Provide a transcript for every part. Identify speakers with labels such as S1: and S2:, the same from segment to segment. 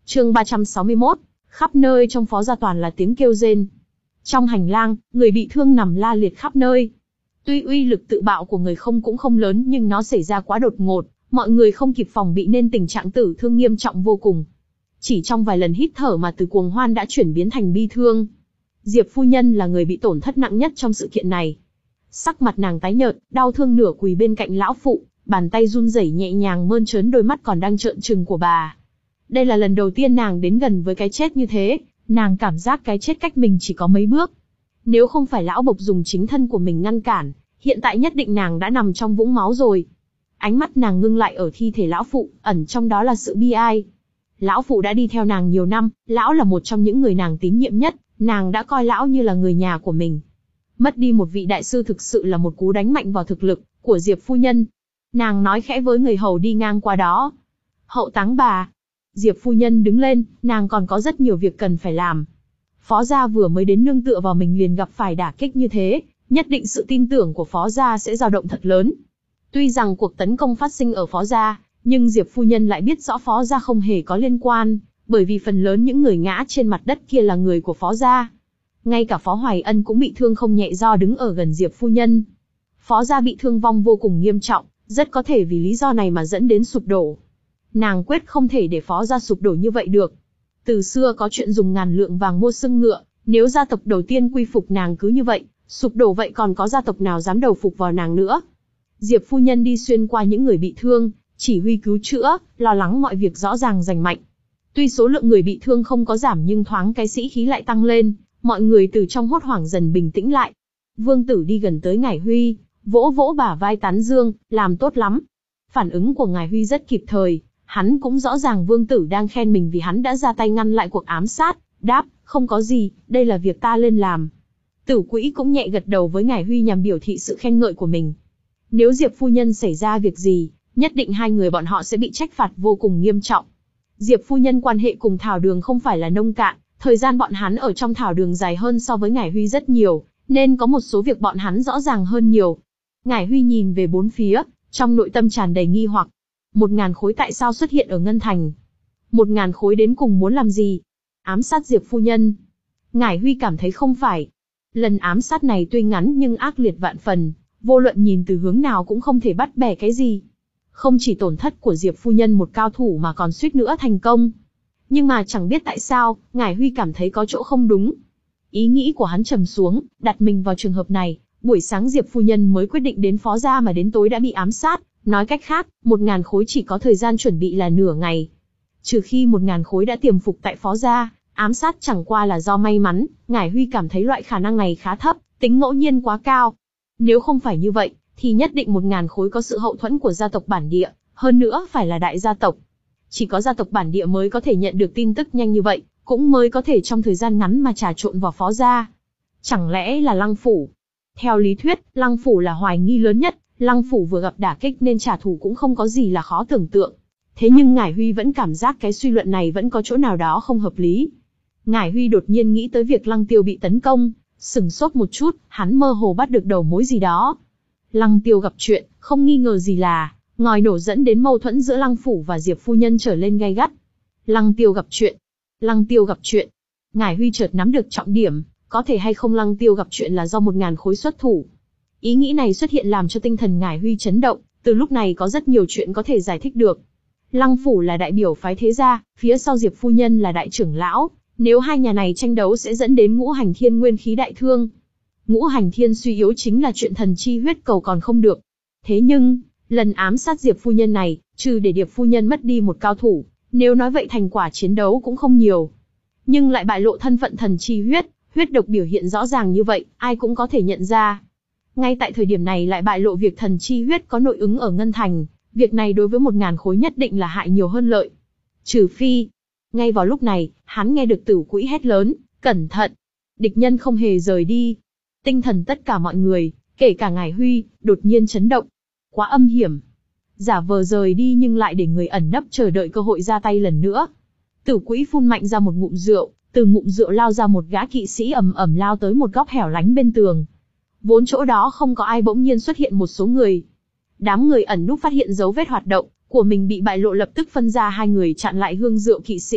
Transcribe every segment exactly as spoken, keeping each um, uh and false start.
S1: Chương ba trăm sáu mươi mốt, khắp nơi trong Phó gia toàn là tiếng kêu rên. Trong hành lang, người bị thương nằm la liệt khắp nơi. Tuy uy lực tự bạo của người không cũng không lớn nhưng nó xảy ra quá đột ngột, mọi người không kịp phòng bị nên tình trạng tử thương nghiêm trọng vô cùng. Chỉ trong vài lần hít thở mà từ cuồng hoan đã chuyển biến thành bi thương. Diệp phu nhân là người bị tổn thất nặng nhất trong sự kiện này. Sắc mặt nàng tái nhợt, đau thương nửa quỳ bên cạnh lão phụ, bàn tay run rẩy nhẹ nhàng mơn trớn đôi mắt còn đang trợn trừng của bà. Đây là lần đầu tiên nàng đến gần với cái chết như thế, nàng cảm giác cái chết cách mình chỉ có mấy bước. Nếu không phải lão bộc dùng chính thân của mình ngăn cản, hiện tại nhất định nàng đã nằm trong vũng máu rồi. Ánh mắt nàng ngưng lại ở thi thể lão phụ, ẩn trong đó là sự bi ai. Lão phụ đã đi theo nàng nhiều năm, lão là một trong những người nàng tín nhiệm nhất, nàng đã coi lão như là người nhà của mình. Mất đi một vị đại sư thực sự là một cú đánh mạnh vào thực lực của Diệp phu nhân. Nàng nói khẽ với người hầu đi ngang qua đó. Hậu táng bà. Diệp phu nhân đứng lên, nàng còn có rất nhiều việc cần phải làm. Phó gia vừa mới đến nương tựa vào mình liền gặp phải đả kích như thế, nhất định sự tin tưởng của Phó gia sẽ dao động thật lớn. Tuy rằng cuộc tấn công phát sinh ở Phó gia, nhưng Diệp phu nhân lại biết rõ Phó gia không hề có liên quan, bởi vì phần lớn những người ngã trên mặt đất kia là người của Phó gia. Ngay cả Phó Hoài Ân cũng bị thương không nhẹ do đứng ở gần Diệp phu nhân. Phó gia bị thương vong vô cùng nghiêm trọng, rất có thể vì lý do này mà dẫn đến sụp đổ. Nàng quyết không thể để Phó gia sụp đổ như vậy được. Từ xưa có chuyện dùng ngàn lượng vàng mua xương ngựa, nếu gia tộc đầu tiên quy phục nàng cứ như vậy, sụp đổ vậy còn có gia tộc nào dám đầu phục vào nàng nữa. Diệp phu nhân đi xuyên qua những người bị thương, chỉ huy cứu chữa, lo lắng mọi việc rõ ràng rành mạch. Tuy số lượng người bị thương không có giảm nhưng thoáng cái sĩ khí lại tăng lên, mọi người từ trong hốt hoảng dần bình tĩnh lại. Vương Tử đi gần tới Ngải Huy, vỗ vỗ bả vai tán dương, làm tốt lắm. Phản ứng của Ngải Huy rất kịp thời, hắn cũng rõ ràng Vương Tử đang khen mình vì hắn đã ra tay ngăn lại cuộc ám sát, đáp, không có gì, đây là việc ta lên làm. Tử Quỹ cũng nhẹ gật đầu với Ngải Huy nhằm biểu thị sự khen ngợi của mình. Nếu Diệp phu nhân xảy ra việc gì, nhất định hai người bọn họ sẽ bị trách phạt vô cùng nghiêm trọng. Diệp phu nhân quan hệ cùng Thảo Đường không phải là nông cạn, thời gian bọn hắn ở trong Thảo Đường dài hơn so với Ngải Huy rất nhiều, nên có một số việc bọn hắn rõ ràng hơn nhiều. Ngải Huy nhìn về bốn phía, trong nội tâm tràn đầy nghi hoặc. Một ngàn khối tại sao xuất hiện ở Ngân Thành? Một ngàn khối đến cùng muốn làm gì? Ám sát Diệp phu nhân? Ngải Huy cảm thấy không phải. Lần ám sát này tuy ngắn nhưng ác liệt vạn phần, vô luận nhìn từ hướng nào cũng không thể bắt bẻ cái gì. Không chỉ tổn thất của Diệp phu nhân một cao thủ mà còn suýt nữa thành công. Nhưng mà chẳng biết tại sao, Ngải Huy cảm thấy có chỗ không đúng. Ý nghĩ của hắn trầm xuống, đặt mình vào trường hợp này, buổi sáng Diệp phu nhân mới quyết định đến Phó gia mà đến tối đã bị ám sát, nói cách khác, một ngàn khối chỉ có thời gian chuẩn bị là nửa ngày. Trừ khi một ngàn khối đã tiềm phục tại Phó gia, ám sát chẳng qua là do may mắn, Ngải Huy cảm thấy loại khả năng này khá thấp, tính ngẫu nhiên quá cao. Nếu không phải như vậy, thì nhất định một ngàn khối có sự hậu thuẫn của gia tộc bản địa, hơn nữa phải là đại gia tộc. Chỉ có gia tộc bản địa mới có thể nhận được tin tức nhanh như vậy, cũng mới có thể trong thời gian ngắn mà trà trộn vào Phó gia. Chẳng lẽ là Lăng Phủ? Theo lý thuyết, Lăng Phủ là hoài nghi lớn nhất, Lăng Phủ vừa gặp đả kích nên trả thù cũng không có gì là khó tưởng tượng. Thế nhưng Ngải Huy vẫn cảm giác cái suy luận này vẫn có chỗ nào đó không hợp lý. Ngải Huy đột nhiên nghĩ tới việc Lăng Tiêu bị tấn công, sừng sốt một chút, hắn mơ hồ bắt được đầu mối gì đó. Lăng Tiêu gặp chuyện, không nghi ngờ gì là ngòi nổ dẫn đến mâu thuẫn giữa Lăng Phủ và Diệp phu nhân trở lên gay gắt. Lăng Tiêu gặp chuyện, Lăng Tiêu gặp chuyện. Ngải Huy chợt nắm được trọng điểm, có thể hay không Lăng Tiêu gặp chuyện là do một ngàn khối xuất thủ. Ý nghĩ này xuất hiện làm cho tinh thần Ngải Huy chấn động, từ lúc này có rất nhiều chuyện có thể giải thích được. Lăng Phủ là đại biểu phái thế gia, phía sau Diệp phu nhân là đại trưởng lão, nếu hai nhà này tranh đấu sẽ dẫn đến ngũ hành thiên nguyên khí đại thương. Ngũ hành thiên suy yếu chính là chuyện thần chi huyết cầu còn không được. Thế nhưng, lần ám sát Diệp phu nhân này, trừ để Diệp phu nhân mất đi một cao thủ, nếu nói vậy thành quả chiến đấu cũng không nhiều. Nhưng lại bại lộ thân phận thần chi huyết, huyết độc biểu hiện rõ ràng như vậy, ai cũng có thể nhận ra. Ngay tại thời điểm này lại bại lộ việc thần chi huyết có nội ứng ở Ngân Thành, việc này đối với một ngàn khối nhất định là hại nhiều hơn lợi. Trừ phi, ngay vào lúc này, hắn nghe được Tử Quỹ hét lớn, cẩn thận, địch nhân không hề rời đi. Tinh thần tất cả mọi người, kể cả Ngải Huy, đột nhiên chấn động. Quá âm hiểm. Giả vờ rời đi nhưng lại để người ẩn nấp chờ đợi cơ hội ra tay lần nữa. Tử Quỹ phun mạnh ra một ngụm rượu, từ ngụm rượu lao ra một gã kỵ sĩ ầm ầm lao tới một góc hẻo lánh bên tường. Vốn chỗ đó không có ai bỗng nhiên xuất hiện một số người. Đám người ẩn núp phát hiện dấu vết hoạt động của mình bị bại lộ lập tức phân ra hai người chặn lại hương rượu kỵ sĩ,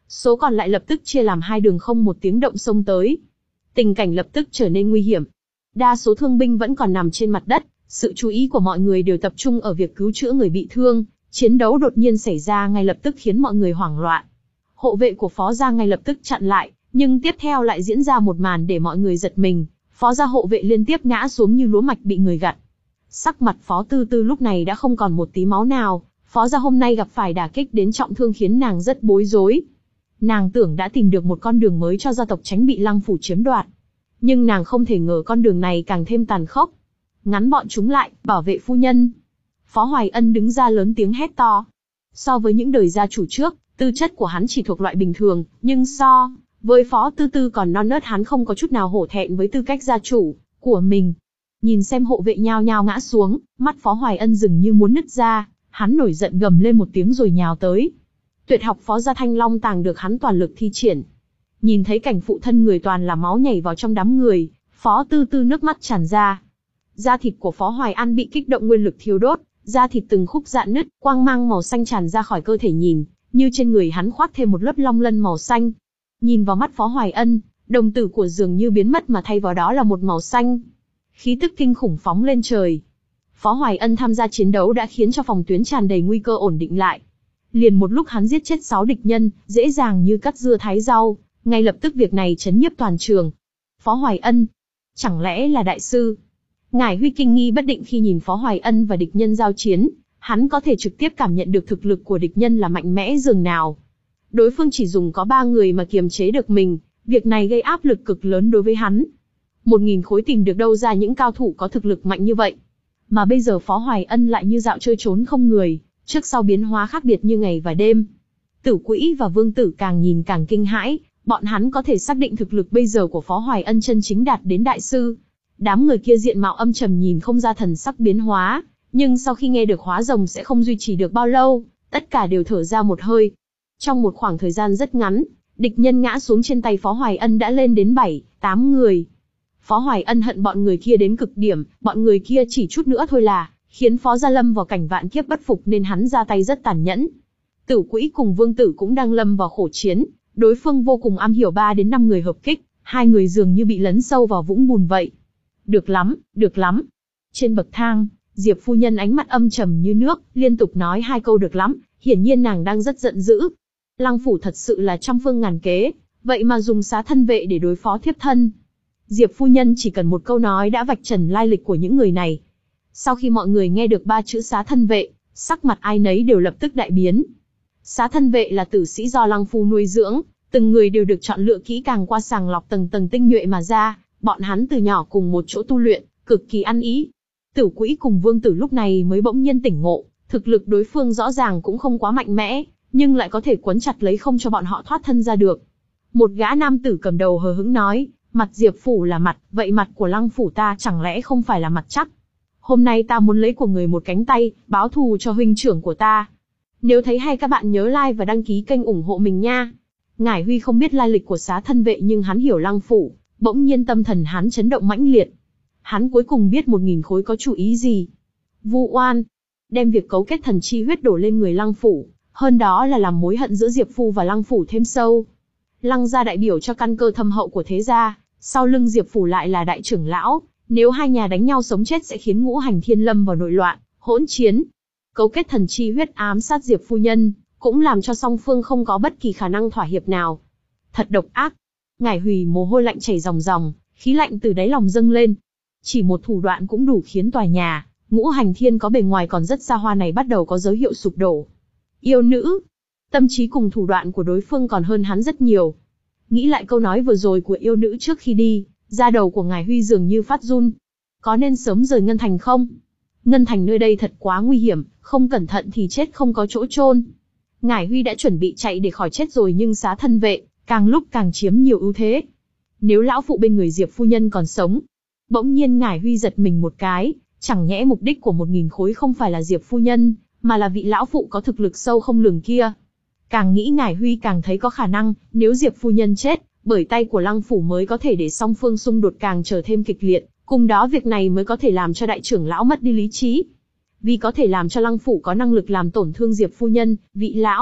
S1: số còn lại lập tức chia làm hai đường không một tiếng động xông tới. Tình cảnh lập tức trở nên nguy hiểm. Đa số thương binh vẫn còn nằm trên mặt đất, sự chú ý của mọi người đều tập trung ở việc cứu chữa người bị thương. Chiến đấu đột nhiên xảy ra ngay lập tức khiến mọi người hoảng loạn. Hộ vệ của Phó gia ngay lập tức chặn lại, nhưng tiếp theo lại diễn ra một màn để mọi người giật mình. Phó gia hộ vệ liên tiếp ngã xuống như lúa mạch bị người gặt. Sắc mặt Phó Tư Tư lúc này đã không còn một tí máu nào. Phó gia hôm nay gặp phải đả kích đến trọng thương khiến nàng rất bối rối. Nàng tưởng đã tìm được một con đường mới cho gia tộc tránh bị Lăng phủ chiếm đoạt. Nhưng nàng không thể ngờ con đường này càng thêm tàn khốc. Ngắn bọn chúng lại, bảo vệ phu nhân. Phó Hoài Ân đứng ra lớn tiếng hét to. So với những đời gia chủ trước, tư chất của hắn chỉ thuộc loại bình thường, nhưng so với Phó Tư Tư còn non nớt, hắn không có chút nào hổ thẹn với tư cách gia chủ của mình. Nhìn xem hộ vệ nhao nhao ngã xuống, mắt Phó Hoài Ân dường như muốn nứt ra, hắn nổi giận gầm lên một tiếng rồi nhào tới. Tuyệt học Phó gia Thanh Long Tàng được hắn toàn lực thi triển. Nhìn thấy cảnh phụ thân người toàn là máu nhảy vào trong đám người, Phó Tư Tư nước mắt tràn ra. Da thịt của Phó Hoài An bị kích động nguyên lực thiêu đốt, da thịt từng khúc rạn nứt, quang mang màu xanh tràn ra khỏi cơ thể, nhìn như trên người hắn khoác thêm một lớp long lân màu xanh. Nhìn vào mắt Phó Hoài Ân, đồng tử của dường như biến mất mà thay vào đó là một màu xanh. Khí tức kinh khủng phóng lên trời. Phó Hoài Ân tham gia chiến đấu đã khiến cho phòng tuyến tràn đầy nguy cơ ổn định lại. Liền một lúc hắn giết chết sáu địch nhân, dễ dàng như cắt dưa thái rau, ngay lập tức việc này chấn nhiếp toàn trường. Phó Hoài Ân, chẳng lẽ là đại sư? Ngải Huy kinh nghi bất định khi nhìn Phó Hoài Ân và địch nhân giao chiến, hắn có thể trực tiếp cảm nhận được thực lực của địch nhân là mạnh mẽ dường nào. Đối phương chỉ dùng có ba người mà kiềm chế được mình, việc này gây áp lực cực lớn đối với hắn. Một nghìn khối tìm được đâu ra những cao thủ có thực lực mạnh như vậy. Mà bây giờ Phó Hoài Ân lại như dạo chơi trốn không người, trước sau biến hóa khác biệt như ngày và đêm. Tử Quỹ và Vương Tử càng nhìn càng kinh hãi, bọn hắn có thể xác định thực lực bây giờ của Phó Hoài Ân chân chính đạt đến đại sư. Đám người kia diện mạo âm trầm nhìn không ra thần sắc biến hóa, nhưng sau khi nghe được hóa rồng sẽ không duy trì được bao lâu, tất cả đều thở ra một hơi. Trong một khoảng thời gian rất ngắn, địch nhân ngã xuống trên tay Phó Hoài Ân đã lên đến bảy, tám người. Phó Hoài Ân hận bọn người kia đến cực điểm, bọn người kia chỉ chút nữa thôi là khiến Phó gia lâm vào cảnh vạn kiếp bất phục nên hắn ra tay rất tàn nhẫn. Tử Quỹ cùng Vương Tử cũng đang lâm vào khổ chiến, đối phương vô cùng am hiểu ba đến năm người hợp kích, hai người dường như bị lấn sâu vào vũng bùn vậy. Được lắm, được lắm. Trên bậc thang, Diệp phu nhân ánh mắt âm trầm như nước, liên tục nói hai câu được lắm, hiển nhiên nàng đang rất giận dữ. Lăng phủ thật sự là trăm phương ngàn kế, vậy mà dùng xá thân vệ để đối phó thiếp thân. Diệp phu nhân chỉ cần một câu nói đã vạch trần lai lịch của những người này. Sau khi mọi người nghe được ba chữ xá thân vệ, sắc mặt ai nấy đều lập tức đại biến. Xá thân vệ là tử sĩ do Lăng phu nuôi dưỡng, từng người đều được chọn lựa kỹ càng qua sàng lọc tầng tầng tinh nhuệ mà ra, bọn hắn từ nhỏ cùng một chỗ tu luyện, cực kỳ ăn ý. Tử Quỹ cùng Vương Tử lúc này mới bỗng nhiên tỉnh ngộ, thực lực đối phương rõ ràng cũng không quá mạnh mẽ, nhưng lại có thể quấn chặt lấy không cho bọn họ thoát thân ra được. Một gã nam tử cầm đầu hờ hững nói, mặt Diệp phủ là mặt, vậy mặt của Lăng phủ ta chẳng lẽ không phải là mặt chắc? Hôm nay ta muốn lấy của người một cánh tay, báo thù cho huynh trưởng của ta. Nếu thấy hay các bạn nhớ like và đăng ký kênh ủng hộ mình nha. Ngải Huy không biết lai lịch của xá thân vệ nhưng hắn hiểu Lăng phủ, bỗng nhiên tâm thần hắn chấn động mãnh liệt. Hắn cuối cùng biết một nghìn khối có chủ ý gì. Vu oan, đem việc cấu kết thần chi huyết đổ lên người Lăng phủ, hơn đó là làm mối hận giữa Diệp phu và Lăng phủ thêm sâu. Lăng gia đại biểu cho căn cơ thâm hậu của thế gia, sau lưng Diệp phủ lại là đại trưởng lão, nếu hai nhà đánh nhau sống chết sẽ khiến ngũ hành thiên lâm vào nội loạn, hỗn chiến. Cấu kết thần chi huyết ám sát Diệp phu nhân, cũng làm cho song phương không có bất kỳ khả năng thỏa hiệp nào. Thật độc ác. Ngải Huy mồ hôi lạnh chảy ròng ròng, khí lạnh từ đáy lòng dâng lên. Chỉ một thủ đoạn cũng đủ khiến tòa nhà ngũ hành thiên có bề ngoài còn rất xa hoa này bắt đầu có dấu hiệu sụp đổ. Yêu nữ, tâm trí cùng thủ đoạn của đối phương còn hơn hắn rất nhiều. Nghĩ lại câu nói vừa rồi của yêu nữ trước khi đi, da đầu của Ngải Huy dường như phát run. Có nên sớm rời Ngân Thành không? Ngân Thành nơi đây thật quá nguy hiểm, không cẩn thận thì chết không có chỗ chôn. Ngải Huy đã chuẩn bị chạy để khỏi chết rồi nhưng xá thân vệ càng lúc càng chiếm nhiều ưu thế. Nếu lão phụ bên người Diệp phu nhân còn sống. Bỗng nhiên Ngải Huy giật mình một cái, chẳng nhẽ mục đích của một nghìn khối không phải là Diệp phu nhân, mà là vị lão phụ có thực lực sâu không lường kia. Càng nghĩ Ngải Huy càng thấy có khả năng, nếu Diệp phu nhân chết, bởi tay của Lăng phủ mới có thể để song phương xung đột càng trở thêm kịch liệt, cùng đó việc này mới có thể làm cho đại trưởng lão mất đi lý trí. Vì có thể làm cho Lăng phủ có năng lực làm tổn thương Diệp phu nhân, vị lão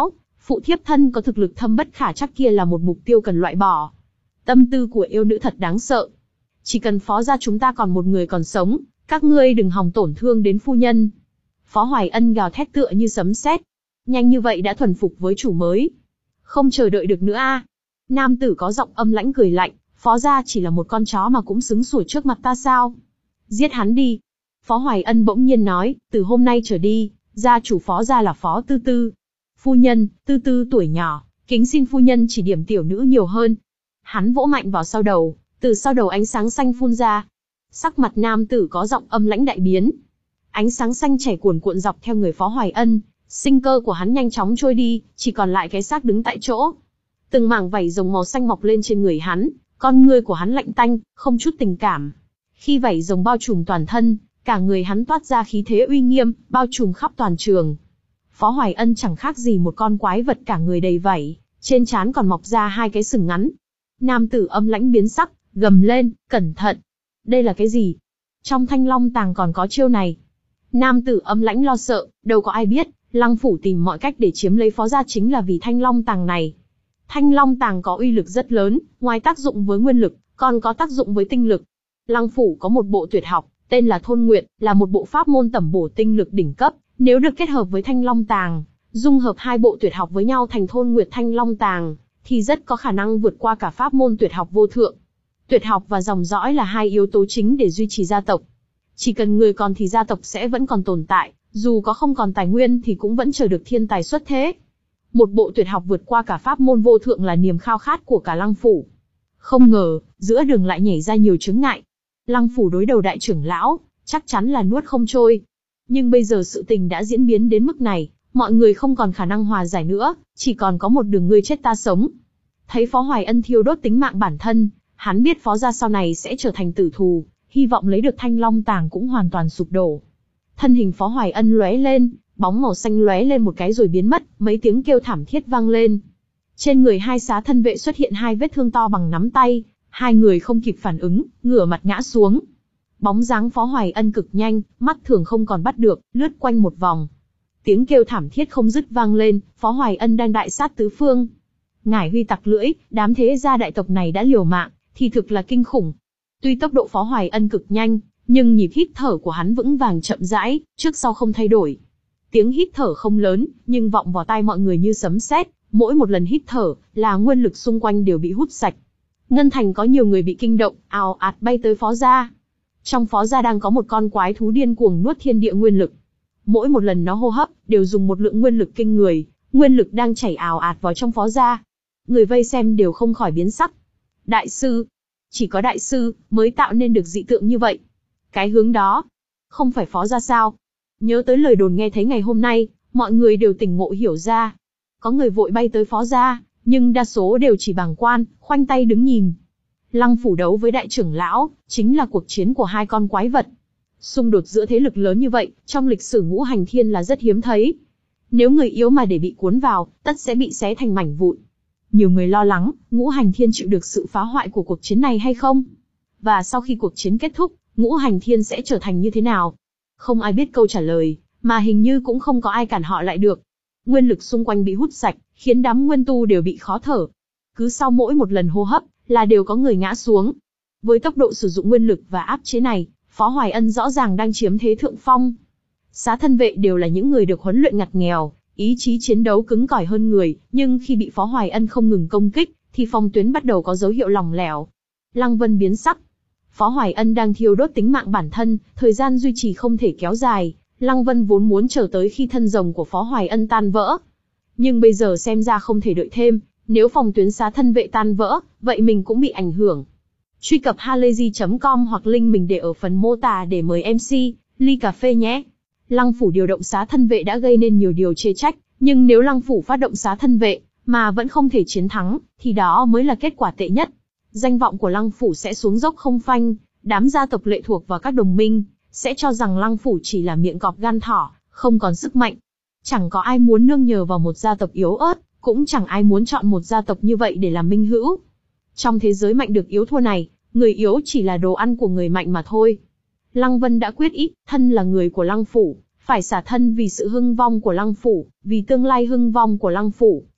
S1: Phụ thiếp thân có thực lực thâm bất khả trắc kia là một mục tiêu cần loại bỏ. Tâm tư của yêu nữ thật đáng sợ. Chỉ cần phó gia chúng ta còn một người còn sống, các ngươi đừng hòng tổn thương đến phu nhân. Phó Hoài Ân gào thét tựa như sấm sét. Nhanh như vậy đã thuần phục với chủ mới. Không chờ đợi được nữa a. Nam tử có giọng âm lãnh cười lạnh, phó gia chỉ là một con chó mà cũng xứng sủa trước mặt ta sao? Giết hắn đi. Phó Hoài Ân bỗng nhiên nói, từ hôm nay trở đi, gia chủ phó gia là Phó Tư Tư. Phu nhân, Tư Tư tuổi nhỏ, kính xin phu nhân chỉ điểm tiểu nữ nhiều hơn. Hắn vỗ mạnh vào sau đầu, từ sau đầu ánh sáng xanh phun ra. Sắc mặt nam tử có giọng âm lãnh đại biến. Ánh sáng xanh chảy cuồn cuộn dọc theo người Phó Hoài Ân, sinh cơ của hắn nhanh chóng trôi đi, chỉ còn lại cái xác đứng tại chỗ. Từng mảng vảy rồng màu xanh mọc lên trên người hắn, con ngươi của hắn lạnh tanh, không chút tình cảm. Khi vảy rồng bao trùm toàn thân, cả người hắn toát ra khí thế uy nghiêm, bao trùm khắp toàn trường. Phó Hoài Ân chẳng khác gì một con quái vật cả người đầy vảy, trên trán còn mọc ra hai cái sừng ngắn. Nam tử âm lãnh biến sắc, gầm lên, cẩn thận. Đây là cái gì? Trong Thanh Long Tàng còn có chiêu này. Nam tử âm lãnh lo sợ, đâu có ai biết, Lăng phủ tìm mọi cách để chiếm lấy phó gia chính là vì Thanh Long Tàng này. Thanh Long Tàng có uy lực rất lớn, ngoài tác dụng với nguyên lực, còn có tác dụng với tinh lực. Lăng phủ có một bộ tuyệt học, tên là Thôn Nguyệt, là một bộ pháp môn tẩm bổ tinh lực đỉnh cấp. Nếu được kết hợp với Thanh Long Tàng, dung hợp hai bộ tuyệt học với nhau thành Thôn Nguyệt Thanh Long Tàng, thì rất có khả năng vượt qua cả pháp môn tuyệt học vô thượng. Tuyệt học và dòng dõi là hai yếu tố chính để duy trì gia tộc. Chỉ cần người còn thì gia tộc sẽ vẫn còn tồn tại, dù có không còn tài nguyên thì cũng vẫn chờ được thiên tài xuất thế. Một bộ tuyệt học vượt qua cả pháp môn vô thượng là niềm khao khát của cả Lăng phủ. Không ngờ, giữa đường lại nhảy ra nhiều chướng ngại. Lăng phủ đối đầu đại trưởng lão, chắc chắn là nuốt không trôi. Nhưng bây giờ sự tình đã diễn biến đến mức này, mọi người không còn khả năng hòa giải nữa, chỉ còn có một đường ngươi chết ta sống. Thấy Phó Hoài Ân thiêu đốt tính mạng bản thân, hắn biết phó gia sau này sẽ trở thành tử thù, hy vọng lấy được Thanh Long Tàng cũng hoàn toàn sụp đổ. Thân hình Phó Hoài Ân lóe lên, bóng màu xanh lóe lên một cái rồi biến mất, mấy tiếng kêu thảm thiết vang lên. Trên người hai xá thân vệ xuất hiện hai vết thương to bằng nắm tay, hai người không kịp phản ứng, ngửa mặt ngã xuống. Bóng dáng Phó Hoài Ân cực nhanh, mắt thường không còn bắt được, lướt quanh một vòng. Tiếng kêu thảm thiết không dứt vang lên, Phó Hoài Ân đang đại sát tứ phương. Ngải Huy tặc lưỡi, đám thế gia đại tộc này đã liều mạng, thì thực là kinh khủng. Tuy tốc độ Phó Hoài Ân cực nhanh, nhưng nhịp hít thở của hắn vững vàng chậm rãi, trước sau không thay đổi. Tiếng hít thở không lớn, nhưng vọng vào tai mọi người như sấm sét, mỗi một lần hít thở, là nguyên lực xung quanh đều bị hút sạch. Ngân Thành có nhiều người bị kinh động, ào ạt bay tới phó gia. Trong phó gia đang có một con quái thú điên cuồng nuốt thiên địa nguyên lực. Mỗi một lần nó hô hấp, đều dùng một lượng nguyên lực kinh người, nguyên lực đang chảy ào ạt vào trong phó gia. Người vây xem đều không khỏi biến sắc. Đại sư, chỉ có đại sư mới tạo nên được dị tượng như vậy. Cái hướng đó, không phải phó gia sao? Nhớ tới lời đồn nghe thấy ngày hôm nay, mọi người đều tỉnh ngộ hiểu ra. Có người vội bay tới phó gia, nhưng đa số đều chỉ bàng quan, khoanh tay đứng nhìn. Lăng phủ đấu với đại trưởng lão, chính là cuộc chiến của hai con quái vật. Xung đột giữa thế lực lớn như vậy, trong lịch sử ngũ hành thiên là rất hiếm thấy. Nếu người yếu mà để bị cuốn vào, tất sẽ bị xé thành mảnh vụn. Nhiều người lo lắng, ngũ hành thiên chịu được sự phá hoại của cuộc chiến này hay không? Và sau khi cuộc chiến kết thúc, ngũ hành thiên sẽ trở thành như thế nào? Không ai biết câu trả lời, mà hình như cũng không có ai cản họ lại được. Nguyên lực xung quanh bị hút sạch, khiến đám nguyên tu đều bị khó thở. Cứ sau mỗi một lần hô hấp, là đều có người ngã xuống. Với tốc độ sử dụng nguyên lực và áp chế này, Phó Hoài Ân rõ ràng đang chiếm thế thượng phong. Xá thân vệ đều là những người được huấn luyện ngặt nghèo, ý chí chiến đấu cứng cỏi hơn người, nhưng khi bị Phó Hoài Ân không ngừng công kích, thì phòng tuyến bắt đầu có dấu hiệu lỏng lẻo. Lăng Vân biến sắc. Phó Hoài Ân đang thiêu đốt tính mạng bản thân, thời gian duy trì không thể kéo dài. Lăng Vân vốn muốn chờ tới khi thân rồng của Phó Hoài Ân tan vỡ. Nhưng bây giờ xem ra không thể đợi thêm, nếu phòng tuyến xá thân vệ tan vỡ, vậy mình cũng bị ảnh hưởng. Truy cập halayzi chấm com hoặc link mình để ở phần mô tả để mời em xê, ly cà phê nhé. Lăng phủ điều động xá thân vệ đã gây nên nhiều điều chê trách, nhưng nếu Lăng phủ phát động xá thân vệ, mà vẫn không thể chiến thắng, thì đó mới là kết quả tệ nhất. Danh vọng của Lăng phủ sẽ xuống dốc không phanh, đám gia tộc lệ thuộc vào các đồng minh, sẽ cho rằng Lăng phủ chỉ là miệng cọp gan thỏ, không còn sức mạnh. Chẳng có ai muốn nương nhờ vào một gia tộc yếu ớt, cũng chẳng ai muốn chọn một gia tộc như vậy để làm minh hữu. Trong thế giới mạnh được yếu thua này, người yếu chỉ là đồ ăn của người mạnh mà thôi. Lăng Vân đã quyết ý, thân là người của Lăng phủ, phải xả thân vì sự hưng vong của Lăng phủ, vì tương lai hưng vong của Lăng phủ,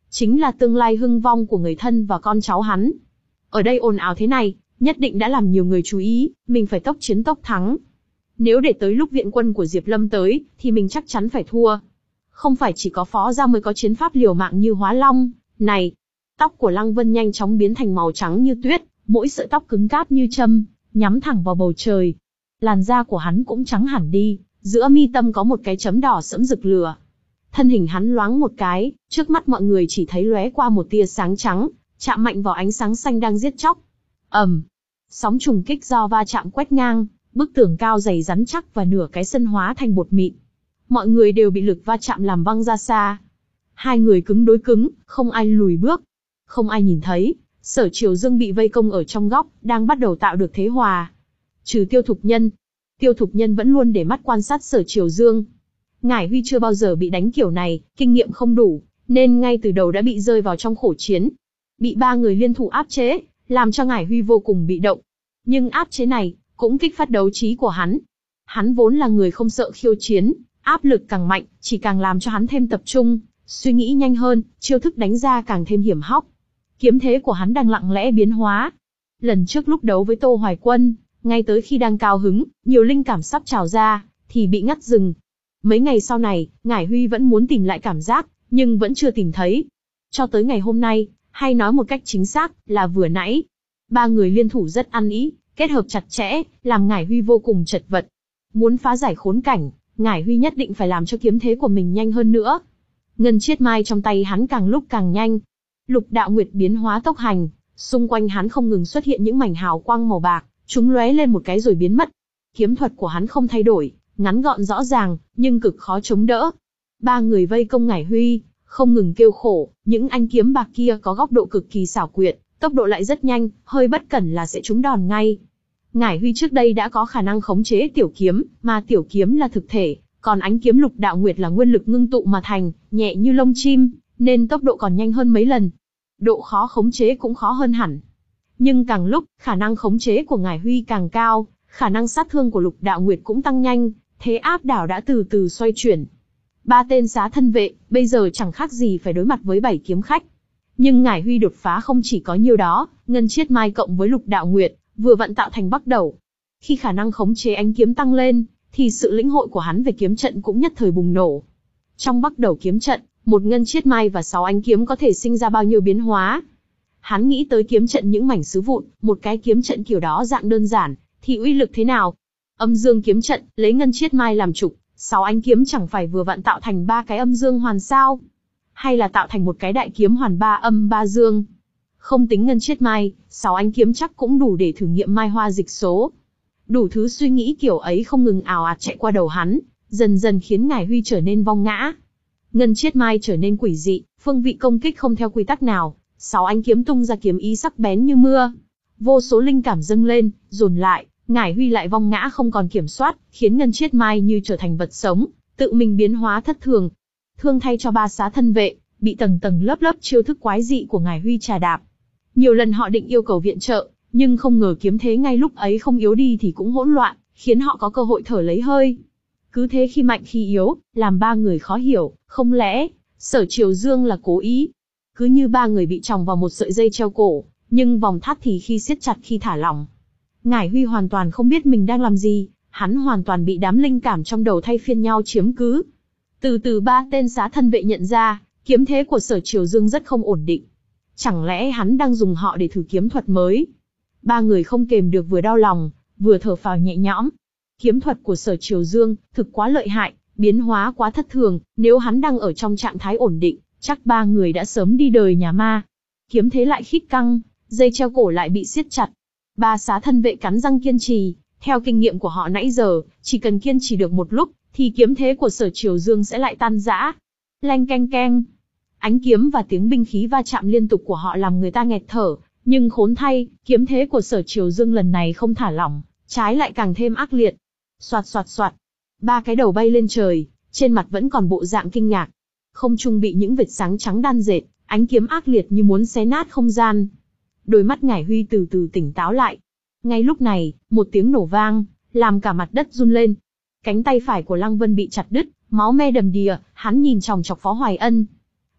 S1: chính là tương lai hưng vong của người thân và con cháu hắn. Ở đây ồn ào thế này, nhất định đã làm nhiều người chú ý, mình phải tốc chiến tốc thắng. Nếu để tới lúc viện quân của Diệp Lâm tới, thì mình chắc chắn phải thua. Không phải chỉ có Phó gia mới có chiến pháp liều mạng như Hóa Long. Này, tóc của Lăng Vân nhanh chóng biến thành màu trắng như tuyết, mỗi sợi tóc cứng cáp như châm, nhắm thẳng vào bầu trời. Làn da của hắn cũng trắng hẳn đi, giữa mi tâm có một cái chấm đỏ sẫm rực lửa. Thân hình hắn loáng một cái, trước mắt mọi người chỉ thấy lóe qua một tia sáng trắng, chạm mạnh vào ánh sáng xanh đang giết chóc. ầm, sóng trùng kích do va chạm quét ngang, bức tường cao dày rắn chắc và nửa cái sân hóa thành bột mịn. Mọi người đều bị lực va chạm làm văng ra xa. Hai người cứng đối cứng, không ai lùi bước. Không ai nhìn thấy, Sở Triều Dương bị vây công ở trong góc, đang bắt đầu tạo được thế hòa. Trừ Tiêu Thục Nhân. Tiêu Thục Nhân vẫn luôn để mắt quan sát Sở Triều Dương. Ngải Huy chưa bao giờ bị đánh kiểu này, kinh nghiệm không đủ, nên ngay từ đầu đã bị rơi vào trong khổ chiến. Bị ba người liên thủ áp chế, làm cho Ngải Huy vô cùng bị động. Nhưng áp chế này, cũng kích phát đấu trí của hắn. Hắn vốn là người không sợ khiêu chiến, áp lực càng mạnh, chỉ càng làm cho hắn thêm tập trung, suy nghĩ nhanh hơn, chiêu thức đánh ra càng thêm hiểm hóc. Kiếm thế của hắn đang lặng lẽ biến hóa. Lần trước lúc đấu với Tô Hoài Quân, ngay tới khi đang cao hứng, nhiều linh cảm sắp trào ra, thì bị ngắt dừng. Mấy ngày sau này, Ngải Huy vẫn muốn tìm lại cảm giác, nhưng vẫn chưa tìm thấy. Cho tới ngày hôm nay, hay nói một cách chính xác, là vừa nãy. Ba người liên thủ rất ăn ý, kết hợp chặt chẽ, làm Ngải Huy vô cùng chật vật. Muốn phá giải khốn cảnh, Ngải Huy nhất định phải làm cho kiếm thế của mình nhanh hơn nữa. Ngân chiết mai trong tay hắn càng lúc càng nhanh. Lục đạo nguyệt biến hóa tốc hành, xung quanh hắn không ngừng xuất hiện những mảnh hào quang màu bạc, chúng lóe lên một cái rồi biến mất. Kiếm thuật của hắn không thay đổi, ngắn gọn rõ ràng, nhưng cực khó chống đỡ. Ba người vây công Ngải Huy, không ngừng kêu khổ, những anh kiếm bạc kia có góc độ cực kỳ xảo quyệt, tốc độ lại rất nhanh, hơi bất cẩn là sẽ trúng đòn ngay. Ngải Huy trước đây đã có khả năng khống chế tiểu kiếm, mà tiểu kiếm là thực thể, còn ánh kiếm lục đạo nguyệt là nguyên lực ngưng tụ mà thành, nhẹ như lông chim, nên tốc độ còn nhanh hơn mấy lần. Độ khó khống chế cũng khó hơn hẳn. Nhưng càng lúc, khả năng khống chế của Ngải Huy càng cao, khả năng sát thương của lục đạo nguyệt cũng tăng nhanh, thế áp đảo đã từ từ xoay chuyển. Ba tên xá thân vệ, bây giờ chẳng khác gì phải đối mặt với bảy kiếm khách. Nhưng Ngải Huy đột phá không chỉ có nhiêu đó, ngân chiết mai cộng với lục đạo nguyệt, vừa vặn tạo thành bắc đầu. Khi khả năng khống chế ánh kiếm tăng lên, thì sự lĩnh hội của hắn về kiếm trận cũng nhất thời bùng nổ. Trong bắc đầu kiếm trận, một ngân chiết mai và sáu ánh kiếm có thể sinh ra bao nhiêu biến hóa. Hắn nghĩ tới kiếm trận những mảnh sứ vụn, một cái kiếm trận kiểu đó dạng đơn giản, thì uy lực thế nào? Âm dương kiếm trận, lấy ngân chiết mai làm trục, sáu ánh kiếm chẳng phải vừa vặn tạo thành ba cái âm dương hoàn sao? Hay là tạo thành một cái đại kiếm hoàn ba âm ba dương? Không tính ngân chiết mai, sáu ánh kiếm chắc cũng đủ để thử nghiệm mai hoa dịch số. Đủ thứ suy nghĩ kiểu ấy không ngừng ào ạt chạy qua đầu hắn, dần dần khiến Ngải Huy trở nên vong ngã. Ngân chiết mai trở nên quỷ dị, phương vị công kích không theo quy tắc nào, sáu ánh kiếm tung ra kiếm ý sắc bén như mưa. Vô số linh cảm dâng lên, dồn lại, Ngải Huy lại vong ngã không còn kiểm soát, khiến ngân chiết mai như trở thành vật sống, tự mình biến hóa thất thường. Thương thay cho ba xá thân vệ, bị tầng tầng lớp lớp chiêu thức quái dị của Ngải Huy trà đạp. Nhiều lần họ định yêu cầu viện trợ, nhưng không ngờ kiếm thế ngay lúc ấy không yếu đi thì cũng hỗn loạn, khiến họ có cơ hội thở lấy hơi. Cứ thế khi mạnh khi yếu, làm ba người khó hiểu, không lẽ Sở Triều Dương là cố ý? Cứ như ba người bị tròng vào một sợi dây treo cổ, nhưng vòng thắt thì khi siết chặt khi thả lỏng. Ngải Huy hoàn toàn không biết mình đang làm gì, hắn hoàn toàn bị đám linh cảm trong đầu thay phiên nhau chiếm cứ. Từ từ ba tên xá thân vệ nhận ra, kiếm thế của Sở Triều Dương rất không ổn định. Chẳng lẽ hắn đang dùng họ để thử kiếm thuật mới? Ba người không kềm được vừa đau lòng, vừa thở phào nhẹ nhõm. Kiếm thuật của Sở Triều Dương thực quá lợi hại, biến hóa quá thất thường, nếu hắn đang ở trong trạng thái ổn định, chắc ba người đã sớm đi đời nhà ma. Kiếm thế lại khít căng, dây treo cổ lại bị siết chặt. Ba xá thân vệ cắn răng kiên trì, theo kinh nghiệm của họ nãy giờ, chỉ cần kiên trì được một lúc, thì kiếm thế của Sở Triều Dương sẽ lại tan rã. Leng keng keng. Ánh kiếm và tiếng binh khí va chạm liên tục của họ làm người ta nghẹt thở, nhưng khốn thay, kiếm thế của Sở Triều Dương lần này không thả lỏng, trái lại càng thêm ác liệt. Soạt soạt soạt. Ba cái đầu bay lên trời, trên mặt vẫn còn bộ dạng kinh ngạc. Không trung bị những vệt sáng trắng đan dệt, ánh kiếm ác liệt như muốn xé nát không gian. Đôi mắt Ngải Huy từ từ tỉnh táo lại. Ngay lúc này, một tiếng nổ vang, làm cả mặt đất run lên. Cánh tay phải của Lăng Vân bị chặt đứt, máu me đầm đìa, hắn nhìn chòng chọc Phó Hoài Ân.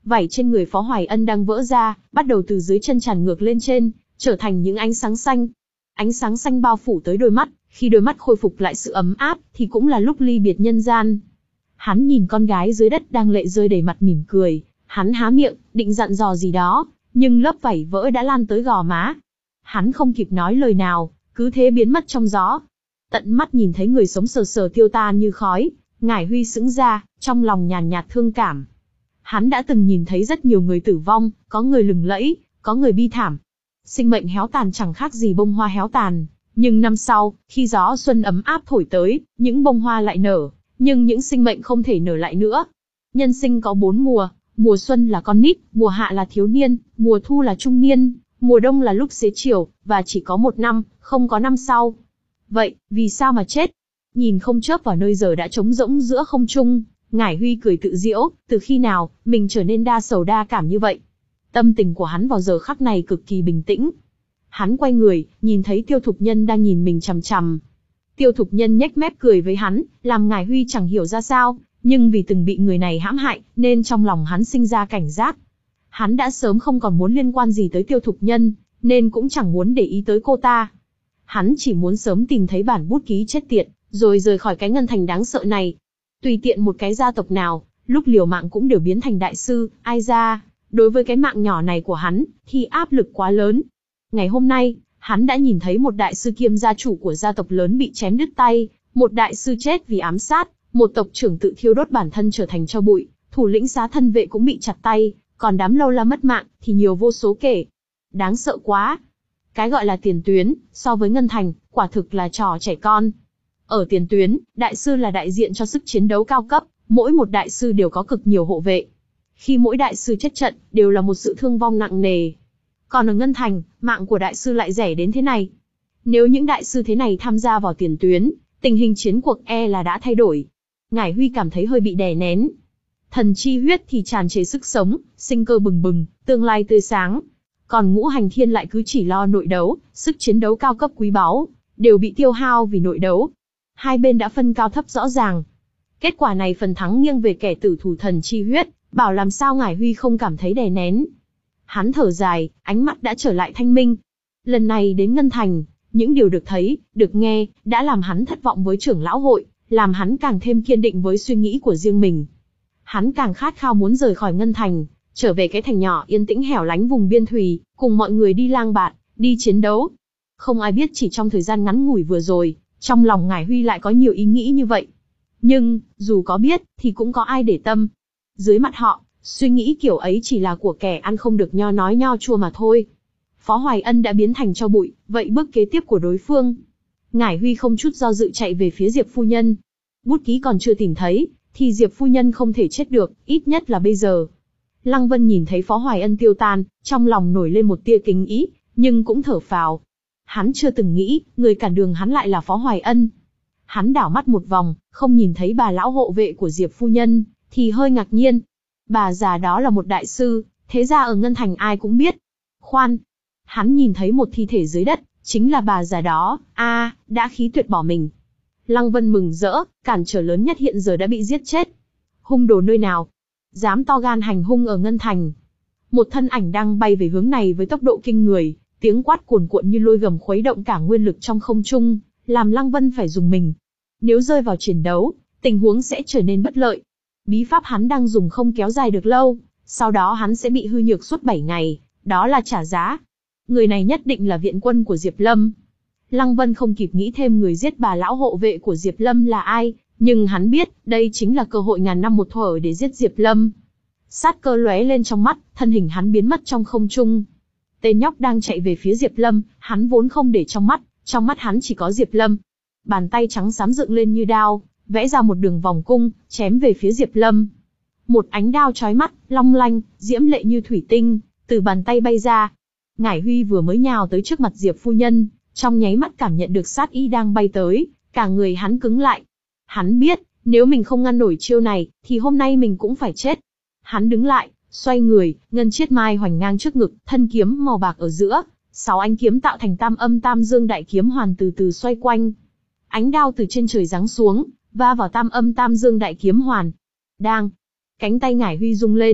S1: Vảy trên người Phó Hoài Ân đang vỡ ra, bắt đầu từ dưới chân tràn ngược lên trên, trở thành những ánh sáng xanh. Ánh sáng xanh bao phủ tới đôi mắt, khi đôi mắt khôi phục lại sự ấm áp, thì cũng là lúc ly biệt nhân gian. Hắn nhìn con gái dưới đất đang lệ rơi đầy mặt mỉm cười, hắn há miệng, định dặn dò gì đó, nhưng lớp vảy vỡ đã lan tới gò má. Hắn không kịp nói lời nào, cứ thế biến mất trong gió. Tận mắt nhìn thấy người sống sờ sờ tiêu tan như khói, Ngải Huy sững ra, trong lòng nhàn nhạt thương cảm. Hắn đã từng nhìn thấy rất nhiều người tử vong, có người lừng lẫy, có người bi thảm. Sinh mệnh héo tàn chẳng khác gì bông hoa héo tàn, nhưng năm sau, khi gió xuân ấm áp thổi tới, những bông hoa lại nở, nhưng những sinh mệnh không thể nở lại nữa. Nhân sinh có bốn mùa, mùa xuân là con nít, mùa hạ là thiếu niên, mùa thu là trung niên, mùa đông là lúc xế chiều, và chỉ có một năm, không có năm sau. Vậy, vì sao mà chết? Nhìn không chớp vào nơi giờ đã trống rỗng giữa không trung, Ngải Huy cười tự giễu, từ khi nào, mình trở nên đa sầu đa cảm như vậy? Tâm tình của hắn vào giờ khắc này cực kỳ bình tĩnh. Hắn quay người, nhìn thấy Tiêu Thục Nhân đang nhìn mình chằm chằm. Tiêu Thục Nhân nhếch mép cười với hắn, làm Ngải Huy chẳng hiểu ra sao, nhưng vì từng bị người này hãm hại, nên trong lòng hắn sinh ra cảnh giác. Hắn đã sớm không còn muốn liên quan gì tới Tiêu Thục Nhân, nên cũng chẳng muốn để ý tới cô ta. Hắn chỉ muốn sớm tìm thấy bản bút ký chết tiệt, rồi rời khỏi cái ngân thành đáng sợ này. Tùy tiện một cái gia tộc nào, lúc liều mạng cũng đều biến thành đại sư, ai ra, đối với cái mạng nhỏ này của hắn, thì áp lực quá lớn. Ngày hôm nay, hắn đã nhìn thấy một đại sư kiêm gia chủ của gia tộc lớn bị chém đứt tay, một đại sư chết vì ám sát, một tộc trưởng tự thiêu đốt bản thân trở thành tro bụi, thủ lĩnh xá thân vệ cũng bị chặt tay, còn đám lâu la mất mạng, thì nhiều vô số kể. Đáng sợ quá. Cái gọi là tiền tuyến, so với ngân thành, quả thực là trò trẻ con. Ở tiền tuyến, đại sư là đại diện cho sức chiến đấu cao cấp, mỗi một đại sư đều có cực nhiều hộ vệ. Khi mỗi đại sư chết trận, đều là một sự thương vong nặng nề. Còn ở ngân thành, mạng của đại sư lại rẻ đến thế này. Nếu những đại sư thế này tham gia vào tiền tuyến, tình hình chiến cuộc e là đã thay đổi. Ngải Huy cảm thấy hơi bị đè nén. Thần chi huyết thì tràn trề sức sống, sinh cơ bừng bừng, tương lai tươi sáng. Còn Ngũ Hành Thiên lại cứ chỉ lo nội đấu, sức chiến đấu cao cấp quý báu, đều bị tiêu hao vì nội đấu. Hai bên đã phân cao thấp rõ ràng. Kết quả này phần thắng nghiêng về kẻ tử thủ thần chi huyết, bảo làm sao Ngải Huy không cảm thấy đè nén. Hắn thở dài, ánh mắt đã trở lại thanh minh. Lần này đến Ngân Thành, những điều được thấy, được nghe, đã làm hắn thất vọng với trưởng lão hội, làm hắn càng thêm kiên định với suy nghĩ của riêng mình. Hắn càng khát khao muốn rời khỏi Ngân Thành, trở về cái thành nhỏ yên tĩnh hẻo lánh vùng biên thùy, cùng mọi người đi lang bạt, đi chiến đấu. Không ai biết chỉ trong thời gian ngắn ngủi vừa rồi, trong lòng Ngải Huy lại có nhiều ý nghĩ như vậy. Nhưng, dù có biết, thì cũng có ai để tâm. Dưới mặt họ, suy nghĩ kiểu ấy chỉ là của kẻ ăn không được nho nói nho chua mà thôi. Phó Hoài Ân đã biến thành tro bụi, vậy bước kế tiếp của đối phương? Ngải Huy không chút do dự chạy về phía Diệp phu nhân. Bút ký còn chưa tìm thấy, thì Diệp phu nhân không thể chết được, ít nhất là bây giờ. Lăng Vân nhìn thấy Phó Hoài Ân tiêu tan, trong lòng nổi lên một tia kính ý, nhưng cũng thở phào. Hắn chưa từng nghĩ, người cản đường hắn lại là Phó Hoài Ân. Hắn đảo mắt một vòng, không nhìn thấy bà lão hộ vệ của Diệp phu nhân, thì hơi ngạc nhiên. Bà già đó là một đại sư, thế ra ở Ngân Thành ai cũng biết. Khoan, hắn nhìn thấy một thi thể dưới đất, chính là bà già đó, a, à, đã khí tuyệt bỏ mình. Lăng Vân mừng rỡ, cản trở lớn nhất hiện giờ đã bị giết chết. Hung đồ nơi nào? Dám to gan hành hung ở Ngân Thành. Một thân ảnh đang bay về hướng này với tốc độ kinh người, tiếng quát cuồn cuộn như lôi gầm khuấy động cả nguyên lực trong không trung, làm Lăng Vân phải dùng mình. Nếu rơi vào chiến đấu, tình huống sẽ trở nên bất lợi. Bí pháp hắn đang dùng không kéo dài được lâu, sau đó hắn sẽ bị hư nhược suốt bảy ngày, đó là trả giá. Người này nhất định là viện quân của Diệp Lâm. Lăng Vân không kịp nghĩ thêm người giết bà lão hộ vệ của Diệp Lâm là ai, nhưng hắn biết, đây chính là cơ hội ngàn năm một thuở để giết Diệp Lâm. Sát cơ lóe lên trong mắt, thân hình hắn biến mất trong không trung. Tên nhóc đang chạy về phía Diệp Lâm, hắn vốn không để trong mắt, trong mắt hắn chỉ có Diệp Lâm. Bàn tay trắng xám dựng lên như đao, vẽ ra một đường vòng cung, chém về phía Diệp Lâm. Một ánh đao chói mắt, long lanh, diễm lệ như thủy tinh, từ bàn tay bay ra. Ngải Huy vừa mới nhào tới trước mặt Diệp phu nhân, trong nháy mắt cảm nhận được sát ý đang bay tới, cả người hắn cứng lại. Hắn biết, nếu mình không ngăn nổi chiêu này, thì hôm nay mình cũng phải chết. Hắn đứng lại, xoay người, ngân chiết mai hoành ngang trước ngực, thân kiếm màu bạc ở giữa, sáu ánh kiếm tạo thành tam âm tam dương đại kiếm hoàn từ từ xoay quanh. Ánh đao từ trên trời giáng xuống, va vào tam âm tam dương đại kiếm hoàn. Đang, cánh tay Ngải Huy rung lên,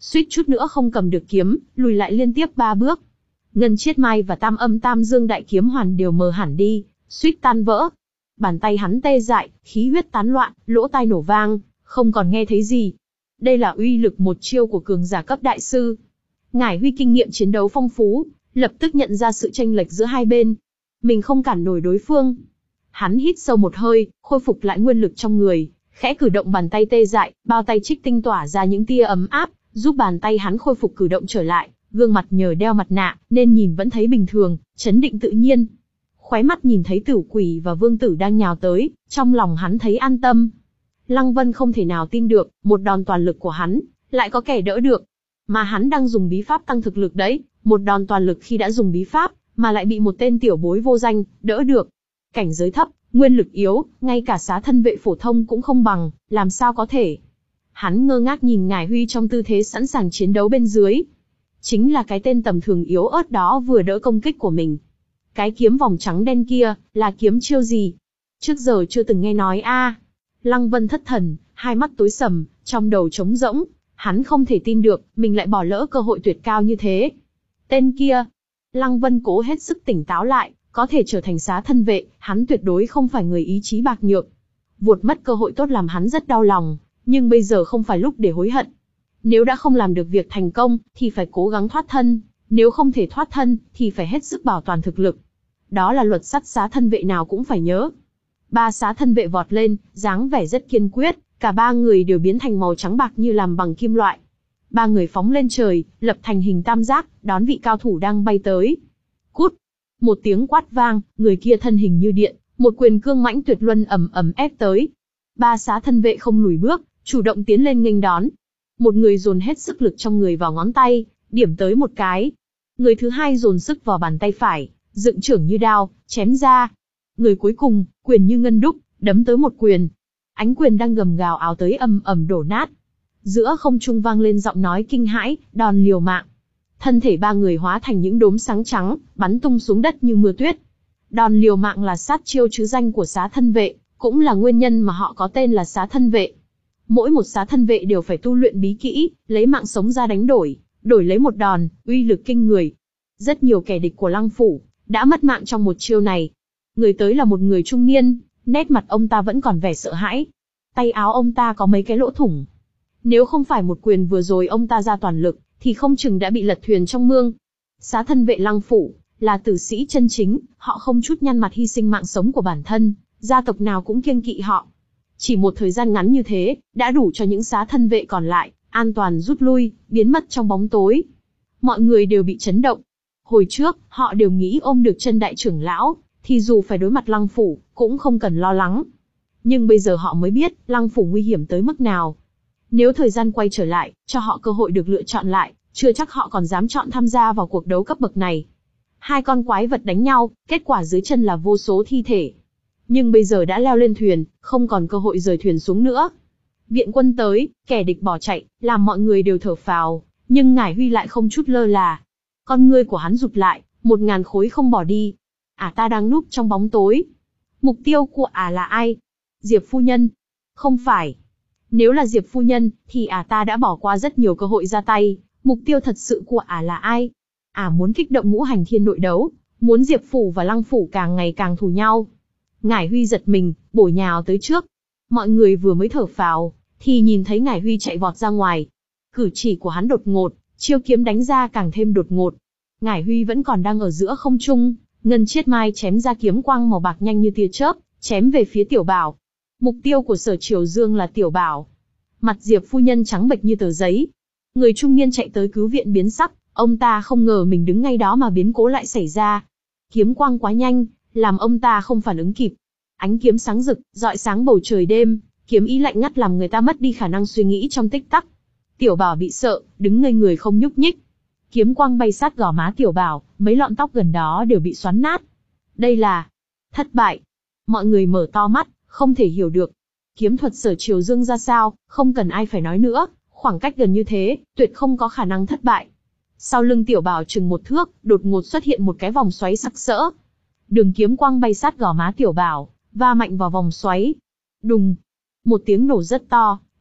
S1: suýt chút nữa không cầm được kiếm, lùi lại liên tiếp ba bước. Ngân Chiết Mai và Tam Âm Tam Dương đại kiếm hoàn đều mờ hẳn đi, suýt tan vỡ. Bàn tay hắn tê dại, khí huyết tán loạn, lỗ tai nổ vang, không còn nghe thấy gì. Đây là uy lực một chiêu của cường giả cấp đại sư. Ngải Huy kinh nghiệm chiến đấu phong phú, lập tức nhận ra sự chênh lệch giữa hai bên. Mình không cản nổi đối phương. Hắn hít sâu một hơi, khôi phục lại nguyên lực trong người, khẽ cử động bàn tay tê dại, bao tay trích tinh tỏa ra những tia ấm áp, giúp bàn tay hắn khôi phục cử động trở lại. Gương mặt nhờ đeo mặt nạ, nên nhìn vẫn thấy bình thường, chấn định tự nhiên. Khóe mắt nhìn thấy Tử Quỷ và Vương Tử đang nhào tới, trong lòng hắn thấy an tâm. Lăng Vân không thể nào tin được, một đòn toàn lực của hắn, lại có kẻ đỡ được. Mà hắn đang dùng bí pháp tăng thực lực đấy, một đòn toàn lực khi đã dùng bí pháp, mà lại bị một tên tiểu bối vô danh, đỡ được. Cảnh giới thấp, nguyên lực yếu, ngay cả xá thân vệ phổ thông cũng không bằng, làm sao có thể. Hắn ngơ ngác nhìn Ngải Huy trong tư thế sẵn sàng chiến đấu bên dưới. Chính là cái tên tầm thường yếu ớt đó vừa đỡ công kích của mình. Cái kiếm vòng trắng đen kia, là kiếm chiêu gì? Trước giờ chưa từng nghe nói a. À. Lăng Vân thất thần, hai mắt tối sầm, trong đầu trống rỗng, hắn không thể tin được, mình lại bỏ lỡ cơ hội tuyệt cao như thế. Tên kia, Lăng Vân cố hết sức tỉnh táo lại, có thể trở thành xá thân vệ, hắn tuyệt đối không phải người ý chí bạc nhược. Vuột mất cơ hội tốt làm hắn rất đau lòng, nhưng bây giờ không phải lúc để hối hận. Nếu đã không làm được việc thành công, thì phải cố gắng thoát thân, nếu không thể thoát thân, thì phải hết sức bảo toàn thực lực. Đó là luật sắt xá thân vệ nào cũng phải nhớ. Ba xá thân vệ vọt lên, dáng vẻ rất kiên quyết, cả ba người đều biến thành màu trắng bạc như làm bằng kim loại. Ba người phóng lên trời, lập thành hình tam giác, đón vị cao thủ đang bay tới. Cút! Một tiếng quát vang, người kia thân hình như điện, một quyền cương mãnh tuyệt luân ầm ầm ép tới. Ba xá thân vệ không lùi bước, chủ động tiến lên nghênh đón. Một người dồn hết sức lực trong người vào ngón tay, điểm tới một cái. Người thứ hai dồn sức vào bàn tay phải, dựng chưởng như đao, chém ra. Người cuối cùng, quyền như ngân đúc, đấm tới một quyền. Ánh quyền đang gầm gào ào tới ầm ầm đổ nát. Giữa không trung vang lên giọng nói kinh hãi, đòn liều mạng. Thân thể ba người hóa thành những đốm sáng trắng, bắn tung xuống đất như mưa tuyết. Đòn liều mạng là sát chiêu chứ danh của xá thân vệ, cũng là nguyên nhân mà họ có tên là xá thân vệ. Mỗi một xá thân vệ đều phải tu luyện bí kỹ, lấy mạng sống ra đánh đổi, đổi lấy một đòn, uy lực kinh người. Rất nhiều kẻ địch của Lăng Phủ đã mất mạng trong một chiêu này. Người tới là một người trung niên, nét mặt ông ta vẫn còn vẻ sợ hãi. Tay áo ông ta có mấy cái lỗ thủng. Nếu không phải một quyền vừa rồi ông ta ra toàn lực, thì không chừng đã bị lật thuyền trong mương. Xá thân vệ Lăng Phủ là tử sĩ chân chính, họ không chút nhăn mặt hy sinh mạng sống của bản thân, gia tộc nào cũng kiêng kỵ họ. Chỉ một thời gian ngắn như thế, đã đủ cho những xá thân vệ còn lại an toàn rút lui, biến mất trong bóng tối. Mọi người đều bị chấn động. Hồi trước, họ đều nghĩ ôm được chân đại trưởng lão, thì dù phải đối mặt Lăng Phủ, cũng không cần lo lắng. Nhưng bây giờ họ mới biết, Lăng Phủ nguy hiểm tới mức nào. Nếu thời gian quay trở lại, cho họ cơ hội được lựa chọn lại, chưa chắc họ còn dám chọn tham gia vào cuộc đấu cấp bậc này. Hai con quái vật đánh nhau, kết quả dưới chân là vô số thi thể. Nhưng bây giờ đã leo lên thuyền, không còn cơ hội rời thuyền xuống nữa. Viện quân tới, kẻ địch bỏ chạy, làm mọi người đều thở phào, nhưng Ngải Huy lại không chút lơ là. Con ngươi của hắn rụt lại, một ngàn khối không bỏ đi. À ta đang núp trong bóng tối. Mục tiêu của à là ai? Diệp phu nhân? Không phải. Nếu là Diệp phu nhân, thì à ta đã bỏ qua rất nhiều cơ hội ra tay. Mục tiêu thật sự của à là ai? À muốn kích động ngũ hành thiên nội đấu, muốn Diệp phủ và Lăng phủ càng ngày càng thù nhau. Ngải Huy giật mình, bổ nhào tới trước. Mọi người vừa mới thở phào, thì nhìn thấy Ngải Huy chạy vọt ra ngoài. Cử chỉ của hắn đột ngột, chiêu kiếm đánh ra càng thêm đột ngột. Ngải Huy vẫn còn đang ở giữa không trung, Ngân Chiết Mai chém ra kiếm quang màu bạc nhanh như tia chớp, chém về phía Tiểu Bảo. Mục tiêu của Sở Triều Dương là Tiểu Bảo. Mặt Diệp phu nhân trắng bệch như tờ giấy. Người trung niên chạy tới cứu viện biến sắc, ông ta không ngờ mình đứng ngay đó mà biến cố lại xảy ra. Kiếm quang quá nhanh, làm ông ta không phản ứng kịp. Ánh kiếm sáng rực, rọi sáng bầu trời đêm, kiếm ý lạnh ngắt làm người ta mất đi khả năng suy nghĩ trong tích tắc. Tiểu Bảo bị sợ, đứng ngây người không nhúc nhích. Kiếm quang bay sát gò má Tiểu Bảo, mấy lọn tóc gần đó đều bị xoắn nát. Đây là thất bại. Mọi người mở to mắt, không thể hiểu được. Kiếm thuật Sở Triều Dương ra sao, không cần ai phải nói nữa, khoảng cách gần như thế, tuyệt không có khả năng thất bại. Sau lưng Tiểu Bảo chừng một thước, đột ngột xuất hiện một cái vòng xoáy sặc sỡ. Đường kiếm quang bay sát gò má Tiểu Bảo, va mạnh vào vòng xoáy. Đùng! Một tiếng nổ rất to,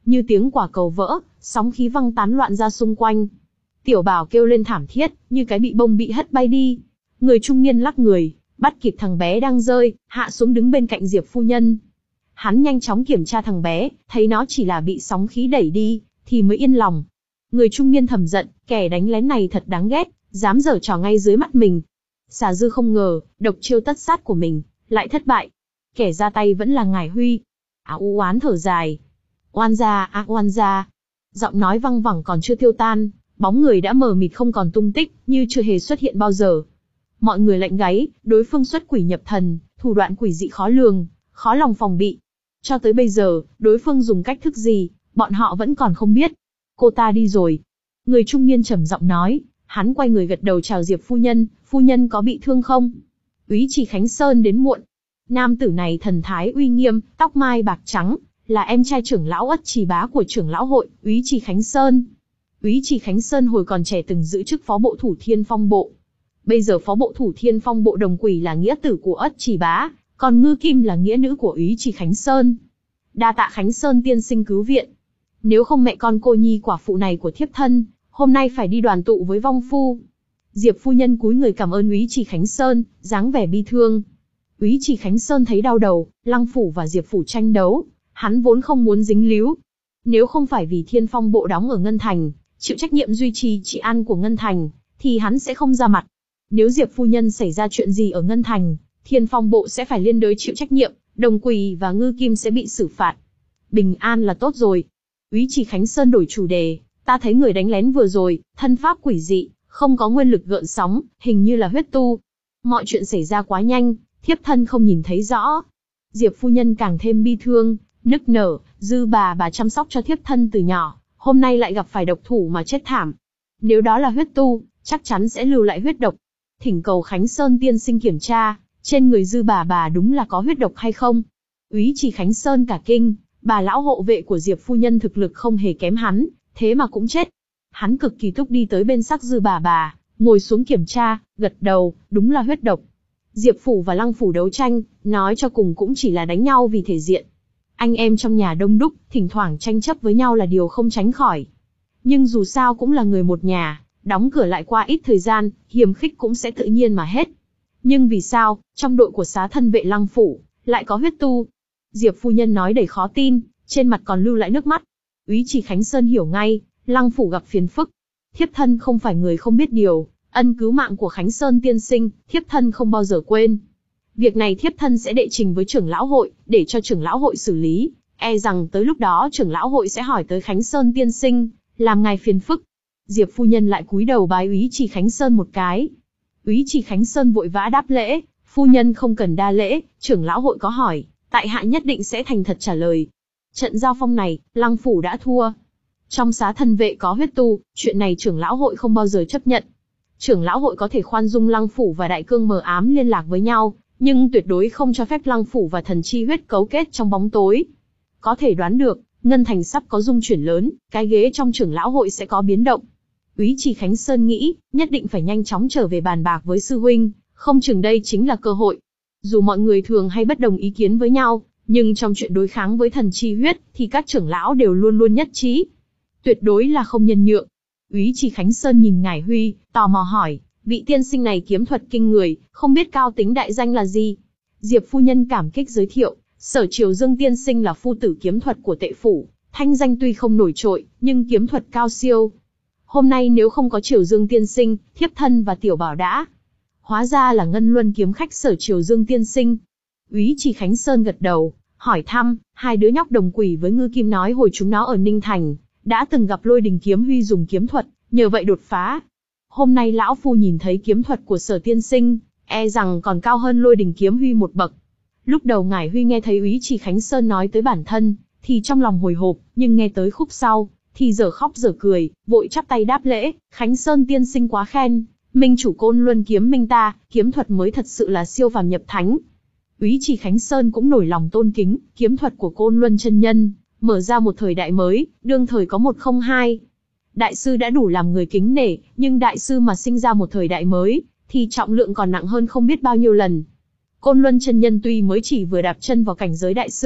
S1: như tiếng quả cầu vỡ, sóng khí văng tán loạn ra xung quanh. Tiểu Bảo kêu lên thảm thiết, như cái bị bông bị hất bay đi. Người trung niên lắc người, bắt kịp thằng bé đang rơi, hạ xuống đứng bên cạnh Diệp phu nhân. Hắn nhanh chóng kiểm tra thằng bé, thấy nó chỉ là bị sóng khí đẩy đi, thì mới yên lòng. Người trung niên thầm giận, kẻ đánh lén này thật đáng ghét, dám giở trò ngay dưới mắt mình. Xà Dư không ngờ, độc chiêu tất sát của mình lại thất bại. Kẻ ra tay vẫn là Ngải Huy. Áo u oán thở dài. Oan gia, á oan gia. Giọng nói văng vẳng còn chưa tiêu tan, bóng người đã mờ mịt không còn tung tích, như chưa hề xuất hiện bao giờ. Mọi người lạnh gáy, đối phương xuất quỷ nhập thần, thủ đoạn quỷ dị khó lường, khó lòng phòng bị. Cho tới bây giờ, đối phương dùng cách thức gì, bọn họ vẫn còn không biết. Cô ta đi rồi. Người trung niên trầm giọng nói, hắn quay người gật đầu chào Diệp phu nhân, phu nhân có bị thương không? Úy Trì Khánh Sơn đến muộn. Nam tử này thần thái uy nghiêm, tóc mai bạc trắng, là em trai trưởng lão Ất Trì Bá của trưởng lão hội, Úy Trì Khánh Sơn. Úy Trì Khánh Sơn hồi còn trẻ từng giữ chức phó bộ thủ Thiên Phong bộ. Bây giờ phó bộ thủ Thiên Phong bộ Đồng Quỷ là nghĩa tử của Ất Trì Bá, còn Ngư Kim là nghĩa nữ của Úy Trì Khánh Sơn. Đa tạ Khánh Sơn tiên sinh cứu viện. Nếu không mẹ con cô nhi quả phụ này của thiếp thân, hôm nay phải đi đoàn tụ với vong phu. Diệp phu nhân cúi người cảm ơn Úy Trì Khánh Sơn, dáng vẻ bi thương. Úy Trì Khánh Sơn thấy đau đầu, Lăng phủ và Diệp phủ tranh đấu, hắn vốn không muốn dính líu. Nếu không phải vì Thiên Phong bộ đóng ở Ngân Thành, chịu trách nhiệm duy trì trị an của Ngân Thành, thì hắn sẽ không ra mặt. Nếu Diệp phu nhân xảy ra chuyện gì ở Ngân Thành, Thiên Phong bộ sẽ phải liên đới chịu trách nhiệm, Đồng Quỷ và Ngư Kim sẽ bị xử phạt. Bình an là tốt rồi. Úy Trì Khánh Sơn đổi chủ đề, ta thấy người đánh lén vừa rồi, thân pháp quỷ dị, không có nguyên lực gợn sóng, hình như là huyết tu. Mọi chuyện xảy ra quá nhanh, thiếp thân không nhìn thấy rõ. Diệp phu nhân càng thêm bi thương, nức nở, Dư bà bà chăm sóc cho thiếp thân từ nhỏ, hôm nay lại gặp phải độc thủ mà chết thảm. Nếu đó là huyết tu, chắc chắn sẽ lưu lại huyết độc. Thỉnh cầu Khánh Sơn tiên sinh kiểm tra, trên người Dư bà bà đúng là có huyết độc hay không. Úy Trì Khánh Sơn cả kinh, bà lão hộ vệ của Diệp phu nhân thực lực không hề kém hắn, thế mà cũng chết. Hắn cực kỳ túc đi tới bên xác Dư bà bà, ngồi xuống kiểm tra, gật đầu, đúng là huyết độc. Diệp phủ và Lăng phủ đấu tranh, nói cho cùng cũng chỉ là đánh nhau vì thể diện. Anh em trong nhà đông đúc, thỉnh thoảng tranh chấp với nhau là điều không tránh khỏi. Nhưng dù sao cũng là người một nhà, đóng cửa lại qua ít thời gian, hiềm khích cũng sẽ tự nhiên mà hết. Nhưng vì sao, trong đội của xá thân vệ Lăng phủ, lại có huyết tu? Diệp phu nhân nói đầy khó tin, trên mặt còn lưu lại nước mắt. Úy Trì Khánh Sơn hiểu ngay, Lăng phủ gặp phiền phức. Thiếp thân không phải người không biết điều, ân cứu mạng của Khánh Sơn tiên sinh, thiếp thân không bao giờ quên. Việc này thiếp thân sẽ đệ trình với trưởng lão hội, để cho trưởng lão hội xử lý, e rằng tới lúc đó trưởng lão hội sẽ hỏi tới Khánh Sơn tiên sinh, làm ngài phiền phức. Diệp phu nhân lại cúi đầu bái Úy Trì Khánh Sơn một cái. Úy Trì Khánh Sơn vội vã đáp lễ, phu nhân không cần đa lễ, trưởng lão hội có hỏi, tại hạ nhất định sẽ thành thật trả lời. Trận giao phong này, Lăng phủ đã thua. Trong xá thân vệ có huyết tu, chuyện này trưởng lão hội không bao giờ chấp nhận. Trưởng lão hội có thể khoan dung Lăng phủ và Đại Cương mờ ám liên lạc với nhau, nhưng tuyệt đối không cho phép Lăng phủ và Thần Chi huyết cấu kết trong bóng tối. Có thể đoán được, Ngân Thành sắp có dung chuyển lớn, cái ghế trong trưởng lão hội sẽ có biến động. Úy Trì Khánh Sơn nghĩ, nhất định phải nhanh chóng trở về bàn bạc với sư huynh, không chừng đây chính là cơ hội. Dù mọi người thường hay bất đồng ý kiến với nhau, nhưng trong chuyện đối kháng với Thần Chi huyết, thì các trưởng lão đều luôn luôn nhất trí. Tuyệt đối là không nhân nhượng. Úy Trì Khánh Sơn nhìn Ngải Huy, tò mò hỏi, vị tiên sinh này kiếm thuật kinh người, không biết cao tính đại danh là gì? Diệp phu nhân cảm kích giới thiệu, Sở Triều Dương tiên sinh là phu tử kiếm thuật của Tệ phủ, thanh danh tuy không nổi trội, nhưng kiếm thuật cao siêu. Hôm nay nếu không có Triều Dương tiên sinh, thiếp thân và Tiểu Bảo đã. Hóa ra là Ngân Luân kiếm khách Sở Triều Dương tiên sinh. Úy Trì Khánh Sơn gật đầu, hỏi thăm, hai đứa nhóc Đồng Quỷ với Ngư Kim nói hồi chúng nó ở Ninh Thành, đã từng gặp Lôi Đình Kiếm Huy dùng kiếm thuật, nhờ vậy đột phá. Hôm nay lão phu nhìn thấy kiếm thuật của Sở tiên sinh, e rằng còn cao hơn Lôi Đình Kiếm Huy một bậc. Lúc đầu Ngải Huy nghe thấy Úy Trì Khánh Sơn nói tới bản thân, thì trong lòng hồi hộp, nhưng nghe tới khúc sau, thì dở khóc dở cười, vội chắp tay đáp lễ, Khánh Sơn tiên sinh quá khen, minh chủ Côn Luân kiếm minh ta, kiếm thuật mới thật sự là siêu phàm nhập thánh. Úy Trì Khánh Sơn cũng nổi lòng tôn kính, kiếm thuật của Côn Luân chân nhân, mở ra một thời đại mới, đương thời có một không hai. Đại sư đã đủ làm người kính nể, nhưng đại sư mà sinh ra một thời đại mới, thì trọng lượng còn nặng hơn không biết bao nhiêu lần. Côn Luân chân nhân tuy mới chỉ vừa đạp chân vào cảnh giới đại sư,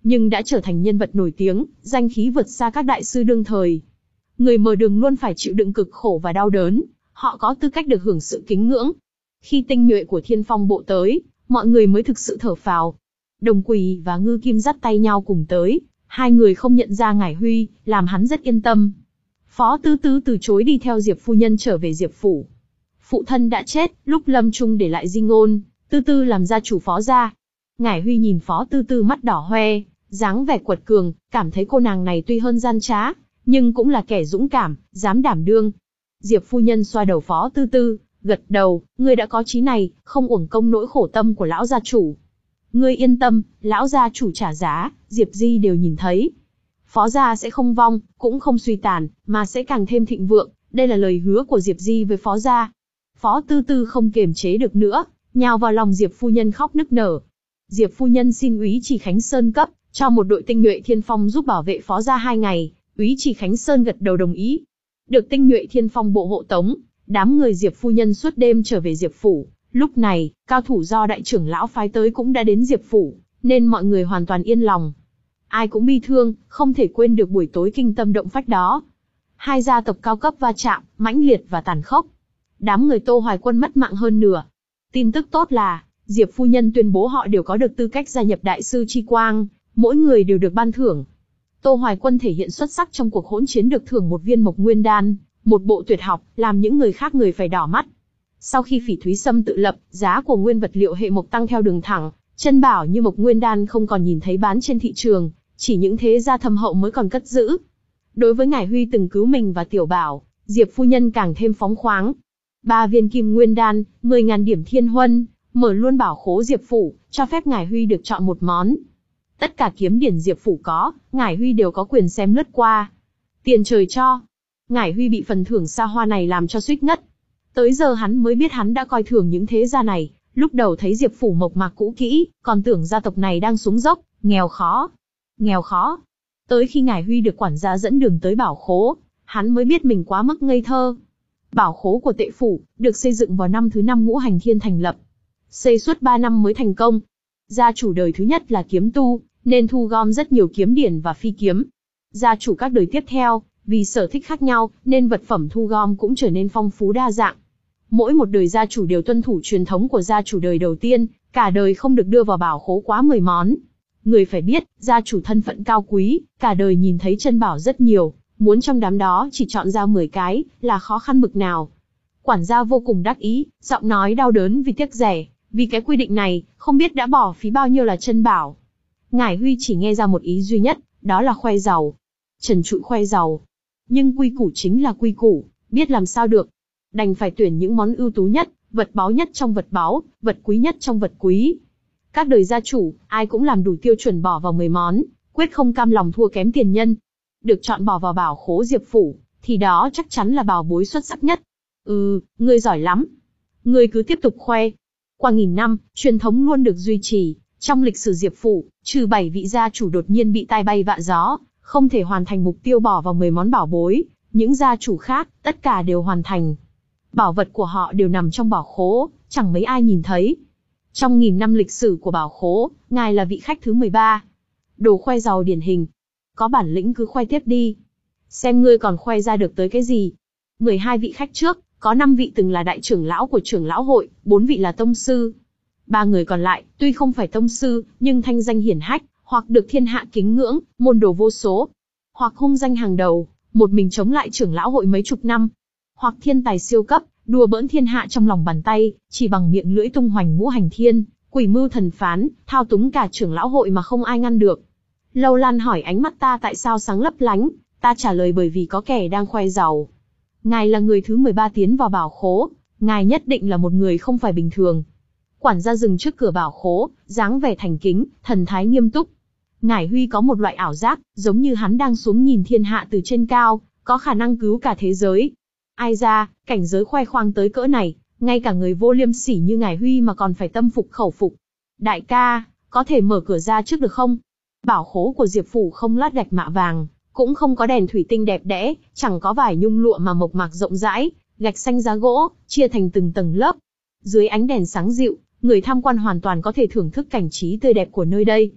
S1: nhưng đã trở thành nhân vật nổi tiếng, danh khí vượt xa các đại sư đương thời. Người mở đường luôn phải chịu đựng cực khổ và đau đớn, họ có tư cách được hưởng sự kính ngưỡng. Khi tinh nhuệ của Thiên Phong bộ tới, mọi người mới thực sự thở phào. Đồng Quỳ và Ngư Kim dắt tay nhau cùng tới, hai người không nhận ra Ngải Huy, làm hắn rất yên tâm. Phó Tư Tư từ chối đi theo Diệp phu nhân trở về Diệp phủ. Phụ thân đã chết, lúc lâm chung để lại di ngôn, Tư Tư làm gia chủ Phó gia. Ngải Huy nhìn Phó Tư Tư mắt đỏ hoe, dáng vẻ quật cường, cảm thấy cô nàng này tuy hơn gian trá, nhưng cũng là kẻ dũng cảm, dám đảm đương. Diệp phu nhân xoa đầu Phó Tư Tư, gật đầu, ngươi đã có chí này, không uổng công nỗi khổ tâm của lão gia chủ. Ngươi yên tâm, lão gia chủ trả giá, Diệp Di đều nhìn thấy. Phó gia sẽ không vong, cũng không suy tàn, mà sẽ càng thêm thịnh vượng, đây là lời hứa của Diệp Di với Phó gia. Phó Tư Tư không kiềm chế được nữa, nhào vào lòng Diệp phu nhân khóc nức nở. Diệp phu nhân xin úy chỉ Khánh Sơn cấp, cho một đội tinh nhuệ Thiên Phong giúp bảo vệ Phó gia hai ngày, úy chỉ Khánh Sơn gật đầu đồng ý. Được tinh nhuệ Thiên Phong bộ hộ tống, đám người Diệp phu nhân suốt đêm trở về Diệp phủ. Lúc này, cao thủ do đại trưởng lão phái tới cũng đã đến Diệp phủ, nên mọi người hoàn toàn yên lòng. Ai cũng bi thương, không thể quên được buổi tối kinh tâm động phách đó. Hai gia tộc cao cấp va chạm, mãnh liệt và tàn khốc. Đám người Tô Hoài Quân mất mạng hơn nửa. Tin tức tốt là, Diệp phu nhân tuyên bố họ đều có được tư cách gia nhập đại sư chi quang, mỗi người đều được ban thưởng. Tô Hoài Quân thể hiện xuất sắc trong cuộc hỗn chiến được thưởng một viên mộc nguyên đan, một bộ tuyệt học, làm những người khác người phải đỏ mắt. Sau khi Phỉ Thúy Sâm tự lập, giá của nguyên vật liệu hệ mộc tăng theo đường thẳng, chân bảo như mộc nguyên đan không còn nhìn thấy bán trên thị trường, chỉ những thế gia thâm hậu mới còn cất giữ. Đối với Ngải Huy từng cứu mình và Tiểu Bảo, Diệp phu nhân càng thêm phóng khoáng. Ba viên kim nguyên đan, mười nghìn điểm thiên huân, mở luôn bảo khố Diệp phủ, cho phép Ngải Huy được chọn một món. Tất cả kiếm điển Diệp phủ có, Ngải Huy đều có quyền xem lướt qua. Tiền trời cho. Ngải Huy bị phần thưởng xa hoa này làm cho suýt ngất. Tới giờ hắn mới biết hắn đã coi thường những thế gia này, lúc đầu thấy Diệp phủ mộc mạc cũ kỹ, còn tưởng gia tộc này đang xuống dốc, nghèo khó. Nghèo khó. Tới khi Ngải Huy được quản gia dẫn đường tới bảo khố, hắn mới biết mình quá mức ngây thơ. Bảo khố của Tệ phủ, được xây dựng vào năm thứ năm Ngũ Hành Thiên thành lập. Xây suốt ba năm mới thành công. Gia chủ đời thứ nhất là kiếm tu, nên thu gom rất nhiều kiếm điển và phi kiếm. Gia chủ các đời tiếp theo, vì sở thích khác nhau, nên vật phẩm thu gom cũng trở nên phong phú đa dạng. Mỗi một đời gia chủ đều tuân thủ truyền thống của gia chủ đời đầu tiên, cả đời không được đưa vào bảo khố quá mười món. Người phải biết, gia chủ thân phận cao quý, cả đời nhìn thấy chân bảo rất nhiều, muốn trong đám đó chỉ chọn ra mười cái, là khó khăn bực nào. Quản gia vô cùng đắc ý, giọng nói đau đớn vì tiếc rẻ, vì cái quy định này, không biết đã bỏ phí bao nhiêu là chân bảo. Ngải Huy chỉ nghe ra một ý duy nhất, đó là khoe giàu. Trần trụi khoe giàu. Nhưng quy củ chính là quy củ, biết làm sao được. Đành phải tuyển những món ưu tú nhất, vật báu nhất trong vật báu, vật quý nhất trong vật quý. Các đời gia chủ, ai cũng làm đủ tiêu chuẩn bỏ vào mười món, quyết không cam lòng thua kém tiền nhân. Được chọn bỏ vào bảo khố Diệp phủ, thì đó chắc chắn là bảo bối xuất sắc nhất. Ừ, ngươi giỏi lắm. Ngươi cứ tiếp tục khoe. Qua nghìn năm, truyền thống luôn được duy trì. Trong lịch sử Diệp phủ, trừ bảy vị gia chủ đột nhiên bị tai bay vạ gió, không thể hoàn thành mục tiêu bỏ vào mười món bảo bối, những gia chủ khác, tất cả đều hoàn thành. Bảo vật của họ đều nằm trong bảo khố, chẳng mấy ai nhìn thấy. Trong nghìn năm lịch sử của bảo khố, ngài là vị khách thứ mười ba. Đồ khoe giàu điển hình. Có bản lĩnh cứ khoe tiếp đi. Xem ngươi còn khoe ra được tới cái gì. mười hai vị khách trước, có năm vị từng là đại trưởng lão của trưởng lão hội, bốn vị là tông sư. Ba người còn lại, tuy không phải tông sư, nhưng thanh danh hiển hách, hoặc được thiên hạ kính ngưỡng, môn đồ vô số. Hoặc hung danh hàng đầu, một mình chống lại trưởng lão hội mấy chục năm. Hoặc thiên tài siêu cấp, đùa bỡn thiên hạ trong lòng bàn tay, chỉ bằng miệng lưỡi tung hoành ngũ hành thiên, quỷ mưu thần phán, thao túng cả trưởng lão hội mà không ai ngăn được. Lâu Lan hỏi ánh mắt ta tại sao sáng lấp lánh, ta trả lời bởi vì có kẻ đang khoe giàu. Ngài là người thứ mười ba tiến vào bảo khố, ngài nhất định là một người không phải bình thường. Quản gia dừng trước cửa bảo khố, dáng vẻ thành kính, thần thái nghiêm túc. Ngải Huy có một loại ảo giác, giống như hắn đang xuống nhìn thiên hạ từ trên cao, có khả năng cứu cả thế giới. Ai ra, cảnh giới khoe khoang tới cỡ này, ngay cả người vô liêm sỉ như Ngải Huy mà còn phải tâm phục khẩu phục. Đại ca, có thể mở cửa ra trước được không? Bảo khố của Diệp phủ không lát gạch mạ vàng, cũng không có đèn thủy tinh đẹp đẽ, chẳng có vải nhung lụa mà mộc mạc rộng rãi, gạch xanh giá gỗ, chia thành từng tầng lớp. Dưới ánh đèn sáng dịu, người tham quan hoàn toàn có thể thưởng thức cảnh trí tươi đẹp của nơi đây.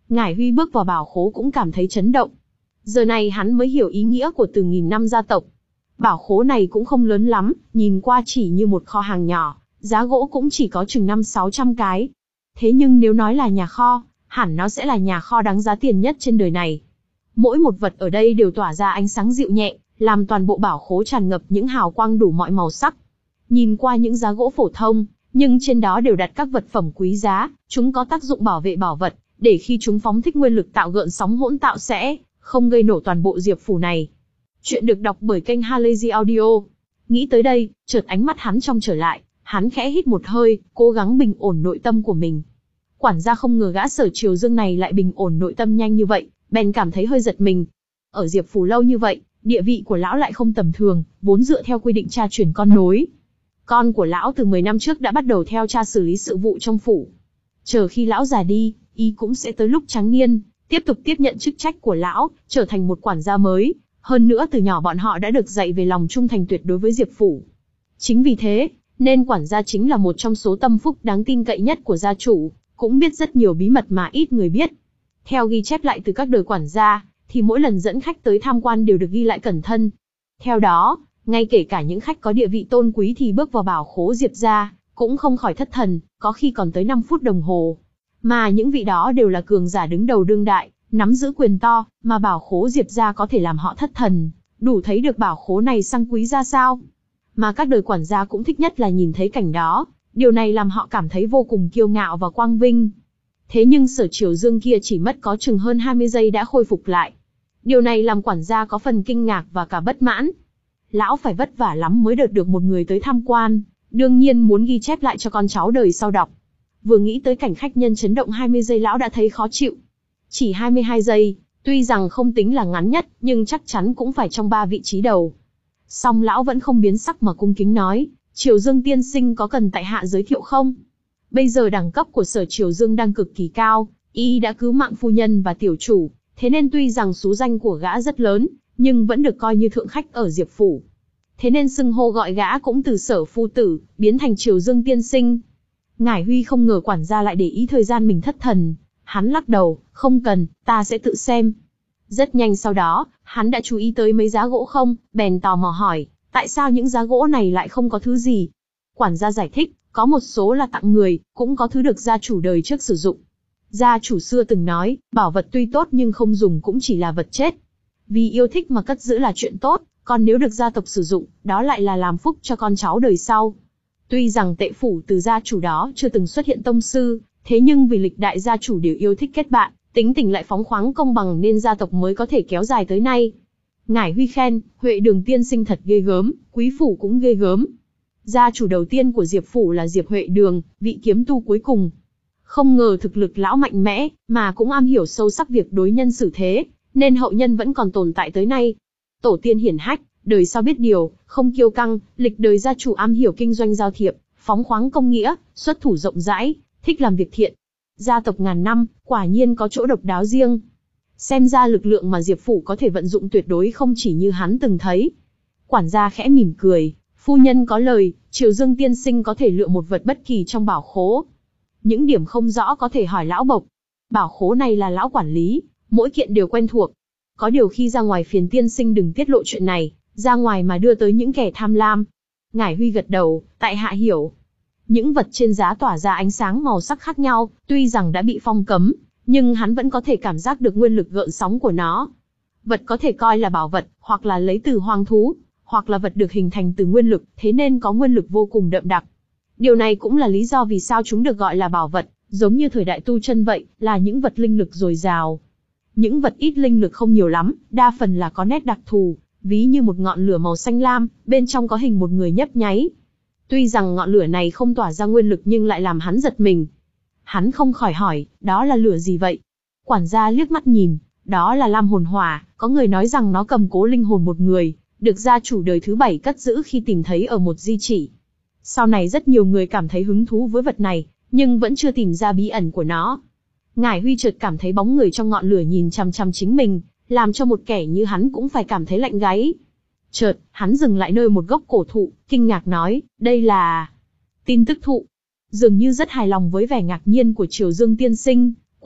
S1: Ngải Huy bước vào bảo khố cũng cảm thấy chấn động. Giờ này hắn mới hiểu ý nghĩa của từ nghìn năm gia tộc. Bảo khố này cũng không lớn lắm, nhìn qua chỉ như một kho hàng nhỏ, giá gỗ cũng chỉ có chừng năm sáu trăm cái. Thế nhưng nếu nói là nhà kho, hẳn nó sẽ là nhà kho đáng giá tiền nhất trên đời này. Mỗi một vật ở đây đều tỏa ra ánh sáng dịu nhẹ, làm toàn bộ bảo khố tràn ngập những hào quang đủ mọi màu sắc. Nhìn qua những giá gỗ phổ thông, nhưng trên đó đều đặt các vật phẩm quý giá, chúng có tác dụng bảo vệ bảo vật, để khi chúng phóng thích nguyên lực tạo gợn sóng hỗn tạo sẽ không gây nổ toàn bộ Diệp Phủ này. Chuyện được đọc bởi kênh Halazy Audio. Nghĩ tới đây, chợt ánh mắt hắn trong trở lại, hắn khẽ hít một hơi, cố gắng bình ổn nội tâm của mình. Quản gia không ngờ gã Sở Triều Dương này lại bình ổn nội tâm nhanh như vậy, bèn cảm thấy hơi giật mình. Ở Diệp Phủ lâu như vậy, địa vị của lão lại không tầm thường, vốn dựa theo quy định cha truyền con nối. Con của lão từ mười năm trước đã bắt đầu theo cha xử lý sự vụ trong phủ. Chờ khi lão già đi, y cũng sẽ tới lúc tráng niên, tiếp tục tiếp nhận chức trách của lão, trở thành một quản gia mới. Hơn nữa từ nhỏ bọn họ đã được dạy về lòng trung thành tuyệt đối với Diệp Phủ. Chính vì thế, nên quản gia chính là một trong số tâm phúc đáng tin cậy nhất của gia chủ, cũng biết rất nhiều bí mật mà ít người biết. Theo ghi chép lại từ các đời quản gia, thì mỗi lần dẫn khách tới tham quan đều được ghi lại cẩn thận. Theo đó, ngay kể cả những khách có địa vị tôn quý thì bước vào bảo khố Diệp gia, cũng không khỏi thất thần, có khi còn tới năm phút đồng hồ. Mà những vị đó đều là cường giả đứng đầu đương đại, nắm giữ quyền to, mà bảo khố Diệp gia có thể làm họ thất thần, đủ thấy được bảo khố này sang quý ra sao. Mà các đời quản gia cũng thích nhất là nhìn thấy cảnh đó, điều này làm họ cảm thấy vô cùng kiêu ngạo và quang vinh. Thế nhưng Sở Triều Dương kia chỉ mất có chừng hơn hai mươi giây đã khôi phục lại. Điều này làm quản gia có phần kinh ngạc và cả bất mãn. Lão phải vất vả lắm mới đợt được một người tới tham quan, đương nhiên muốn ghi chép lại cho con cháu đời sau đọc. Vừa nghĩ tới cảnh khách nhân chấn động hai mươi giây lão đã thấy khó chịu. Chỉ hai mươi hai giây, tuy rằng không tính là ngắn nhất, nhưng chắc chắn cũng phải trong ba vị trí đầu. Song lão vẫn không biến sắc mà cung kính nói, Triều Dương tiên sinh có cần tại hạ giới thiệu không? Bây giờ đẳng cấp của Sở Triều Dương đang cực kỳ cao, y đã cứu mạng phu nhân và tiểu chủ, thế nên tuy rằng số danh của gã rất lớn, nhưng vẫn được coi như thượng khách ở Diệp Phủ. Thế nên xưng hô gọi gã cũng từ Sở phu tử, biến thành Triều Dương tiên sinh. Ngải Huy không ngờ quản gia lại để ý thời gian mình thất thần, hắn lắc đầu, không cần, ta sẽ tự xem. Rất nhanh sau đó, hắn đã chú ý tới mấy giá gỗ không, bèn tò mò hỏi, tại sao những giá gỗ này lại không có thứ gì? Quản gia giải thích, có một số là tặng người, cũng có thứ được gia chủ đời trước sử dụng. Gia chủ xưa từng nói, bảo vật tuy tốt nhưng không dùng cũng chỉ là vật chết. Vì yêu thích mà cất giữ là chuyện tốt, còn nếu được gia tộc sử dụng, đó lại là làm phúc cho con cháu đời sau. Tuy rằng Tệ Phủ từ gia chủ đó chưa từng xuất hiện tông sư, thế nhưng vì lịch đại gia chủ đều yêu thích kết bạn, tính tình lại phóng khoáng công bằng nên gia tộc mới có thể kéo dài tới nay. Ngải Huy khen, Huệ Đường tiên sinh thật ghê gớm, Quý Phủ cũng ghê gớm. Gia chủ đầu tiên của Diệp Phủ là Diệp Huệ Đường, vị kiếm tu cuối cùng. Không ngờ thực lực lão mạnh mẽ, mà cũng am hiểu sâu sắc việc đối nhân xử thế, nên hậu nhân vẫn còn tồn tại tới nay. Tổ tiên hiển hách, đời sau biết điều, không kiêu căng, lịch đời gia chủ am hiểu kinh doanh giao thiệp, phóng khoáng công nghĩa, xuất thủ rộng rãi, thích làm việc thiện. Gia tộc ngàn năm, quả nhiên có chỗ độc đáo riêng. Xem ra lực lượng mà Diệp Phủ có thể vận dụng tuyệt đối không chỉ như hắn từng thấy. Quản gia khẽ mỉm cười, phu nhân có lời, Triều Dương tiên sinh có thể lựa một vật bất kỳ trong bảo khố. Những điểm không rõ có thể hỏi lão Bộc. Bảo khố này là lão quản lý, mỗi kiện đều quen thuộc. Có điều khi ra ngoài phiền tiên sinh đừng tiết lộ chuyện này, ra ngoài mà đưa tới những kẻ tham lam. Ngải Huy gật đầu, tại hạ hiểu. Những vật trên giá tỏa ra ánh sáng màu sắc khác nhau, tuy rằng đã bị phong cấm, nhưng hắn vẫn có thể cảm giác được nguyên lực gợn sóng của nó. Vật có thể coi là bảo vật, hoặc là lấy từ hoang thú, hoặc là vật được hình thành từ nguyên lực, thế nên có nguyên lực vô cùng đậm đặc. Điều này cũng là lý do vì sao chúng được gọi là bảo vật, giống như thời đại tu chân vậy, là những vật linh lực dồi dào. Những vật ít linh lực không nhiều lắm, đa phần là có nét đặc thù, ví như một ngọn lửa màu xanh lam, bên trong có hình một người nhấp nháy. Tuy rằng ngọn lửa này không tỏa ra nguyên lực nhưng lại làm hắn giật mình. Hắn không khỏi hỏi, đó là lửa gì vậy? Quản gia liếc mắt nhìn, đó là lam hồn hỏa, có người nói rằng nó cầm cố linh hồn một người, được gia chủ đời thứ bảy cất giữ khi tìm thấy ở một di chỉ. Sau này rất nhiều người cảm thấy hứng thú với vật này, nhưng vẫn chưa tìm ra bí ẩn của nó. Ngải Huy chợt cảm thấy bóng người trong ngọn lửa nhìn chằm chằm chính mình, làm cho một kẻ như hắn cũng phải cảm thấy lạnh gáy. Chợt, hắn dừng lại nơi một gốc cổ thụ, kinh ngạc nói, đây là tin tức thụ. Dường như rất hài lòng với vẻ ngạc nhiên của Triều Dương tiên sinh,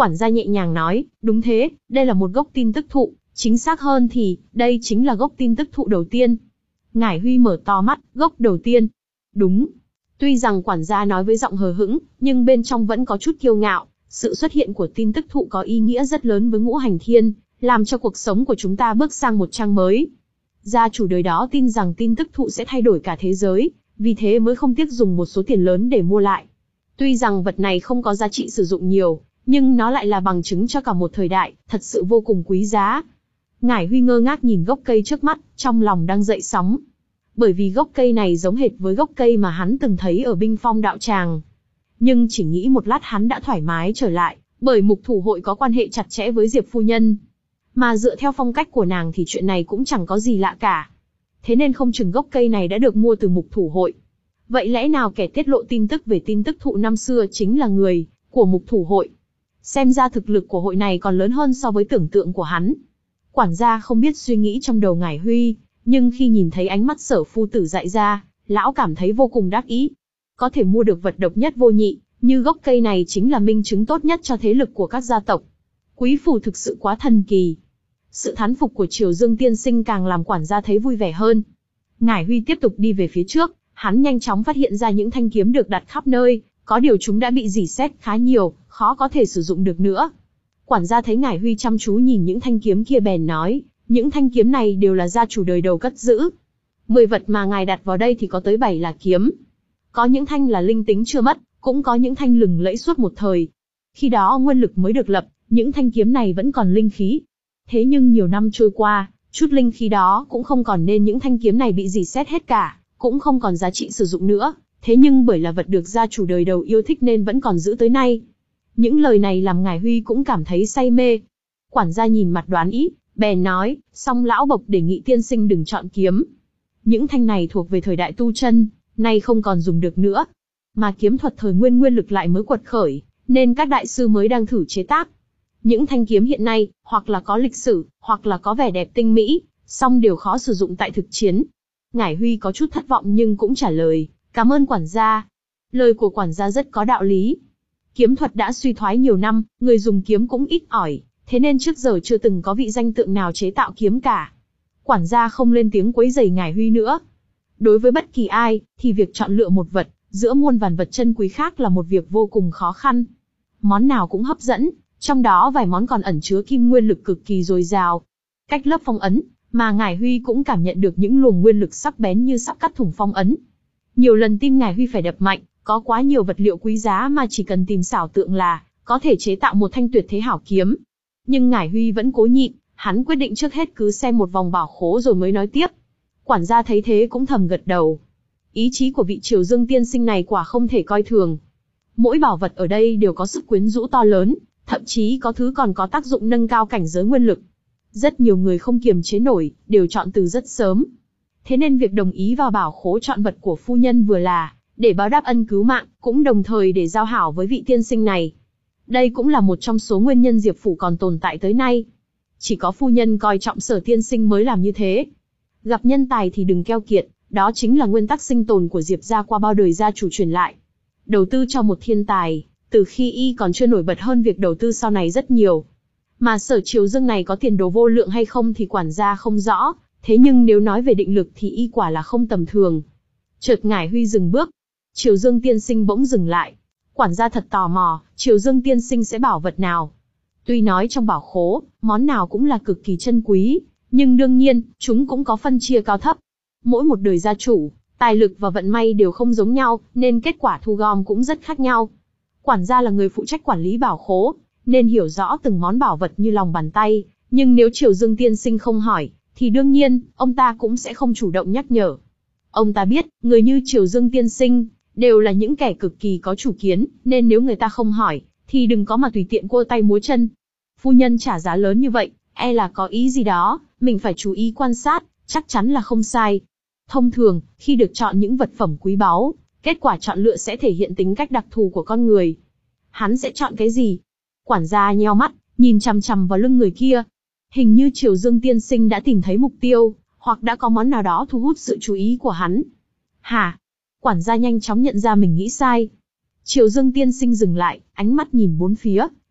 S1: Quản gia nhẹ nhàng nói, đúng thế, đây là một gốc tin tức thụ, chính xác hơn thì, đây chính là gốc tin tức thụ đầu tiên. Ngải Huy mở to mắt, gốc đầu tiên. Đúng. Tuy rằng quản gia nói với giọng hờ hững, nhưng bên trong vẫn có chút kiêu ngạo. Sự xuất hiện của tin tức thụ có ý nghĩa rất lớn với ngũ hành thiên, làm cho cuộc sống của chúng ta bước sang một trang mới. Gia chủ đời đó tin rằng tin tức thụ sẽ thay đổi cả thế giới, vì thế mới không tiếc dùng một số tiền lớn để mua lại. Tuy rằng vật này không có giá trị sử dụng nhiều, nhưng nó lại là bằng chứng cho cả một thời đại, thật sự vô cùng quý giá. Ngải Huy ngơ ngác nhìn gốc cây trước mắt, trong lòng đang dậy sóng. Bởi vì gốc cây này giống hệt với gốc cây mà hắn từng thấy ở Binh Phong đạo tràng. Nhưng chỉ nghĩ một lát hắn đã thoải mái trở lại, bởi mục thủ hội có quan hệ chặt chẽ với Diệp phu nhân. Mà dựa theo phong cách của nàng thì chuyện này cũng chẳng có gì lạ cả. Thế nên không chừng gốc cây này đã được mua từ mục thủ hội. Vậy lẽ nào kẻ tiết lộ tin tức về tin tức thụ năm xưa chính là người của mục thủ hội? Xem ra thực lực của hội này còn lớn hơn so với tưởng tượng của hắn. Quản gia không biết suy nghĩ trong đầu Ngải Huy, nhưng khi nhìn thấy ánh mắt Sở phu tử dại ra, lão cảm thấy vô cùng đắc ý. Có thể mua được vật độc nhất vô nhị, như gốc cây này chính là minh chứng tốt nhất cho thế lực của các gia tộc. Quý phủ thực sự quá thần kỳ. Sự thán phục của Triều Dương tiên sinh càng làm quản gia thấy vui vẻ hơn. Ngải Huy tiếp tục đi về phía trước, hắn nhanh chóng phát hiện ra những thanh kiếm được đặt khắp nơi, có điều chúng đã bị rỉ sét khá nhiều, khó có thể sử dụng được nữa. Quản gia thấy Ngải Huy chăm chú nhìn những thanh kiếm kia bèn nói, những thanh kiếm này đều là gia chủ đời đầu cất giữ. Mười vật mà ngài đặt vào đây thì có tới bảy là kiếm. Có những thanh là linh tính chưa mất, cũng có những thanh lừng lẫy suốt một thời. Khi đó nguyên lực mới được lập, những thanh kiếm này vẫn còn linh khí. Thế nhưng nhiều năm trôi qua, chút linh khí đó cũng không còn nên những thanh kiếm này bị rỉ sét hết cả, cũng không còn giá trị sử dụng nữa. Thế nhưng bởi là vật được gia chủ đời đầu yêu thích nên vẫn còn giữ tới nay. Những lời này làm Ngải Huy cũng cảm thấy say mê. Quản gia nhìn mặt đoán ý, bèn nói, song lão bộc đề nghị tiên sinh đừng chọn kiếm. Những thanh này thuộc về thời đại tu chân, nay không còn dùng được nữa. Mà kiếm thuật thời nguyên nguyên lực lại mới quật khởi, nên các đại sư mới đang thử chế tác. Những thanh kiếm hiện nay, hoặc là có lịch sử, hoặc là có vẻ đẹp tinh mỹ, song đều khó sử dụng tại thực chiến. Ngải Huy có chút thất vọng nhưng cũng trả lời, cảm ơn quản gia. Lời của quản gia rất có đạo lý. Kiếm thuật đã suy thoái nhiều năm, người dùng kiếm cũng ít ỏi, thế nên trước giờ chưa từng có vị danh tượng nào chế tạo kiếm cả. Quản gia không lên tiếng quấy rầy Ngải Huy nữa. Đối với bất kỳ ai, thì việc chọn lựa một vật, giữa muôn vàn vật chân quý khác là một việc vô cùng khó khăn. Món nào cũng hấp dẫn, trong đó vài món còn ẩn chứa kim nguyên lực cực kỳ dồi dào. Cách lớp phong ấn, mà Ngải Huy cũng cảm nhận được những luồng nguyên lực sắc bén như sắp cắt thủng phong ấn. Nhiều lần tim Ngải Huy phải đập mạnh, có quá nhiều vật liệu quý giá mà chỉ cần tìm xảo tượng là có thể chế tạo một thanh tuyệt thế hảo kiếm. Nhưng Ngải Huy vẫn cố nhịn, hắn quyết định trước hết cứ xem một vòng bảo khố rồi mới nói tiếp. Quản gia thấy thế cũng thầm gật đầu. Ý chí của vị Triều Dương tiên sinh này quả không thể coi thường. Mỗi bảo vật ở đây đều có sức quyến rũ to lớn, thậm chí có thứ còn có tác dụng nâng cao cảnh giới nguyên lực. Rất nhiều người không kiềm chế nổi, đều chọn từ rất sớm. Thế nên việc đồng ý vào bảo khố chọn vật của phu nhân vừa là để báo đáp ân cứu mạng, cũng đồng thời để giao hảo với vị tiên sinh này. Đây cũng là một trong số nguyên nhân Diệp phủ còn tồn tại tới nay. Chỉ có phu nhân coi trọng Sở tiên sinh mới làm như thế. Gặp nhân tài thì đừng keo kiệt, đó chính là nguyên tắc sinh tồn của Diệp gia qua bao đời gia chủ truyền lại. Đầu tư cho một thiên tài, từ khi y còn chưa nổi bật hơn việc đầu tư sau này rất nhiều. Mà Sở Triều Dương này có tiền đồ vô lượng hay không thì quản gia không rõ, thế nhưng nếu nói về định lực thì y quả là không tầm thường. Chợt Ngải Huy dừng bước, Triều Dương tiên sinh bỗng dừng lại. Quản gia thật tò mò, Triều Dương tiên sinh sẽ bảo vật nào? Tuy nói trong bảo khố, món nào cũng là cực kỳ chân quý, nhưng đương nhiên, chúng cũng có phân chia cao thấp. Mỗi một đời gia chủ, tài lực và vận may đều không giống nhau, nên kết quả thu gom cũng rất khác nhau. Quản gia là người phụ trách quản lý bảo khố, nên hiểu rõ từng món bảo vật như lòng bàn tay, nhưng nếu Triều Dương tiên sinh không hỏi, thì đương nhiên, ông ta cũng sẽ không chủ động nhắc nhở. Ông ta biết, người như Triều Dương tiên sinh, đều là những kẻ cực kỳ có chủ kiến, nên nếu người ta không hỏi, thì đừng có mà tùy tiện cua tay múa chân. Phu nhân trả giá lớn như vậy, e là có ý gì đó, mình phải chú ý quan sát, chắc chắn là không sai. Thông thường, khi được chọn những vật phẩm quý báu, kết quả chọn lựa sẽ thể hiện tính cách đặc thù của con người. Hắn sẽ chọn cái gì? Quản gia nheo mắt, nhìn chằm chằm vào lưng người kia. Hình như Triều Dương tiên sinh đã tìm thấy mục tiêu, hoặc đã có món nào đó thu hút sự chú ý của hắn. Hả? Quản gia nhanh chóng nhận ra mình nghĩ sai. Triều Dương tiên sinh dừng lại, ánh mắt nhìn bốn phía,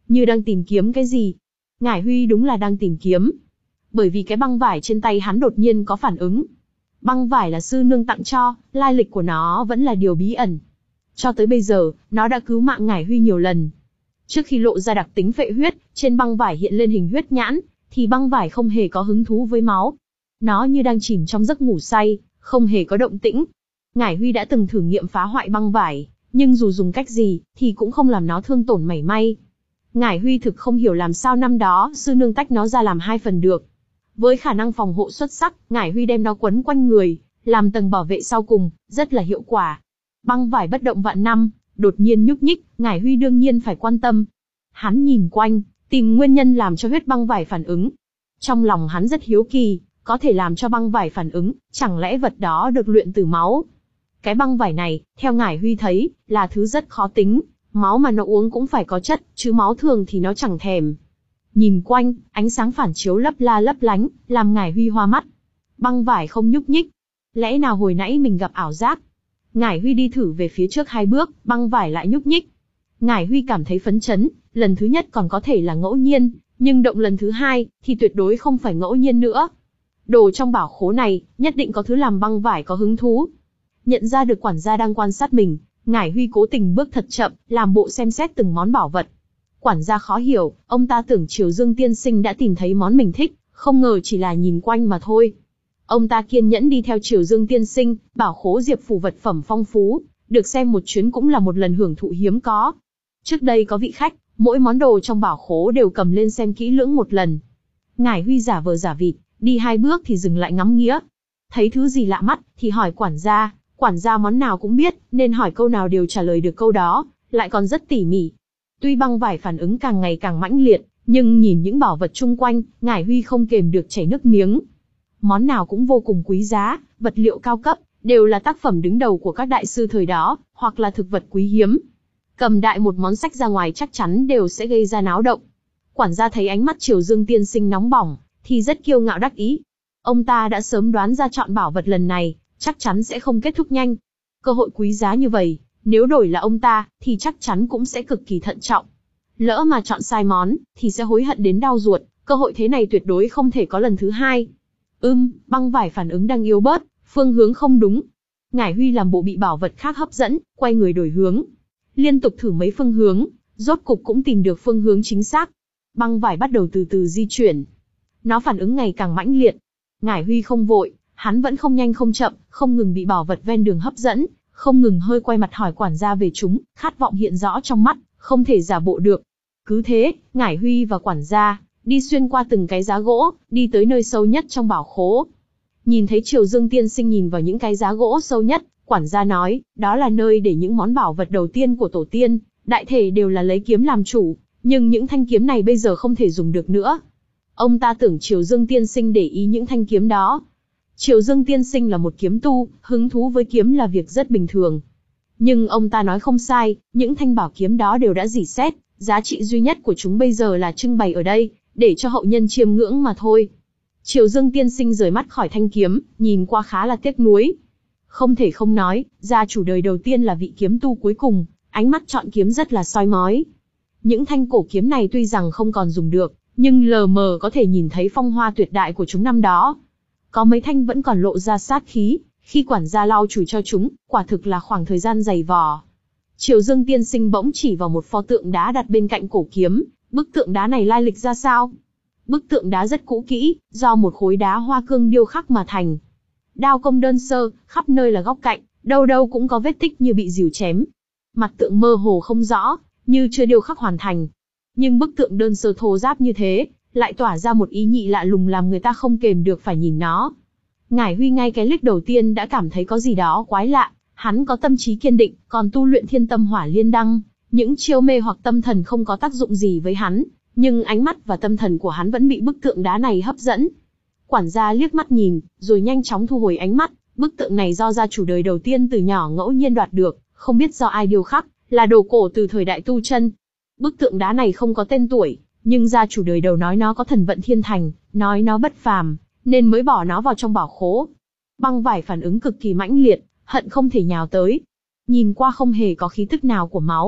S1: như đang tìm kiếm cái gì. Ngải Huy đúng là đang tìm kiếm. Bởi vì cái băng vải trên tay hắn đột nhiên có phản ứng. Băng vải là sư nương tặng cho, lai lịch của nó vẫn là điều bí ẩn. Cho tới bây giờ, nó đã cứu mạng Ngải Huy nhiều lần. Trước khi lộ ra đặc tính phệ huyết, trên băng vải hiện lên hình huyết nhãn, thì băng vải không hề có hứng thú với máu. Nó như đang chìm trong giấc ngủ say, không hề có động tĩnh. Ngải Huy đã từng thử nghiệm phá hoại băng vải, nhưng dù dùng cách gì, thì cũng không làm nó thương tổn mảy may. Ngải Huy thực không hiểu làm sao năm đó sư nương tách nó ra làm hai phần được. Với khả năng phòng hộ xuất sắc, Ngải Huy đem nó quấn quanh người, làm tầng bảo vệ sau cùng, rất là hiệu quả. Băng vải bất động vạn năm, đột nhiên nhúc nhích, Ngải Huy đương nhiên phải quan tâm. Hắn nhìn quanh, tìm nguyên nhân làm cho huyết băng vải phản ứng. Trong lòng hắn rất hiếu kỳ, có thể làm cho băng vải phản ứng, chẳng lẽ vật đó được luyện từ máu? Cái băng vải này, theo Ngải Huy thấy, là thứ rất khó tính, máu mà nó uống cũng phải có chất, chứ máu thường thì nó chẳng thèm. Nhìn quanh, ánh sáng phản chiếu lấp la lấp lánh, làm Ngải Huy hoa mắt. Băng vải không nhúc nhích. Lẽ nào hồi nãy mình gặp ảo giác? Ngải Huy đi thử về phía trước hai bước, băng vải lại nhúc nhích. Ngải Huy cảm thấy phấn chấn, lần thứ nhất còn có thể là ngẫu nhiên, nhưng động lần thứ hai, thì tuyệt đối không phải ngẫu nhiên nữa. Đồ trong bảo khố này, nhất định có thứ làm băng vải có hứng thú. Nhận ra được quản gia đang quan sát mình, Ngải Huy cố tình bước thật chậm, làm bộ xem xét từng món bảo vật. Quản gia khó hiểu, ông ta tưởng Triều Dương tiên sinh đã tìm thấy món mình thích, không ngờ chỉ là nhìn quanh mà thôi. Ông ta kiên nhẫn đi theo Triều Dương tiên sinh, bảo khố Diệp phủ vật phẩm phong phú, được xem một chuyến cũng là một lần hưởng thụ hiếm có. Trước đây có vị khách, mỗi món đồ trong bảo khố đều cầm lên xem kỹ lưỡng một lần. Ngải Huy giả vờ giả vịt, đi hai bước thì dừng lại ngắm nghía. Thấy thứ gì lạ mắt, thì hỏi quản gia, quản gia món nào cũng biết, nên hỏi câu nào đều trả lời được câu đó, lại còn rất tỉ mỉ. Tuy băng vải phản ứng càng ngày càng mãnh liệt, nhưng nhìn những bảo vật chung quanh, Ngải Huy không kềm được chảy nước miếng. Món nào cũng vô cùng quý giá, vật liệu cao cấp, đều là tác phẩm đứng đầu của các đại sư thời đó, hoặc là thực vật quý hiếm. Cầm đại một món sách ra ngoài chắc chắn đều sẽ gây ra náo động. Quản gia thấy ánh mắt Triều Dương tiên sinh nóng bỏng, thì rất kiêu ngạo đắc ý. Ông ta đã sớm đoán ra chọn bảo vật lần này, chắc chắn sẽ không kết thúc nhanh. Cơ hội quý giá như vậy, nếu đổi là ông ta, thì chắc chắn cũng sẽ cực kỳ thận trọng. Lỡ mà chọn sai món, thì sẽ hối hận đến đau ruột, cơ hội thế này tuyệt đối không thể có lần thứ hai. Ưm, băng vải phản ứng đang yếu bớt, phương hướng không đúng. Ngải Huy làm bộ bị bảo vật khác hấp dẫn, quay người đổi hướng. Liên tục thử mấy phương hướng, rốt cục cũng tìm được phương hướng chính xác. Băng vải bắt đầu từ từ di chuyển. Nó phản ứng ngày càng mãnh liệt. Ngải Huy không vội, hắn vẫn không nhanh không chậm, không ngừng bị bảo vật ven đường hấp dẫn, không ngừng hơi quay mặt hỏi quản gia về chúng, khát vọng hiện rõ trong mắt, không thể giả bộ được. Cứ thế, Ngải Huy và quản gia đi xuyên qua từng cái giá gỗ, đi tới nơi sâu nhất trong bảo khố. Nhìn thấy Triều Dương tiên sinh nhìn vào những cái giá gỗ sâu nhất, quản gia nói, đó là nơi để những món bảo vật đầu tiên của tổ tiên, đại thể đều là lấy kiếm làm chủ, nhưng những thanh kiếm này bây giờ không thể dùng được nữa. Ông ta tưởng Triều Dương tiên sinh để ý những thanh kiếm đó. Triều Dương tiên sinh là một kiếm tu, hứng thú với kiếm là việc rất bình thường. Nhưng ông ta nói không sai, những thanh bảo kiếm đó đều đã rỉ sét, giá trị duy nhất của chúng bây giờ là trưng bày ở đây, để cho hậu nhân chiêm ngưỡng mà thôi. Triều Dương tiên sinh rời mắt khỏi thanh kiếm, nhìn qua khá là tiếc nuối. Không thể không nói, gia chủ đời đầu tiên là vị kiếm tu cuối cùng, ánh mắt chọn kiếm rất là soi mói. Những thanh cổ kiếm này tuy rằng không còn dùng được, nhưng lờ mờ có thể nhìn thấy phong hoa tuyệt đại của chúng năm đó. Có mấy thanh vẫn còn lộ ra sát khí, khi quản gia lau chùi cho chúng, quả thực là khoảng thời gian dày vò. Triều Dương tiên sinh bỗng chỉ vào một pho tượng đá đặt bên cạnh cổ kiếm, bức tượng đá này lai lịch ra sao? Bức tượng đá rất cũ kỹ, do một khối đá hoa cương điêu khắc mà thành. Đao công đơn sơ, khắp nơi là góc cạnh, đâu đâu cũng có vết tích như bị rìu chém. Mặt tượng mơ hồ không rõ, như chưa điêu khắc hoàn thành. Nhưng bức tượng đơn sơ thô ráp như thế, lại tỏa ra một ý nhị lạ lùng làm người ta không kềm được phải nhìn nó. Ngải Huy ngay cái liếc đầu tiên đã cảm thấy có gì đó quái lạ, hắn có tâm trí kiên định, còn tu luyện thiên tâm hỏa liên đăng, những chiêu mê hoặc tâm thần không có tác dụng gì với hắn, nhưng ánh mắt và tâm thần của hắn vẫn bị bức tượng đá này hấp dẫn. Quản gia liếc mắt nhìn, rồi nhanh chóng thu hồi ánh mắt, bức tượng này do gia chủ đời đầu tiên từ nhỏ ngẫu nhiên đoạt được, không biết do ai điêu khắc, là đồ cổ từ thời đại tu chân. Bức tượng đá này không có tên tuổi, nhưng gia chủ đời đầu nói nó có thần vận thiên thành, nói nó bất phàm, nên mới bỏ nó vào trong bảo khố. Băng vải phản ứng cực kỳ mãnh liệt, hận không thể nhào tới. Nhìn qua không hề có khí tức nào của máu,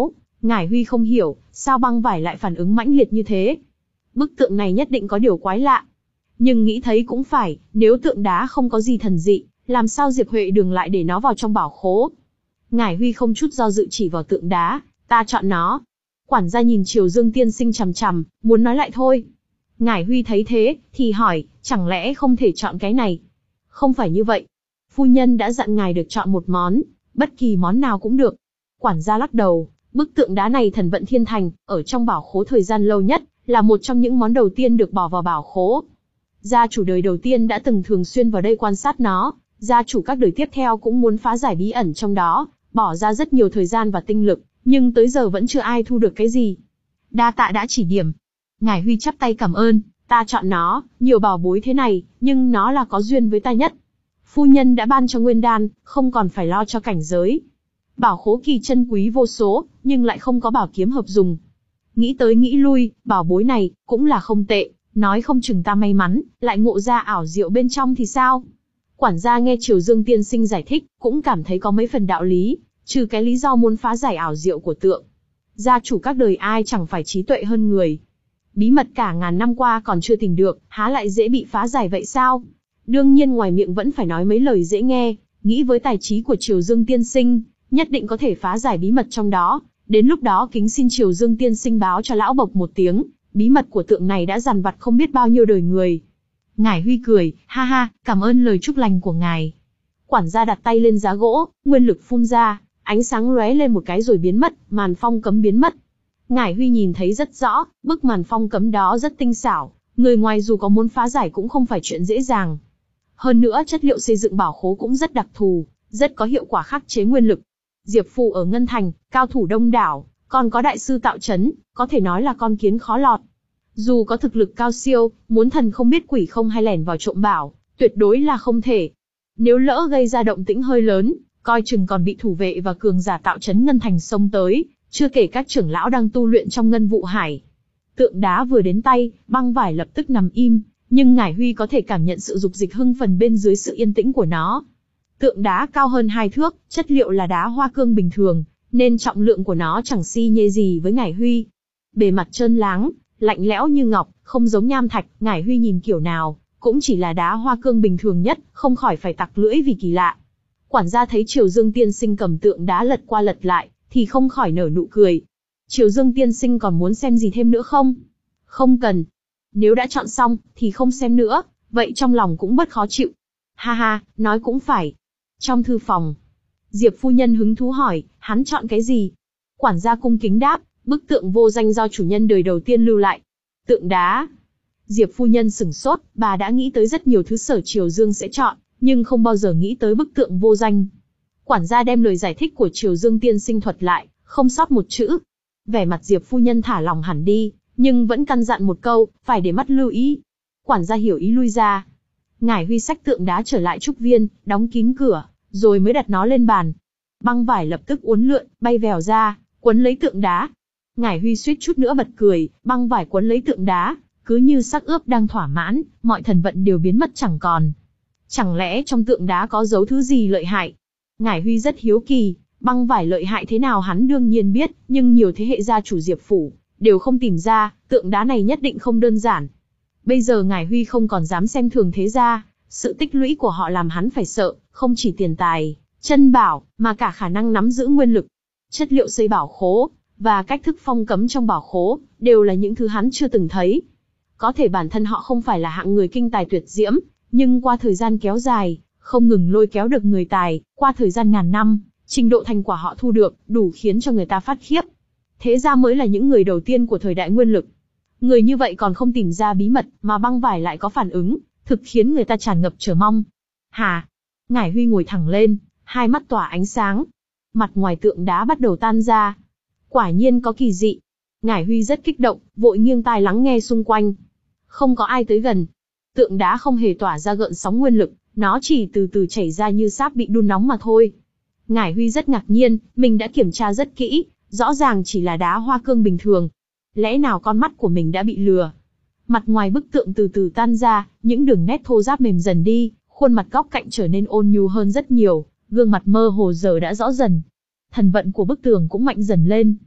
S1: Ngải Huy không hiểu, sao băng vải lại phản ứng mãnh liệt như thế. Bức tượng này nhất định có điều quái lạ. Nhưng nghĩ thấy cũng phải, nếu tượng đá không có gì thần dị, làm sao Diệp Huệ Đường lại để nó vào trong bảo khố. Ngải Huy không chút do dự chỉ vào tượng đá, ta chọn nó. Quản gia nhìn Triều Dương tiên sinh chằm chằm, muốn nói lại thôi. Ngải Huy thấy thế, thì hỏi, chẳng lẽ không thể chọn cái này? Không phải như vậy. Phu nhân đã dặn ngài được chọn một món, bất kỳ món nào cũng được. Quản gia lắc đầu, bức tượng đá này thần vận thiên thành, ở trong bảo khố thời gian lâu nhất, là một trong những món đầu tiên được bỏ vào bảo khố. Gia chủ đời đầu tiên đã từng thường xuyên vào đây quan sát nó, gia chủ các đời tiếp theo cũng muốn phá giải bí ẩn trong đó, bỏ ra rất nhiều thời gian và tinh lực, nhưng tới giờ vẫn chưa ai thu được cái gì. Đa tạ đã chỉ điểm. Ngải Huy chắp tay cảm ơn, ta chọn nó, nhiều bảo bối thế này, nhưng nó là có duyên với ta nhất. Phu nhân đã ban cho nguyên đan, không còn phải lo cho cảnh giới. Bảo khố kỳ chân quý vô số, nhưng lại không có bảo kiếm hợp dùng. Nghĩ tới nghĩ lui, bảo bối này, cũng là không tệ, nói không chừng ta may mắn, lại ngộ ra ảo diệu bên trong thì sao? Quản gia nghe Triều Dương tiên sinh giải thích, cũng cảm thấy có mấy phần đạo lý, trừ cái lý do muốn phá giải ảo diệu của tượng. Gia chủ các đời ai chẳng phải trí tuệ hơn người. Bí mật cả ngàn năm qua còn chưa tìm được, há lại dễ bị phá giải vậy sao? Đương nhiên ngoài miệng vẫn phải nói mấy lời dễ nghe, nghĩ với tài trí của Triều Dương tiên sinh, nhất định có thể phá giải bí mật trong đó. Đến lúc đó kính xin Triều Dương tiên sinh báo cho lão bộc một tiếng, bí mật của tượng này đã dằn vặt không biết bao nhiêu đời người. Ngải Huy cười, ha ha, cảm ơn lời chúc lành của ngài. Quản gia đặt tay lên giá gỗ, nguyên lực phun ra, ánh sáng lóe lên một cái rồi biến mất, màn phong cấm biến mất. Ngải Huy nhìn thấy rất rõ, bức màn phong cấm đó rất tinh xảo, người ngoài dù có muốn phá giải cũng không phải chuyện dễ dàng. Hơn nữa chất liệu xây dựng bảo khố cũng rất đặc thù, rất có hiệu quả khắc chế nguyên lực. Diệp Phù ở Ngân Thành, cao thủ đông đảo, còn có đại sư tạo trấn, có thể nói là con kiến khó lọt. Dù có thực lực cao siêu, muốn thần không biết quỷ không hay lẻn vào trộm bảo, tuyệt đối là không thể. Nếu lỡ gây ra động tĩnh hơi lớn, coi chừng còn bị thủ vệ và cường giả tạo trấn Ngân Thành xông tới, chưa kể các trưởng lão đang tu luyện trong Ngân Vụ Hải. Tượng đá vừa đến tay, băng vải lập tức nằm im, nhưng Ngải Huy có thể cảm nhận sự dục dịch hưng phấn bên dưới sự yên tĩnh của nó. Tượng đá cao hơn hai thước, chất liệu là đá hoa cương bình thường, nên trọng lượng của nó chẳng si nhê gì với Ngải Huy. Bề mặt trơn láng, lạnh lẽo như ngọc, không giống nham thạch, Ngải Huy nhìn kiểu nào, cũng chỉ là đá hoa cương bình thường nhất, không khỏi phải tặc lưỡi vì kỳ lạ. Quản gia thấy Triều Dương tiên sinh cầm tượng đá lật qua lật lại, thì không khỏi nở nụ cười. Triều Dương tiên sinh còn muốn xem gì thêm nữa không? Không cần. Nếu đã chọn xong, thì không xem nữa, vậy trong lòng cũng bất khó chịu. Ha ha, nói cũng phải. Trong thư phòng, Diệp phu nhân hứng thú hỏi, hắn chọn cái gì? Quản gia cung kính đáp, bức tượng vô danh do chủ nhân đời đầu tiên lưu lại. Tượng đá. Diệp phu nhân sửng sốt, bà đã nghĩ tới rất nhiều thứ Sở Triều Dương sẽ chọn, nhưng không bao giờ nghĩ tới bức tượng vô danh. Quản gia đem lời giải thích của Triều Dương tiên sinh thuật lại, không sót một chữ. Vẻ mặt Diệp phu nhân thả lòng hẳn đi, nhưng vẫn căn dặn một câu, phải để mắt lưu ý. Quản gia hiểu ý lui ra. Ngải Huy xách tượng đá trở lại trúc viên, đóng kín cửa, rồi mới đặt nó lên bàn. Băng vải lập tức uốn lượn, bay vèo ra, quấn lấy tượng đá. Ngải Huy suýt chút nữa bật cười, băng vải quấn lấy tượng đá, cứ như xác ướp đang thỏa mãn, mọi thần vận đều biến mất chẳng còn. Chẳng lẽ trong tượng đá có giấu thứ gì lợi hại? Ngải Huy rất hiếu kỳ, băng vải lợi hại thế nào hắn đương nhiên biết, nhưng nhiều thế hệ gia chủ Diệp phủ đều không tìm ra, tượng đá này nhất định không đơn giản. Bây giờ Ngải Huy không còn dám xem thường thế gia, sự tích lũy của họ làm hắn phải sợ, không chỉ tiền tài, chân bảo, mà cả khả năng nắm giữ nguyên lực. Chất liệu xây bảo khố, và cách thức phong cấm trong bảo khố, đều là những thứ hắn chưa từng thấy. Có thể bản thân họ không phải là hạng người kinh tài tuyệt diễm, nhưng qua thời gian kéo dài, không ngừng lôi kéo được người tài, qua thời gian ngàn năm, trình độ thành quả họ thu được, đủ khiến cho người ta phát khiếp. Thế ra mới là những người đầu tiên của thời đại nguyên lực. Người như vậy còn không tìm ra bí mật, mà băng vải lại có phản ứng, thực khiến người ta tràn ngập chờ mong. Hà! Ngải Huy ngồi thẳng lên, hai mắt tỏa ánh sáng. Mặt ngoài tượng đá bắt đầu tan ra. Quả nhiên có kỳ dị. Ngải Huy rất kích động, vội nghiêng tai lắng nghe xung quanh. Không có ai tới gần. Tượng đá không hề tỏa ra gợn sóng nguyên lực, nó chỉ từ từ chảy ra như sáp bị đun nóng mà thôi. Ngải Huy rất ngạc nhiên, mình đã kiểm tra rất kỹ, rõ ràng chỉ là đá hoa cương bình thường. Lẽ nào con mắt của mình đã bị lừa? Mặt ngoài bức tượng từ từ tan ra, những đường nét thô ráp mềm dần đi, khuôn mặt góc cạnh trở nên ôn nhu hơn rất nhiều, gương mặt mơ hồ giờ đã rõ dần. Thần vận của bức tường cũng mạnh dần lên.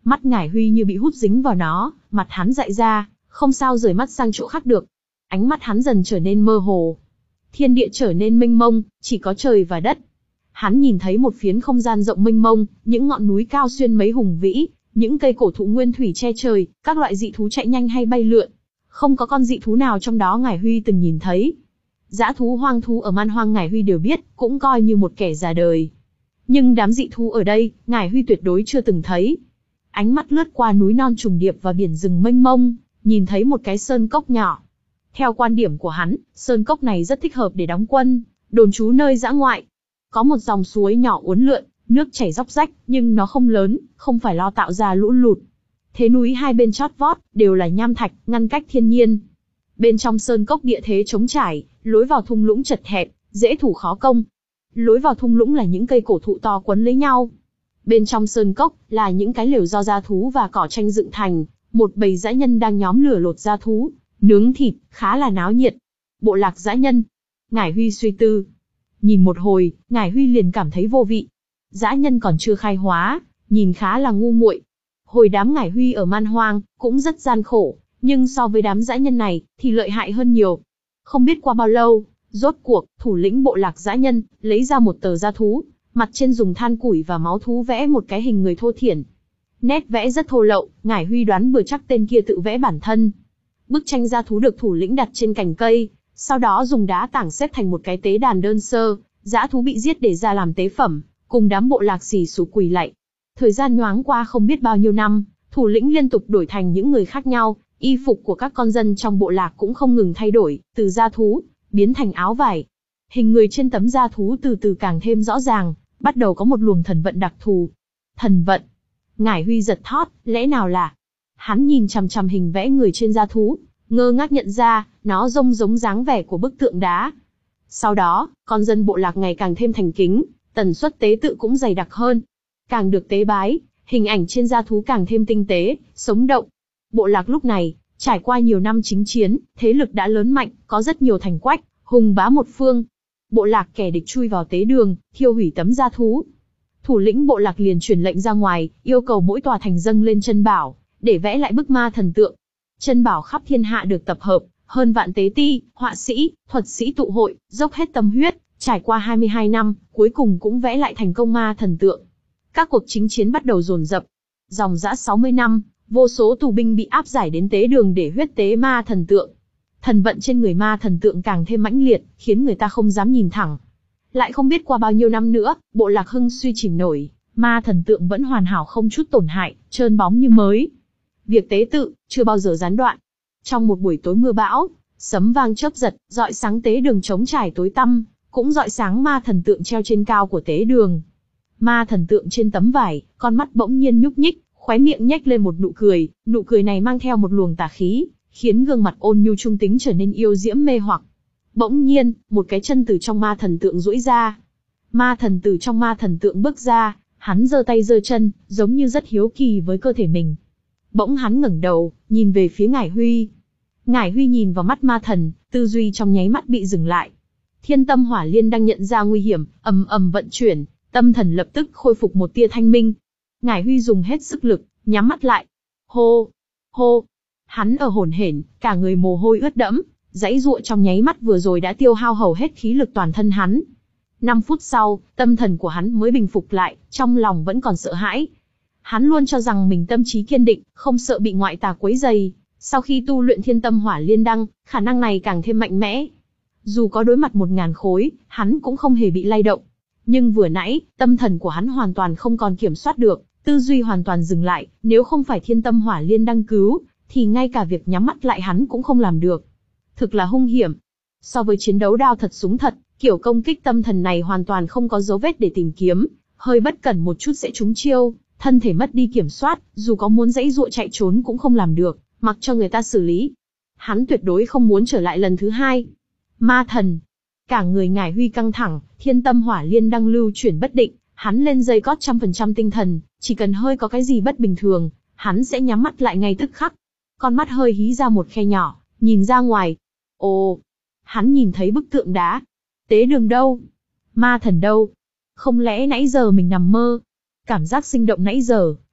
S1: Mắt Ngải Huy như bị hút dính vào nó, mặt hắn dại ra, không sao rời mắt sang chỗ khác được. Ánh mắt hắn dần trở nên mơ hồ. Thiên địa trở nên mênh mông, chỉ có trời và đất. Hắn nhìn thấy một phiến không gian rộng mênh mông, những ngọn núi cao xuyên mấy hùng vĩ, những cây cổ thụ nguyên thủy che trời, các loại dị thú chạy nhanh hay bay lượn. Không có con dị thú nào trong đó Ngải Huy từng nhìn thấy. Dã thú hoang thú ở man hoang Ngải Huy đều biết, cũng coi như một kẻ già đời. Nhưng đám dị thú ở đây, Ngải Huy tuyệt đối chưa từng thấy. Ánh mắt lướt qua núi non trùng điệp và biển rừng mênh mông, nhìn thấy một cái sơn cốc nhỏ. Theo quan điểm của hắn, sơn cốc này rất thích hợp để đóng quân, đồn trú nơi dã ngoại. Có một dòng suối nhỏ uốn lượn, nước chảy róc rách, nhưng nó không lớn, không phải lo tạo ra lũ lụt. Thế núi hai bên chót vót, đều là nham thạch, ngăn cách thiên nhiên. Bên trong sơn cốc địa thế trống trải, lối vào thung lũng chật hẹp, dễ thủ khó công. Lối vào thung lũng là những cây cổ thụ to quấn lấy nhau. Bên trong sơn cốc là những cái lều do da thú và cỏ tranh dựng thành, một bầy dã nhân đang nhóm lửa lột da thú, nướng thịt, khá là náo nhiệt. Bộ lạc dã nhân. Ngải Huy suy tư. Nhìn một hồi, Ngải Huy liền cảm thấy vô vị. Dã nhân còn chưa khai hóa, nhìn khá là ngu muội. Hồi đám Ngải Huy ở man hoang, cũng rất gian khổ, nhưng so với đám dã nhân này, thì lợi hại hơn nhiều. Không biết qua bao lâu, rốt cuộc, thủ lĩnh bộ lạc dã nhân, lấy ra một tờ da thú, mặt trên dùng than củi và máu thú vẽ một cái hình người thô thiển. Nét vẽ rất thô lậu, Ngải Huy đoán bừa chắc tên kia tự vẽ bản thân. Bức tranh da thú được thủ lĩnh đặt trên cành cây, sau đó dùng đá tảng xếp thành một cái tế đàn đơn sơ, dã thú bị giết để ra làm tế phẩm, cùng đám bộ lạc xì xù quỳ lạy. Thời gian nhoáng qua không biết bao nhiêu năm, thủ lĩnh liên tục đổi thành những người khác nhau, y phục của các con dân trong bộ lạc cũng không ngừng thay đổi, từ da thú, biến thành áo vải. Hình người trên tấm da thú từ từ càng thêm rõ ràng, bắt đầu có một luồng thần vận đặc thù. Thần vận. Ngải Huy giật thót, lẽ nào là... Hắn nhìn chằm chằm hình vẽ người trên da thú, ngơ ngác nhận ra, nó trông giống dáng vẻ của bức tượng đá. Sau đó, con dân bộ lạc ngày càng thêm thành kính, tần suất tế tự cũng dày đặc hơn. Càng được tế bái, hình ảnh trên da thú càng thêm tinh tế, sống động. Bộ lạc lúc này, trải qua nhiều năm chính chiến, thế lực đã lớn mạnh, có rất nhiều thành quách, hùng bá một phương. Bộ lạc kẻ địch chui vào tế đường, thiêu hủy tấm da thú. Thủ lĩnh bộ lạc liền truyền lệnh ra ngoài, yêu cầu mỗi tòa thành dâng lên chân bảo, để vẽ lại bức ma thần tượng. Chân bảo khắp thiên hạ được tập hợp, hơn vạn tế ti, họa sĩ, thuật sĩ tụ hội, dốc hết tâm huyết, trải qua hai mươi hai năm, cuối cùng cũng vẽ lại thành công ma thần tượng. Các cuộc chính chiến bắt đầu dồn dập. Dòng dã sáu mươi năm, vô số tù binh bị áp giải đến tế đường để huyết tế ma thần tượng. Thần vận trên người ma thần tượng càng thêm mãnh liệt, khiến người ta không dám nhìn thẳng. Lại không biết qua bao nhiêu năm nữa, bộ lạc hưng suy chìm nổi, ma thần tượng vẫn hoàn hảo không chút tổn hại, trơn bóng như mới. Việc tế tự, chưa bao giờ gián đoạn. Trong một buổi tối mưa bão, sấm vang chớp giật, rọi sáng tế đường trống trải tối tăm, cũng rọi sáng ma thần tượng treo trên cao của tế đường. Ma thần tượng trên tấm vải, con mắt bỗng nhiên nhúc nhích, khóe miệng nhếch lên một nụ cười, nụ cười này mang theo một luồng tà khí, khiến gương mặt ôn nhu trung tính trở nên yêu diễm mê hoặc. Bỗng nhiên, một cái chân từ trong ma thần tượng duỗi ra. Ma thần từ trong ma thần tượng bước ra, hắn giơ tay giơ chân, giống như rất hiếu kỳ với cơ thể mình. Bỗng hắn ngẩng đầu, nhìn về phía Ngải Huy. Ngải Huy nhìn vào mắt ma thần, tư duy trong nháy mắt bị dừng lại. Thiên tâm hỏa liên đang nhận ra nguy hiểm, ầm ầm vận chuyển, tâm thần lập tức khôi phục một tia thanh minh. Ngải Huy dùng hết sức lực, nhắm mắt lại. Hô, hô. Hắn ở hổn hển, cả người mồ hôi ướt đẫm, giãy giụa trong nháy mắt vừa rồi đã tiêu hao hầu hết khí lực toàn thân hắn. Năm phút sau, tâm thần của hắn mới bình phục lại, trong lòng vẫn còn sợ hãi. Hắn luôn cho rằng mình tâm trí kiên định, không sợ bị ngoại tà quấy rầy. Sau khi tu luyện thiên tâm hỏa liên đăng, khả năng này càng thêm mạnh mẽ. Dù có đối mặt một ngàn khối, hắn cũng không hề bị lay động. Nhưng vừa nãy, tâm thần của hắn hoàn toàn không còn kiểm soát được, tư duy hoàn toàn dừng lại, nếu không phải thiên tâm hỏa liên đăng cứu, thì ngay cả việc nhắm mắt lại hắn cũng không làm được. Thực là hung hiểm. So với chiến đấu đao thật súng thật, kiểu công kích tâm thần này hoàn toàn không có dấu vết để tìm kiếm, hơi bất cẩn một chút sẽ trúng chiêu, thân thể mất đi kiểm soát, dù có muốn giãy giụa chạy trốn cũng không làm được, mặc cho người ta xử lý. Hắn tuyệt đối không muốn trở lại lần thứ hai. Ma thần. Cả người Ngải Huy căng thẳng, thiên tâm hỏa liên đăng lưu chuyển bất định, hắn lên dây cót trăm phần trăm tinh thần, chỉ cần hơi có cái gì bất bình thường, hắn sẽ nhắm mắt lại ngay tức khắc. Con mắt hơi hí ra một khe nhỏ, nhìn ra ngoài. Ồ, hắn nhìn thấy bức tượng đá. Tế đường đâu? Ma thần đâu? Không lẽ nãy giờ mình nằm mơ? Cảm giác sinh động nãy giờ,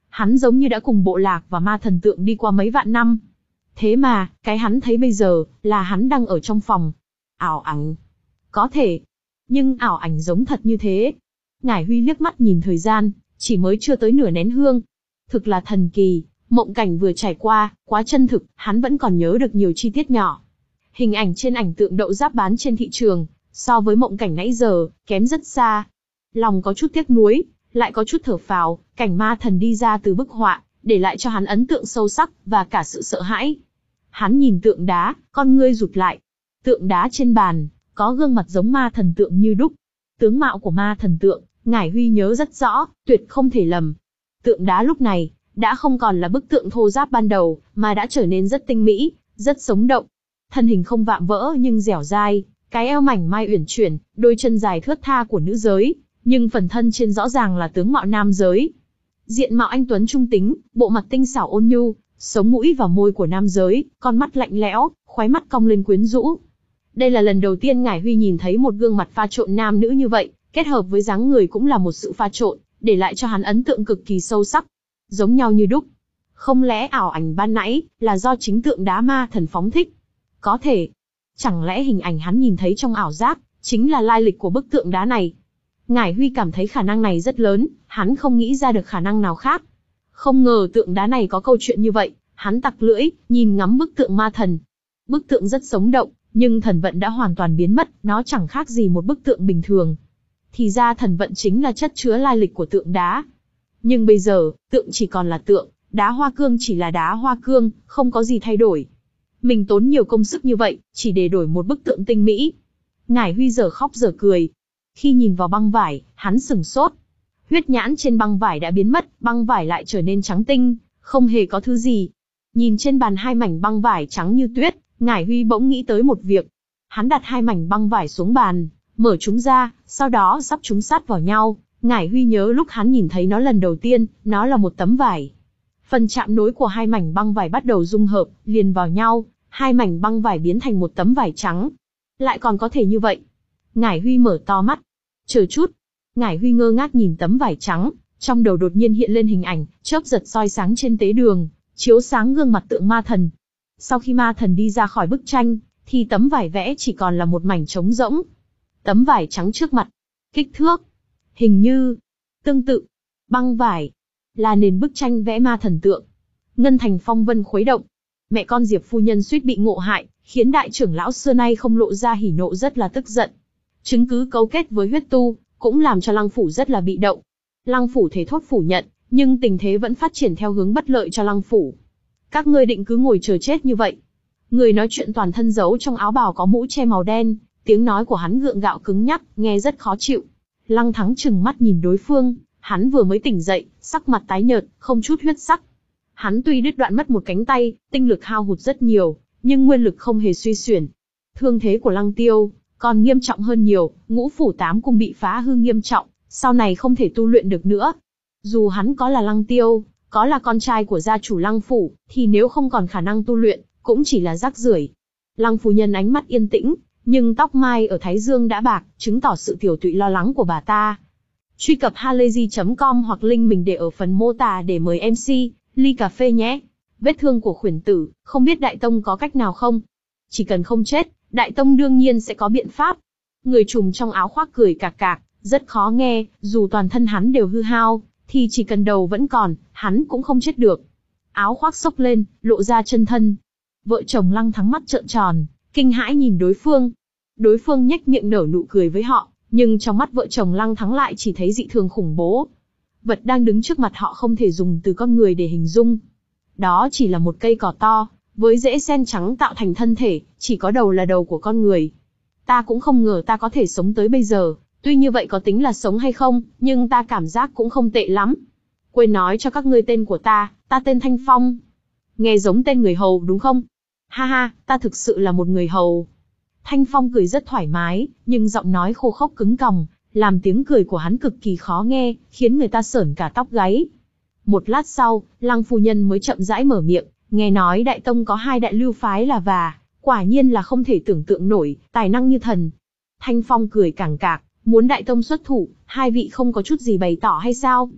S1: hắn giống như đã cùng bộ lạc và ma thần tượng đi qua mấy vạn năm. Thế mà, cái hắn thấy bây giờ, là hắn đang ở trong phòng. Ảo ảnh. Có thể. Nhưng ảo ảnh giống thật như thế. Ngải Huy liếc mắt nhìn thời gian, chỉ mới chưa tới nửa nén hương. Thực là thần kỳ, mộng cảnh vừa trải qua, quá chân thực, hắn vẫn còn nhớ được nhiều chi tiết nhỏ. Hình ảnh trên ảnh tượng đậu giáp bán trên thị trường, so với mộng cảnh nãy giờ, kém rất xa. Lòng có chút tiếc nuối, lại có chút thở phào, cảnh ma thần đi ra từ bức họa, để lại cho hắn ấn tượng sâu sắc, và cả sự sợ hãi. Hắn nhìn tượng đá, con ngươi rụt lại. Tượng đá trên bàn, có gương mặt giống ma thần tượng như đúc. Tướng mạo của ma thần tượng, Ngải Huy nhớ rất rõ, tuyệt không thể lầm. Tượng đá lúc này, đã không còn là bức tượng thô ráp ban đầu, mà đã trở nên rất tinh mỹ, rất sống động. Thân hình không vạm vỡ nhưng dẻo dai, cái eo mảnh mai uyển chuyển, đôi chân dài thướt tha của nữ giới, nhưng phần thân trên rõ ràng là tướng mạo nam giới. Diện mạo anh tuấn trung tính, bộ mặt tinh xảo ôn nhu, sống mũi và môi của nam giới, con mắt lạnh lẽo, khóe mắt cong lên quyến rũ. Đây là lần đầu tiên Ngải Huy nhìn thấy một gương mặt pha trộn nam nữ như vậy, kết hợp với dáng người cũng là một sự pha trộn, để lại cho hắn ấn tượng cực kỳ sâu sắc. Giống nhau như đúc. Không lẽ ảo ảnh ban nãy, là do chính tượng đá ma thần phóng thích? Có thể. Chẳng lẽ hình ảnh hắn nhìn thấy trong ảo giác, chính là lai lịch của bức tượng đá này? Ngải Huy cảm thấy khả năng này rất lớn, hắn không nghĩ ra được khả năng nào khác. Không ngờ tượng đá này có câu chuyện như vậy, hắn tặc lưỡi, nhìn ngắm bức tượng ma thần. Bức tượng rất sống động, nhưng thần vận đã hoàn toàn biến mất, nó chẳng khác gì một bức tượng bình thường. Thì ra thần vận chính là chất chứa lai lịch của tượng đá. Nhưng bây giờ, tượng chỉ còn là tượng, đá hoa cương chỉ là đá hoa cương, không có gì thay đổi. Mình tốn nhiều công sức như vậy, chỉ để đổi một bức tượng tinh mỹ. Ngải Huy giờ khóc giờ cười. Khi nhìn vào băng vải, hắn sửng sốt. Huyết nhãn trên băng vải đã biến mất, băng vải lại trở nên trắng tinh, không hề có thứ gì. Nhìn trên bàn hai mảnh băng vải trắng như tuyết, Ngải Huy bỗng nghĩ tới một việc. Hắn đặt hai mảnh băng vải xuống bàn, mở chúng ra, sau đó sắp chúng sát vào nhau. Ngải Huy nhớ lúc hắn nhìn thấy nó lần đầu tiên, nó là một tấm vải. Phần chạm nối của hai mảnh băng vải bắt đầu dung hợp, liền vào nhau, hai mảnh băng vải biến thành một tấm vải trắng. Lại còn có thể như vậy. Ngải Huy mở to mắt. Chờ chút. Ngải Huy ngơ ngác nhìn tấm vải trắng, trong đầu đột nhiên hiện lên hình ảnh, chớp giật soi sáng trên tế đường, chiếu sáng gương mặt tượng ma thần. Sau khi ma thần đi ra khỏi bức tranh, thì tấm vải vẽ chỉ còn là một mảnh trống rỗng. Tấm vải trắng trước mặt. Kích thước. Hình như. Tương tự. Băng vải. Là nền bức tranh vẽ ma thần tượng. Ngân thành phong vân khuấy động. Mẹ con Diệp phu nhân suýt bị ngộ hại, khiến đại trưởng lão xưa nay không lộ ra hỉ nộ rất là tức giận. Chứng cứ cấu kết với huyết tu, cũng làm cho Lăng Phủ rất là bị động. Lăng Phủ thể thốt phủ nhận, nhưng tình thế vẫn phát triển theo hướng bất lợi cho Lăng Phủ. Các ngươi định cứ ngồi chờ chết như vậy? Người nói chuyện toàn thân giấu trong áo bào có mũ che màu đen, tiếng nói của hắn gượng gạo cứng nhắc, nghe rất khó chịu. Lăng Thắng trừng mắt nhìn đối phương, hắn vừa mới tỉnh dậy, sắc mặt tái nhợt, không chút huyết sắc. Hắn tuy đứt đoạn mất một cánh tay, tinh lực hao hụt rất nhiều, nhưng nguyên lực không hề suy xuyển. Thương thế của Lăng Tiêu còn nghiêm trọng hơn nhiều, ngũ phủ tám cung bị phá hư nghiêm trọng, sau này không thể tu luyện được nữa. Dù hắn có là Lăng Tiêu, có là con trai của gia chủ Lăng Phủ, thì nếu không còn khả năng tu luyện, cũng chỉ là rác rưởi. Lăng phu nhân ánh mắt yên tĩnh, nhưng tóc mai ở thái dương đã bạc, chứng tỏ sự tiểu tụy lo lắng của bà ta. Truy cập halayzi chấm com hoặc link mình để ở phần mô tả để mời em xê, ly cà phê nhé. Vết thương của khuyển tử, không biết Đại Tông có cách nào không? Chỉ cần không chết, Đại Tông đương nhiên sẽ có biện pháp. Người trùm trong áo khoác cười cạc cạc, rất khó nghe, dù toàn thân hắn đều hư hao, thì chỉ cần đầu vẫn còn, hắn cũng không chết được. Áo khoác xốc lên, lộ ra chân thân. Vợ chồng Lăng Thắng mắt trợn tròn, kinh hãi nhìn đối phương. Đối phương nhếch miệng nở nụ cười với họ, nhưng trong mắt vợ chồng Lăng Thắng lại chỉ thấy dị thường khủng bố. Vật đang đứng trước mặt họ không thể dùng từ con người để hình dung. Đó chỉ là một cây cỏ to, với rễ sen trắng tạo thành thân thể, chỉ có đầu là đầu của con người. Ta cũng không ngờ ta có thể sống tới bây giờ, tuy như vậy có tính là sống hay không, nhưng ta cảm giác cũng không tệ lắm. Quên nói cho các ngươi tên của ta, ta tên Thanh Phong. Nghe giống tên người hầu đúng không? Ha ha, ta thực sự là một người hầu. Thanh Phong cười rất thoải mái, nhưng giọng nói khô khốc cứng còng, làm tiếng cười của hắn cực kỳ khó nghe, khiến người ta sởn cả tóc gáy. Một lát sau, Lăng phu nhân mới chậm rãi mở miệng, nghe nói Đại Tông có hai đại lưu phái là và, quả nhiên là không thể tưởng tượng nổi, tài năng như thần. Thanh Phong cười cảng cạc, muốn Đại Tông xuất thủ, hai vị không có chút gì bày tỏ hay sao?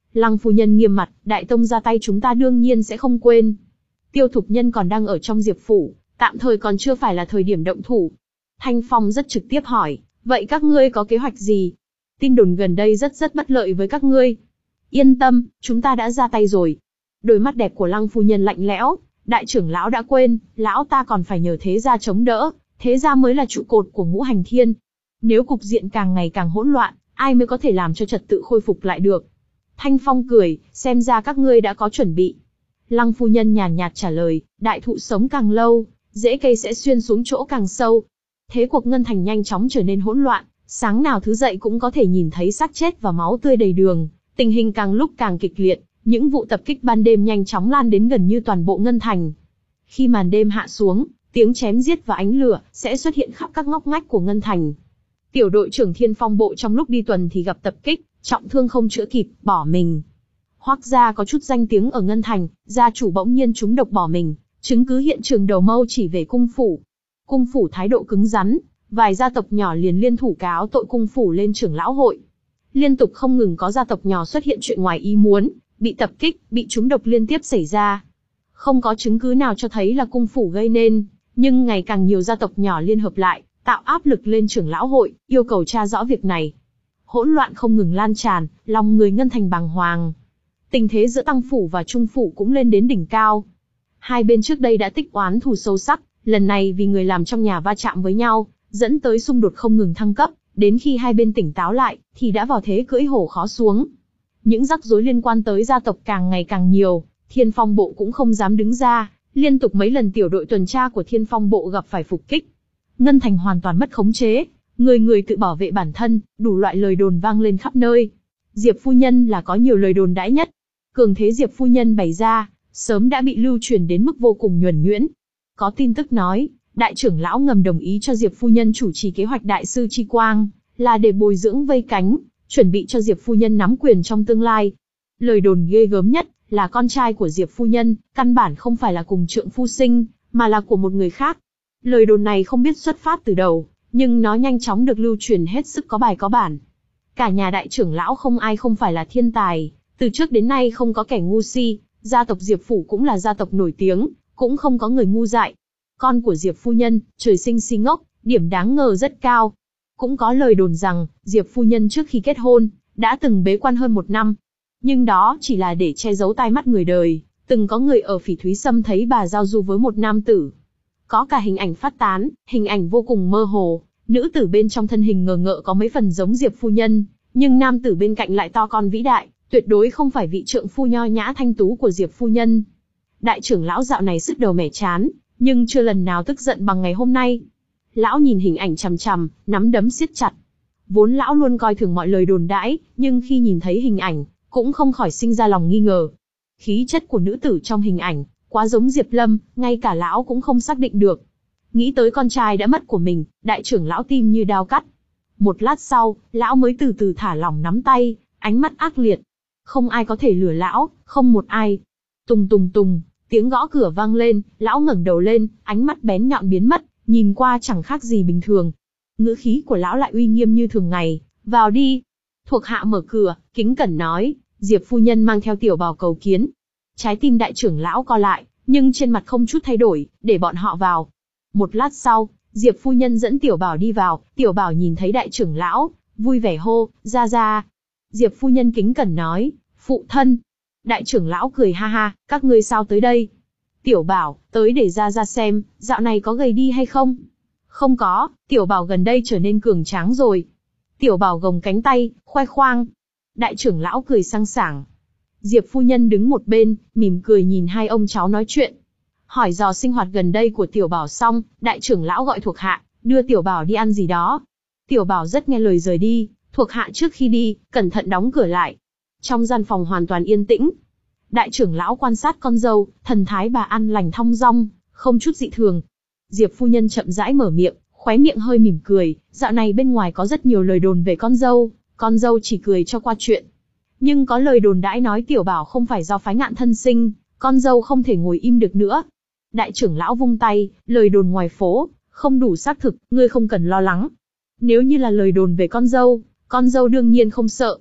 S1: Lăng phu nhân nghiêm mặt, đại tông ra tay chúng ta đương nhiên sẽ không quên. Tiêu Thục Nhân còn đang ở trong Diệp phủ, tạm thời còn chưa phải là thời điểm động thủ. Thanh Phong rất trực tiếp hỏi, vậy các ngươi có kế hoạch gì? Tin đồn gần đây rất rất bất lợi với các ngươi. Yên tâm, chúng ta đã ra tay rồi. Đôi mắt đẹp của Lăng phu nhân lạnh lẽo, đại trưởng lão đã quên, lão ta còn phải nhờ thế gia chống đỡ, thế gia mới là trụ cột của ngũ hành thiên. Nếu cục diện càng ngày càng hỗn loạn, ai mới có thể làm cho trật tự khôi phục lại được? Thanh Phong cười, xem ra các ngươi đã có chuẩn bị. Lăng phu nhân nhàn nhạt trả lời, đại thụ sống càng lâu, rễ cây sẽ xuyên xuống chỗ càng sâu. Thế cuộc Ngân Thành nhanh chóng trở nên hỗn loạn, sáng nào thứ dậy cũng có thể nhìn thấy xác chết và máu tươi đầy đường, tình hình càng lúc càng kịch liệt, những vụ tập kích ban đêm nhanh chóng lan đến gần như toàn bộ Ngân Thành. Khi màn đêm hạ xuống, tiếng chém giết và ánh lửa sẽ xuất hiện khắp các ngóc ngách của Ngân Thành. Tiểu đội trưởng Thiên Phong bộ trong lúc đi tuần thì gặp tập kích, trọng thương không chữa kịp, bỏ mình. Hoắc gia có chút danh tiếng ở Ngân Thành, gia chủ bỗng nhiên trúng độc bỏ mình, chứng cứ hiện trường đầu mâu chỉ về cung phủ. Cung phủ thái độ cứng rắn, vài gia tộc nhỏ liền liên thủ cáo tội cung phủ lên trưởng lão hội. Liên tục không ngừng có gia tộc nhỏ xuất hiện chuyện ngoài ý muốn, bị tập kích, bị trúng độc liên tiếp xảy ra. Không có chứng cứ nào cho thấy là cung phủ gây nên, nhưng ngày càng nhiều gia tộc nhỏ liên hợp lại, tạo áp lực lên trưởng lão hội, yêu cầu tra rõ việc này. Hỗn loạn không ngừng lan tràn, lòng người Ngân Thành bàng hoàng. Tình thế giữa Tăng phủ và Trung phủ cũng lên đến đỉnh cao. Hai bên trước đây đã tích oán thù sâu sắc, lần này vì người làm trong nhà va chạm với nhau, dẫn tới xung đột không ngừng thăng cấp, đến khi hai bên tỉnh táo lại, thì đã vào thế cưỡi hổ khó xuống. Những rắc rối liên quan tới gia tộc càng ngày càng nhiều, Thiên Phong bộ cũng không dám đứng ra, liên tục mấy lần tiểu đội tuần tra của Thiên Phong bộ gặp phải phục kích. Ngân Thành hoàn toàn mất khống chế, người người tự bảo vệ bản thân, đủ loại lời đồn vang lên khắp nơi. Diệp phu nhân là có nhiều lời đồn đãi nhất. Cường thế Diệp phu nhân bày ra, sớm đã bị lưu truyền đến mức vô cùng nhuần nhuyễn. Có tin tức nói, đại trưởng lão ngầm đồng ý cho Diệp phu nhân chủ trì kế hoạch đại sư chi quang, là để bồi dưỡng vây cánh, chuẩn bị cho Diệp phu nhân nắm quyền trong tương lai. Lời đồn ghê gớm nhất là con trai của Diệp phu nhân, căn bản không phải là cùng trượng phu sinh, mà là của một người khác. Lời đồn này không biết xuất phát từ đầu, nhưng nó nhanh chóng được lưu truyền hết sức có bài có bản. Cả nhà đại trưởng lão không ai không phải là thiên tài, từ trước đến nay không có kẻ ngu si, gia tộc Diệp phủ cũng là gia tộc nổi tiếng, cũng không có người ngu dại. Con của Diệp phu nhân, trời sinh si ngốc, điểm đáng ngờ rất cao. Cũng có lời đồn rằng, Diệp phu nhân trước khi kết hôn, đã từng bế quan hơn một năm. Nhưng đó chỉ là để che giấu tai mắt người đời, từng có người ở Phỉ Thúy Sâm thấy bà giao du với một nam tử. Có cả hình ảnh phát tán, hình ảnh vô cùng mơ hồ, nữ tử bên trong thân hình ngờ ngợ có mấy phần giống Diệp phu nhân, nhưng nam tử bên cạnh lại to con vĩ đại, tuyệt đối không phải vị trượng phu nho nhã thanh tú của Diệp phu nhân. Đại trưởng lão dạo này sứt đầu mẻ chán, nhưng chưa lần nào tức giận bằng ngày hôm nay. Lão nhìn hình ảnh chằm chằm, nắm đấm siết chặt. Vốn lão luôn coi thường mọi lời đồn đãi, nhưng khi nhìn thấy hình ảnh, cũng không khỏi sinh ra lòng nghi ngờ. Khí chất của nữ tử trong hình ảnh, quá giống Diệp Lâm, ngay cả lão cũng không xác định được. Nghĩ tới con trai đã mất của mình, đại trưởng lão tim như đao cắt. Một lát sau, lão mới từ từ thả lỏng nắm tay, ánh mắt ác liệt. Không ai có thể lừa lão, không một ai. Tùng tùng tùng, tiếng gõ cửa vang lên, lão ngẩng đầu lên, ánh mắt bén nhọn biến mất, nhìn qua chẳng khác gì bình thường. Ngữ khí của lão lại uy nghiêm như thường ngày, vào đi. Thuộc hạ mở cửa, kính cẩn nói, Diệp phu nhân mang theo tiểu bào cầu kiến. Trái tim đại trưởng lão co lại, nhưng trên mặt không chút thay đổi, để bọn họ vào. Một lát sau, Diệp phu nhân dẫn tiểu bảo đi vào, tiểu bảo nhìn thấy đại trưởng lão, vui vẻ hô, ra ra. Diệp phu nhân kính cẩn nói, phụ thân. Đại trưởng lão cười ha ha, các ngươi sao tới đây? Tiểu bảo, tới để ra ra xem, dạo này có gầy đi hay không? Không có, tiểu bảo gần đây trở nên cường tráng rồi. Tiểu bảo gồng cánh tay, khoe khoang. Đại trưởng lão cười sang sảng. Diệp phu nhân đứng một bên, mỉm cười nhìn hai ông cháu nói chuyện. Hỏi dò sinh hoạt gần đây của tiểu bảo xong, đại trưởng lão gọi thuộc hạ, đưa tiểu bảo đi ăn gì đó. Tiểu bảo rất nghe lời rời đi, thuộc hạ trước khi đi, cẩn thận đóng cửa lại. Trong gian phòng hoàn toàn yên tĩnh. Đại trưởng lão quan sát con dâu, thần thái bà ăn lành thong dong, không chút dị thường. Diệp phu nhân chậm rãi mở miệng, khóe miệng hơi mỉm cười, dạo này bên ngoài có rất nhiều lời đồn về con dâu, con dâu chỉ cười cho qua chuyện. Nhưng có lời đồn đãi nói tiểu bảo không phải do phái ngạn thân sinh, con dâu không thể ngồi im được nữa. Đại trưởng lão vung tay, lời đồn ngoài phố, không đủ xác thực, ngươi không cần lo lắng. Nếu như là lời đồn về con dâu, con dâu đương nhiên không sợ.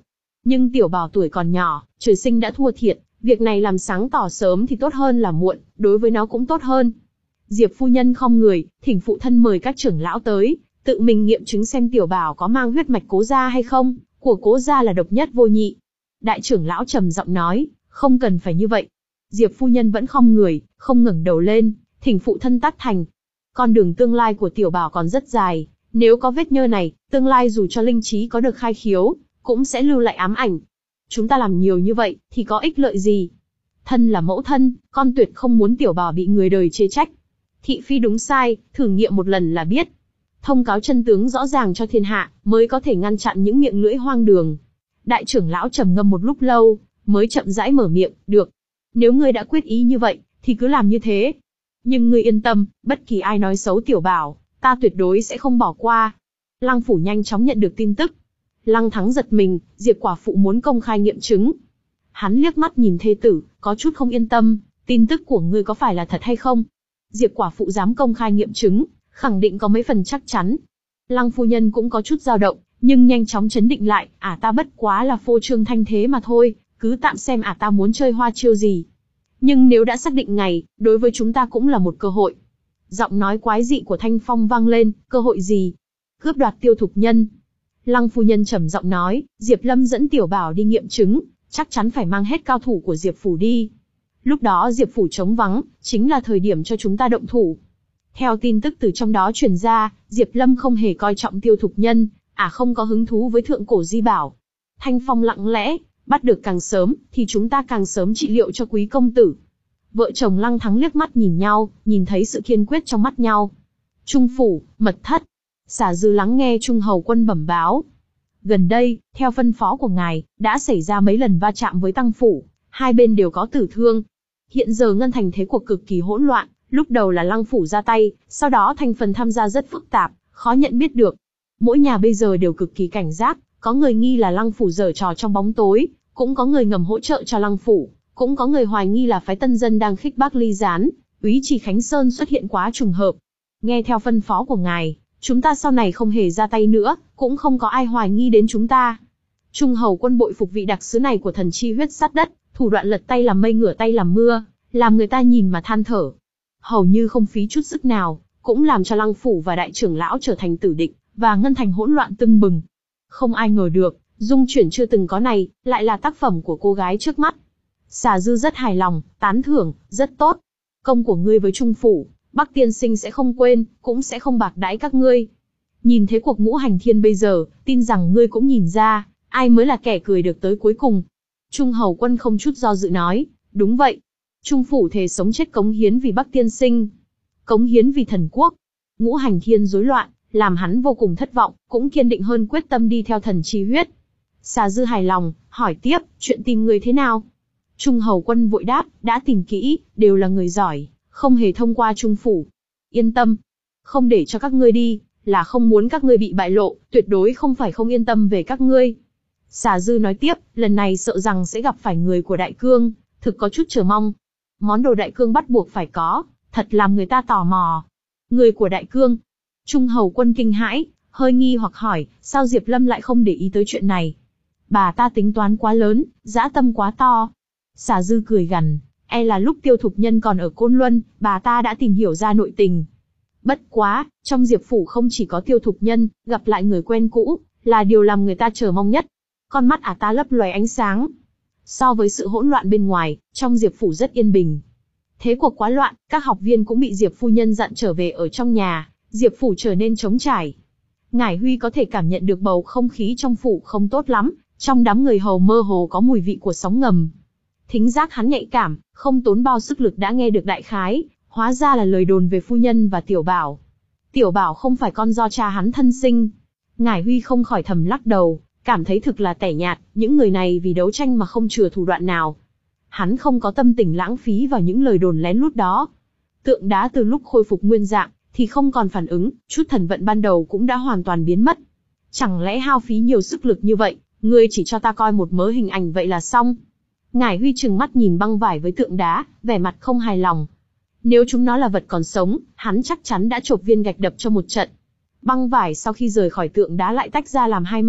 S1: Nhưng tiểu bảo tuổi còn nhỏ, trời sinh đã thua thiệt, việc này làm sáng tỏ sớm thì tốt hơn là muộn, đối với nó cũng tốt hơn. Diệp phu nhân khom người, thỉnh phụ thân mời các trưởng lão tới, tự mình nghiệm chứng xem tiểu bảo có mang huyết mạch Cố gia hay không, của Cố gia là độc nhất vô nhị. Đại trưởng lão trầm giọng nói, không cần phải như vậy. Diệp phu nhân vẫn khom người, không ngẩng đầu lên, thỉnh phụ thân tác thành. Con đường tương lai của tiểu bảo còn rất dài, nếu có vết nhơ này, tương lai dù cho linh trí có được khai khiếu, cũng sẽ lưu lại ám ảnh. Chúng ta làm nhiều như vậy, thì có ích lợi gì? Thân là mẫu thân, con tuyệt không muốn tiểu bảo bị người đời chê trách. Thị phi đúng sai, thử nghiệm một lần là biết. Thông cáo chân tướng rõ ràng cho thiên hạ, mới có thể ngăn chặn những miệng lưỡi hoang đường. Đại trưởng lão trầm ngâm một lúc lâu, mới chậm rãi mở miệng, được. Nếu ngươi đã quyết ý như vậy, thì cứ làm như thế. Nhưng ngươi yên tâm, bất kỳ ai nói xấu tiểu bảo, ta tuyệt đối sẽ không bỏ qua. Lăng phủ nhanh chóng nhận được tin tức. Lăng Thắng giật mình, Diệp quả phụ muốn công khai nghiệm chứng. Hắn liếc mắt nhìn thê tử, có chút không yên tâm, tin tức của ngươi có phải là thật hay không? Diệp quả phụ dám công khai nghiệm chứng, khẳng định có mấy phần chắc chắn. Lăng phu nhân cũng có chút dao động, nhưng nhanh chóng chấn định lại, ả ta bất quá là phô trương thanh thế mà thôi, cứ tạm xem ả ta muốn chơi hoa chiêu gì. Nhưng nếu đã xác định ngày, đối với chúng ta cũng là một cơ hội. Giọng nói quái dị của Thanh Phong vang lên, cơ hội gì? Cướp đoạt Tiêu Thục Nhân. Lăng phu nhân trầm giọng nói, Diệp Lâm dẫn tiểu bảo đi nghiệm chứng, chắc chắn phải mang hết cao thủ của Diệp phủ đi. Lúc đó Diệp phủ trống vắng, chính là thời điểm cho chúng ta động thủ. Theo tin tức từ trong đó truyền ra, Diệp Lâm không hề coi trọng Tiêu Thục Nhân, ả không có hứng thú với thượng cổ di bảo. Thanh Phong lặng lẽ, bắt được càng sớm, thì chúng ta càng sớm trị liệu cho quý công tử. Vợ chồng Lăng Thắng liếc mắt nhìn nhau, nhìn thấy sự kiên quyết trong mắt nhau. Trung phủ, mật thất. Xả Dư lắng nghe Trung hầu quân bẩm báo. Gần đây, theo phân phó của ngài, đã xảy ra mấy lần va chạm với Tăng phủ, hai bên đều có tử thương. Hiện giờ Ngân Thành thế cuộc cực kỳ hỗn loạn, lúc đầu là Lăng phủ ra tay, sau đó thành phần tham gia rất phức tạp, khó nhận biết được. Mỗi nhà bây giờ đều cực kỳ cảnh giác, có người nghi là Lăng phủ giở trò trong bóng tối, cũng có người ngầm hỗ trợ cho Lăng phủ, cũng có người hoài nghi là phái Tân Dân đang khích bác ly gián, úy trì Khánh Sơn xuất hiện quá trùng hợp. Nghe theo phân phó của ngài, chúng ta sau này không hề ra tay nữa, cũng không có ai hoài nghi đến chúng ta. Trung hầu quân bội phục vị đặc sứ này của thần chi huyết sát đất, thủ đoạn lật tay làm mây ngửa tay làm mưa, làm người ta nhìn mà than thở. Hầu như không phí chút sức nào, cũng làm cho Lăng phủ và đại trưởng lão trở thành tử địch, và Ngân Thành hỗn loạn tưng bừng. Không ai ngờ được, dung chuyển chưa từng có này, lại là tác phẩm của cô gái trước mắt. Xà Dư rất hài lòng, tán thưởng, rất tốt. Công của ngươi với Trung phủ, Bắc tiên sinh sẽ không quên, cũng sẽ không bạc đãi các ngươi. Nhìn thế cuộc ngũ hành thiên bây giờ, tin rằng ngươi cũng nhìn ra, ai mới là kẻ cười được tới cuối cùng. Trung hầu quân không chút do dự nói, đúng vậy. Trung phủ thề sống chết cống hiến vì Bắc tiên sinh, cống hiến vì thần quốc. Ngũ hành thiên rối loạn, làm hắn vô cùng thất vọng, cũng kiên định hơn quyết tâm đi theo thần chi huyết. Xà Dư hài lòng, hỏi tiếp, chuyện tìm người thế nào? Trung hầu quân vội đáp, đã tìm kỹ, đều là người giỏi, không hề thông qua Trung phủ. Yên tâm, không để cho các ngươi đi, là không muốn các ngươi bị bại lộ, tuyệt đối không phải không yên tâm về các ngươi. Xà Dư nói tiếp, lần này sợ rằng sẽ gặp phải người của Đại Cương, thực có chút chờ mong. Món đồ Đại Cương bắt buộc phải có, thật làm người ta tò mò. Người của Đại Cương. Trung hầu quân kinh hãi, hơi nghi hoặc hỏi, sao Diệp Lâm lại không để ý tới chuyện này? Bà ta tính toán quá lớn, dã tâm quá to. Xà Dư cười gằn, e là lúc Tiêu Thục Nhân còn ở Côn Luân, bà ta đã tìm hiểu ra nội tình. Bất quá, trong Diệp phủ không chỉ có Tiêu Thục Nhân, gặp lại người quen cũ, là điều làm người ta chờ mong nhất. Con mắt ả ta lấp loé ánh sáng. So với sự hỗn loạn bên ngoài, trong Diệp phủ rất yên bình. Thế cuộc quá loạn, các học viên cũng bị Diệp phu nhân dặn trở về ở trong nhà, Diệp phủ trở nên trống trải. Ngải Huy có thể cảm nhận được bầu không khí trong phủ không tốt lắm, trong đám người hầu mơ hồ có mùi vị của sóng ngầm. Thính giác hắn nhạy cảm, không tốn bao sức lực đã nghe được đại khái, hóa ra là lời đồn về phu nhân và Tiểu Bảo. Tiểu Bảo không phải con do cha hắn thân sinh. Ngải Huy không khỏi thầm lắc đầu, cảm thấy thực là tẻ nhạt, những người này vì đấu tranh mà không chừa thủ đoạn nào. Hắn không có tâm tình lãng phí vào những lời đồn lén lút đó. Tượng đá từ lúc khôi phục nguyên dạng, thì không còn phản ứng, chút thần vận ban đầu cũng đã hoàn toàn biến mất. Chẳng lẽ hao phí nhiều sức lực như vậy, ngươi chỉ cho ta coi một mớ hình ảnh vậy là xong? Ngải Huy trừng mắt nhìn băng vải với tượng đá, vẻ mặt không hài lòng. Nếu chúng nó là vật còn sống, hắn chắc chắn đã chộp viên gạch đập cho một trận. Băng vải sau khi rời khỏi tượng đá lại tách ra làm hai mảnh,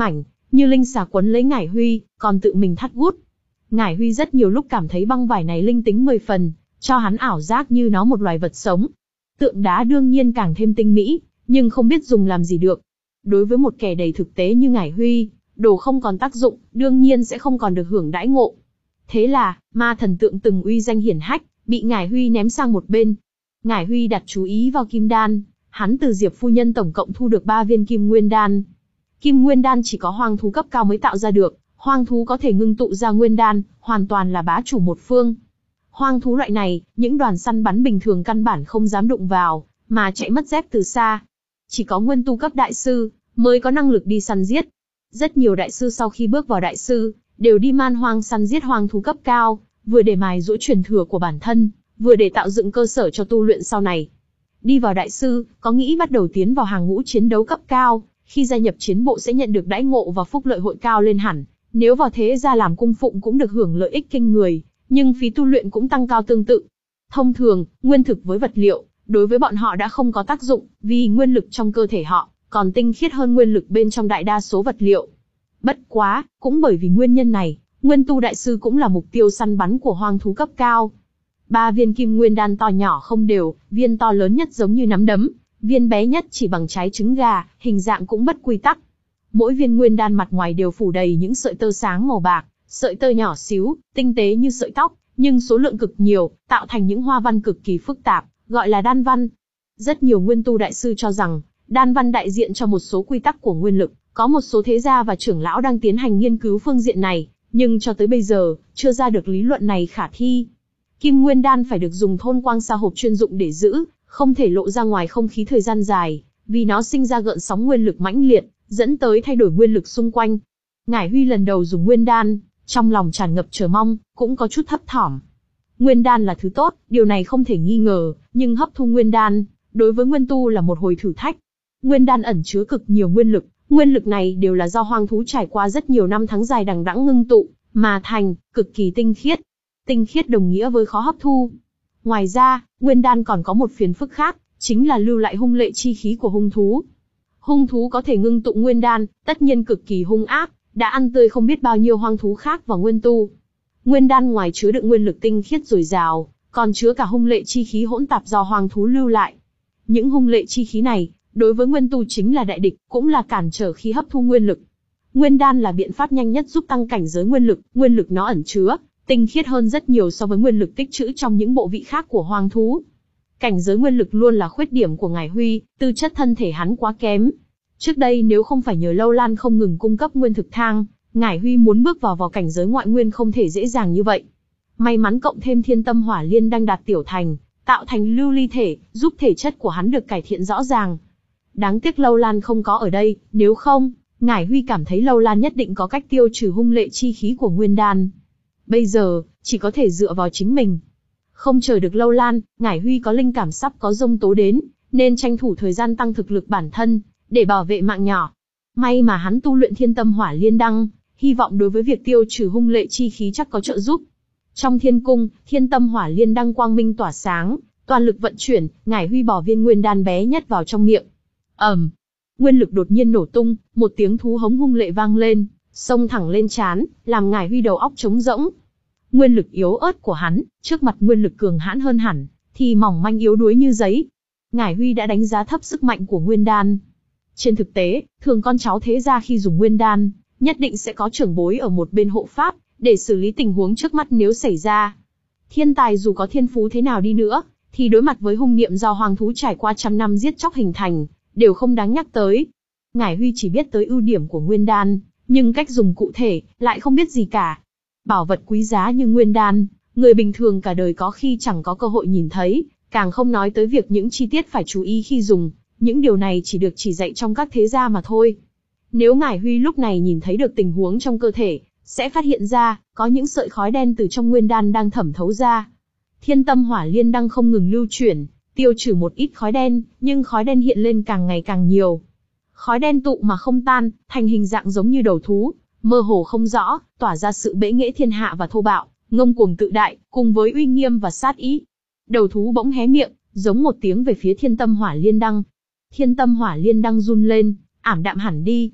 S1: như linh xà quấn lấy Ngải Huy, còn tự mình thắt gút. Ngải Huy rất nhiều lúc cảm thấy băng vải này linh tính mười phần, cho hắn ảo giác như nó một loài vật sống. Tượng đá đương nhiên càng thêm tinh mỹ, nhưng không biết dùng làm gì được. Đối với một kẻ đầy thực tế như Ngải Huy, đồ không còn tác dụng, đương nhiên sẽ không còn được hưởng đãi ngộ. Thế là, ma thần tượng từng uy danh hiển hách, bị Ngải Huy ném sang một bên. Ngải Huy đặt chú ý vào kim đan, hắn từ Diệp phu nhân tổng cộng thu được ba viên kim nguyên đan. Kim nguyên đan chỉ có hoang thú cấp cao mới tạo ra được, hoang thú có thể ngưng tụ ra nguyên đan, hoàn toàn là bá chủ một phương. Hoang thú loại này, những đoàn săn bắn bình thường căn bản không dám đụng vào, mà chạy mất dép từ xa. Chỉ có nguyên tu cấp đại sư, mới có năng lực đi săn giết. Rất nhiều đại sư sau khi bước vào đại sư, đều đi man hoang săn giết hoang thú cấp cao, vừa để mài giũa truyền thừa của bản thân, vừa để tạo dựng cơ sở cho tu luyện sau này. Đi vào đại sư, có nghĩ bắt đầu tiến vào hàng ngũ chiến đấu cấp cao, khi gia nhập chiến bộ sẽ nhận được đãi ngộ và phúc lợi hội cao lên hẳn. Nếu vào thế gia làm cung phụng cũng được hưởng lợi ích kinh người, nhưng phí tu luyện cũng tăng cao tương tự. Thông thường, nguyên thực với vật liệu, đối với bọn họ đã không có tác dụng, vì nguyên lực trong cơ thể họ còn tinh khiết hơn nguyên lực bên trong đại đa số vật liệu. Bất quá, cũng bởi vì nguyên nhân này, nguyên tu đại sư cũng là mục tiêu săn bắn của hoang thú cấp cao. Ba viên kim nguyên đan to nhỏ không đều, viên to lớn nhất giống như nắm đấm, viên bé nhất chỉ bằng trái trứng gà, hình dạng cũng bất quy tắc. Mỗi viên nguyên đan mặt ngoài đều phủ đầy những sợi tơ sáng màu bạc, sợi tơ nhỏ xíu, tinh tế như sợi tóc, nhưng số lượng cực nhiều, tạo thành những hoa văn cực kỳ phức tạp, gọi là đan văn. Rất nhiều nguyên tu đại sư cho rằng, đan văn đại diện cho một số quy tắc của nguyên lực, có một số thế gia và trưởng lão đang tiến hành nghiên cứu phương diện này, nhưng cho tới bây giờ, chưa ra được lý luận này khả thi. Kim nguyên đan phải được dùng thôn quang sa hộp chuyên dụng để giữ, không thể lộ ra ngoài không khí thời gian dài, vì nó sinh ra gợn sóng nguyên lực mãnh liệt, dẫn tới thay đổi nguyên lực xung quanh. Ngải Huy lần đầu dùng nguyên đan, trong lòng tràn ngập chờ mong, cũng có chút thấp thỏm. Nguyên đan là thứ tốt, điều này không thể nghi ngờ, nhưng hấp thu nguyên đan, đối với nguyên tu là một hồi thử thách. Nguyên đan ẩn chứa cực nhiều nguyên lực, nguyên lực này đều là do hoang thú trải qua rất nhiều năm tháng dài đằng đẵng ngưng tụ, mà thành, cực kỳ tinh khiết. Tinh khiết đồng nghĩa với khó hấp thu. Ngoài ra, nguyên đan còn có một phiền phức khác, chính là lưu lại hung lệ chi khí của hung thú. Hung thú có thể ngưng tụ nguyên đan, tất nhiên cực kỳ hung ác, đã ăn tươi không biết bao nhiêu hoang thú khác và nguyên tu. Nguyên đan ngoài chứa đựng nguyên lực tinh khiết dồi dào, còn chứa cả hung lệ chi khí hỗn tạp do hoang thú lưu lại. Những hung lệ chi khí này, đối với nguyên tu chính là đại địch, cũng là cản trở khi hấp thu nguyên lực. Nguyên đan là biện pháp nhanh nhất giúp tăng cảnh giới nguyên lực, nguyên lực nó ẩn chứa, tinh khiết hơn rất nhiều so với nguyên lực tích trữ trong những bộ vị khác của hoang thú. Cảnh giới nguyên lực luôn là khuyết điểm của Ngải Huy, tư chất thân thể hắn quá kém. Trước đây nếu không phải nhờ Lâu Lan không ngừng cung cấp nguyên thực thang, Ngải Huy muốn bước vào vào cảnh giới ngoại nguyên không thể dễ dàng như vậy. May mắn cộng thêm thiên tâm hỏa liên đang đạt tiểu thành, tạo thành lưu ly thể, giúp thể chất của hắn được cải thiện rõ ràng. Đáng tiếc Lâu Lan không có ở đây, nếu không, Ngải Huy cảm thấy Lâu Lan nhất định có cách tiêu trừ hung lệ chi khí của nguyên đan. Bây giờ, chỉ có thể dựa vào chính mình. Không chờ được Lâu Lan, Ngải Huy có linh cảm sắp có giông tố đến, nên tranh thủ thời gian tăng thực lực bản thân, để bảo vệ mạng nhỏ. May mà hắn tu luyện thiên tâm hỏa liên đăng, hy vọng đối với việc tiêu trừ hung lệ chi khí chắc có trợ giúp. Trong thiên cung, thiên tâm hỏa liên đăng quang minh tỏa sáng, toàn lực vận chuyển, Ngải Huy bỏ viên nguyên đan bé nhất vào trong miệng. ầm, um, nguyên lực đột nhiên nổ tung, một tiếng thú hống hung lệ vang lên, xông thẳng lên trán, làm Ngải Huy đầu óc trống rỗng. Nguyên lực yếu ớt của hắn, trước mặt nguyên lực cường hãn hơn hẳn, thì mỏng manh yếu đuối như giấy. Ngải Huy đã đánh giá thấp sức mạnh của nguyên đan. Trên thực tế, thường con cháu thế gia khi dùng nguyên đan, nhất định sẽ có trưởng bối ở một bên hộ pháp, để xử lý tình huống trước mắt nếu xảy ra. Thiên tài dù có thiên phú thế nào đi nữa, thì đối mặt với hung niệm do hoang thú trải qua trăm năm giết chóc hình thành, đều không đáng nhắc tới. Ngải Huy chỉ biết tới ưu điểm của nguyên đan, nhưng cách dùng cụ thể, lại không biết gì cả. Bảo vật quý giá như nguyên đan, người bình thường cả đời có khi chẳng có cơ hội nhìn thấy, càng không nói tới việc những chi tiết phải chú ý khi dùng, những điều này chỉ được chỉ dạy trong các thế gia mà thôi. Nếu Ngải Huy lúc này nhìn thấy được tình huống trong cơ thể, sẽ phát hiện ra, có những sợi khói đen từ trong nguyên đan đang thẩm thấu ra. Thiên tâm hỏa liên đang không ngừng lưu chuyển, tiêu trừ một ít khói đen, nhưng khói đen hiện lên càng ngày càng nhiều. Khói đen tụ mà không tan, thành hình dạng giống như đầu thú, mơ hồ không rõ, tỏa ra sự bẽ nghễ thiên hạ và thô bạo, ngông cuồng tự đại, cùng với uy nghiêm và sát ý. Đầu thú bỗng hé miệng, giống một tiếng về phía thiên tâm hỏa liên đăng. Thiên tâm hỏa liên đăng run lên, ảm đạm hẳn đi.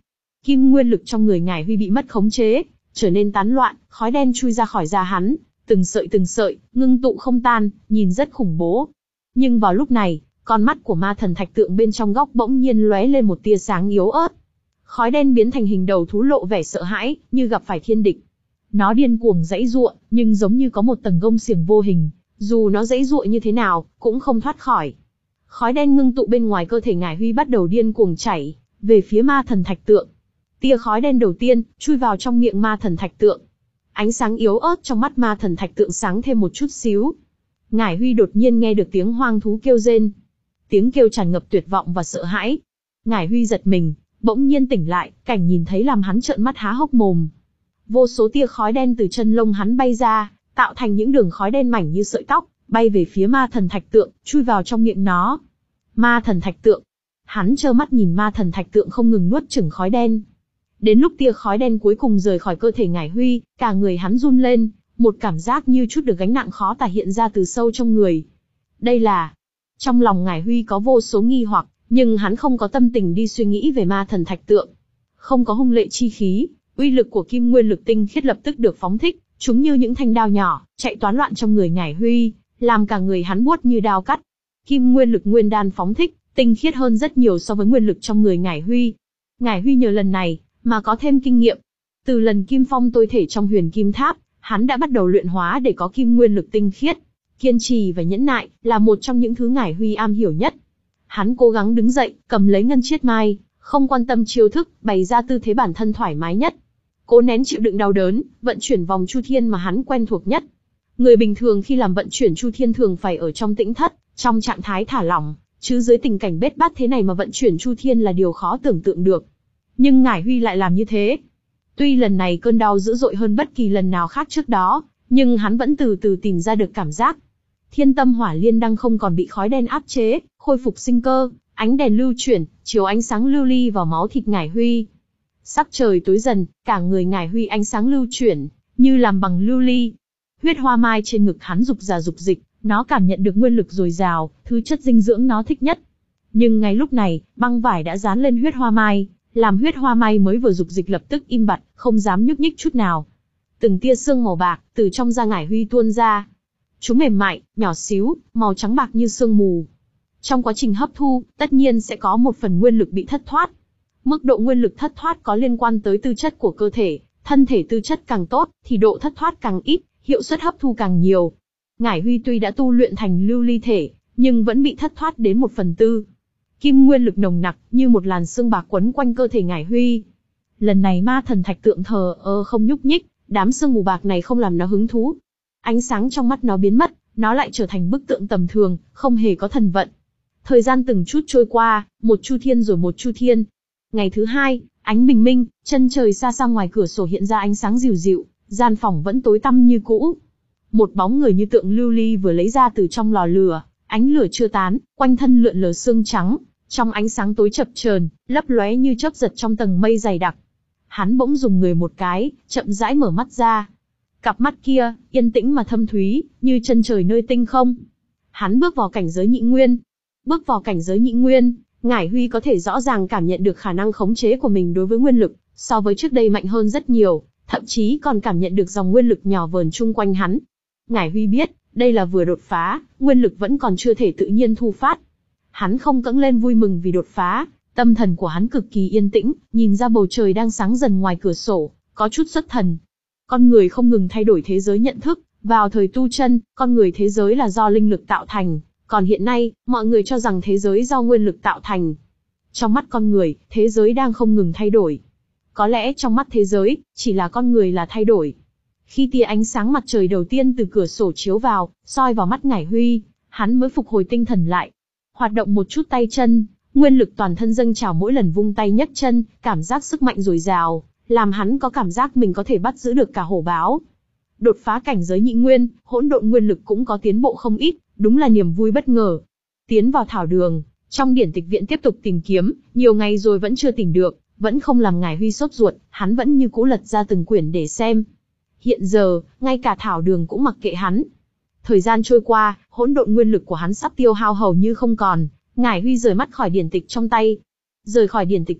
S1: Kim nguyên lực trong người Ngải Huy bị mất khống chế, trở nên tán loạn, khói đen chui ra khỏi da hắn, từng sợi từng sợi, ngưng tụ không tan, nhìn rất khủng bố. Nhưng vào lúc này, con mắt của ma thần thạch tượng bên trong góc bỗng nhiên lóe lên một tia sáng yếu ớt. Khói đen biến thành hình đầu thú lộ vẻ sợ hãi, như gặp phải thiên địch. Nó điên cuồng giãy giụa, nhưng giống như có một tầng gông xiềng vô hình, dù nó giãy giụa như thế nào, cũng không thoát khỏi. Khói đen ngưng tụ bên ngoài cơ thể Ngải Huy bắt đầu điên cuồng chảy về phía ma thần thạch tượng. Tia khói đen đầu tiên chui vào trong miệng ma thần thạch tượng. Ánh sáng yếu ớt trong mắt ma thần thạch tượng sáng thêm một chút xíu. Ngải Huy đột nhiên nghe được tiếng hoang thú kêu rên. Tiếng kêu tràn ngập tuyệt vọng và sợ hãi. Ngải Huy giật mình, bỗng nhiên tỉnh lại, cảnh nhìn thấy làm hắn trợn mắt há hốc mồm. Vô số tia khói đen từ chân lông hắn bay ra, tạo thành những đường khói đen mảnh như sợi tóc, bay về phía ma thần thạch tượng, chui vào trong miệng nó. Ma thần thạch tượng. Hắn trơ mắt nhìn ma thần thạch tượng không ngừng nuốt chửng khói đen. Đến lúc tia khói đen cuối cùng rời khỏi cơ thể Ngải Huy, cả người hắn run lên, một cảm giác như chút được gánh nặng khó tả hiện ra từ sâu trong người. Đây là... Trong lòng Ngải Huy có vô số nghi hoặc, nhưng hắn không có tâm tình đi suy nghĩ về ma thần thạch tượng. Không có hung lệ chi khí, uy lực của kim nguyên lực tinh khiết lập tức được phóng thích, chúng như những thanh đao nhỏ, chạy toán loạn trong người Ngải Huy, làm cả người hắn buốt như đao cắt. Kim nguyên lực nguyên đan phóng thích, tinh khiết hơn rất nhiều so với nguyên lực trong người Ngải Huy. Ngải Huy nhờ lần này, mà có thêm kinh nghiệm. Từ lần kim phong tôi thể trong huyền kim tháp, hắn đã bắt đầu luyện hóa để có kim nguyên lực tinh khiết. Kiên trì và nhẫn nại, là một trong những thứ Ngải Huy am hiểu nhất. Hắn cố gắng đứng dậy, cầm lấy ngân chiết mai, không quan tâm chiêu thức, bày ra tư thế bản thân thoải mái nhất. Cố nén chịu đựng đau đớn, vận chuyển vòng chu thiên mà hắn quen thuộc nhất. Người bình thường khi làm vận chuyển chu thiên thường phải ở trong tĩnh thất, trong trạng thái thả lỏng, chứ dưới tình cảnh bết bát thế này mà vận chuyển chu thiên là điều khó tưởng tượng được. Nhưng Ngải Huy lại làm như thế. Tuy lần này cơn đau dữ dội hơn bất kỳ lần nào khác trước đó, nhưng hắn vẫn từ từ tìm ra được cảm giác. Thiên tâm hỏa liên đăng không còn bị khói đen áp chế, khôi phục sinh cơ, ánh đèn lưu chuyển, chiếu ánh sáng lưu ly vào máu thịt Ngải Huy. Sắc trời tối dần, cả người Ngải Huy ánh sáng lưu chuyển, như làm bằng lưu ly. Huyết hoa mai trên ngực hắn rục rà rục dịch, nó cảm nhận được nguyên lực dồi dào, thứ chất dinh dưỡng nó thích nhất. Nhưng ngay lúc này, băng vải đã dán lên huyết hoa mai, làm huyết hoa mai mới vừa rục dịch lập tức im bặt, không dám nhúc nhích chút nào. Từng tia sương màu bạc từ trong da Ngải Huy tuôn ra. Chúng mềm mại, nhỏ xíu, màu trắng bạc như sương mù. Trong quá trình hấp thu, tất nhiên sẽ có một phần nguyên lực bị thất thoát. Mức độ nguyên lực thất thoát có liên quan tới tư chất của cơ thể, thân thể tư chất càng tốt, thì độ thất thoát càng ít, hiệu suất hấp thu càng nhiều. Ngải Huy tuy đã tu luyện thành lưu ly thể, nhưng vẫn bị thất thoát đến một phần tư. Kim nguyên lực nồng nặc, như một làn sương bạc quấn quanh cơ thể Ngải Huy. Lần này ma thần thạch tượng thờ ơ không nhúc nhích, đám sương mù bạc này không làm nó hứng thú. Ánh sáng trong mắt nó biến mất, nó lại trở thành bức tượng tầm thường, không hề có thần vận. Thời gian từng chút trôi qua, một chu thiên rồi một chu thiên. Ngày thứ hai, ánh bình minh, chân trời xa xa ngoài cửa sổ hiện ra ánh sáng dịu dịu, gian phòng vẫn tối tăm như cũ. Một bóng người như tượng lưu ly vừa lấy ra từ trong lò lửa, ánh lửa chưa tán, quanh thân lượn lờ sương trắng, trong ánh sáng tối chập chờn, lấp lóe như chớp giật trong tầng mây dày đặc. Hắn bỗng dùng người một cái, chậm rãi mở mắt ra. Cặp mắt kia, yên tĩnh mà thâm thúy, như chân trời nơi tinh không. Hắn bước vào cảnh giới nhị nguyên. Bước vào cảnh giới nhị nguyên, Ngải Huy có thể rõ ràng cảm nhận được khả năng khống chế của mình đối với nguyên lực, so với trước đây mạnh hơn rất nhiều, thậm chí còn cảm nhận được dòng nguyên lực nhỏ vờn chung quanh hắn. Ngải Huy biết, đây là vừa đột phá, nguyên lực vẫn còn chưa thể tự nhiên thu phát. Hắn không cẫng lên vui mừng vì đột phá, tâm thần của hắn cực kỳ yên tĩnh, nhìn ra bầu trời đang sáng dần ngoài cửa sổ, có chút xuất thần. Con người không ngừng thay đổi thế giới nhận thức, vào thời tu chân, con người thế giới là do linh lực tạo thành, còn hiện nay, mọi người cho rằng thế giới do nguyên lực tạo thành. Trong mắt con người, thế giới đang không ngừng thay đổi. Có lẽ trong mắt thế giới, chỉ là con người là thay đổi. Khi tia ánh sáng mặt trời đầu tiên từ cửa sổ chiếu vào, soi vào mắt Ngải Huy, hắn mới phục hồi tinh thần lại. Hoạt động một chút tay chân, nguyên lực toàn thân dâng trào mỗi lần vung tay nhấc chân, cảm giác sức mạnh dồi dào, làm hắn có cảm giác mình có thể bắt giữ được cả hổ báo. Đột phá cảnh giới nhị nguyên, hỗn độn nguyên lực cũng có tiến bộ không ít, đúng là niềm vui bất ngờ. Tiến vào thảo đường, trong điển tịch viện tiếp tục tìm kiếm, nhiều ngày rồi vẫn chưa tìm được, vẫn không làm Ngải Huy sốt ruột, hắn vẫn như cũ lật ra từng quyển để xem. Hiện giờ, ngay cả thảo đường cũng mặc kệ hắn. Thời gian trôi qua, hỗn độn nguyên lực của hắn sắp tiêu hao hầu như không còn, Ngải Huy rời mắt khỏi điển tịch trong tay. Rời khỏi điển tịch viện,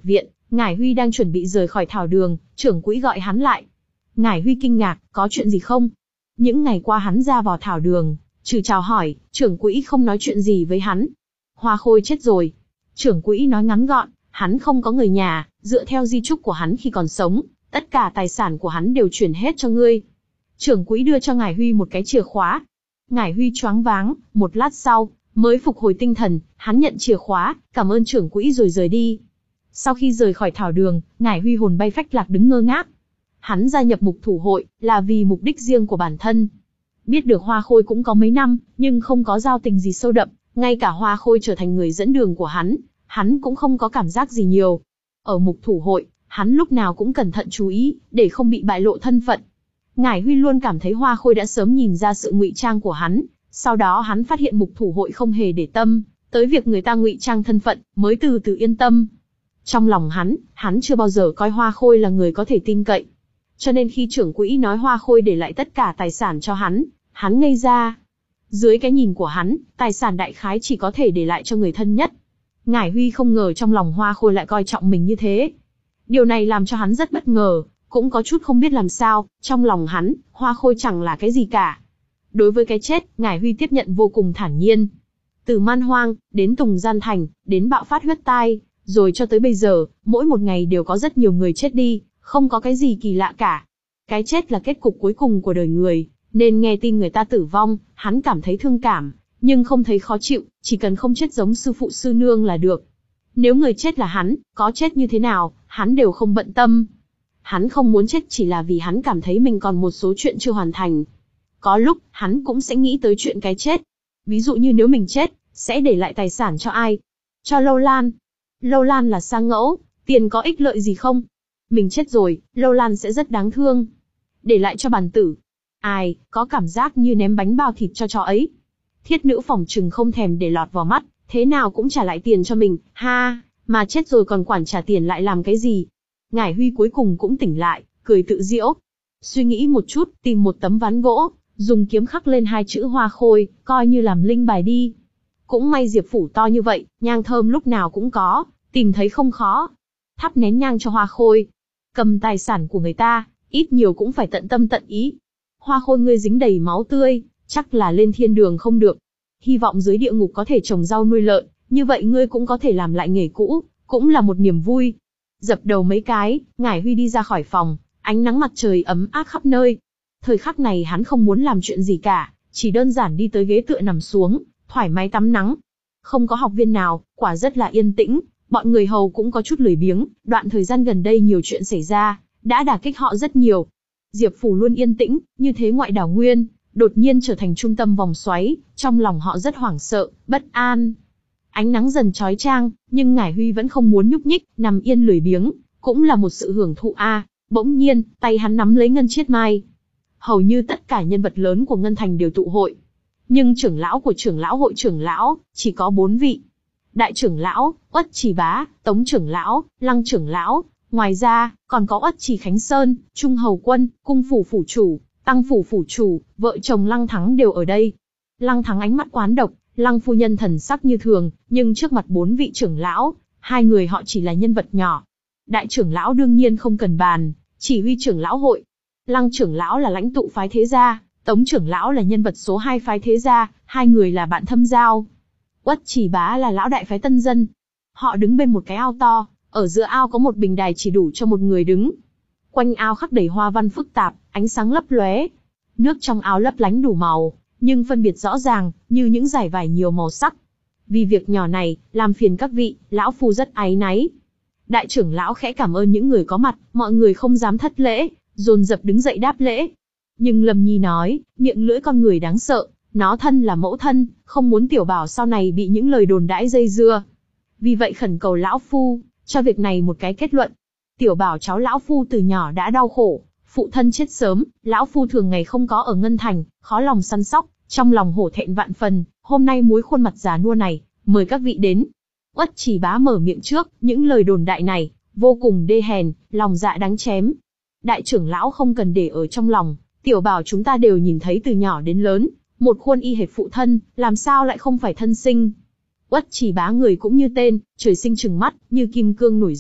S1: Ngải Huy đang chuẩn bị rời khỏi thảo đường, trưởng quỹ gọi hắn lại. Ngải Huy kinh ngạc, có chuyện gì không? Những ngày qua hắn ra vào thảo đường, trừ chào hỏi, trưởng quỹ không nói chuyện gì với hắn. Hoa Khôi chết rồi. Trưởng quỹ nói ngắn gọn, hắn không có người nhà, dựa theo di chúc của hắn khi còn sống, tất cả tài sản của hắn đều chuyển hết cho ngươi. Trưởng quỹ đưa cho Ngải Huy một cái chìa khóa. Ngải Huy choáng váng, một lát sau, mới phục hồi tinh thần, hắn nhận chìa khóa, cảm ơn trưởng quỹ rồi rời đi. Sau khi rời khỏi thảo đường, Ngải Huy hồn bay phách lạc đứng ngơ ngác. Hắn gia nhập mục thủ hội, là vì mục đích riêng của bản thân. Biết được Hoa Khôi cũng có mấy năm, nhưng không có giao tình gì sâu đậm, ngay cả Hoa Khôi trở thành người dẫn đường của hắn, hắn cũng không có cảm giác gì nhiều. Ở mục thủ hội, hắn lúc nào cũng cẩn thận chú ý, để không bị bại lộ thân phận. Ngải Huy luôn cảm thấy Hoa Khôi đã sớm nhìn ra sự ngụy trang của hắn, sau đó hắn phát hiện mục thủ hội không hề để tâm tới việc người ta ngụy trang thân phận, mới từ từ yên tâm. Trong lòng hắn, hắn chưa bao giờ coi Hoa Khôi là người có thể tin cậy. Cho nên khi trưởng quỹ nói Hoa Khôi để lại tất cả tài sản cho hắn, hắn ngây ra. Dưới cái nhìn của hắn, tài sản đại khái chỉ có thể để lại cho người thân nhất. Ngải Huy không ngờ trong lòng Hoa Khôi lại coi trọng mình như thế. Điều này làm cho hắn rất bất ngờ, cũng có chút không biết làm sao, trong lòng hắn, Hoa Khôi chẳng là cái gì cả. Đối với cái chết, Ngải Huy tiếp nhận vô cùng thản nhiên. Từ Man Hoang, đến Tùng Gian Thành, đến bạo phát huyết tai, rồi cho tới bây giờ, mỗi một ngày đều có rất nhiều người chết đi, không có cái gì kỳ lạ cả. Cái chết là kết cục cuối cùng của đời người, nên nghe tin người ta tử vong, hắn cảm thấy thương cảm, nhưng không thấy khó chịu, chỉ cần không chết giống sư phụ sư nương là được. Nếu người chết là hắn, có chết như thế nào, hắn đều không bận tâm. Hắn không muốn chết chỉ là vì hắn cảm thấy mình còn một số chuyện chưa hoàn thành. Có lúc, hắn cũng sẽ nghĩ tới chuyện cái chết. Ví dụ như nếu mình chết, sẽ để lại tài sản cho ai? Cho Lâu Lan. Lâu Lan là sang ngẫu, tiền có ích lợi gì không? Mình chết rồi, Lâu Lan sẽ rất đáng thương. Để lại cho bản tử. Ai, có cảm giác như ném bánh bao thịt cho chó ấy. Thiết nữ phỏng trừng không thèm để lọt vào mắt, thế nào cũng trả lại tiền cho mình, ha, mà chết rồi còn quản trả tiền lại làm cái gì? Ngải Huy cuối cùng cũng tỉnh lại, cười tự giễu. Suy nghĩ một chút, tìm một tấm ván gỗ, dùng kiếm khắc lên hai chữ Hoa Khôi, coi như làm linh bài đi. Cũng may Diệp phủ to như vậy, nhang thơm lúc nào cũng có, tìm thấy không khó. Thắp nén nhang cho Hoa Khôi. Cầm tài sản của người ta, ít nhiều cũng phải tận tâm tận ý. Hoa Khôi ngươi dính đầy máu tươi, chắc là lên thiên đường không được. Hy vọng dưới địa ngục có thể trồng rau nuôi lợn, như vậy ngươi cũng có thể làm lại nghề cũ, cũng là một niềm vui. Dập đầu mấy cái, Ngải Huy đi ra khỏi phòng, ánh nắng mặt trời ấm áp khắp nơi. Thời khắc này hắn không muốn làm chuyện gì cả, chỉ đơn giản đi tới ghế tựa nằm xuống, thoải mái tắm nắng. Không có học viên nào, quả rất là yên tĩnh, bọn người hầu cũng có chút lười biếng, đoạn thời gian gần đây nhiều chuyện xảy ra, đã đả kích họ rất nhiều. Diệp phủ luôn yên tĩnh, như thế ngoại đảo nguyên, đột nhiên trở thành trung tâm vòng xoáy, trong lòng họ rất hoảng sợ, bất an. Ánh nắng dần chói chang, nhưng Ngải Huy vẫn không muốn nhúc nhích, nằm yên lười biếng, cũng là một sự hưởng thụ a. À. Bỗng nhiên, tay hắn nắm lấy Ngân Chiết Mai. Hầu như tất cả nhân vật lớn của Ngân Thành đều tụ hội. Nhưng trưởng lão của trưởng lão hội trưởng lão, chỉ có bốn vị. Đại trưởng lão, Uất Trì Bá, Tống trưởng lão, Lăng trưởng lão, ngoài ra, còn có Uất Trì Khánh Sơn, Trung Hầu Quân, Cung phủ phủ chủ, Tăng phủ phủ chủ, vợ chồng Lăng Thắng đều ở đây. Lăng Thắng ánh mắt oán độc, Lăng phu nhân thần sắc như thường, nhưng trước mặt bốn vị trưởng lão, hai người họ chỉ là nhân vật nhỏ. Đại trưởng lão đương nhiên không cần bàn, chỉ huy trưởng lão hội. Lăng trưởng lão là lãnh tụ phái thế gia, Tống trưởng lão là nhân vật số hai phái thế gia, hai người là bạn thâm giao. Uất Trì Bá là lão đại phái tân dân. Họ đứng bên một cái ao to, ở giữa ao có một bình đài chỉ đủ cho một người đứng. Quanh ao khắc đầy hoa văn phức tạp, ánh sáng lấp lóe. Nước trong ao lấp lánh đủ màu, nhưng phân biệt rõ ràng, như những dải vải nhiều màu sắc. Vì việc nhỏ này, làm phiền các vị, lão phu rất áy náy. Đại trưởng lão khẽ cảm ơn những người có mặt, mọi người không dám thất lễ, dồn dập đứng dậy đáp lễ. Nhưng Lâm Nhi nói, miệng lưỡi con người đáng sợ, nó thân là mẫu thân, không muốn tiểu bảo sau này bị những lời đồn đãi dây dưa. Vì vậy khẩn cầu lão phu, cho việc này một cái kết luận. Tiểu bảo cháu lão phu từ nhỏ đã đau khổ, phụ thân chết sớm, lão phu thường ngày không có ở Ngân Thành, khó lòng săn sóc, trong lòng hổ thẹn vạn phần, hôm nay múi khuôn mặt già nua này, mời các vị đến. Uất Trì Bá mở miệng trước, những lời đồn đại này, vô cùng đê hèn, lòng dạ đáng chém. Đại trưởng lão không cần để ở trong lòng, tiểu bảo chúng ta đều nhìn thấy từ nhỏ đến lớn, một khuôn y hệt phụ thân, làm sao lại không phải thân sinh. Uất Trì Bá người cũng như tên, trời sinh trừng mắt, như kim cương nổi giận,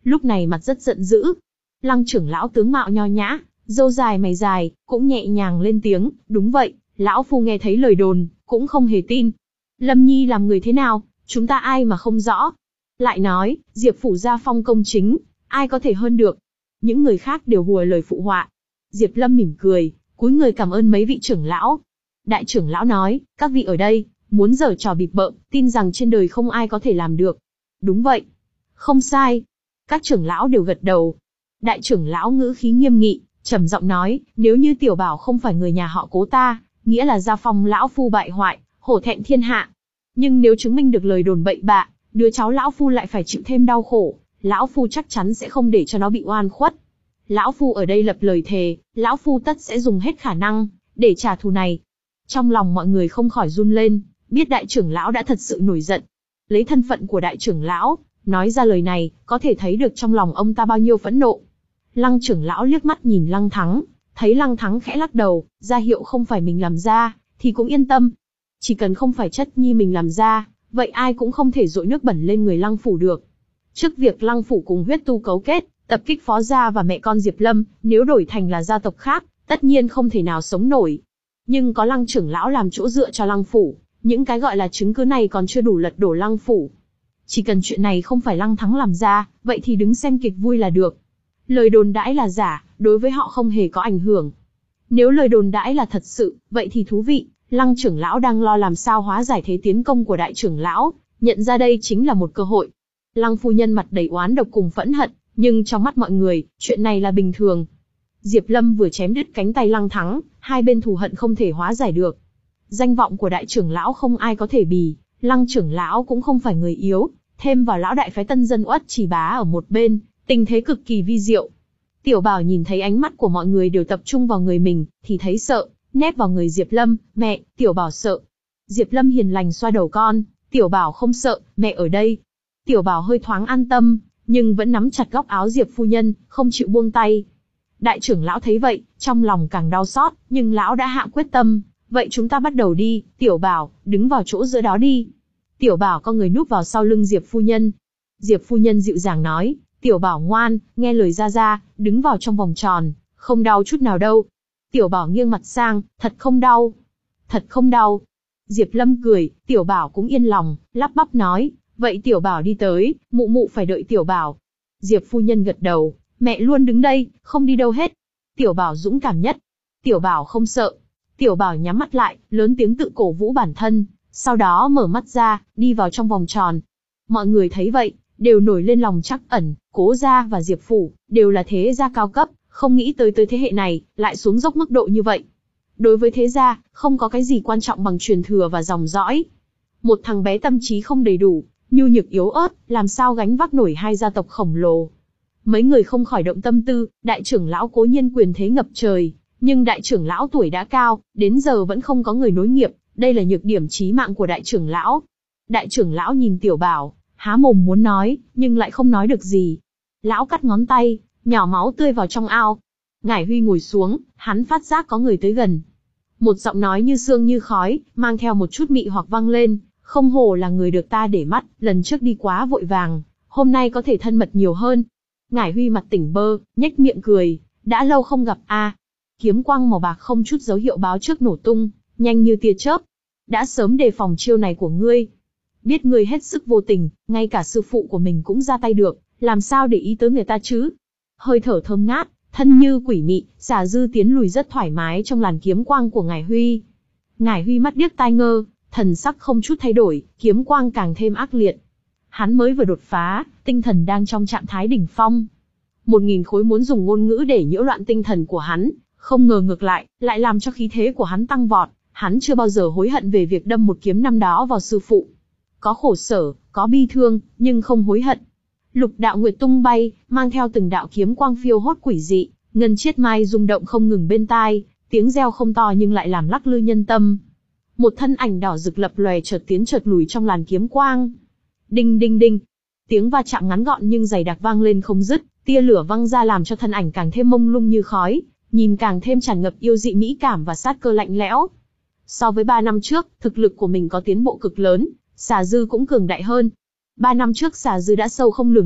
S1: lúc này mặt rất giận dữ. Lăng trưởng lão tướng mạo nho nhã, râu dài mày dài, cũng nhẹ nhàng lên tiếng, đúng vậy, lão phu nghe thấy lời đồn, cũng không hề tin. Lâm Nhi làm người thế nào, chúng ta ai mà không rõ. Lại nói, Diệp phủ gia phong công chính, ai có thể hơn được. Những người khác đều hùa lời phụ họa. Diệp Lâm mỉm cười, cúi người cảm ơn mấy vị trưởng lão. Đại trưởng lão nói, các vị ở đây, muốn giở trò bịp bợm, tin rằng trên đời không ai có thể làm được. Đúng vậy. Không sai. Các trưởng lão đều gật đầu. Đại trưởng lão ngữ khí nghiêm nghị, trầm giọng nói, nếu như Tiểu Bảo không phải người nhà họ Cố ta, nghĩa là gia phong lão phu bại hoại, hổ thẹn thiên hạ. Nhưng nếu chứng minh được lời đồn bậy bạ, đứa cháu lão phu lại phải chịu thêm đau khổ, lão phu chắc chắn sẽ không để cho nó bị oan khuất. Lão phu ở đây lập lời thề, lão phu tất sẽ dùng hết khả năng để trả thù này. Trong lòng mọi người không khỏi run lên, biết đại trưởng lão đã thật sự nổi giận. Lấy thân phận của đại trưởng lão, nói ra lời này, có thể thấy được trong lòng ông ta bao nhiêu phẫn nộ. Lăng trưởng lão liếc mắt nhìn Lăng Thắng, thấy Lăng Thắng khẽ lắc đầu, ra hiệu không phải mình làm ra, thì cũng yên tâm. Chỉ cần không phải chất nhi mình làm ra, vậy ai cũng không thể dội nước bẩn lên người Lăng phủ được. Trước việc Lăng phủ cùng huyết tu cấu kết, tập kích phó gia và mẹ con Diệp Lâm, nếu đổi thành là gia tộc khác, tất nhiên không thể nào sống nổi. Nhưng có Lăng trưởng lão làm chỗ dựa cho Lăng phủ, những cái gọi là chứng cứ này còn chưa đủ lật đổ Lăng phủ. Chỉ cần chuyện này không phải Lăng Thắng làm ra, vậy thì đứng xem kịch vui là được. Lời đồn đãi là giả, đối với họ không hề có ảnh hưởng. Nếu lời đồn đãi là thật sự, vậy thì thú vị. Lăng trưởng lão đang lo làm sao hóa giải thế tiến công của đại trưởng lão, nhận ra đây chính là một cơ hội. Lăng phu nhân mặt đầy oán độc cùng phẫn hận, nhưng trong mắt mọi người, chuyện này là bình thường. Diệp Lâm vừa chém đứt cánh tay Lăng Thắng, hai bên thù hận không thể hóa giải được. Danh vọng của đại trưởng lão không ai có thể bì, Lăng trưởng lão cũng không phải người yếu, thêm vào lão đại phái Tân Dân Uất Chỉ Bá ở một bên, tình thế cực kỳ vi diệu. Tiểu Bảo nhìn thấy ánh mắt của mọi người đều tập trung vào người mình, thì thấy sợ, nép vào người Diệp Lâm, mẹ, Tiểu Bảo sợ. Diệp Lâm hiền lành xoa đầu con, Tiểu Bảo không sợ, mẹ ở đây. Tiểu Bảo hơi thoáng an tâm, nhưng vẫn nắm chặt góc áo Diệp phu nhân, không chịu buông tay. Đại trưởng lão thấy vậy, trong lòng càng đau xót, nhưng lão đã hạ quyết tâm, vậy chúng ta bắt đầu đi, Tiểu Bảo, đứng vào chỗ giữa đó đi. Tiểu Bảo có người núp vào sau lưng Diệp phu nhân. Diệp phu nhân dịu dàng nói, Tiểu Bảo ngoan, nghe lời ra ra, đứng vào trong vòng tròn, không đau chút nào đâu. Tiểu Bảo nghiêng mặt sang, thật không đau. Thật không đau. Diệp Lâm cười, Tiểu Bảo cũng yên lòng, lắp bắp nói, vậy Tiểu Bảo đi tới, mụ mụ phải đợi Tiểu Bảo. Diệp phu nhân gật đầu, mẹ luôn đứng đây, không đi đâu hết. Tiểu Bảo dũng cảm nhất. Tiểu Bảo không sợ. Tiểu Bảo nhắm mắt lại, lớn tiếng tự cổ vũ bản thân, sau đó mở mắt ra, đi vào trong vòng tròn. Mọi người thấy vậy, đều nổi lên lòng trắc ẩn, Cố gia và Diệp phủ, đều là thế gia cao cấp, không nghĩ tới tới thế hệ này, lại xuống dốc mức độ như vậy. Đối với thế gia, không có cái gì quan trọng bằng truyền thừa và dòng dõi. Một thằng bé tâm trí không đầy đủ, nhu nhược yếu ớt, làm sao gánh vác nổi hai gia tộc khổng lồ. Mấy người không khỏi động tâm tư, đại trưởng lão cố nhiên quyền thế ngập trời, nhưng đại trưởng lão tuổi đã cao, đến giờ vẫn không có người nối nghiệp, đây là nhược điểm chí mạng của đại trưởng lão. Đại trưởng lão nhìn Tiểu Bảo, há mồm muốn nói, nhưng lại không nói được gì. Lão cắt ngón tay, nhỏ máu tươi vào trong ao. Ngải Huy ngồi xuống, hắn phát giác có người tới gần. Một giọng nói như sương như khói, mang theo một chút mị hoặc vang lên, không hổ là người được ta để mắt, lần trước đi quá vội vàng, hôm nay có thể thân mật nhiều hơn. Ngải Huy mặt tỉnh bơ, nhếch miệng cười, đã lâu không gặp a. À. Kiếm quang màu bạc không chút dấu hiệu báo trước nổ tung, nhanh như tia chớp. Đã sớm đề phòng chiêu này của ngươi. Biết ngươi hết sức vô tình, ngay cả sư phụ của mình cũng ra tay được, làm sao để ý tới người ta chứ? Hơi thở thơm ngát, thân như quỷ mị, Xà Dư tiến lùi rất thoải mái trong làn kiếm quang của Ngải Huy. Ngải Huy mắt điếc tai ngơ, thần sắc không chút thay đổi, kiếm quang càng thêm ác liệt. Hắn mới vừa đột phá, tinh thần đang trong trạng thái đỉnh phong. Một nghìn khối muốn dùng ngôn ngữ để nhiễu loạn tinh thần của hắn, không ngờ ngược lại, lại làm cho khí thế của hắn tăng vọt. Hắn chưa bao giờ hối hận về việc đâm một kiếm năm đó vào sư phụ. Có khổ sở, có bi thương, nhưng không hối hận. Lục đạo nguyệt tung bay, mang theo từng đạo kiếm quang phiêu hốt quỷ dị, ngân chiết mai rung động không ngừng bên tai, tiếng reo không to nhưng lại làm lắc lư nhân tâm. Một thân ảnh đỏ rực lập lòe chợt tiến chợt lùi trong làn kiếm quang. Đinh đinh đinh, tiếng va chạm ngắn gọn nhưng dày đặc vang lên không dứt, tia lửa văng ra làm cho thân ảnh càng thêm mông lung như khói, nhìn càng thêm tràn ngập yêu dị mỹ cảm và sát cơ lạnh lẽo. So với ba năm trước, thực lực của mình có tiến bộ cực lớn, Xà Dư cũng cường đại hơn. Ba năm trước Xà Dư đã sâu không lường được,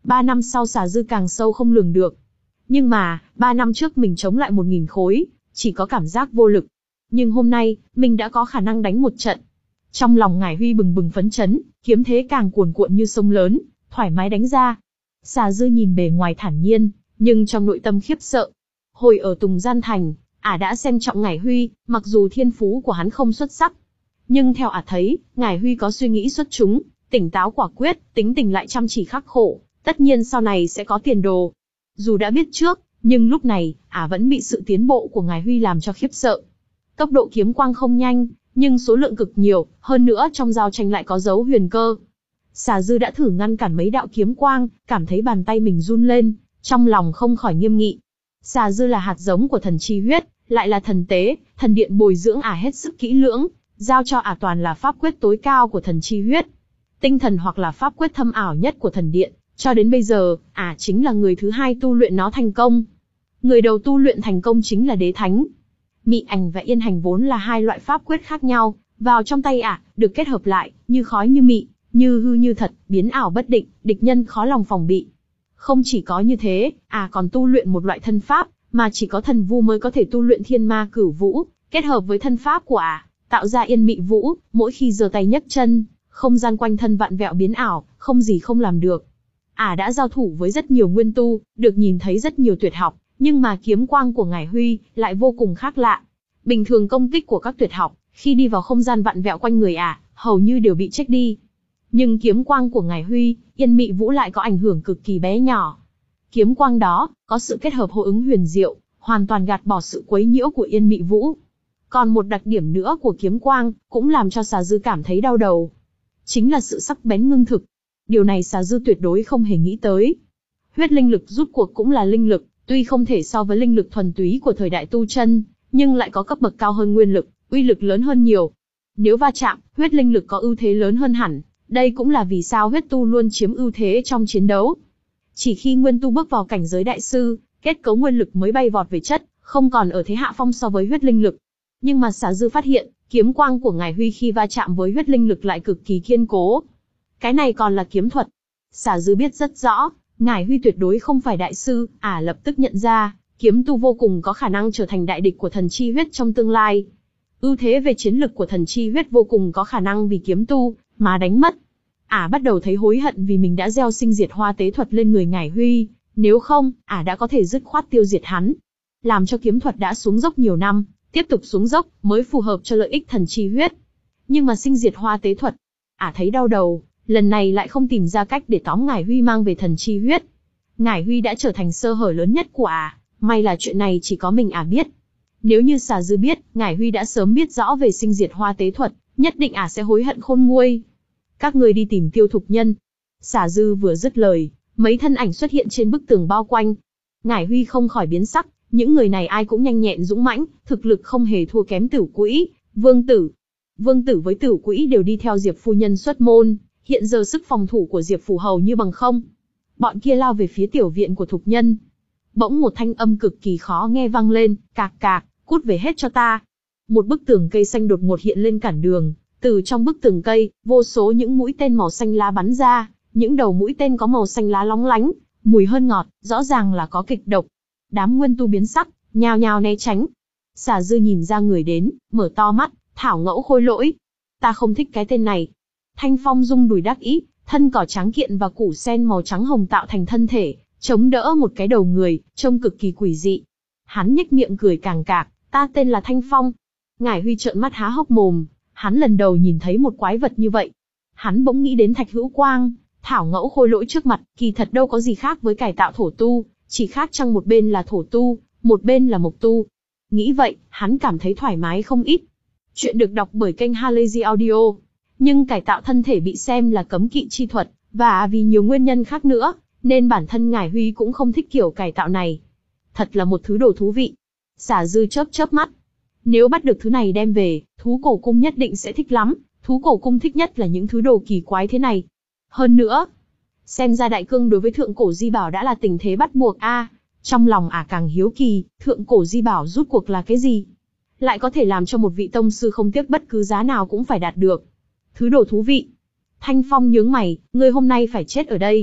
S1: Ba năm sau xà dư càng sâu không lường được. Nhưng mà, ba năm trước mình chống lại một nghìn khối, chỉ có cảm giác vô lực. Nhưng hôm nay, mình đã có khả năng đánh một trận. Trong lòng Ngải Huy bừng bừng phấn chấn, kiếm thế càng cuồn cuộn như sông lớn, thoải mái đánh ra. Xà dư nhìn bề ngoài thản nhiên, nhưng trong nội tâm khiếp sợ. Hồi ở Tùng Gian Thành, ả đã xem trọng Ngải Huy, mặc dù thiên phú của hắn không xuất sắc. Nhưng theo ả thấy, Ngải Huy có suy nghĩ xuất chúng, tỉnh táo quả quyết, tính tình lại chăm chỉ khắc khổ, tất nhiên sau này sẽ có tiền đồ. Dù đã biết trước, nhưng lúc này, ả vẫn bị sự tiến bộ của Ngải Huy làm cho khiếp sợ. Tốc độ kiếm quang không nhanh, nhưng số lượng cực nhiều, hơn nữa trong giao tranh lại có dấu huyền cơ. Xà dư đã thử ngăn cản mấy đạo kiếm quang, cảm thấy bàn tay mình run lên, trong lòng không khỏi nghiêm nghị. Xà dư là hạt giống của thần chi huyết, lại là thần tế, thần điện bồi dưỡng ả hết sức kỹ lưỡng, giao cho ả toàn là pháp quyết tối cao của thần chi huyết. Tinh thần hoặc là pháp quyết thâm ảo nhất của thần điện, cho đến bây giờ, ả chính là người thứ hai tu luyện nó thành công. Người đầu tu luyện thành công chính là đế thánh. Mị ảnh và yên hành vốn là hai loại pháp quyết khác nhau, vào trong tay ả, được kết hợp lại, như khói như mị, như hư như thật, biến ảo bất định, địch nhân khó lòng phòng bị. Không chỉ có như thế, ả còn tu luyện một loại thân pháp, mà chỉ có thần vu mới có thể tu luyện thiên ma cửu vũ, kết hợp với thân pháp của ả, tạo ra yên mị vũ, mỗi khi giơ tay nhấc chân, không gian quanh thân vạn vẹo biến ảo, không gì không làm được. Ả đã giao thủ với rất nhiều nguyên tu, được nhìn thấy rất nhiều tuyệt học, nhưng mà kiếm quang của Ngải Huy lại vô cùng khác lạ. Bình thường công kích của các tuyệt học, khi đi vào không gian vặn vẹo quanh người ả, hầu như đều bị check đi. Nhưng kiếm quang của Ngải Huy, yên mị vũ lại có ảnh hưởng cực kỳ bé nhỏ. Kiếm quang đó, có sự kết hợp hô ứng huyền diệu, hoàn toàn gạt bỏ sự quấy nhiễu của yên mị vũ. Còn một đặc điểm nữa của kiếm quang, cũng làm cho xà dư cảm thấy đau đầu. Chính là sự sắc bén ngưng thực. Điều này xà dư tuyệt đối không hề nghĩ tới. Huyết linh lực rút cuộc cũng là linh lực, tuy không thể so với linh lực thuần túy của thời đại tu chân, nhưng lại có cấp bậc cao hơn nguyên lực, uy lực lớn hơn nhiều. Nếu va chạm, huyết linh lực có ưu thế lớn hơn hẳn. Đây cũng là vì sao huyết tu luôn chiếm ưu thế trong chiến đấu. Chỉ khi nguyên tu bước vào cảnh giới đại sư, kết cấu nguyên lực mới bay vọt về chất, không còn ở thế hạ phong so với huyết linh lực. Nhưng mà xà dư phát hiện, kiếm quang của Ngải Huy khi va chạm với huyết linh lực lại cực kỳ kiên cố. Cái này còn là kiếm thuật. Xà dư biết rất rõ, Ngải Huy tuyệt đối không phải đại sư, ả lập tức nhận ra, kiếm tu vô cùng có khả năng trở thành đại địch của thần chi huyết trong tương lai. Ưu thế về chiến lực của thần chi huyết vô cùng có khả năng vì kiếm tu mà đánh mất. Ả bắt đầu thấy hối hận vì mình đã gieo sinh diệt hoa tế thuật lên người Ngải Huy, nếu không, ả đã có thể dứt khoát tiêu diệt hắn. Làm cho kiếm thuật đã xuống dốc nhiều năm, tiếp tục xuống dốc mới phù hợp cho lợi ích thần chi huyết. Nhưng mà sinh diệt hoa tế thuật, ả thấy đau đầu, lần này lại không tìm ra cách để tóm Ngải Huy mang về thần chi huyết. Ngải Huy đã trở thành sơ hở lớn nhất của ả, may là chuyện này chỉ có mình ả biết. Nếu như xà dư biết, Ngải Huy đã sớm biết rõ về sinh diệt hoa tế thuật, nhất định ả sẽ hối hận khôn nguôi. Các người đi tìm Tiêu Thục Nhân. Xà dư vừa dứt lời, mấy thân ảnh xuất hiện trên bức tường bao quanh. Ngải Huy không khỏi biến sắc, những người này ai cũng nhanh nhẹn dũng mãnh, thực lực không hề thua kém Tử Quỹ, Vương Tử. Vương Tử với Tử Quỹ đều đi theo Diệp phu nhân xuất môn, hiện giờ sức phòng thủ của Diệp phủ hầu như bằng không. Bọn kia lao về phía tiểu viện của Thục Nhân. Bỗng một thanh âm cực kỳ khó nghe vang lên, cạc cạc, cút về hết cho ta. Một bức tường cây xanh đột ngột hiện lên cản đường. Từ trong bức tường cây, vô số những mũi tên màu xanh lá bắn ra, những đầu mũi tên có màu xanh lá lóng lánh, mùi hơn ngọt, rõ ràng là có kịch độc. Đám nguyên tu biến sắc, nhào nhào né tránh. Xà dư nhìn ra người đến, mở to mắt, thảo ngẫu khôi lỗi. Ta không thích cái tên này. Thanh Phong rung đùi đắc ý, thân cỏ trắng kiện và củ sen màu trắng hồng tạo thành thân thể, chống đỡ một cái đầu người, trông cực kỳ quỷ dị. Hắn nhếch miệng cười càng cạc, ta tên là Thanh Phong. Ngải Huy trợn mắt há hốc mồm. Hắn lần đầu nhìn thấy một quái vật như vậy. Hắn bỗng nghĩ đến Thạch Hữu Quang, thảo ngẫu khôi lỗi trước mặt, kỳ thật đâu có gì khác với cải tạo thổ tu, chỉ khác chăng một bên là thổ tu, một bên là mộc tu. Nghĩ vậy, hắn cảm thấy thoải mái không ít. Chuyện được đọc bởi kênh Halazy Audio. Nhưng cải tạo thân thể bị xem là cấm kỵ chi thuật, và vì nhiều nguyên nhân khác nữa, nên bản thân Ngải Huy cũng không thích kiểu cải tạo này. Thật là một thứ đồ thú vị. Xà dư chớp chớp mắt. Nếu bắt được thứ này đem về, thú cổ cung nhất định sẽ thích lắm, thú cổ cung thích nhất là những thứ đồ kỳ quái thế này. Hơn nữa, xem ra đại cương đối với thượng cổ di bảo đã là tình thế bắt buộc a. À, trong lòng ả càng hiếu kỳ, thượng cổ di bảo rút cuộc là cái gì? Lại có thể làm cho một vị tông sư không tiếc bất cứ giá nào cũng phải đạt được. Thứ đồ thú vị. Thanh Phong nhướng mày, ngươi hôm nay phải chết ở đây.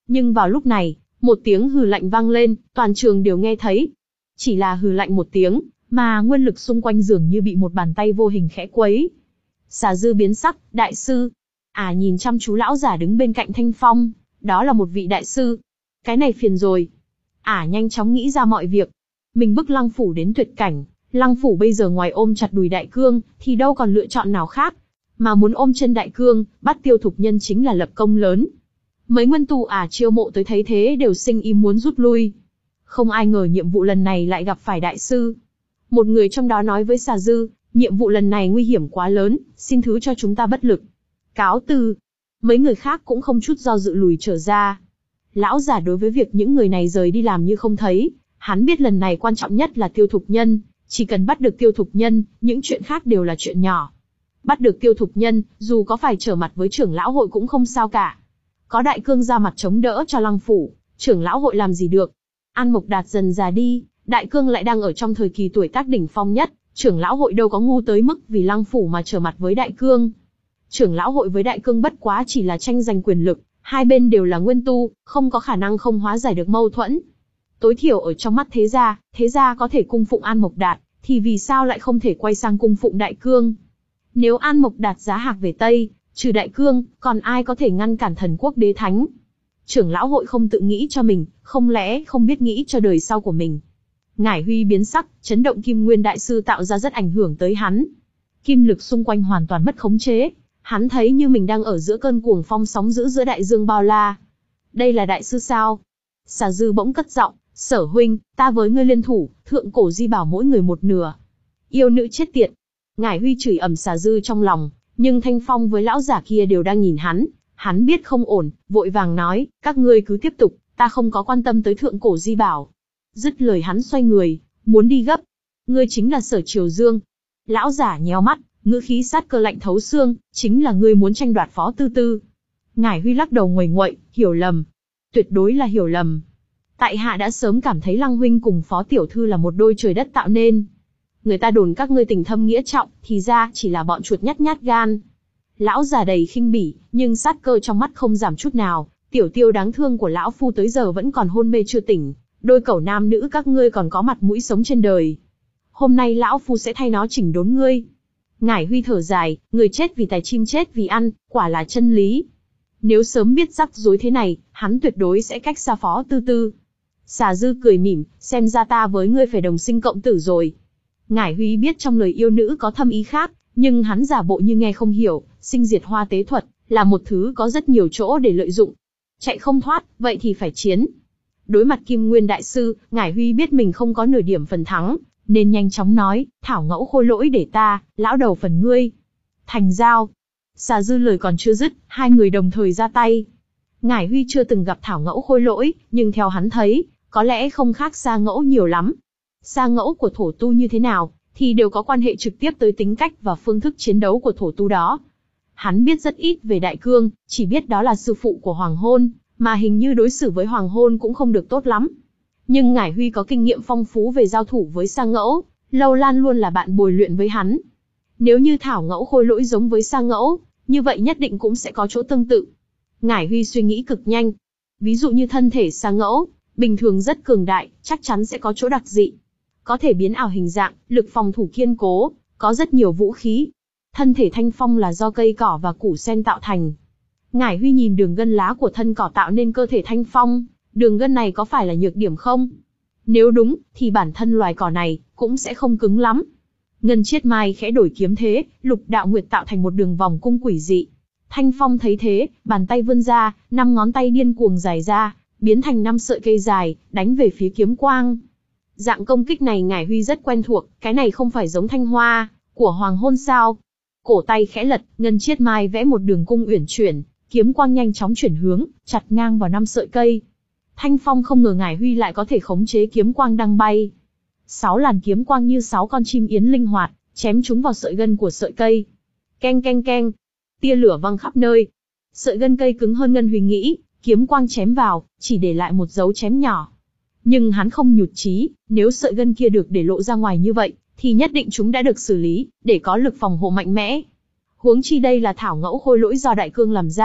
S1: Nhưng vào lúc này, một tiếng hừ lạnh vang lên, toàn trường đều nghe thấy. Chỉ là hừ lạnh một tiếng, mà nguyên lực xung quanh dường như bị một bàn tay vô hình khẽ quấy. Xà Dư biến sắc, đại sư. À nhìn chăm chú lão giả đứng bên cạnh Thanh Phong, đó là một vị đại sư. Cái này phiền rồi. À nhanh chóng nghĩ ra mọi việc. Mình bức Lăng Phủ đến tuyệt cảnh, Lăng Phủ bây giờ ngoài ôm chặt đùi Đại Cương, thì đâu còn lựa chọn nào khác. Mà muốn ôm chân Đại Cương, bắt Tiêu Thục Nhân chính là lập công lớn. Mấy nguyên tu à chiêu mộ tới thấy thế đều sinh ý muốn rút lui. Không ai ngờ nhiệm vụ lần này lại gặp phải đại sư. Một người trong đó nói với Xà Dư, nhiệm vụ lần này nguy hiểm quá lớn, xin thứ cho chúng ta bất lực. Cáo từ. Mấy người khác cũng không chút do dự lùi trở ra. Lão giả đối với việc những người này rời đi làm như không thấy, hắn biết lần này quan trọng nhất là Tiêu Thục Nhân, chỉ cần bắt được Tiêu Thục Nhân, những chuyện khác đều là chuyện nhỏ. Bắt được Tiêu Thục Nhân, dù có phải trở mặt với trưởng lão hội cũng không sao cả. Có Đại Cương ra mặt chống đỡ cho Lăng Phủ, trưởng lão hội làm gì được. An Mộc Đạt dần già đi, Đại Cương lại đang ở trong thời kỳ tuổi tác đỉnh phong nhất, trưởng lão hội đâu có ngu tới mức vì Lăng Phủ mà trở mặt với Đại Cương. Trưởng lão hội với Đại Cương bất quá chỉ là tranh giành quyền lực, hai bên đều là nguyên tu, không có khả năng không hóa giải được mâu thuẫn. Tối thiểu ở trong mắt thế gia, thế gia có thể cung phụng An Mộc Đạt, thì vì sao lại không thể quay sang cung phụng Đại Cương? Nếu An Mộc Đạt giá hạc về Tây, trừ Đại Cương, còn ai có thể ngăn cản thần quốc đế thánh? Trưởng lão hội không tự nghĩ cho mình, không lẽ không biết nghĩ cho đời sau của mình? Ngải Huy biến sắc, chấn động Kim Nguyên đại sư tạo ra rất ảnh hưởng tới hắn. Kim lực xung quanh hoàn toàn mất khống chế, hắn thấy như mình đang ở giữa cơn cuồng phong sóng dữ giữa đại dương bao la. Đây là đại sư sao? Xà Dư bỗng cất giọng, Sở huynh, ta với ngươi liên thủ, thượng cổ di bảo mỗi người một nửa. Yêu nữ chết tiệt. Ngải Huy chửi ầm Xà Dư trong lòng, nhưng Thanh Phong với lão giả kia đều đang nhìn hắn, hắn biết không ổn, vội vàng nói, các ngươi cứ tiếp tục, ta không có quan tâm tới thượng cổ di bảo. Dứt lời hắn xoay người, muốn đi gấp. Ngươi chính là Sở Triều Dương. Lão giả nhéo mắt, ngữ khí sát cơ lạnh thấu xương, chính là ngươi muốn tranh đoạt Phó Tư Tư. Ngải Huy lắc đầu nguầy nguậy, hiểu lầm. Tuyệt đối là hiểu lầm. Tại hạ đã sớm cảm thấy Lăng huynh cùng Phó tiểu thư là một đôi trời đất tạo nên. Người ta đồn các ngươi tình thâm nghĩa trọng, thì ra chỉ là bọn chuột nhát nhát gan. Lão già đầy khinh bỉ, nhưng sát cơ trong mắt không giảm chút nào. Tiểu Tiêu đáng thương của lão phu tới giờ vẫn còn hôn mê chưa tỉnh, đôi cẩu nam nữ các ngươi còn có mặt mũi sống trên đời. Hôm nay lão phu sẽ thay nó chỉnh đốn ngươi. Ngải Huy thở dài, người chết vì tài chim chết vì ăn, quả là chân lý. Nếu sớm biết rắc rối thế này, hắn tuyệt đối sẽ cách xa Phó Tư Tư. Xà Dư cười mỉm, xem ra ta với ngươi phải đồng sinh cộng tử rồi. Ngải Huy biết trong lời yêu nữ có thâm ý khác, nhưng hắn giả bộ như nghe không hiểu, sinh diệt hoa tế thuật, là một thứ có rất nhiều chỗ để lợi dụng. Chạy không thoát, vậy thì phải chiến. Đối mặt Kim Nguyên đại sư, Ngải Huy biết mình không có nửa điểm phần thắng, nên nhanh chóng nói, thảo ngẫu khôi lỗi để ta, lão đầu phần ngươi. Thành giao. Xà Dư lời còn chưa dứt, hai người đồng thời ra tay. Ngải Huy chưa từng gặp thảo ngẫu khôi lỗi, nhưng theo hắn thấy, có lẽ không khác sa ngẫu nhiều lắm. Sa ngẫu của thổ tu như thế nào, thì đều có quan hệ trực tiếp tới tính cách và phương thức chiến đấu của thổ tu đó. Hắn biết rất ít về Đại Cương, chỉ biết đó là sư phụ của Hoàng Hôn, mà hình như đối xử với Hoàng Hôn cũng không được tốt lắm. Nhưng Ngải Huy có kinh nghiệm phong phú về giao thủ với sa ngẫu, Lâu Lan luôn là bạn bồi luyện với hắn. Nếu như thảo ngẫu khôi lỗi giống với sa ngẫu, như vậy nhất định cũng sẽ có chỗ tương tự. Ngải Huy suy nghĩ cực nhanh. Ví dụ như thân thể sa ngẫu, bình thường rất cường đại, chắc chắn sẽ có chỗ đặc dị. Có thể biến ảo hình dạng, lực phòng thủ kiên cố, có rất nhiều vũ khí. Thân thể Thanh Phong là do cây cỏ và củ sen tạo thành. Ngải Huy nhìn đường gân lá của thân cỏ tạo nên cơ thể Thanh Phong, đường gân này có phải là nhược điểm không? Nếu đúng, thì bản thân loài cỏ này cũng sẽ không cứng lắm. Ngân Chiết Mai khẽ đổi kiếm thế, Lục Đạo Nguyệt tạo thành một đường vòng cung quỷ dị. Thanh Phong thấy thế, bàn tay vươn ra, năm ngón tay điên cuồng dài ra, biến thành năm sợi cây dài, đánh về phía kiếm quang. Dạng công kích này Ngải Huy rất quen thuộc, cái này không phải giống thanh hoa của Hoàng Hôn sao? Cổ tay khẽ lật, Ngân Chiết Mai vẽ một đường cung uyển chuyển, kiếm quang nhanh chóng chuyển hướng, chặt ngang vào năm sợi cây. Thanh Phong không ngờ Ngải Huy lại có thể khống chế kiếm quang đang bay. Sáu làn kiếm quang như sáu con chim yến linh hoạt, chém chúng vào sợi gân của sợi cây. Keng keng keng, tia lửa văng khắp nơi. Sợi gân cây cứng hơn Ngân Huy nghĩ, kiếm quang chém vào, chỉ để lại một dấu chém nhỏ. Nhưng hắn không nhụt chí, nếu sợi gân kia được để lộ ra ngoài như vậy, thì nhất định chúng đã được xử lý, để có lực phòng hộ mạnh mẽ. Huống chi đây là thảo ngẫu khôi lỗi do Đại Cương làm ra,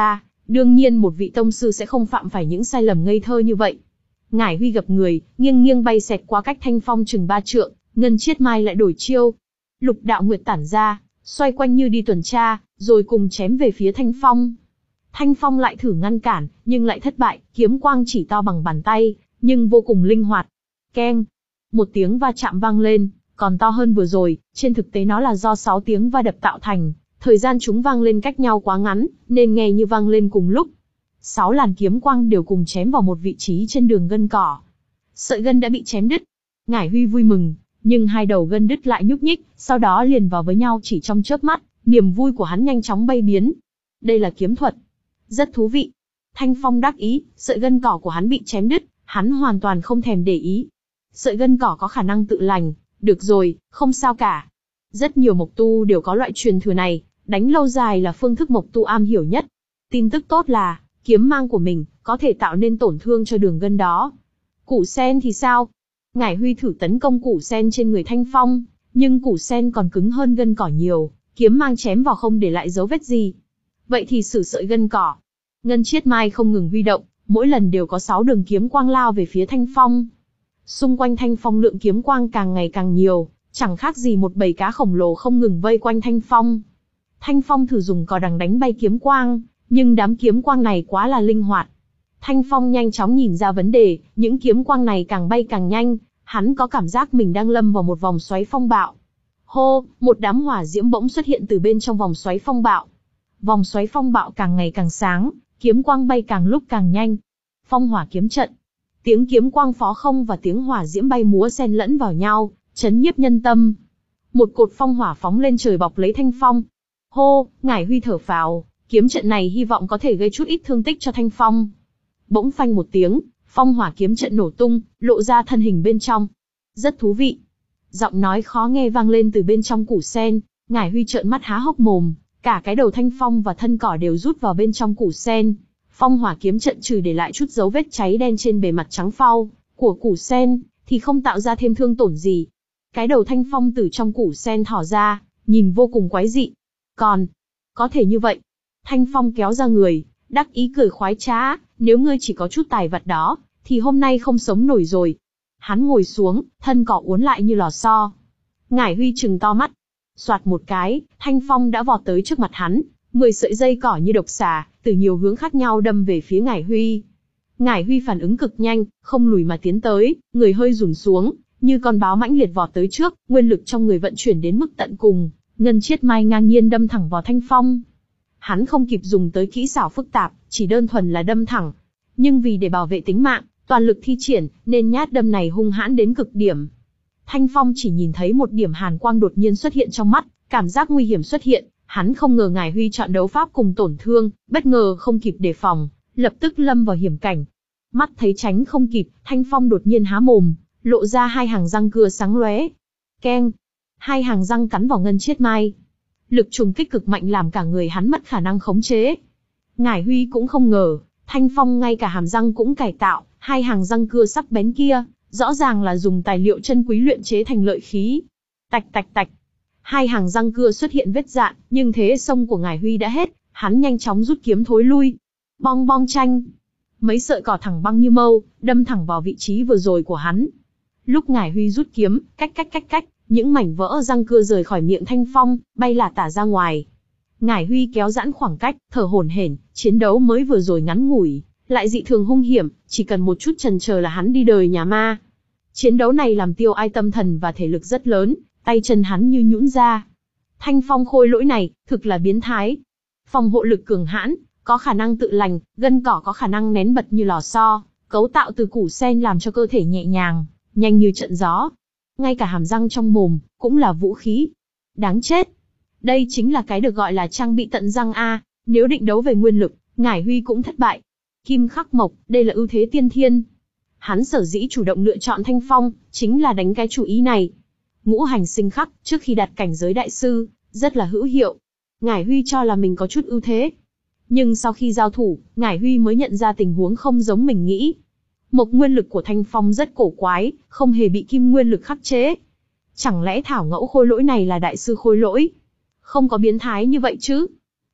S1: Đương nhiên một vị tông sư sẽ không phạm phải những sai lầm ngây thơ như vậy. Ngải Huy gập người, nghiêng nghiêng bay xẹt qua cách Thanh Phong chừng ba trượng, Ngân Chiết Mai lại đổi chiêu. Lục đạo nguyệt tản ra, xoay quanh như đi tuần tra, rồi cùng chém về phía Thanh Phong. Thanh Phong lại thử ngăn cản, nhưng lại thất bại, kiếm quang chỉ to bằng bàn tay, nhưng vô cùng linh hoạt. Keng! Một tiếng va chạm vang lên, còn to hơn vừa rồi, trên thực tế nó là do sáu tiếng va đập tạo thành, thời gian chúng vang lên cách nhau quá ngắn, nên nghe như vang lên cùng lúc. Sáu làn kiếm quang đều cùng chém vào một vị trí trên đường gân cỏ. Sợi gân đã bị chém đứt. Ngải Huy vui mừng, nhưng hai đầu gân đứt lại nhúc nhích, sau đó liền vào với nhau chỉ trong chớp mắt, niềm vui của hắn nhanh chóng bay biến. Đây là kiếm thuật. Rất thú vị. Thanh Phong đắc ý, sợi gân cỏ của hắn bị chém đứt, hắn hoàn toàn không thèm để ý. Sợi gân cỏ có khả năng tự lành, được rồi, không sao cả. Rất nhiều mộc tu đều có loại truyền thừa này, đánh lâu dài là phương thức mộc tu am hiểu nhất. Tin tức tốt là, kiếm mang của mình, có thể tạo nên tổn thương cho đường gân đó. Củ sen thì sao? Ngải Huy thử tấn công củ sen trên người Thanh Phong, nhưng củ sen còn cứng hơn gân cỏ nhiều, kiếm mang chém vào không để lại dấu vết gì. Vậy thì sử sợi gân cỏ. Ngân Chiết Mai không ngừng huy động, mỗi lần đều có sáu đường kiếm quang lao về phía Thanh Phong. Xung quanh Thanh Phong lượng kiếm quang càng ngày càng nhiều, chẳng khác gì một bầy cá khổng lồ không ngừng vây quanh Thanh Phong. Thanh Phong thử dùng cò đằng đánh bay kiếm quang, nhưng đám kiếm quang này quá là linh hoạt. Thanh Phong nhanh chóng nhìn ra vấn đề, những kiếm quang này càng bay càng nhanh, hắn có cảm giác mình đang lâm vào một vòng xoáy phong bạo. Hô, một đám hỏa diễm bỗng xuất hiện từ bên trong vòng xoáy phong bạo. Vòng xoáy phong bạo càng ngày càng sáng, kiếm quang bay càng lúc càng nhanh. Phong hỏa kiếm trận. Tiếng kiếm quang phó không và tiếng hỏa diễm bay múa xen lẫn vào nhau, chấn nhiếp nhân tâm. Một cột phong hỏa phóng lên trời bọc lấy Thanh Phong. Hô, Ngải Huy thở phào, kiếm trận này hy vọng có thể gây chút ít thương tích cho Thanh Phong. Bỗng phanh một tiếng, phong hỏa kiếm trận nổ tung, lộ ra thân hình bên trong. Rất thú vị. Giọng nói khó nghe vang lên từ bên trong củ sen, Ngải Huy trợn mắt há hốc mồm, cả cái đầu Thanh Phong và thân cỏ đều rút vào bên trong củ sen. Phong hỏa kiếm trận trừ để lại chút dấu vết cháy đen trên bề mặt trắng phau của củ sen, thì không tạo ra thêm thương tổn gì. Cái đầu Thanh Phong từ trong củ sen thỏ ra, nhìn vô cùng quái dị. Còn, có thể như vậy. Thanh Phong kéo ra người, đắc ý cười khoái trá, nếu ngươi chỉ có chút tài vật đó, thì hôm nay không sống nổi rồi. Hắn ngồi xuống, thân cỏ uốn lại như lò xo. Ngải Huy trừng to mắt. Soạt một cái, Thanh Phong đã vọt tới trước mặt hắn, mười sợi dây cỏ như độc xà, từ nhiều hướng khác nhau đâm về phía Ngải Huy. Ngải Huy phản ứng cực nhanh, không lùi mà tiến tới, người hơi rủn xuống, như con báo mãnh liệt vọt tới trước, nguyên lực trong người vận chuyển đến mức tận cùng, Ngân Chiết Mai ngang nhiên đâm thẳng vào Thanh Phong. Hắn không kịp dùng tới kỹ xảo phức tạp, chỉ đơn thuần là đâm thẳng. Nhưng vì để bảo vệ tính mạng, toàn lực thi triển, nên nhát đâm này hung hãn đến cực điểm. Thanh Phong chỉ nhìn thấy một điểm hàn quang đột nhiên xuất hiện trong mắt, cảm giác nguy hiểm xuất hiện, hắn không ngờ Ngải Huy chọn đấu pháp cùng tổn thương, bất ngờ không kịp đề phòng, lập tức lâm vào hiểm cảnh. Mắt thấy tránh không kịp, Thanh Phong đột nhiên há mồm, lộ ra hai hàng răng cưa sáng lóe. Keng! Hai hàng răng cắn vào Ngân Chiết Mai. Lực trùng kích cực mạnh làm cả người hắn mất khả năng khống chế. Ngải Huy cũng không ngờ, Thanh Phong ngay cả hàm răng cũng cải tạo, hai hàng răng cưa sắc bén kia, rõ ràng là dùng tài liệu chân quý luyện chế thành lợi khí. Tạch tạch tạch. Hai hàng răng cưa xuất hiện vết rạn, nhưng thế xông của Ngải Huy đã hết, hắn nhanh chóng rút kiếm thối lui. Bong bong chanh. Mấy sợi cỏ thẳng băng như mâu, đâm thẳng vào vị trí vừa rồi của hắn. Lúc Ngải Huy rút kiếm, cách cách cách cách, những mảnh vỡ răng cưa rời khỏi miệng Thanh Phong, bay lả tả ra ngoài. Ngải Huy kéo giãn khoảng cách, thở hổn hển, chiến đấu mới vừa rồi ngắn ngủi, lại dị thường hung hiểm, chỉ cần một chút chần chờ là hắn đi đời nhà ma. Chiến đấu này làm tiêu ai tâm thần và thể lực rất lớn, tay chân hắn như nhũn ra. Thanh Phong khôi lỗi này, thực là biến thái. Phòng hộ lực cường hãn, có khả năng tự lành, gân cỏ có khả năng nén bật như lò xo, cấu tạo từ củ sen làm cho cơ thể nhẹ nhàng, nhanh như trận gió. Ngay cả hàm răng trong mồm, cũng là vũ khí. Đáng chết. Đây chính là cái được gọi là trang bị tận răng A, nếu định đấu về nguyên lực, Ngải Huy cũng thất bại. Kim khắc mộc, đây là ưu thế tiên thiên. Hắn sở dĩ chủ động lựa chọn Thanh Phong, chính là đánh cái chủ ý này. Ngũ hành sinh khắc, trước khi đạt cảnh giới đại sư, rất là hữu hiệu. Ngải Huy cho là mình có chút ưu thế. Nhưng sau khi giao thủ, Ngải Huy mới nhận ra tình huống không giống mình nghĩ. Mộc nguyên lực của Thanh Phong rất cổ quái, không hề bị kim nguyên lực khắc chế. Chẳng lẽ thảo ngẫu khôi lỗi này là đại sư khôi lỗi? Không có biến thái như vậy chứ?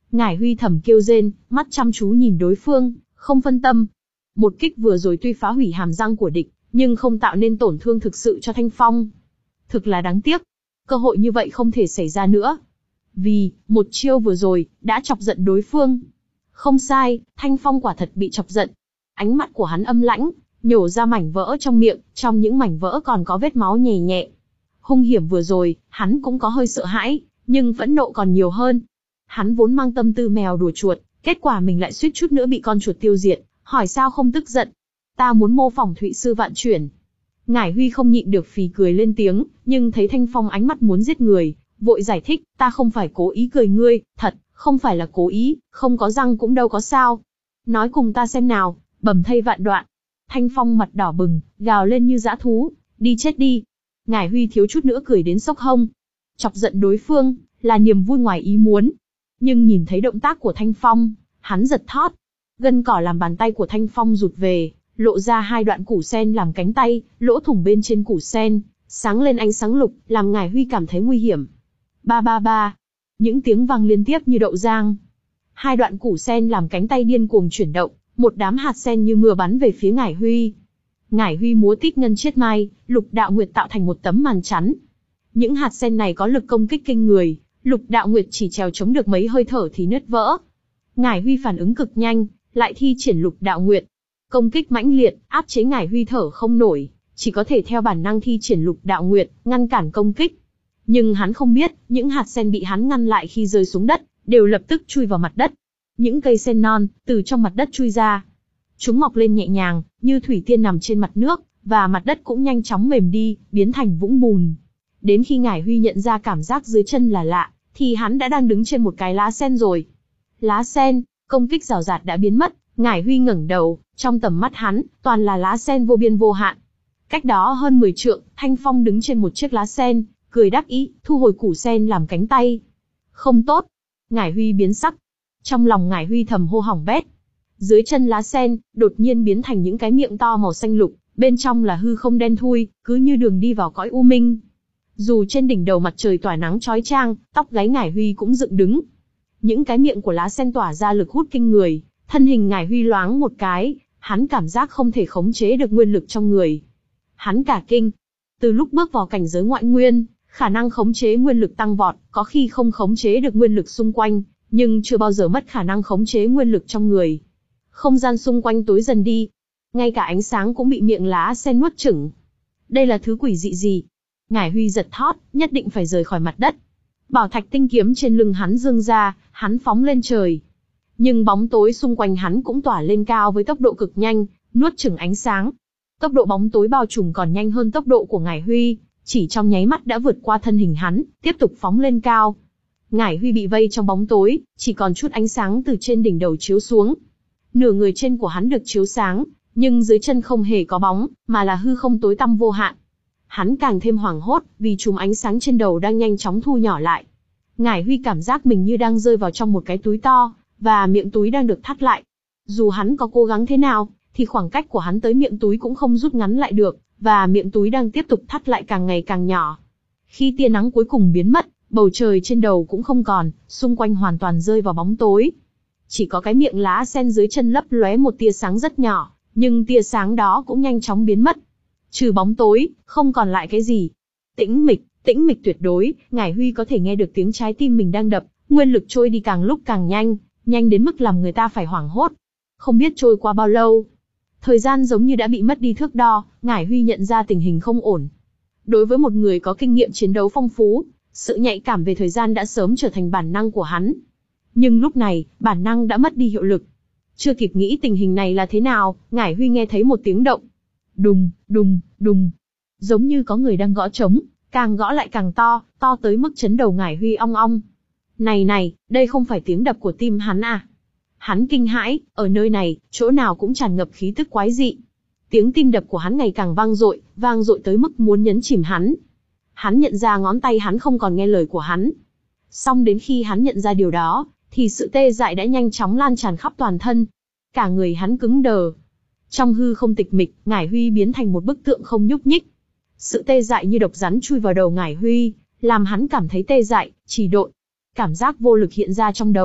S1: Ngải Huy thầm kêu rên, mắt chăm chú nhìn đối phương, không phân tâm. Một kích vừa rồi tuy phá hủy hàm răng của địch, nhưng không tạo nên tổn thương thực sự cho Thanh Phong. Thực là đáng tiếc. Cơ hội như vậy không thể xảy ra nữa. Vì, một chiêu vừa rồi, đã chọc giận đối phương. Không sai, Thanh Phong quả thật bị chọc giận. Ánh mắt của hắn âm lãnh, nhổ ra mảnh vỡ trong miệng, trong những mảnh vỡ còn có vết máu nhè nhẹ. Hung hiểm vừa rồi, hắn cũng có hơi sợ hãi, nhưng phẫn nộ còn nhiều hơn. Hắn vốn mang tâm tư mèo đùa chuột, kết quả mình lại suýt chút nữa bị con chuột tiêu diệt, hỏi sao không tức giận. Ta muốn mô phỏng Thụy sư vạn chuyển. Ngải Huy không nhịn được phì cười lên tiếng, nhưng thấy Thanh Phong ánh mắt muốn giết người, vội giải thích, ta không phải cố ý cười ngươi, thật, không phải là cố ý, không có răng cũng đâu có sao. Nói cùng ta xem nào, bầm thây vạn đoạn. Thanh Phong mặt đỏ bừng, gào lên như dã thú, đi chết đi. Ngải Huy thiếu chút nữa cười đến sốc hông. Chọc giận đối phương, là niềm vui ngoài ý muốn. Nhưng nhìn thấy động tác của Thanh Phong, hắn giật thót. Gân cỏ làm bàn tay của Thanh Phong rụt về, lộ ra hai đoạn củ sen làm cánh tay, lỗ thủng bên trên củ sen, sáng lên ánh sáng lục, làm Ngải Huy cảm thấy nguy hiểm. Ba ba ba. Những tiếng vang liên tiếp như đậu giang. Hai đoạn củ sen làm cánh tay điên cuồng chuyển động, một đám hạt sen như mưa bắn về phía Ngải Huy. Ngải Huy múa tít ngân chiết mai, Lục Đạo Nguyệt tạo thành một tấm màn chắn. Những hạt sen này có lực công kích kinh người, Lục Đạo Nguyệt chỉ trèo chống được mấy hơi thở thì nứt vỡ. Ngải Huy phản ứng cực nhanh, lại thi triển Lục Đạo Nguyệt. Công kích mãnh liệt, áp chế Ngải Huy thở không nổi, chỉ có thể theo bản năng thi triển Lục Đạo Nguyệt, ngăn cản công kích. Nhưng hắn không biết, những hạt sen bị hắn ngăn lại khi rơi xuống đất, đều lập tức chui vào mặt đất. Những cây sen non, từ trong mặt đất chui ra. Chúng mọc lên nhẹ nhàng, như thủy tiên nằm trên mặt nước, và mặt đất cũng nhanh chóng mềm đi, biến thành vũng bùn. Đến khi Ngải Huy nhận ra cảm giác dưới chân là lạ, thì hắn đã đang đứng trên một cái lá sen rồi. Lá sen, công kích rào rạt đã biến mất, Ngải Huy ngẩng đầu, trong tầm mắt hắn, toàn là lá sen vô biên vô hạn. Cách đó hơn mười trượng, Thanh Phong đứng trên một chiếc lá sen, cười đắc ý, thu hồi củ sen làm cánh tay. Không tốt. Ngải Huy biến sắc. Trong lòng Ngải Huy thầm hô hỏng bét. Dưới chân lá sen, đột nhiên biến thành những cái miệng to màu xanh lục, bên trong là hư không đen thui, cứ như đường đi vào cõi u minh. Dù trên đỉnh đầu mặt trời tỏa nắng chói chang, tóc gáy Ngải Huy cũng dựng đứng. Những cái miệng của lá sen tỏa ra lực hút kinh người, thân hình Ngải Huy loáng một cái, hắn cảm giác không thể khống chế được nguyên lực trong người. Hắn cả kinh. Từ lúc bước vào cảnh giới ngoại nguyên, khả năng khống chế nguyên lực tăng vọt, có khi không khống chế được nguyên lực xung quanh, nhưng chưa bao giờ mất khả năng khống chế nguyên lực trong người. Không gian xung quanh tối dần đi. Ngay cả ánh sáng cũng bị miệng lá sen nuốt chửng. Đây là thứ quỷ dị gì? Ngải Huy giật thót, nhất định phải rời khỏi mặt đất. Bảo thạch tinh kiếm trên lưng hắn dương ra, hắn phóng lên trời. Nhưng bóng tối xung quanh hắn cũng tỏa lên cao với tốc độ cực nhanh, nuốt chửng ánh sáng. Tốc độ bóng tối bao trùm còn nhanh hơn tốc độ của Ngải Huy, chỉ trong nháy mắt đã vượt qua thân hình hắn, tiếp tục phóng lên cao. Ngải Huy bị vây trong bóng tối, chỉ còn chút ánh sáng từ trên đỉnh đầu chiếu xuống. Nửa người trên của hắn được chiếu sáng, nhưng dưới chân không hề có bóng, mà là hư không tối tăm vô hạn. Hắn càng thêm hoảng hốt, vì chùm ánh sáng trên đầu đang nhanh chóng thu nhỏ lại. Ngải Huy cảm giác mình như đang rơi vào trong một cái túi to, và miệng túi đang được thắt lại. Dù hắn có cố gắng thế nào, thì khoảng cách của hắn tới miệng túi cũng không rút ngắn lại được, và miệng túi đang tiếp tục thắt lại càng ngày càng nhỏ. Khi tia nắng cuối cùng biến mất, bầu trời trên đầu cũng không còn, xung quanh hoàn toàn rơi vào bóng tối. Chỉ có cái miệng lá sen dưới chân lấp lóe một tia sáng rất nhỏ, nhưng tia sáng đó cũng nhanh chóng biến mất. Trừ bóng tối, không còn lại cái gì. Tĩnh mịch, tĩnh mịch tuyệt đối, Ngải Huy có thể nghe được tiếng trái tim mình đang đập, nguyên lực trôi đi càng lúc càng nhanh, nhanh đến mức làm người ta phải hoảng hốt. Không biết trôi qua bao lâu. Thời gian giống như đã bị mất đi thước đo, Ngải Huy nhận ra tình hình không ổn. Đối với một người có kinh nghiệm chiến đấu phong phú, sự nhạy cảm về thời gian đã sớm trở thành bản năng của hắn. Nhưng lúc này, bản năng đã mất đi hiệu lực. Chưa kịp nghĩ tình hình này là thế nào, Ngải Huy nghe thấy một tiếng động. Đùng, đùng, đùng. Giống như có người đang gõ trống, càng gõ lại càng to, to tới mức chấn đầu Ngải Huy ong ong. Này này, đây không phải tiếng đập của tim hắn à? Hắn kinh hãi, ở nơi này, chỗ nào cũng tràn ngập khí tức quái dị. Tiếng tim đập của hắn ngày càng vang dội, vang dội tới mức muốn nhấn chìm hắn. Hắn nhận ra ngón tay hắn không còn nghe lời của hắn. Song đến khi hắn nhận ra điều đó, thì sự tê dại đã nhanh chóng lan tràn khắp toàn thân. Cả người hắn cứng đờ. Trong hư không tịch mịch, Ngải Huy biến thành một bức tượng không nhúc nhích. Sự tê dại như độc rắn chui vào đầu Ngải Huy, làm hắn cảm thấy tê dại, trì độn. Cảm giác vô lực hiện ra trong đầu,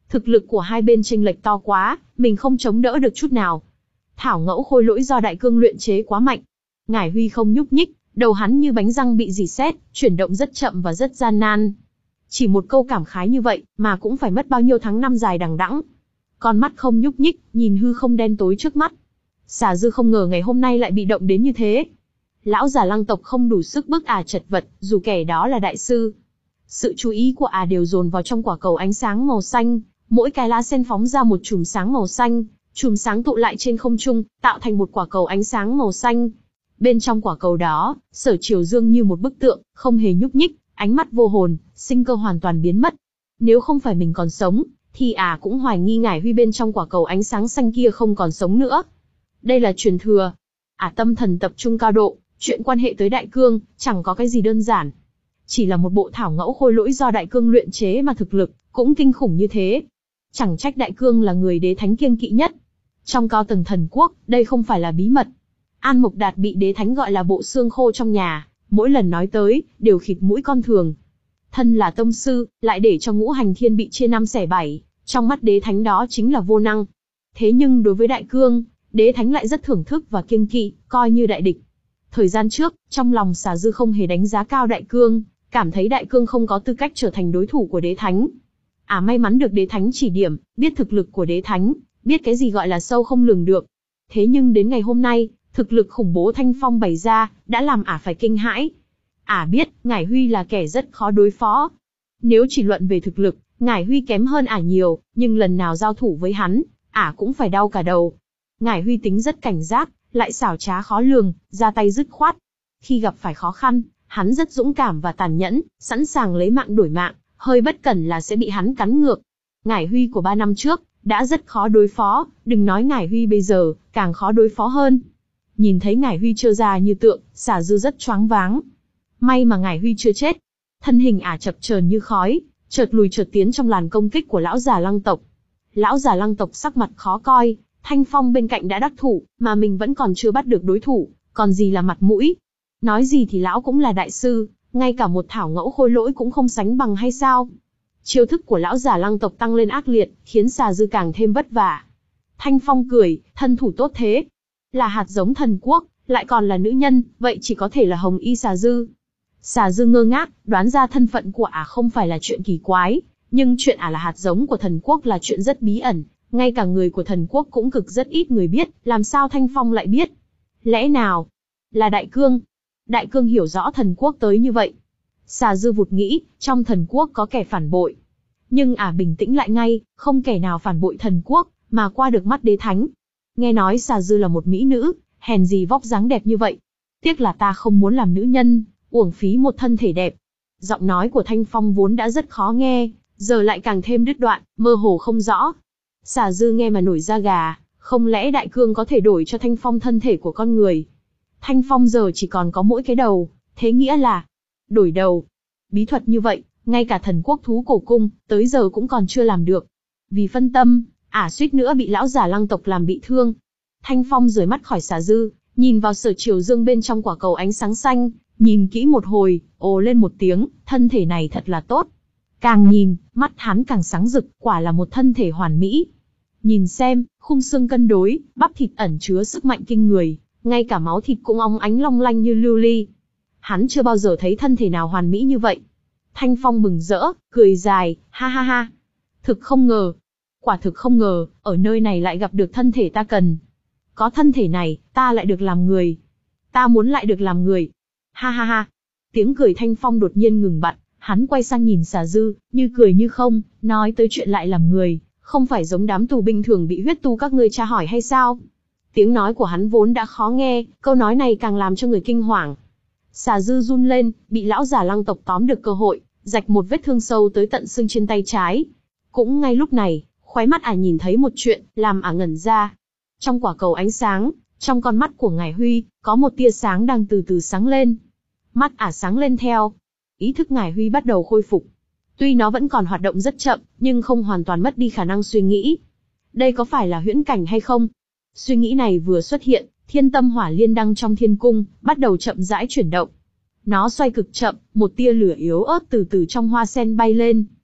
S1: Thực lực của hai bên chênh lệch to quá, mình không chống đỡ được chút nào. Thảo ngẫu khôi lỗi do đại cương luyện chế quá mạnh. Ngải Huy không nhúc nhích, đầu hắn như bánh răng bị rỉ sét, chuyển động rất chậm và rất gian nan. Chỉ một câu cảm khái như vậy, mà cũng phải mất bao nhiêu tháng năm dài đằng đẵng. Con mắt không nhúc nhích, nhìn hư không đen tối trước mắt. Xà Dư không ngờ ngày hôm nay lại bị động đến như thế. Lão già Lăng tộc không đủ sức bức ả chật vật, dù kẻ đó là đại sư. Sự chú ý của ả đều dồn vào trong quả cầu ánh sáng màu xanh, mỗi cái lá sen phóng ra một chùm sáng màu xanh, chùm sáng tụ lại trên không trung, tạo thành một quả cầu ánh sáng màu xanh. Bên trong quả cầu đó, Sở Triều Dương như một bức tượng, không hề nhúc nhích, ánh mắt vô hồn, sinh cơ hoàn toàn biến mất. Nếu không phải mình còn sống, thì ả cũng hoài nghi Ngải Huy bên trong quả cầu ánh sáng xanh kia không còn sống nữa. Đây là truyền thừa. Ả tâm thần tập trung cao độ, chuyện quan hệ tới đại cương, chẳng có cái gì đơn giản. Chỉ là một bộ thảo ngẫu khôi lỗi do đại cương luyện chế mà thực lực cũng kinh khủng như thế. Chẳng trách đại cương là người đế thánh kiêng kỵ nhất. Trong cao tầng thần quốc, đây không phải là bí mật. An Mộc Đạt bị đế thánh gọi là bộ xương khô trong nhà, mỗi lần nói tới, đều khịt mũi con thường. Thân là tông sư, lại để cho ngũ hành thiên bị chia năm xẻ bảy, trong mắt đế thánh đó chính là vô năng. Thế nhưng đối với đại cương, đế thánh lại rất thưởng thức và kiêng kỵ, coi như đại địch. Thời gian trước, trong lòng Xà Dư không hề đánh giá cao đại cương, cảm thấy đại cương không có tư cách trở thành đối thủ của đế thánh. À may mắn được đế thánh chỉ điểm, biết thực lực của đế thánh, biết cái gì gọi là sâu không lường được. Thế nhưng đến ngày hôm nay, thực lực khủng bố Thanh Phong bày ra, đã làm ả phải kinh hãi. Ả biết, Ngải Huy là kẻ rất khó đối phó. Nếu chỉ luận về thực lực, Ngải Huy kém hơn ả nhiều, nhưng lần nào giao thủ với hắn, ả cũng phải đau cả đầu. Ngải Huy tính rất cảnh giác, lại xảo trá khó lường, ra tay dứt khoát. Khi gặp phải khó khăn, hắn rất dũng cảm và tàn nhẫn, sẵn sàng lấy mạng đổi mạng, hơi bất cẩn là sẽ bị hắn cắn ngược. Ngải Huy của ba năm trước, đã rất khó đối phó, đừng nói Ngải Huy bây giờ, càng khó đối phó hơn. Nhìn thấy Ngải Huy trơ ra như tượng, Xà Dư rất choáng váng. May mà Ngải Huy chưa chết. Thân hình ả chập chờn như khói, chợt lùi chợt tiến trong làn công kích của lão già Lăng tộc. Lão già Lăng tộc sắc mặt khó coi, Thanh Phong bên cạnh đã đắc thủ, mà mình vẫn còn chưa bắt được đối thủ, còn gì là mặt mũi. Nói gì thì lão cũng là đại sư, ngay cả một thảo ngẫu khôi lỗi cũng không sánh bằng hay sao? Chiêu thức của lão già Lăng tộc tăng lên ác liệt, khiến Xà Dư càng thêm vất vả. Thanh Phong cười, thân thủ tốt thế. Là hạt giống thần quốc, lại còn là nữ nhân, vậy chỉ có thể là Hồng Y Xà Dư. Xà Dư ngơ ngác, đoán ra thân phận của ả không phải là chuyện kỳ quái, nhưng chuyện ả là hạt giống của thần quốc là chuyện rất bí ẩn, ngay cả người của thần quốc cũng cực rất ít người biết, làm sao Thanh Phong lại biết? Lẽ nào là Đại Cương? Đại Cương hiểu rõ thần quốc tới như vậy. Xà Dư vụt nghĩ, trong thần quốc có kẻ phản bội. Nhưng ả bình tĩnh lại ngay, không kẻ nào phản bội thần quốc, mà qua được mắt đế thánh. Nghe nói Xà Dư là một mỹ nữ, hèn gì vóc dáng đẹp như vậy. Tiếc là ta không muốn làm nữ nhân, uổng phí một thân thể đẹp. Giọng nói của Thanh Phong vốn đã rất khó nghe, giờ lại càng thêm đứt đoạn, mơ hồ không rõ. Xà Dư nghe mà nổi da gà, không lẽ Đại Cương có thể đổi cho Thanh Phong thân thể của con người? Thanh Phong giờ chỉ còn có mỗi cái đầu, thế nghĩa là đổi đầu. Bí thuật như vậy, ngay cả thần quốc thú cổ cung, tới giờ cũng còn chưa làm được. Vì phân tâm, ả suýt nữa bị lão già Lăng tộc làm bị thương. Thanh Phong rời mắt khỏi Xà Dư, nhìn vào Sở Triều Dương bên trong quả cầu ánh sáng xanh, nhìn kỹ một hồi, ồ lên một tiếng, thân thể này thật là tốt. Càng nhìn, mắt hắn càng sáng rực, quả là một thân thể hoàn mỹ. Nhìn xem, khung xương cân đối, bắp thịt ẩn chứa sức mạnh kinh người, ngay cả máu thịt cũng óng ánh long lanh như lưu ly. Hắn chưa bao giờ thấy thân thể nào hoàn mỹ như vậy. Thanh Phong mừng rỡ, cười dài, ha ha ha. Thực không ngờ, quả thực không ngờ, ở nơi này lại gặp được thân thể ta cần. Có thân thể này, ta lại được làm người. Ta muốn lại được làm người. Ha ha ha. Tiếng cười Thanh Phong đột nhiên ngừng bặt, hắn quay sang nhìn Xà Dư, như cười như không, nói tới chuyện lại làm người, không phải giống đám tù binh thường bị huyết tu các ngươi tra hỏi hay sao? Tiếng nói của hắn vốn đã khó nghe, câu nói này càng làm cho người kinh hoàng. Xà Dư run lên, bị lão già Lăng tộc tóm được cơ hội, rạch một vết thương sâu tới tận xương trên tay trái. Cũng ngay lúc này, khóe mắt ả nhìn thấy một chuyện, làm ả ngẩn ra. Trong quả cầu ánh sáng, trong con mắt của Ngải Huy, có một tia sáng đang từ từ sáng lên. Mắt ả sáng lên theo. Ý thức Ngải Huy bắt đầu khôi phục. Tuy nó vẫn còn hoạt động rất chậm, nhưng không hoàn toàn mất đi khả năng suy nghĩ. Đây có phải là huyễn cảnh hay không? Suy nghĩ này vừa xuất hiện, thiên tâm hỏa liên đăng trong thiên cung, bắt đầu chậm rãi chuyển động. Nó xoay cực chậm, một tia lửa yếu ớt từ từ trong hoa sen bay lên.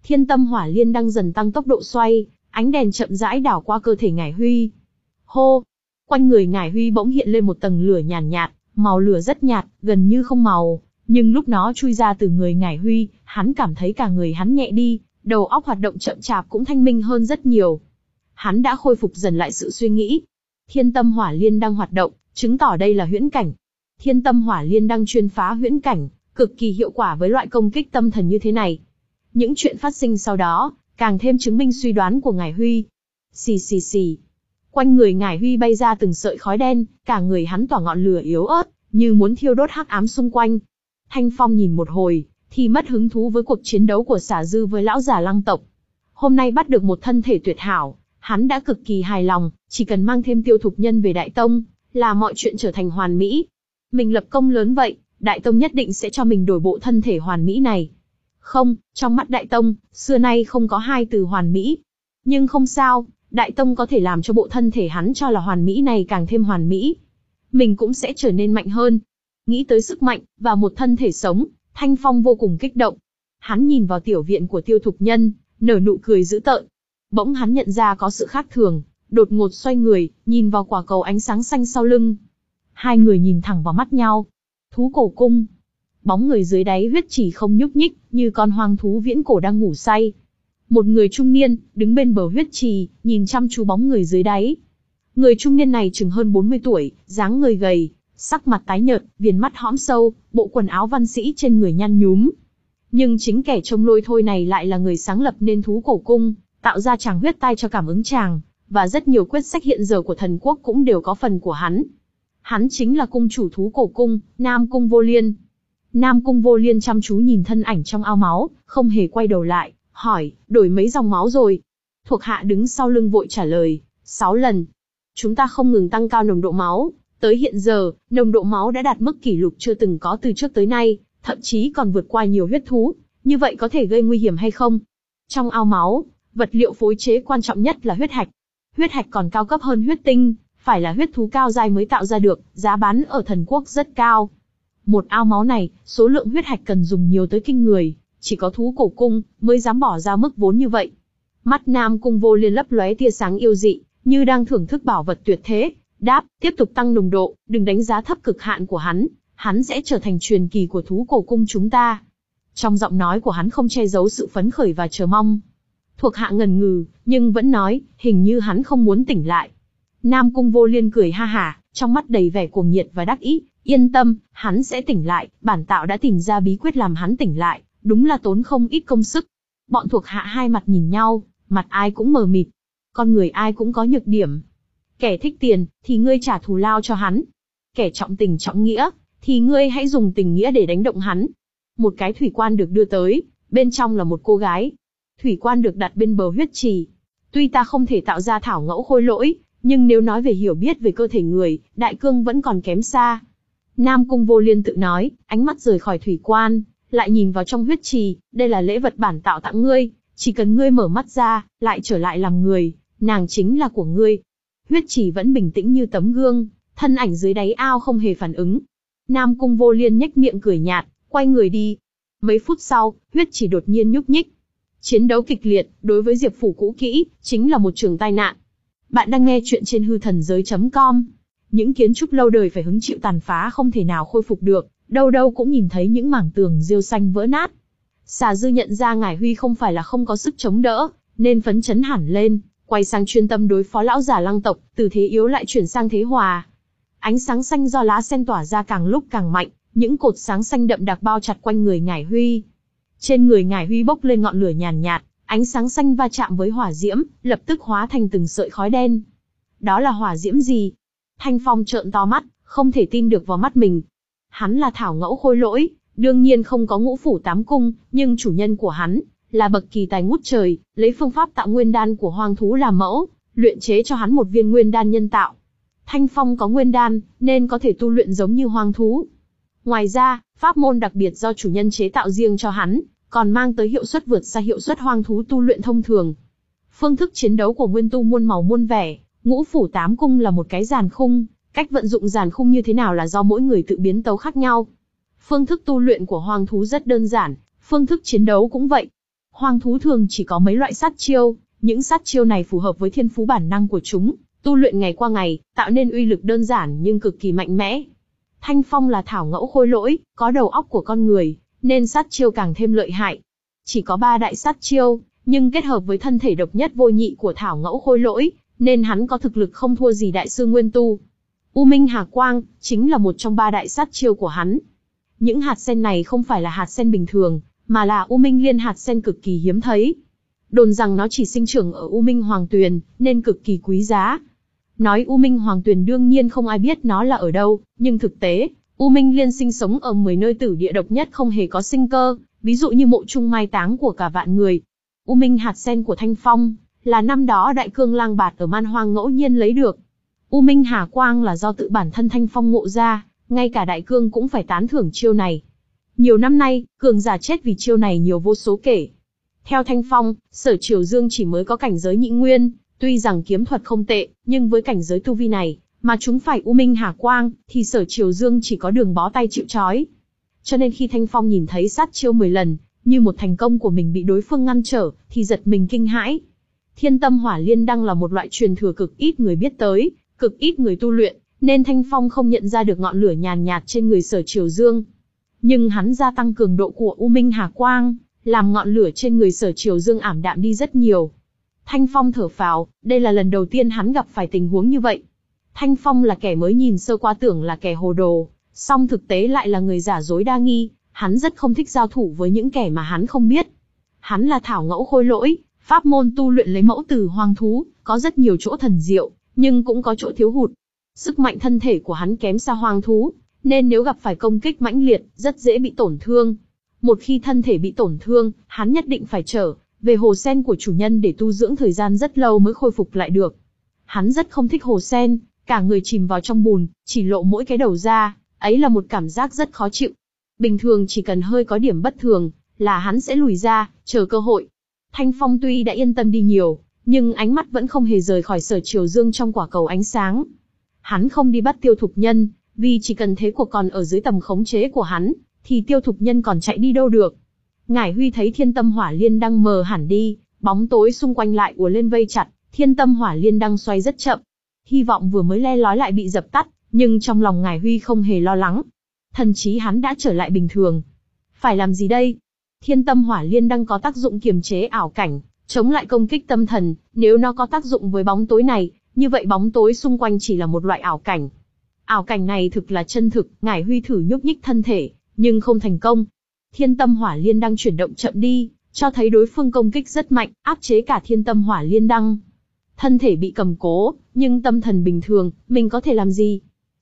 S1: Thiên tâm hỏa liên đang dần tăng tốc độ xoay, ánh đèn chậm rãi đảo qua cơ thể Ngải Huy. Hô! Quanh người Ngải Huy bỗng hiện lên một tầng lửa nhàn nhạt, nhạt, màu lửa rất nhạt, gần như không màu, nhưng lúc nó chui ra từ người Ngải Huy, hắn cảm thấy cả người hắn nhẹ đi, đầu óc hoạt động chậm chạp cũng thanh minh hơn rất nhiều. Hắn đã khôi phục dần lại sự suy nghĩ. Thiên tâm hỏa liên đang hoạt động, chứng tỏ đây là huyễn cảnh. Thiên tâm hỏa liên đang chuyên phá huyễn cảnh, cực kỳ hiệu quả với loại công kích tâm thần như thế này. Những chuyện phát sinh sau đó, càng thêm chứng minh suy đoán của Ngải Huy. Xì xì xì. Quanh người Ngải Huy bay ra từng sợi khói đen, cả người hắn tỏa ngọn lửa yếu ớt, như muốn thiêu đốt hắc ám xung quanh. Thanh Phong nhìn một hồi, thì mất hứng thú với cuộc chiến đấu của Xà Dư với lão già Lăng tộc. Hôm nay bắt được một thân thể tuyệt hảo, hắn đã cực kỳ hài lòng, chỉ cần mang thêm Tiêu Thục Nhân về Đại Tông, là mọi chuyện trở thành hoàn mỹ. Mình lập công lớn vậy, Đại Tông nhất định sẽ cho mình đổi bộ thân thể hoàn mỹ này. Không, trong mắt Đại Tông, xưa nay không có hai từ hoàn mỹ. Nhưng không sao, Đại Tông có thể làm cho bộ thân thể hắn cho là hoàn mỹ này càng thêm hoàn mỹ. Mình cũng sẽ trở nên mạnh hơn. Nghĩ tới sức mạnh, và một thân thể sống, Thanh Phong vô cùng kích động. Hắn nhìn vào tiểu viện của Tiêu Thục Nhân, nở nụ cười dữ tợn. Bỗng hắn nhận ra có sự khác thường, đột ngột xoay người, nhìn vào quả cầu ánh sáng xanh sau lưng. Hai người nhìn thẳng vào mắt nhau. Thú cổ cung. Bóng người dưới đáy huyết chỉ không nhúc nhích, như con hoang thú viễn cổ đang ngủ say. Một người trung niên, đứng bên bờ huyết trì, nhìn chăm chú bóng người dưới đáy. Người trung niên này chừng hơn bốn mươi tuổi, dáng người gầy, sắc mặt tái nhợt, viền mắt hõm sâu, bộ quần áo văn sĩ trên người nhăn nhúm. Nhưng chính kẻ trông lôi thôi này lại là người sáng lập nên thú cổ cung, tạo ra tràng huyết tai cho cảm ứng tràng, và rất nhiều quyết sách hiện giờ của thần quốc cũng đều có phần của hắn. Hắn chính là cung chủ thú cổ cung, Nam Cung Vô Liên. Nam Cung Vô Liên chăm chú nhìn thân ảnh trong ao máu, không hề quay đầu lại, hỏi, đổi mấy dòng máu rồi? Thuộc hạ đứng sau lưng vội trả lời, sáu lần. Chúng ta không ngừng tăng cao nồng độ máu, tới hiện giờ, nồng độ máu đã đạt mức kỷ lục chưa từng có từ trước tới nay, thậm chí còn vượt qua nhiều huyết thú, như vậy có thể gây nguy hiểm hay không? Trong ao máu, vật liệu phối chế quan trọng nhất là huyết hạch. Huyết hạch còn cao cấp hơn huyết tinh, phải là huyết thú cao giai mới tạo ra được, giá bán ở thần quốc rất cao. Một ao máu này, số lượng huyết hạch cần dùng nhiều tới kinh người, chỉ có thú cổ cung mới dám bỏ ra mức vốn như vậy. Mắt Nam Cung Vô Liên lấp lóe tia sáng yêu dị, như đang thưởng thức bảo vật tuyệt thế, đáp, tiếp tục tăng nồng độ, đừng đánh giá thấp cực hạn của hắn, hắn sẽ trở thành truyền kỳ của thú cổ cung chúng ta. Trong giọng nói của hắn không che giấu sự phấn khởi và chờ mong. Thuộc hạ ngần ngừ, nhưng vẫn nói, hình như hắn không muốn tỉnh lại. Nam Cung Vô Liên cười ha hả, trong mắt đầy vẻ cuồng nhiệt và đắc ý, yên tâm, hắn sẽ tỉnh lại, bản tạo đã tìm ra bí quyết làm hắn tỉnh lại, đúng là tốn không ít công sức. Bọn thuộc hạ hai mặt nhìn nhau, mặt ai cũng mờ mịt. Con người ai cũng có nhược điểm. Kẻ thích tiền, thì ngươi trả thù lao cho hắn. Kẻ trọng tình trọng nghĩa, thì ngươi hãy dùng tình nghĩa để đánh động hắn. Một cái thủy quan được đưa tới, bên trong là một cô gái. Thủy quan được đặt bên bờ huyết trì. Tuy ta không thể tạo ra thảo ngẫu khôi lỗi, nhưng nếu nói về hiểu biết về cơ thể người, Đại Cương vẫn còn kém xa. Nam Cung Vô Liên tự nói, ánh mắt rời khỏi thủy quan, lại nhìn vào trong huyết trì, đây là lễ vật bản tạo tặng ngươi, chỉ cần ngươi mở mắt ra, lại trở lại làm người, nàng chính là của ngươi. Huyết trì vẫn bình tĩnh như tấm gương, thân ảnh dưới đáy ao không hề phản ứng. Nam Cung Vô Liên nhếch miệng cười nhạt, quay người đi. Mấy phút sau, huyết trì đột nhiên nhúc nhích. Chiến đấu kịch liệt, đối với Diệp Phủ cũ kỹ, chính là một trường tai nạn. Bạn đang nghe chuyện trên hư thần giới chấm com. Những kiến trúc lâu đời phải hứng chịu tàn phá không thể nào khôi phục được, đâu đâu cũng nhìn thấy những mảng tường rêu xanh vỡ nát. Xà Dư nhận ra Ngải Huy không phải là không có sức chống đỡ, nên phấn chấn hẳn lên, quay sang chuyên tâm đối phó lão già Lăng tộc, từ thế yếu lại chuyển sang thế hòa. Ánh sáng xanh do lá sen tỏa ra càng lúc càng mạnh, những cột sáng xanh đậm đặc bao chặt quanh người Ngải Huy. Trên người Ngải Huy bốc lên ngọn lửa nhàn nhạt, ánh sáng xanh va chạm với hỏa diễm, lập tức hóa thành từng sợi khói đen. Đó là hỏa diễm gì? Thanh Phong trợn to mắt, không thể tin được vào mắt mình. Hắn là thảo ngẫu khôi lỗi, đương nhiên không có ngũ phủ tám cung, nhưng chủ nhân của hắn là bậc kỳ tài ngút trời, lấy phương pháp tạo nguyên đan của hoang thú làm mẫu, luyện chế cho hắn một viên nguyên đan nhân tạo. Thanh Phong có nguyên đan, nên có thể tu luyện giống như hoang thú. Ngoài ra, pháp môn đặc biệt do chủ nhân chế tạo riêng cho hắn, còn mang tới hiệu suất vượt xa hiệu suất hoang thú tu luyện thông thường. Phương thức chiến đấu của nguyên tu muôn màu muôn vẻ, ngũ phủ tám cung là một cái giàn khung, cách vận dụng giàn khung như thế nào là do mỗi người tự biến tấu khác nhau. Phương thức tu luyện của hoang thú rất đơn giản, phương thức chiến đấu cũng vậy. Hoang thú thường chỉ có mấy loại sát chiêu, những sát chiêu này phù hợp với thiên phú bản năng của chúng, tu luyện ngày qua ngày, tạo nên uy lực đơn giản nhưng cực kỳ mạnh mẽ. Thanh phong là thảo ngẫu khôi lỗi, có đầu óc của con người, nên sát chiêu càng thêm lợi hại. Chỉ có ba đại sát chiêu, nhưng kết hợp với thân thể độc nhất vô nhị của thảo ngẫu khôi lỗi, nên hắn có thực lực không thua gì đại sư Nguyên Tu. U Minh Hà Quang chính là một trong ba đại sát chiêu của hắn. Những hạt sen này không phải là hạt sen bình thường, mà là U Minh Liên hạt sen cực kỳ hiếm thấy. Đồn rằng nó chỉ sinh trưởng ở U Minh Hoàng Tuyền, nên cực kỳ quý giá. Nói U Minh Hoàng Tuyền đương nhiên không ai biết nó là ở đâu, nhưng thực tế, U Minh Liên sinh sống ở mười nơi tử địa độc nhất không hề có sinh cơ, ví dụ như mộ chung mai táng của cả vạn người. U Minh hạt sen của Thanh Phong là năm đó Đại Cương Lang Bạt ở Man Hoang ngẫu nhiên lấy được. U Minh Hà Quang là do tự bản thân Thanh Phong ngộ ra, ngay cả Đại Cương cũng phải tán thưởng chiêu này. Nhiều năm nay, cường giả chết vì chiêu này nhiều vô số kể. Theo Thanh Phong, Sở Triều Dương chỉ mới có cảnh giới nhị nguyên, tuy rằng kiếm thuật không tệ, nhưng với cảnh giới tu vi này, mà chúng phải U Minh Hà Quang, thì Sở Triều Dương chỉ có đường bó tay chịu trói. Cho nên khi Thanh Phong nhìn thấy sát chiêu mười lần, như một thành công của mình bị đối phương ngăn trở, thì giật mình kinh hãi. Thiên Tâm Hỏa Liên Đăng là một loại truyền thừa cực ít người biết tới, cực ít người tu luyện, nên Thanh Phong không nhận ra được ngọn lửa nhàn nhạt trên người Sở Triều Dương. Nhưng hắn gia tăng cường độ của U Minh Hà Quang, làm ngọn lửa trên người Sở Triều Dương ảm đạm đi rất nhiều. Thanh Phong thở phào, đây là lần đầu tiên hắn gặp phải tình huống như vậy. Thanh Phong là kẻ mới nhìn sơ qua tưởng là kẻ hồ đồ, song thực tế lại là người giả dối đa nghi, hắn rất không thích giao thủ với những kẻ mà hắn không biết. Hắn là thảo ngẫu khôi lỗi, pháp môn tu luyện lấy mẫu từ hoang thú, có rất nhiều chỗ thần diệu, nhưng cũng có chỗ thiếu hụt. Sức mạnh thân thể của hắn kém xa hoang thú, nên nếu gặp phải công kích mãnh liệt, rất dễ bị tổn thương. Một khi thân thể bị tổn thương, hắn nhất định phải trở về hồ sen của chủ nhân để tu dưỡng thời gian rất lâu mới khôi phục lại được. Hắn rất không thích hồ sen, cả người chìm vào trong bùn, chỉ lộ mỗi cái đầu ra, ấy là một cảm giác rất khó chịu. Bình thường chỉ cần hơi có điểm bất thường, là hắn sẽ lùi ra, chờ cơ hội. Thanh Phong tuy đã yên tâm đi nhiều, nhưng ánh mắt vẫn không hề rời khỏi Sở Triều Dương trong quả cầu ánh sáng. Hắn không đi bắt Tiêu Thục Nhân, vì chỉ cần thế cuộc còn ở dưới tầm khống chế của hắn, thì Tiêu Thục Nhân còn chạy đi đâu được. Ngải Huy thấy Thiên Tâm Hỏa Liên Đăng mờ hẳn đi, bóng tối xung quanh lại ùa lên vây chặt, Thiên Tâm Hỏa Liên Đăng xoay rất chậm. Hy vọng vừa mới le lói lại bị dập tắt, nhưng trong lòng Ngải Huy không hề lo lắng. Thần trí hắn đã trở lại bình thường. Phải làm gì đây? Thiên Tâm Hỏa Liên Đăng có tác dụng kiềm chế ảo cảnh, chống lại công kích tâm thần, nếu nó có tác dụng với bóng tối này, như vậy bóng tối xung quanh chỉ là một loại ảo cảnh. Ảo cảnh này thực là chân thực, Ngải Huy thử nhúc nhích thân thể, nhưng không thành công. Thiên Tâm Hỏa Liên Đăng chuyển động chậm đi, cho thấy đối phương công kích rất mạnh, áp chế cả Thiên Tâm Hỏa Liên Đăng. Thân thể bị cầm cố, nhưng tâm thần bình thường, mình có thể làm gì?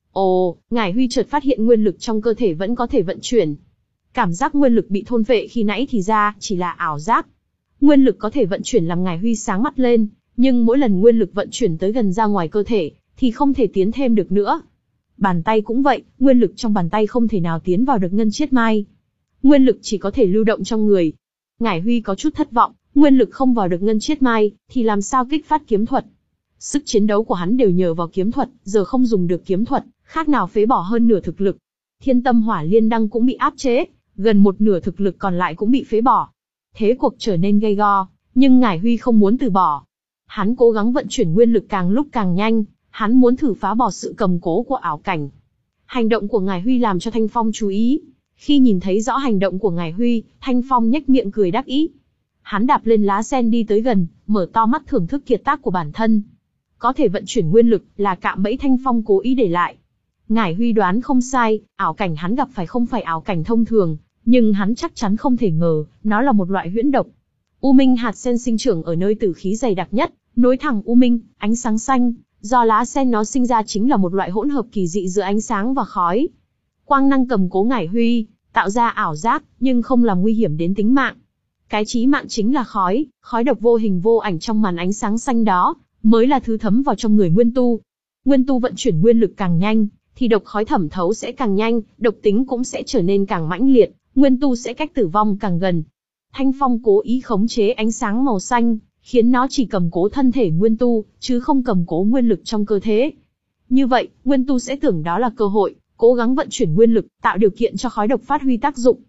S1: Ồ, Ngải Huy chợt phát hiện nguyên lực trong cơ thể vẫn có thể vận chuyển. Cảm giác nguyên lực bị thôn phệ khi nãy thì ra, chỉ là ảo giác. Nguyên lực có thể vận chuyển làm Ngải Huy sáng mắt lên, nhưng mỗi lần nguyên lực vận chuyển tới gần ra ngoài cơ thể, thì không thể tiến thêm được nữa. Bàn tay cũng vậy, nguyên lực trong bàn tay không thể nào tiến vào được ngân chiết mai. Nguyên lực chỉ có thể lưu động trong người. Ngải Huy có chút thất vọng, nguyên lực không vào được ngân chiết mai, thì làm sao kích phát kiếm thuật? Sức chiến đấu của hắn đều nhờ vào kiếm thuật, giờ không dùng được kiếm thuật, khác nào phế bỏ hơn nửa thực lực. Thiên Tâm Hỏa Liên Đăng cũng bị áp chế, gần một nửa thực lực còn lại cũng bị phế bỏ. Thế cuộc trở nên gay go, nhưng Ngải Huy không muốn từ bỏ. Hắn cố gắng vận chuyển nguyên lực càng lúc càng nhanh, hắn muốn thử phá bỏ sự cầm cố của ảo cảnh. Hành động của Ngải Huy làm cho Thanh Phong chú ý. Khi nhìn thấy rõ hành động của Ngải Huy, Thanh Phong nhếch miệng cười đắc ý. Hắn đạp lên lá sen đi tới gần, mở to mắt thưởng thức kiệt tác của bản thân. Có thể vận chuyển nguyên lực là cạm bẫy Thanh Phong cố ý để lại. Ngải Huy đoán không sai, ảo cảnh hắn gặp phải không phải ảo cảnh thông thường, nhưng hắn chắc chắn không thể ngờ, nó là một loại huyễn độc. U Minh hạt sen sinh trưởng ở nơi tử khí dày đặc nhất, nối thẳng U Minh, ánh sáng xanh, do lá sen nó sinh ra chính là một loại hỗn hợp kỳ dị giữa ánh sáng và khói. Quang năng cầm cố Ngải Huy, tạo ra ảo giác, nhưng không làm nguy hiểm đến tính mạng. Cái chí mạng chính là khói, khói độc vô hình vô ảnh trong màn ánh sáng xanh đó, mới là thứ thấm vào trong người Nguyên Tu. Nguyên Tu vận chuyển nguyên lực càng nhanh, thì độc khói thẩm thấu sẽ càng nhanh, độc tính cũng sẽ trở nên càng mãnh liệt, Nguyên Tu sẽ cách tử vong càng gần. Thanh Phong cố ý khống chế ánh sáng màu xanh, khiến nó chỉ cầm cố thân thể Nguyên Tu, chứ không cầm cố nguyên lực trong cơ thể. Như vậy, Nguyên Tu sẽ tưởng đó là cơ hội, cố gắng vận chuyển nguyên lực, tạo điều kiện cho khói độc phát huy tác dụng.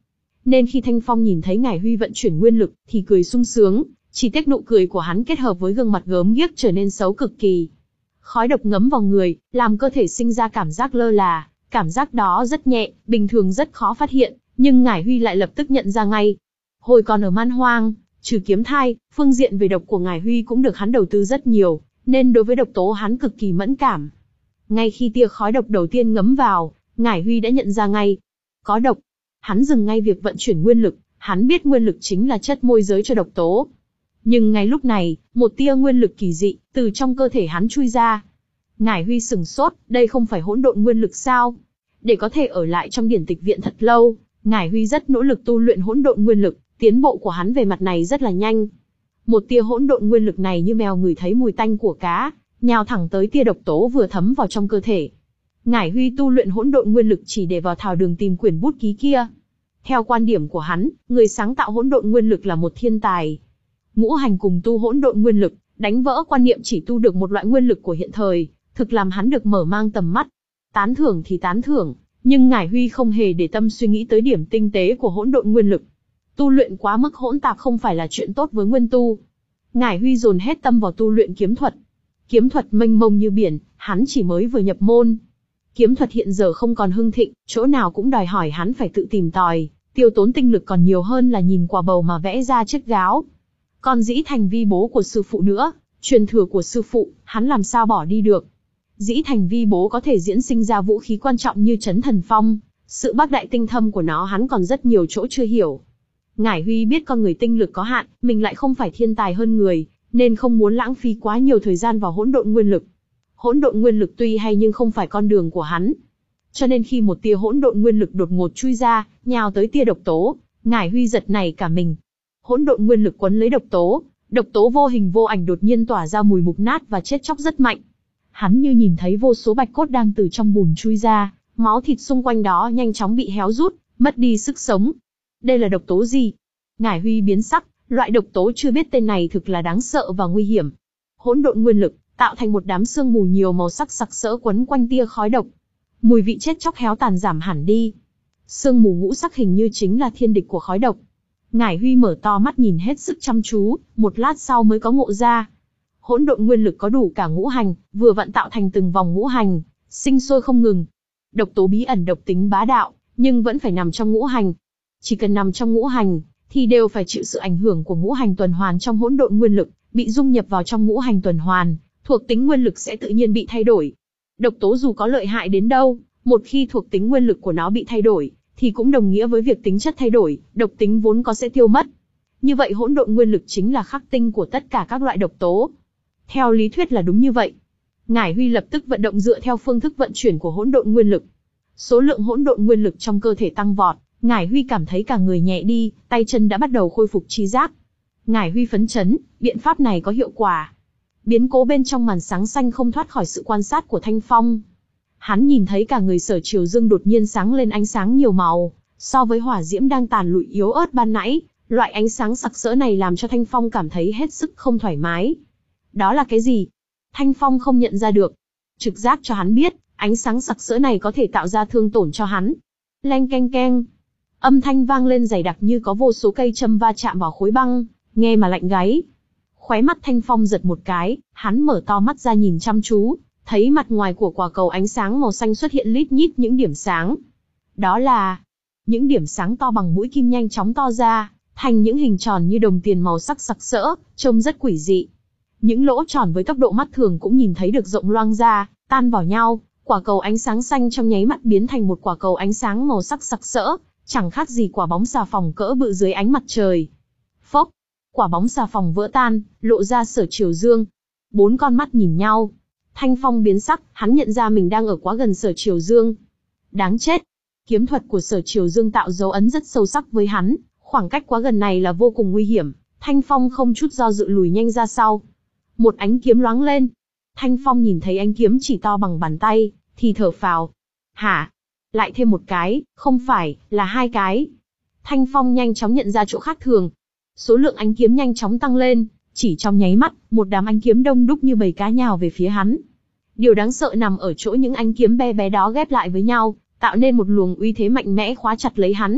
S1: Nên khi Thanh Phong nhìn thấy Ngải Huy vận chuyển nguyên lực, thì cười sung sướng, chỉ tiếc nụ cười của hắn kết hợp với gương mặt gớm ghiếc trở nên xấu cực kỳ. Khói độc ngấm vào người, làm cơ thể sinh ra cảm giác lơ là, cảm giác đó rất nhẹ, bình thường rất khó phát hiện, nhưng Ngải Huy lại lập tức nhận ra ngay. Hồi còn ở Man Hoang, trừ kiếm thai, phương diện về độc của Ngải Huy cũng được hắn đầu tư rất nhiều, nên đối với độc tố hắn cực kỳ mẫn cảm. Ngay khi tia khói độc đầu tiên ngấm vào, Ngải Huy đã nhận ra ngay. Có độc. Hắn dừng ngay việc vận chuyển nguyên lực, hắn biết nguyên lực chính là chất môi giới cho độc tố. Nhưng ngay lúc này, một tia nguyên lực kỳ dị, từ trong cơ thể hắn chui ra. Ngải Huy sừng sốt, đây không phải hỗn độn nguyên lực sao? Để có thể ở lại trong điển tịch viện thật lâu, Ngải Huy rất nỗ lực tu luyện hỗn độn nguyên lực, tiến bộ của hắn về mặt này rất là nhanh. Một tia hỗn độn nguyên lực này như mèo ngửi thấy mùi tanh của cá, nhào thẳng tới tia độc tố vừa thấm vào trong cơ thể. Ngải Huy tu luyện hỗn độn nguyên lực chỉ để vào thảo đường tìm quyển bút ký kia. Theo quan điểm của hắn, người sáng tạo hỗn độn nguyên lực là một thiên tài. Ngũ hành cùng tu hỗn độn nguyên lực, đánh vỡ quan niệm chỉ tu được một loại nguyên lực của hiện thời, thực làm hắn được mở mang tầm mắt. Tán thưởng thì tán thưởng, nhưng Ngải Huy không hề để tâm suy nghĩ tới điểm tinh tế của hỗn độn nguyên lực. Tu luyện quá mức hỗn tạp không phải là chuyện tốt với nguyên tu. Ngải Huy dồn hết tâm vào tu luyện kiếm thuật. Kiếm thuật mênh mông như biển, hắn chỉ mới vừa nhập môn. Kiếm thuật hiện giờ không còn hưng thịnh, chỗ nào cũng đòi hỏi hắn phải tự tìm tòi, tiêu tốn tinh lực còn nhiều hơn là nhìn quả bầu mà vẽ ra chiếc gáo. Còn Dĩ Thành Vi bố của sư phụ nữa, truyền thừa của sư phụ, hắn làm sao bỏ đi được. Dĩ Thành Vi bố có thể diễn sinh ra vũ khí quan trọng như Chấn Thần Phong, sự bác đại tinh thâm của nó hắn còn rất nhiều chỗ chưa hiểu. Ngải Huy biết con người tinh lực có hạn, mình lại không phải thiên tài hơn người, nên không muốn lãng phí quá nhiều thời gian vào hỗn độn nguyên lực. Hỗn độn nguyên lực tuy hay nhưng không phải con đường của hắn. Cho nên khi một tia hỗn độn nguyên lực đột ngột chui ra, nhào tới tia độc tố, Ngải Huy giật nảy cả mình. Hỗn độn nguyên lực quấn lấy độc tố, độc tố vô hình vô ảnh đột nhiên tỏa ra mùi mục nát và chết chóc rất mạnh. Hắn như nhìn thấy vô số bạch cốt đang từ trong bùn chui ra, máu thịt xung quanh đó nhanh chóng bị héo rút, mất đi sức sống. Đây là độc tố gì? Ngải Huy biến sắc, loại độc tố chưa biết tên này thực là đáng sợ và nguy hiểm. Hỗn độn nguyên lực tạo thành một đám sương mù nhiều màu sắc sặc sỡ quấn quanh tia khói độc. Mùi vị chết chóc héo tàn giảm hẳn đi. Sương mù ngũ sắc hình như chính là thiên địch của khói độc. Ngải Huy mở to mắt nhìn hết sức chăm chú, một lát sau mới có ngộ ra. Hỗn độn nguyên lực có đủ cả ngũ hành, vừa vặn tạo thành từng vòng ngũ hành, sinh sôi không ngừng. Độc tố bí ẩn độc tính bá đạo, nhưng vẫn phải nằm trong ngũ hành. Chỉ cần nằm trong ngũ hành, thì đều phải chịu sự ảnh hưởng của ngũ hành tuần hoàn trong hỗn độn nguyên lực, bị dung nhập vào trong ngũ hành tuần hoàn, thuộc tính nguyên lực sẽ tự nhiên bị thay đổi. Độc tố dù có lợi hại đến đâu, một khi thuộc tính nguyên lực của nó bị thay đổi, thì cũng đồng nghĩa với việc tính chất thay đổi, độc tính vốn có sẽ tiêu mất. Như vậy hỗn độn nguyên lực chính là khắc tinh của tất cả các loại độc tố. Theo lý thuyết là đúng như vậy. Ngải Huy lập tức vận động dựa theo phương thức vận chuyển của hỗn độn nguyên lực. Số lượng hỗn độn nguyên lực trong cơ thể tăng vọt, Ngải Huy cảm thấy cả người nhẹ đi, tay chân đã bắt đầu khôi phục trí giác. Ngải Huy phấn chấn, biện pháp này có hiệu quả. Biến cố bên trong màn sáng xanh không thoát khỏi sự quan sát của Thanh Phong. Hắn nhìn thấy cả người Sở Triều Dương đột nhiên sáng lên ánh sáng nhiều màu, so với hỏa diễm đang tàn lụi yếu ớt ban nãy, loại ánh sáng sặc sỡ này làm cho Thanh Phong cảm thấy hết sức không thoải mái. Đó là cái gì? Thanh Phong không nhận ra được. Trực giác cho hắn biết, ánh sáng sặc sỡ này có thể tạo ra thương tổn cho hắn. Leng keng keng. Âm thanh vang lên dày đặc như có vô số cây châm va chạm vào khối băng, nghe mà lạnh gáy. Khóe mắt Thanh Phong giật một cái, hắn mở to mắt ra nhìn chăm chú, thấy mặt ngoài của quả cầu ánh sáng màu xanh xuất hiện lít nhít những điểm sáng. Đó là những điểm sáng to bằng mũi kim nhanh chóng to ra, thành những hình tròn như đồng tiền màu sắc sặc sỡ, trông rất quỷ dị. Những lỗ tròn với tốc độ mắt thường cũng nhìn thấy được rộng loang ra, tan vào nhau, quả cầu ánh sáng xanh trong nháy mắt biến thành một quả cầu ánh sáng màu sắc sặc sỡ, chẳng khác gì quả bóng xà phòng cỡ bự dưới ánh mặt trời. Phốc, quả bóng xà phòng vỡ tan, lộ ra Sở Triều Dương. Bốn con mắt nhìn nhau. Thanh Phong biến sắc, hắn nhận ra mình đang ở quá gần Sở Triều Dương. Đáng chết. Kiếm thuật của Sở Triều Dương tạo dấu ấn rất sâu sắc với hắn, khoảng cách quá gần này là vô cùng nguy hiểm. Thanh Phong không chút do dự lùi nhanh ra sau. Một ánh kiếm loáng lên. Thanh Phong nhìn thấy ánh kiếm chỉ to bằng bàn tay, thì thở phào. Hả? Lại thêm một cái, không phải, là hai cái. Thanh Phong nhanh chóng nhận ra chỗ khác thường. Số lượng ánh kiếm nhanh chóng tăng lên, chỉ trong nháy mắt, một đám ánh kiếm đông đúc như bầy cá nhào về phía hắn. Điều đáng sợ nằm ở chỗ những ánh kiếm bé bé đó ghép lại với nhau, tạo nên một luồng uy thế mạnh mẽ khóa chặt lấy hắn.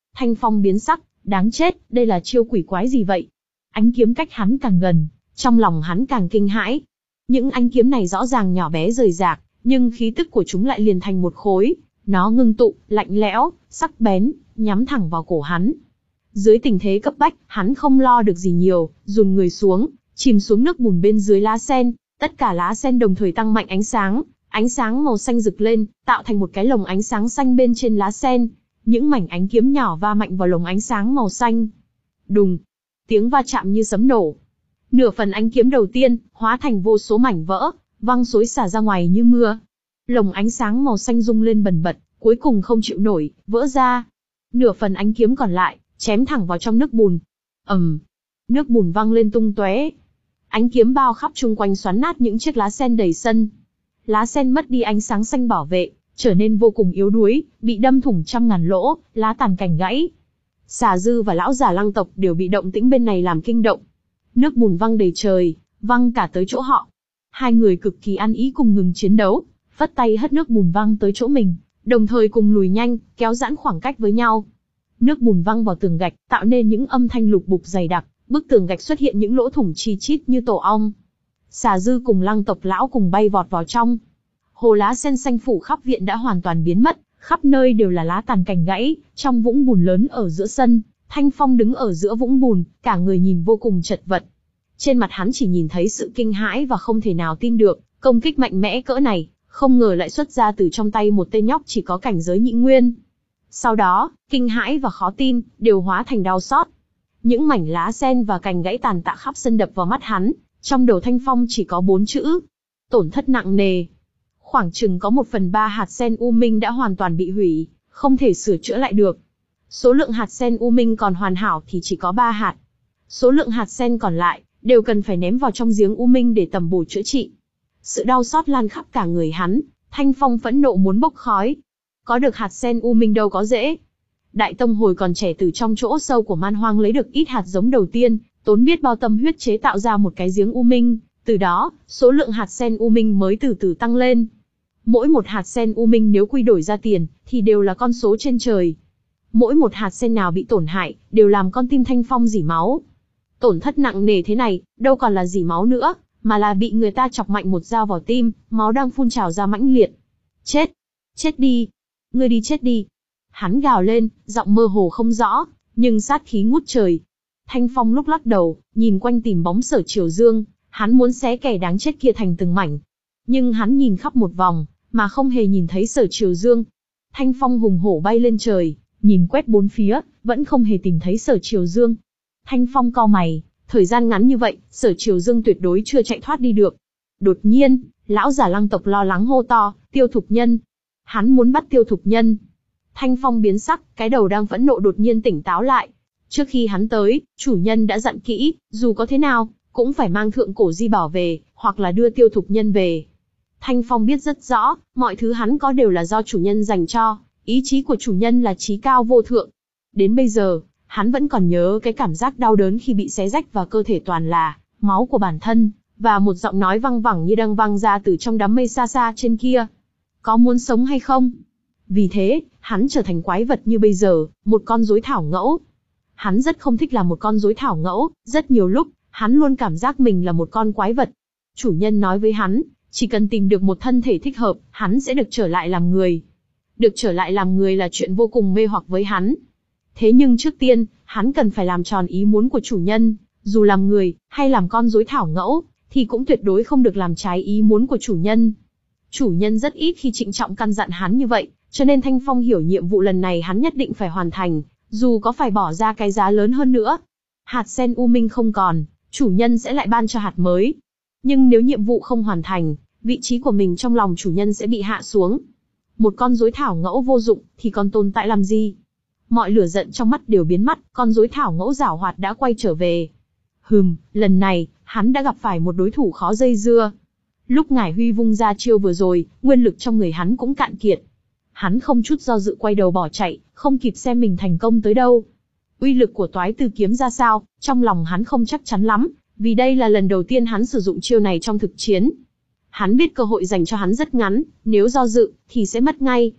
S1: Thanh Phong biến sắc, đáng chết, đây là chiêu quỷ quái gì vậy? Ánh kiếm cách hắn càng gần, trong lòng hắn càng kinh hãi. Những ánh kiếm này rõ ràng nhỏ bé rời rạc, nhưng khí tức của chúng lại liền thành một khối. Nó ngưng tụ, lạnh lẽo, sắc bén, nhắm thẳng vào cổ hắn. Dưới tình thế cấp bách, hắn không lo được gì nhiều, dùn người xuống, chìm xuống nước bùn bên dưới lá sen. Tất cả lá sen đồng thời tăng mạnh ánh sáng, ánh sáng màu xanh rực lên, tạo thành một cái lồng ánh sáng xanh bên trên lá sen. Những mảnh ánh kiếm nhỏ va mạnh vào lồng ánh sáng màu xanh. Đùng, tiếng va chạm như sấm nổ. Nửa phần ánh kiếm đầu tiên hóa thành vô số mảnh vỡ, văng xối xả ra ngoài như mưa. Lồng ánh sáng màu xanh rung lên bần bật, cuối cùng không chịu nổi, vỡ ra. Nửa phần ánh kiếm còn lại chém thẳng vào trong nước bùn. ầm, nước bùn văng lên tung tóe. Ánh kiếm bao khắp chung quanh xoắn nát những chiếc lá sen đầy sân. Lá sen mất đi ánh sáng xanh bảo vệ, trở nên vô cùng yếu đuối, bị đâm thủng trăm ngàn lỗ, lá tàn cành gãy. Xà Dư và lão già Lăng tộc đều bị động tĩnh bên này làm kinh động. Nước bùn văng đầy trời, văng cả tới chỗ họ. Hai người cực kỳ ăn ý cùng ngừng chiến đấu, phất tay hất nước bùn văng tới chỗ mình, đồng thời cùng lùi nhanh, kéo giãn khoảng cách với nhau. Nước bùn văng vào tường gạch, tạo nên những âm thanh lục bục dày đặc, bức tường gạch xuất hiện những lỗ thủng chi chít như tổ ong. Xà Dư cùng Lăng tộc lão cùng bay vọt vào trong. Hồ lá sen xanh phủ khắp viện đã hoàn toàn biến mất, khắp nơi đều là lá tàn cành gãy. Trong vũng bùn lớn ở giữa sân, Thanh Phong đứng ở giữa vũng bùn, cả người nhìn vô cùng chật vật. Trên mặt hắn chỉ nhìn thấy sự kinh hãi và không thể nào tin được, công kích mạnh mẽ cỡ này, không ngờ lại xuất ra từ trong tay một tên nhóc chỉ có cảnh giới nhị nguyên. Sau đó, kinh hãi và khó tin, đều hóa thành đau xót. Những mảnh lá sen và cành gãy tàn tạ khắp sân đập vào mắt hắn, trong đầu Thanh Phong chỉ có bốn chữ: tổn thất nặng nề. Khoảng chừng có một phần ba hạt sen u minh đã hoàn toàn bị hủy, không thể sửa chữa lại được. Số lượng hạt sen u minh còn hoàn hảo thì chỉ có ba hạt. Số lượng hạt sen còn lại, đều cần phải ném vào trong giếng u minh để tầm bổ chữa trị. Sự đau xót lan khắp cả người hắn, Thanh Phong phẫn nộ muốn bốc khói. Có được hạt sen u minh đâu có dễ. Đại Tông hồi còn trẻ từ trong chỗ sâu của man hoang lấy được ít hạt giống đầu tiên, tốn biết bao tâm huyết chế tạo ra một cái giếng u minh. Từ đó, số lượng hạt sen u minh mới từ từ tăng lên. Mỗi một hạt sen u minh nếu quy đổi ra tiền, thì đều là con số trên trời. Mỗi một hạt sen nào bị tổn hại, đều làm con tim Thanh Phong rỉ máu. Tổn thất nặng nề thế này, đâu còn là rỉ máu nữa, mà là bị người ta chọc mạnh một dao vào tim, máu đang phun trào ra mãnh liệt. Chết! Chết đi! Ngươi đi chết đi! Hắn gào lên, giọng mơ hồ không rõ, nhưng sát khí ngút trời. Thanh Phong lúc lắc đầu, nhìn quanh tìm bóng Sở Triều Dương, hắn muốn xé kẻ đáng chết kia thành từng mảnh. Nhưng hắn nhìn khắp một vòng, mà không hề nhìn thấy Sở Triều Dương. Thanh Phong hùng hổ bay lên trời, nhìn quét bốn phía, vẫn không hề tìm thấy Sở Triều Dương. Thanh Phong cau mày, thời gian ngắn như vậy, Sở Triều Dương tuyệt đối chưa chạy thoát đi được. Đột nhiên, lão già Lăng tộc lo lắng hô to, Tiêu Thục Nhân. Hắn muốn bắt Tiêu Thục Nhân. Thanh Phong biến sắc, cái đầu đang phẫn nộ đột nhiên tỉnh táo lại. Trước khi hắn tới, chủ nhân đã dặn kỹ, dù có thế nào, cũng phải mang thượng cổ di bảo về, hoặc là đưa Tiêu Thục Nhân về. Thanh Phong biết rất rõ, mọi thứ hắn có đều là do chủ nhân dành cho, ý chí của chủ nhân là chí cao vô thượng. Đến bây giờ, hắn vẫn còn nhớ cái cảm giác đau đớn khi bị xé rách và cơ thể toàn là máu của bản thân, và một giọng nói văng vẳng như đang vang ra từ trong đám mây xa xa trên kia. Có muốn sống hay không? Vì thế, hắn trở thành quái vật như bây giờ, một con rối thảo ngẫu. Hắn rất không thích là một con rối thảo ngẫu, rất nhiều lúc, hắn luôn cảm giác mình là một con quái vật. Chủ nhân nói với hắn, chỉ cần tìm được một thân thể thích hợp, hắn sẽ được trở lại làm người. Được trở lại làm người là chuyện vô cùng mê hoặc với hắn. Thế nhưng trước tiên, hắn cần phải làm tròn ý muốn của chủ nhân, dù làm người, hay làm con rối thảo ngẫu, thì cũng tuyệt đối không được làm trái ý muốn của chủ nhân. Chủ nhân rất ít khi trịnh trọng căn dặn hắn như vậy, cho nên Thanh Phong hiểu nhiệm vụ lần này hắn nhất định phải hoàn thành, dù có phải bỏ ra cái giá lớn hơn nữa. Hạt sen u minh không còn, chủ nhân sẽ lại ban cho hạt mới. Nhưng nếu nhiệm vụ không hoàn thành, vị trí của mình trong lòng chủ nhân sẽ bị hạ xuống. Một con rối thảo ngẫu vô dụng, thì còn tồn tại làm gì? Mọi lửa giận trong mắt đều biến mất, con rối thảo ngẫu giảo hoạt đã quay trở về. Hừm, lần này, hắn đã gặp phải một đối thủ khó dây dưa. Lúc Ngải Huy vung ra chiêu vừa rồi, nguyên lực trong người hắn cũng cạn kiệt. Hắn không chút do dự quay đầu bỏ chạy, không kịp xem mình thành công tới đâu. Uy lực của toái tư kiếm ra sao, trong lòng hắn không chắc chắn lắm, vì đây là lần đầu tiên hắn sử dụng chiêu này trong thực chiến. Hắn biết cơ hội dành cho hắn rất ngắn, nếu do dự, thì sẽ mất ngay.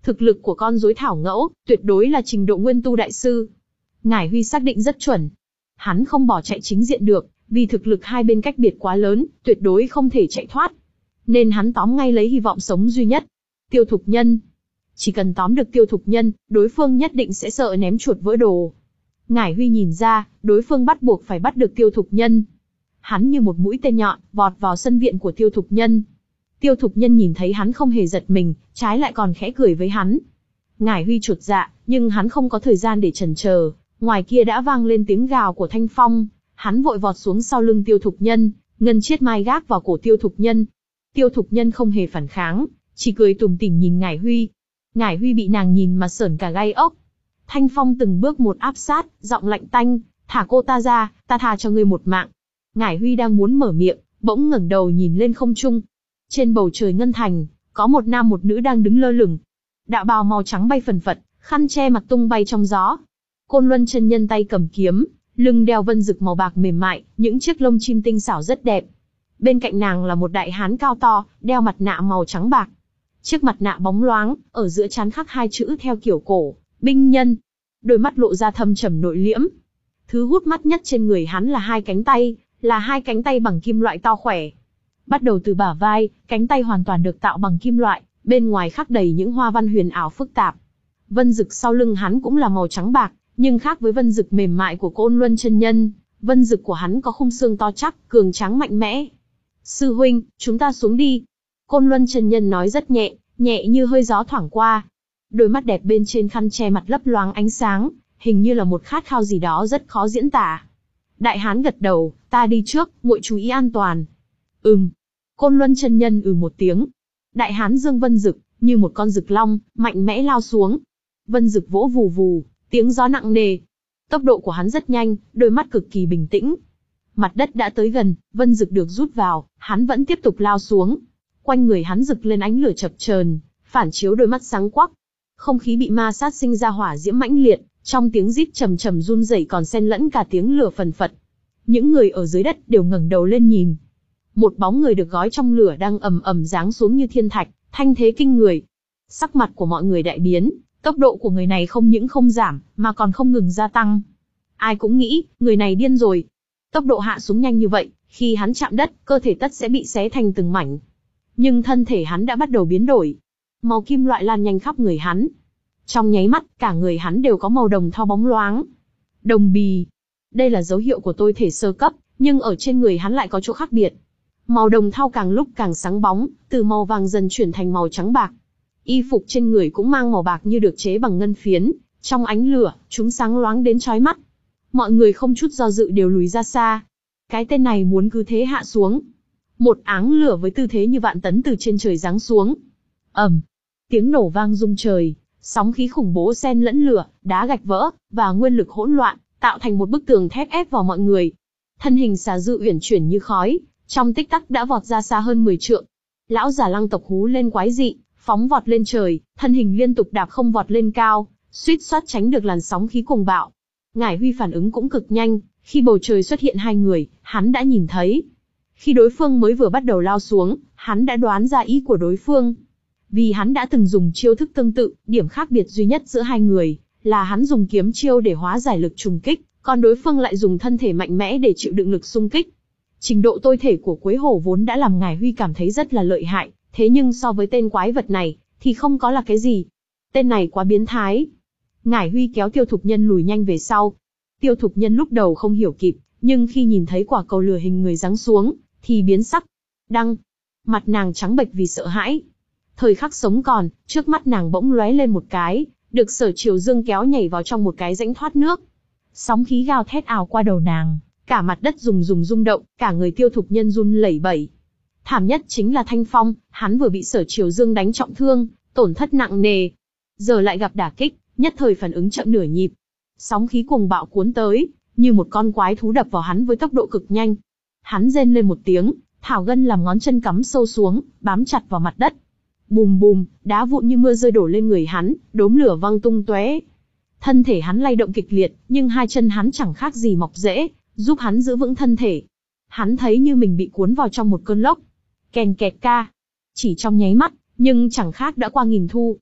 S1: Thực lực của con rối thảo ngẫu, tuyệt đối là trình độ nguyên tu đại sư. Ngải Huy xác định rất chuẩn. Hắn không bỏ chạy chính diện được, vì thực lực hai bên cách biệt quá lớn, tuyệt đối không thể chạy thoát. Nên hắn tóm ngay lấy hy vọng sống duy nhất. Tiêu Thục Nhân. Chỉ cần tóm được Tiêu Thục Nhân, đối phương nhất định sẽ sợ ném chuột vỡ đồ. Ngải Huy nhìn ra, đối phương bắt buộc phải bắt được Tiêu Thục Nhân. Hắn như một mũi tên nhọn, vọt vào sân viện của Tiêu Thục Nhân. Tiêu Thục Nhân nhìn thấy hắn không hề giật mình, trái lại còn khẽ cười với hắn. Ngải Huy chột dạ, nhưng hắn không có thời gian để chần chờ. Ngoài kia đã vang lên tiếng gào của Thanh Phong, hắn vội vọt xuống sau lưng Tiêu Thục Nhân, ngân chiết mai gác vào cổ Tiêu Thục Nhân. Tiêu Thục Nhân không hề phản kháng, chỉ cười tủm tỉm nhìn Ngải Huy. Ngải Huy bị nàng nhìn mà sởn cả gai ốc. Thanh Phong từng bước một áp sát, giọng lạnh tanh, thả cô ta ra, ta tha cho ngươi một mạng. Ngải Huy đang muốn mở miệng, bỗng ngẩng đầu nhìn lên không trung. Trên bầu trời ngân thành, có một nam một nữ đang đứng lơ lửng. Đạo bào màu trắng bay phần phật, khăn che mặt tung bay trong gió. Côn Luân chân nhân tay cầm kiếm, lưng đeo vân dực màu bạc mềm mại, những chiếc lông chim tinh xảo rất đẹp. Bên cạnh nàng là một đại hán cao to, đeo mặt nạ màu trắng bạc. Chiếc mặt nạ bóng loáng, ở giữa trán khắc hai chữ theo kiểu cổ, binh nhân. Đôi mắt lộ ra thâm trầm nội liễm. Thứ hút mắt nhất trên người hắn là hai cánh tay, là hai cánh tay bằng kim loại to khỏe. Bắt đầu từ bả vai, cánh tay hoàn toàn được tạo bằng kim loại, bên ngoài khắc đầy những hoa văn huyền ảo phức tạp. Vân dực sau lưng hắn cũng là màu trắng bạc, nhưng khác với vân dực mềm mại của Côn Luân chân nhân, vân dực của hắn có khung xương to chắc, cường tráng mạnh mẽ. Sư huynh, chúng ta xuống đi. Côn Luân chân nhân nói rất nhẹ, nhẹ như hơi gió thoảng qua. Đôi mắt đẹp bên trên khăn che mặt lấp loáng ánh sáng, hình như là một khát khao gì đó rất khó diễn tả. Đại hán gật đầu, ta đi trước, muội chú ý an toàn. Ừm. Côn Luân chân nhân ừ một tiếng. Đại hán dương vân dực, như một con dực long, mạnh mẽ lao xuống. Vân dực vỗ vù vù, tiếng gió nặng nề. Tốc độ của hắn rất nhanh, đôi mắt cực kỳ bình tĩnh. Mặt đất đã tới gần, vân dực được rút vào, hắn vẫn tiếp tục lao xuống. Quanh người hắn rực lên ánh lửa chập chờn, phản chiếu đôi mắt sáng quắc. Không khí bị ma sát sinh ra hỏa diễm mãnh liệt, trong tiếng rít trầm trầm run rẩy còn xen lẫn cả tiếng lửa phần phật. Những người ở dưới đất đều ngẩng đầu lên nhìn. Một bóng người được gói trong lửa đang ầm ầm giáng xuống như thiên thạch, thanh thế kinh người. Sắc mặt của mọi người đại biến, tốc độ của người này không những không giảm, mà còn không ngừng gia tăng. Ai cũng nghĩ, người này điên rồi. Tốc độ hạ xuống nhanh như vậy, khi hắn chạm đất, cơ thể tất sẽ bị xé thành từng mảnh. Nhưng thân thể hắn đã bắt đầu biến đổi. Màu kim loại lan nhanh khắp người hắn. Trong nháy mắt, cả người hắn đều có màu đồng thau bóng loáng. Đồng bì. Đây là dấu hiệu của tôi thể sơ cấp, nhưng ở trên người hắn lại có chỗ khác biệt. Màu đồng thau càng lúc càng sáng bóng, từ màu vàng dần chuyển thành màu trắng bạc. Y phục trên người cũng mang màu bạc như được chế bằng ngân phiến, trong ánh lửa, chúng sáng loáng đến chói mắt. Mọi người không chút do dự đều lùi ra xa. Cái tên này muốn cứ thế hạ xuống. Một áng lửa với tư thế như vạn tấn từ trên trời giáng xuống. Ầm, tiếng nổ vang rung trời, sóng khí khủng bố xen lẫn lửa, đá gạch vỡ và nguyên lực hỗn loạn, tạo thành một bức tường thép ép vào mọi người. Thân hình xà dư uyển chuyển như khói, trong tích tắc đã vọt ra xa hơn mười trượng. Lão già Lăng tộc hú lên quái dị, phóng vọt lên trời, thân hình liên tục đạp không vọt lên cao, suýt soát tránh được làn sóng khí cuồng bạo. Ngải Huy phản ứng cũng cực nhanh, khi bầu trời xuất hiện hai người, hắn đã nhìn thấy. Khi đối phương mới vừa bắt đầu lao xuống, hắn đã đoán ra ý của đối phương. Vì hắn đã từng dùng chiêu thức tương tự, điểm khác biệt duy nhất giữa hai người là hắn dùng kiếm chiêu để hóa giải lực trùng kích, còn đối phương lại dùng thân thể mạnh mẽ để chịu đựng lực xung kích. Trình độ tôi thể của Quế Hổ vốn đã làm Ngải Huy cảm thấy rất là lợi hại, thế nhưng so với tên quái vật này, thì không có là cái gì. Tên này quá biến thái. Ngải Huy kéo Tiêu Thục Nhân lùi nhanh về sau. Tiêu Thục Nhân lúc đầu không hiểu kịp, nhưng khi nhìn thấy quả cầu lửa hình người giáng xuống, thì biến sắc. Đăng. Mặt nàng trắng bệch vì sợ hãi. Thời khắc sống còn, trước mắt nàng bỗng lóe lên một cái, được Sở Triều Dương kéo nhảy vào trong một cái rãnh thoát nước. Sóng khí gào thét ào qua đầu nàng, cả mặt đất rùng rùng rung động, cả người Tiêu Thục Nhân run lẩy bẩy. Thảm nhất chính là Thanh Phong, hắn vừa bị Sở Triều Dương đánh trọng thương, tổn thất nặng nề. Giờ lại gặp đả kích, nhất thời phản ứng chậm nửa nhịp. Sóng khí cuồng bạo cuốn tới, như một con quái thú đập vào hắn với tốc độ cực nhanh. Hắn rên lên một tiếng, thảo gân làm ngón chân cắm sâu xuống, bám chặt vào mặt đất. Bùm bùm, đá vụn như mưa rơi đổ lên người hắn, đốm lửa văng tung tóe. Thân thể hắn lay động kịch liệt, nhưng hai chân hắn chẳng khác gì mọc rễ, giúp hắn giữ vững thân thể. Hắn thấy như mình bị cuốn vào trong một cơn lốc. Kèn kẹt ca. Chỉ trong nháy mắt, nhưng chẳng khác đã qua nghìn thu.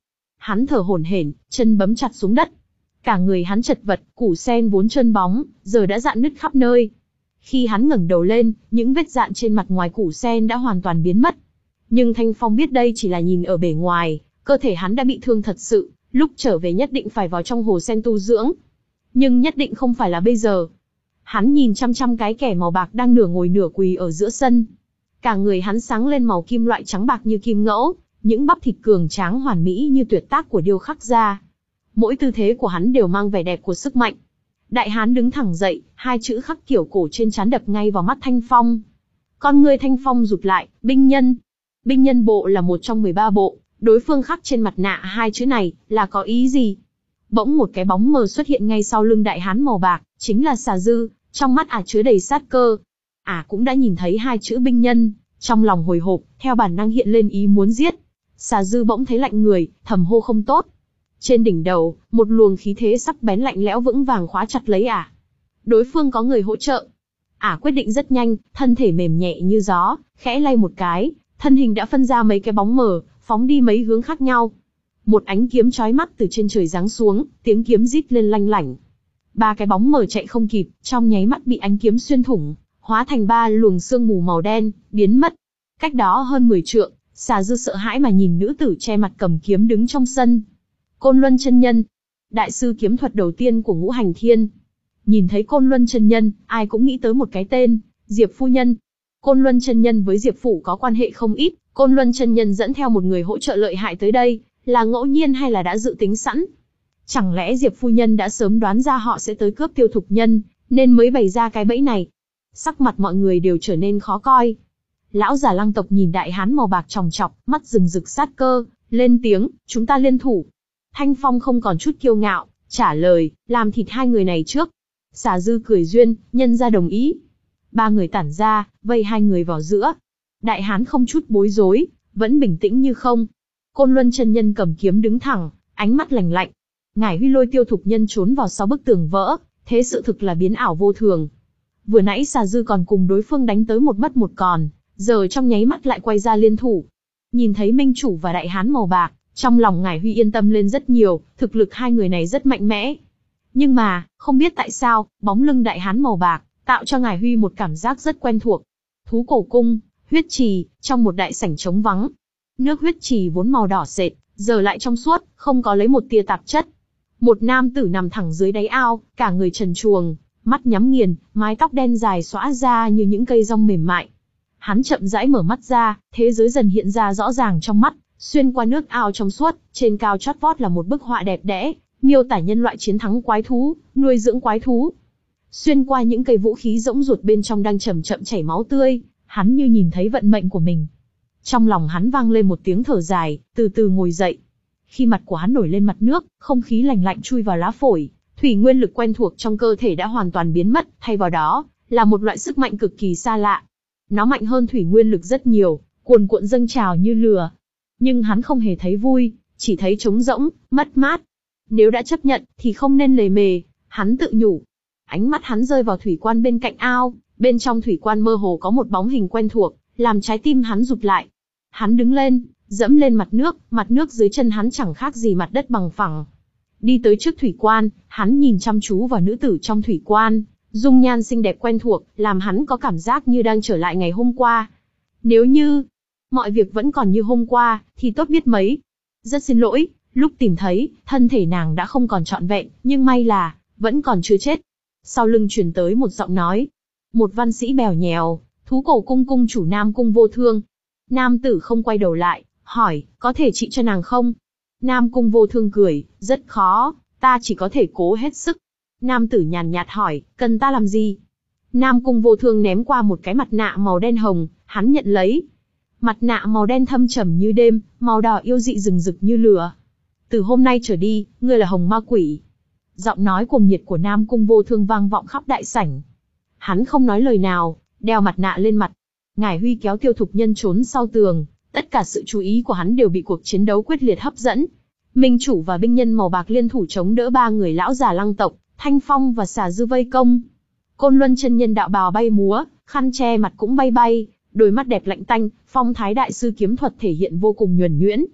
S1: Hắn thở hổn hển, chân bấm chặt xuống đất. Cả người hắn chật vật, củ sen vốn trơn bóng, giờ đã rạn nứt khắp nơi. Khi hắn ngẩng đầu lên, những vết rạn trên mặt ngoài củ sen đã hoàn toàn biến mất. Nhưng Thanh Phong biết đây chỉ là nhìn ở bề ngoài, cơ thể hắn đã bị thương thật sự, lúc trở về nhất định phải vào trong hồ sen tu dưỡng. Nhưng nhất định không phải là bây giờ. Hắn nhìn chăm chăm cái kẻ màu bạc đang nửa ngồi nửa quỳ ở giữa sân. Cả người hắn sáng lên màu kim loại trắng bạc như kim ngẫu, những bắp thịt cường tráng hoàn mỹ như tuyệt tác của điêu khắc ra. Mỗi tư thế của hắn đều mang vẻ đẹp của sức mạnh. Đại hán đứng thẳng dậy, hai chữ khắc kiểu cổ trên trán đập ngay vào mắt Thanh Phong. Con người Thanh Phong rụt lại, binh nhân. Binh nhân bộ là một trong mười ba bộ, đối phương khắc trên mặt nạ hai chữ này, là có ý gì? Bỗng một cái bóng mờ xuất hiện ngay sau lưng đại hán màu bạc, chính là Xà Dư, trong mắt ả chứa đầy sát cơ. Ả cũng đã nhìn thấy hai chữ binh nhân, trong lòng hồi hộp, theo bản năng hiện lên ý muốn giết. Xà Dư bỗng thấy lạnh người, thầm hô không tốt. Trên đỉnh đầu, một luồng khí thế sắc bén lạnh lẽo vững vàng khóa chặt lấy ả. Đối phương có người hỗ trợ. Ả quyết định rất nhanh, thân thể mềm nhẹ như gió, khẽ lay một cái, thân hình đã phân ra mấy cái bóng mờ, phóng đi mấy hướng khác nhau. Một ánh kiếm chói mắt từ trên trời giáng xuống, tiếng kiếm rít lên lanh lảnh. Ba cái bóng mờ chạy không kịp, trong nháy mắt bị ánh kiếm xuyên thủng, hóa thành ba luồng sương mù màu đen, biến mất. Cách đó hơn mười trượng, Xà Dư sợ hãi mà nhìn nữ tử che mặt cầm kiếm đứng trong sân. Côn Luân chân nhân, đại sư kiếm thuật đầu tiên của Ngũ Hành Thiên. Nhìn thấy Côn Luân chân nhân, ai cũng nghĩ tới một cái tên, Diệp phu nhân. Côn Luân chân nhân với Diệp phủ có quan hệ không ít, Côn Luân chân nhân dẫn theo một người hỗ trợ lợi hại tới đây, là ngẫu nhiên hay là đã dự tính sẵn? Chẳng lẽ Diệp phu nhân đã sớm đoán ra họ sẽ tới cướp Tiêu Thục Nhân, nên mới bày ra cái bẫy này? Sắc mặt mọi người đều trở nên khó coi. Lão già Lăng tộc nhìn đại hán màu bạc tròng trọc, mắt rừng rực sát cơ, lên tiếng, chúng ta liên thủ. Thanh Phong không còn chút kiêu ngạo, trả lời, làm thịt hai người này trước. Xà Dư cười duyên, nhân ra đồng ý. Ba người tản ra, vây hai người vào giữa. Đại hán không chút bối rối, vẫn bình tĩnh như không. Côn Luân chân nhân cầm kiếm đứng thẳng, ánh mắt lạnh lạnh. Ngải Huy lôi Tiêu Thục Nhân trốn vào sau bức tường vỡ, thế sự thực là biến ảo vô thường. Vừa nãy Xà Dư còn cùng đối phương đánh tới một mất một còn, giờ trong nháy mắt lại quay ra liên thủ. Nhìn thấy minh chủ và đại hán màu bạc, trong lòng Ngải Huy yên tâm lên rất nhiều, thực lực hai người này rất mạnh mẽ. Nhưng mà, không biết tại sao, bóng lưng đại hán màu bạc, tạo cho Ngải Huy một cảm giác rất quen thuộc. Thú cổ cung, huyết trì, trong một đại sảnh trống vắng. Nước huyết trì vốn màu đỏ sệt, giờ lại trong suốt, không có lấy một tia tạp chất. Một nam tử nằm thẳng dưới đáy ao, cả người trần truồng, mắt nhắm nghiền, mái tóc đen dài xõa ra như những cây rong mềm mại. Hắn chậm rãi mở mắt ra, thế giới dần hiện ra rõ ràng trong mắt, xuyên qua nước ao trong suốt, trên cao chót vót là một bức họa đẹp đẽ, miêu tả nhân loại chiến thắng quái thú, nuôi dưỡng quái thú. Xuyên qua những cây vũ khí rỗng ruột bên trong đang chậm chậm chảy máu tươi, hắn như nhìn thấy vận mệnh của mình. Trong lòng hắn vang lên một tiếng thở dài, từ từ ngồi dậy. Khi mặt của hắn nổi lên mặt nước, không khí lạnh lạnh chui vào lá phổi, thủy nguyên lực quen thuộc trong cơ thể đã hoàn toàn biến mất, thay vào đó là một loại sức mạnh cực kỳ xa lạ. Nó mạnh hơn thủy nguyên lực rất nhiều, cuồn cuộn dâng trào như lửa. Nhưng hắn không hề thấy vui, chỉ thấy trống rỗng, mất mát. Nếu đã chấp nhận, thì không nên lề mề, hắn tự nhủ. Ánh mắt hắn rơi vào thủy quan bên cạnh ao, bên trong thủy quan mơ hồ có một bóng hình quen thuộc, làm trái tim hắn rụt lại. Hắn đứng lên, dẫm lên mặt nước, mặt nước dưới chân hắn chẳng khác gì mặt đất bằng phẳng. Đi tới trước thủy quan, hắn nhìn chăm chú vào nữ tử trong thủy quan, dung nhan xinh đẹp quen thuộc, làm hắn có cảm giác như đang trở lại ngày hôm qua. Nếu như mọi việc vẫn còn như hôm qua, thì tốt biết mấy. Rất xin lỗi, lúc tìm thấy, thân thể nàng đã không còn trọn vẹn, nhưng may là, vẫn còn chưa chết. Sau lưng truyền tới một giọng nói. Một văn sĩ bèo nhèo, thú cổ cung cung chủ Nam Cung Vô Thương. Nam tử không quay đầu lại, hỏi, có thể trị cho nàng không? Nam Cung Vô Thương cười, rất khó, ta chỉ có thể cố hết sức. Nam tử nhàn nhạt hỏi, cần ta làm gì? Nam Cung Vô Thương ném qua một cái mặt nạ màu đen hồng, hắn nhận lấy. Mặt nạ màu đen thâm trầm như đêm, màu đỏ yêu dị rừng rực như lửa. Từ hôm nay trở đi, ngươi là hồng ma quỷ. Giọng nói cuồng nhiệt của Nam Cung Vô Thương vang vọng khắp đại sảnh. Hắn không nói lời nào, đeo mặt nạ lên mặt. Ngải Huy kéo Tiêu Thục Nhân trốn sau tường, tất cả sự chú ý của hắn đều bị cuộc chiến đấu quyết liệt hấp dẫn. Minh chủ và binh nhân màu bạc liên thủ chống đỡ ba người lão già Lăng tộc, Thanh Phong và Xà Dư vây công. Côn Luân chân nhân đạo bào bay múa, khăn che mặt cũng bay bay, đôi mắt đẹp lạnh tanh, phong thái đại sư kiếm thuật thể hiện vô cùng nhuần nhuyễn.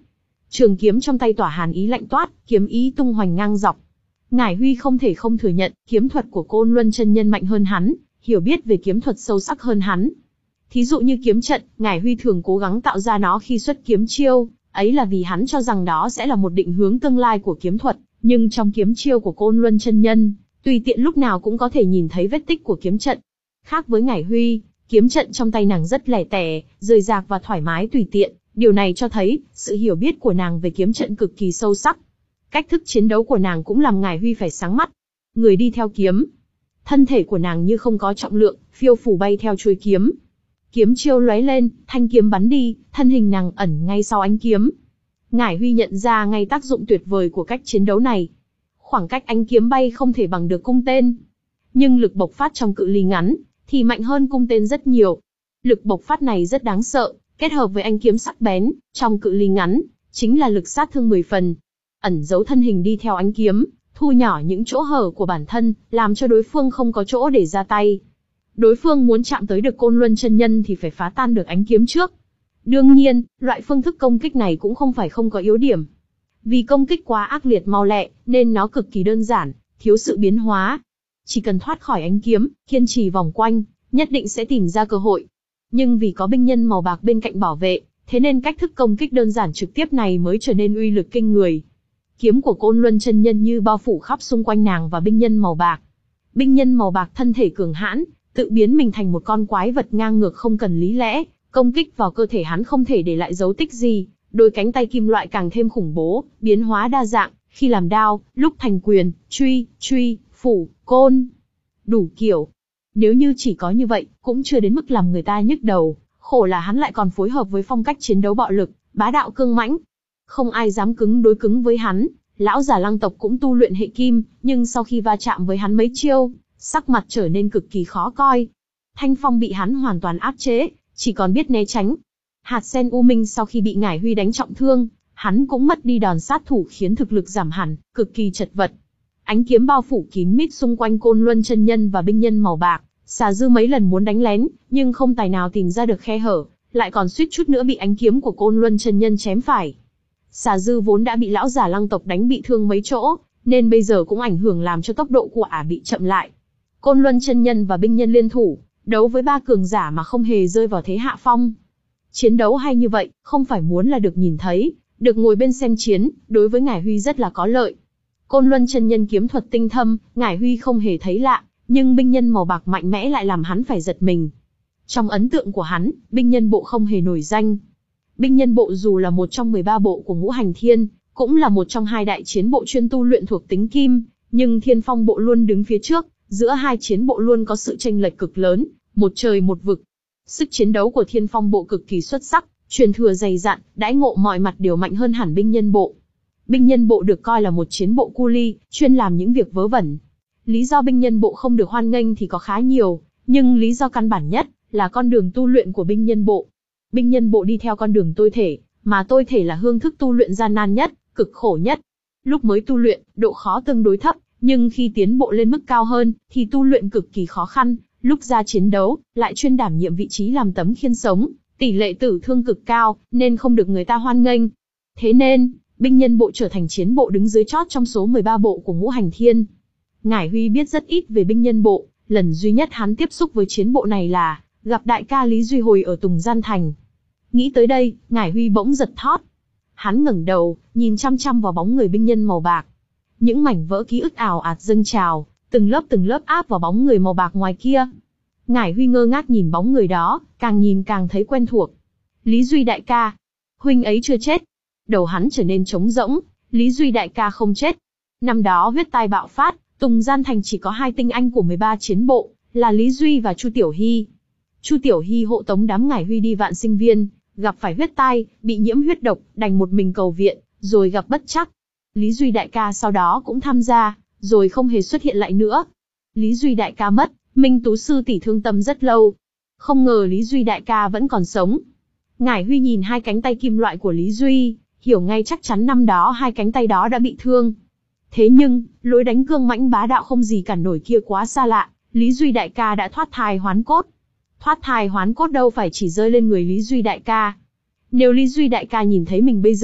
S1: Trường kiếm trong tay tỏa hàn ý lạnh toát, kiếm ý tung hoành ngang dọc. Ngải Huy không thể không thừa nhận, kiếm thuật của Côn Luân chân nhân mạnh hơn hắn, hiểu biết về kiếm thuật sâu sắc hơn hắn. Thí dụ như kiếm trận, Ngải Huy thường cố gắng tạo ra nó khi xuất kiếm chiêu, ấy là vì hắn cho rằng đó sẽ là một định hướng tương lai của kiếm thuật, nhưng trong kiếm chiêu của Côn Luân chân nhân, tùy tiện lúc nào cũng có thể nhìn thấy vết tích của kiếm trận. Khác với Ngải Huy, kiếm trận trong tay nàng rất lẻ tẻ, rời rạc và thoải mái tùy tiện, điều này cho thấy sự hiểu biết của nàng về kiếm trận cực kỳ sâu sắc. Cách thức chiến đấu của nàng cũng làm Ngải Huy phải sáng mắt. Người đi theo kiếm, thân thể của nàng như không có trọng lượng, phiêu phù bay theo chuôi kiếm. Kiếm chiêu lóe lên, thanh kiếm bắn đi, thân hình nàng ẩn ngay sau ánh kiếm. Ngải Huy nhận ra ngay tác dụng tuyệt vời của cách chiến đấu này. Khoảng cách ánh kiếm bay không thể bằng được cung tên, nhưng lực bộc phát trong cự ly ngắn thì mạnh hơn cung tên rất nhiều. Lực bộc phát này rất đáng sợ, kết hợp với ánh kiếm sắc bén, trong cự ly ngắn, chính là lực sát thương mười phần. Ẩn giấu thân hình đi theo ánh kiếm, thu nhỏ những chỗ hở của bản thân, làm cho đối phương không có chỗ để ra tay. Đối phương muốn chạm tới được Côn Luân chân nhân thì phải phá tan được ánh kiếm trước. Đương nhiên, loại phương thức công kích này cũng không phải không có yếu điểm. Vì công kích quá ác liệt mau lẹ, nên nó cực kỳ đơn giản, thiếu sự biến hóa. Chỉ cần thoát khỏi ánh kiếm, kiên trì vòng quanh, nhất định sẽ tìm ra cơ hội. Nhưng vì có binh nhân màu bạc bên cạnh bảo vệ, thế nên cách thức công kích đơn giản trực tiếp này mới trở nên uy lực kinh người. Kiếm của Côn Luân chân nhân như bao phủ khắp xung quanh nàng và binh nhân màu bạc. Binh nhân màu bạc thân thể cường hãn, tự biến mình thành một con quái vật ngang ngược không cần lý lẽ, công kích vào cơ thể hắn không thể để lại dấu tích gì. Đôi cánh tay kim loại càng thêm khủng bố, biến hóa đa dạng, khi làm đao, lúc thành quyền, truy, truy, phủ, côn. Đủ kiểu. Nếu như chỉ có như vậy, cũng chưa đến mức làm người ta nhức đầu, khổ là hắn lại còn phối hợp với phong cách chiến đấu bạo lực, bá đạo cương mãnh. Không ai dám cứng đối cứng với hắn, lão già Lăng tộc cũng tu luyện hệ kim, nhưng sau khi va chạm với hắn mấy chiêu, sắc mặt trở nên cực kỳ khó coi. Thanh phong bị hắn hoàn toàn áp chế, chỉ còn biết né tránh. Hạt sen U Minh sau khi bị Ngải Huy đánh trọng thương, hắn cũng mất đi đòn sát thủ khiến thực lực giảm hẳn, cực kỳ chật vật. Ánh kiếm bao phủ kín mít xung quanh Côn Luân chân nhân và binh nhân màu bạc, Xà Dư mấy lần muốn đánh lén, nhưng không tài nào tìm ra được khe hở, lại còn suýt chút nữa bị ánh kiếm của Côn Luân chân nhân chém phải. Xà Dư vốn đã bị lão già Lăng tộc đánh bị thương mấy chỗ, nên bây giờ cũng ảnh hưởng làm cho tốc độ của ả bị chậm lại. Côn Luân chân nhân và binh nhân liên thủ, đấu với ba cường giả mà không hề rơi vào thế hạ phong. Chiến đấu hay như vậy, không phải muốn là được nhìn thấy, được ngồi bên xem chiến, đối với Ngải Huy rất là có lợi. Côn Luân chân nhân kiếm thuật tinh thâm, Ngải Huy không hề thấy lạ, nhưng binh nhân màu bạc mạnh mẽ lại làm hắn phải giật mình. Trong ấn tượng của hắn, binh nhân bộ không hề nổi danh. Binh nhân bộ dù là một trong mười ba bộ của Ngũ Hành Thiên, cũng là một trong hai đại chiến bộ chuyên tu luyện thuộc tính kim, nhưng Thiên Phong bộ luôn đứng phía trước, giữa hai chiến bộ luôn có sự chênh lệch cực lớn, một trời một vực. Sức chiến đấu của Thiên Phong bộ cực kỳ xuất sắc, truyền thừa dày dặn, đãi ngộ mọi mặt đều mạnh hơn hẳn binh nhân bộ. Binh nhân bộ được coi là một chiến bộ cu li, chuyên làm những việc vớ vẩn. Lý do binh nhân bộ không được hoan nghênh thì có khá nhiều, nhưng lý do căn bản nhất là con đường tu luyện của binh nhân bộ. Binh nhân bộ đi theo con đường tôi thể, mà tôi thể là hương thức tu luyện gian nan nhất, cực khổ nhất. Lúc mới tu luyện, độ khó tương đối thấp, nhưng khi tiến bộ lên mức cao hơn, thì tu luyện cực kỳ khó khăn. Lúc ra chiến đấu, lại chuyên đảm nhiệm vị trí làm tấm khiên sống, tỷ lệ tử thương cực cao, nên không được người ta hoan nghênh. Thế nên, binh nhân bộ trở thành chiến bộ đứng dưới chót trong số mười ba bộ của Ngũ Hành Thiên. Ngải Huy biết rất ít về binh nhân bộ, lần duy nhất hắn tiếp xúc với chiến bộ này là gặp đại ca Lý Duy hồi ở Tùng Gian Thành. Nghĩ tới đây, Ngải Huy bỗng giật thót. Hắn ngẩng đầu, nhìn chăm chăm vào bóng người binh nhân màu bạc. Những mảnh vỡ ký ức ảo ạt dâng trào, từng lớp từng lớp áp vào bóng người màu bạc ngoài kia. Ngải Huy ngơ ngác nhìn bóng người đó, càng nhìn càng thấy quen thuộc. Lý Duy đại ca, huynh ấy chưa chết. Đầu hắn trở nên trống rỗng, Lý Duy đại ca không chết. Năm đó huyết tai bạo phát, Tùng Gian Thành chỉ có hai tinh anh của mười ba chiến bộ, là Lý Duy và Chu Tiểu Hy. Chu Tiểu Hy hộ tống đám Ngải Huy đi Vạn Sinh Viên, gặp phải huyết tai, bị nhiễm huyết độc, đành một mình cầu viện, rồi gặp bất trắc. Lý Duy đại ca sau đó cũng tham gia, rồi không hề xuất hiện lại nữa. Lý Duy đại ca mất, Minh Tú sư tỷ thương tâm rất lâu. Không ngờ Lý Duy đại ca vẫn còn sống. Ngải Huy nhìn hai cánh tay kim loại của Lý Duy, hiểu ngay chắc chắn năm đó hai cánh tay đó đã bị thương. Thế nhưng, lối đánh cương mãnh bá đạo không gì cản nổi kia quá xa lạ, Lý Duy đại ca đã thoát thai hoán cốt. Thoát thai hoán cốt đâu phải chỉ rơi lên người Lý Duy đại ca. Nếu Lý Duy đại ca nhìn thấy mình bây giờ,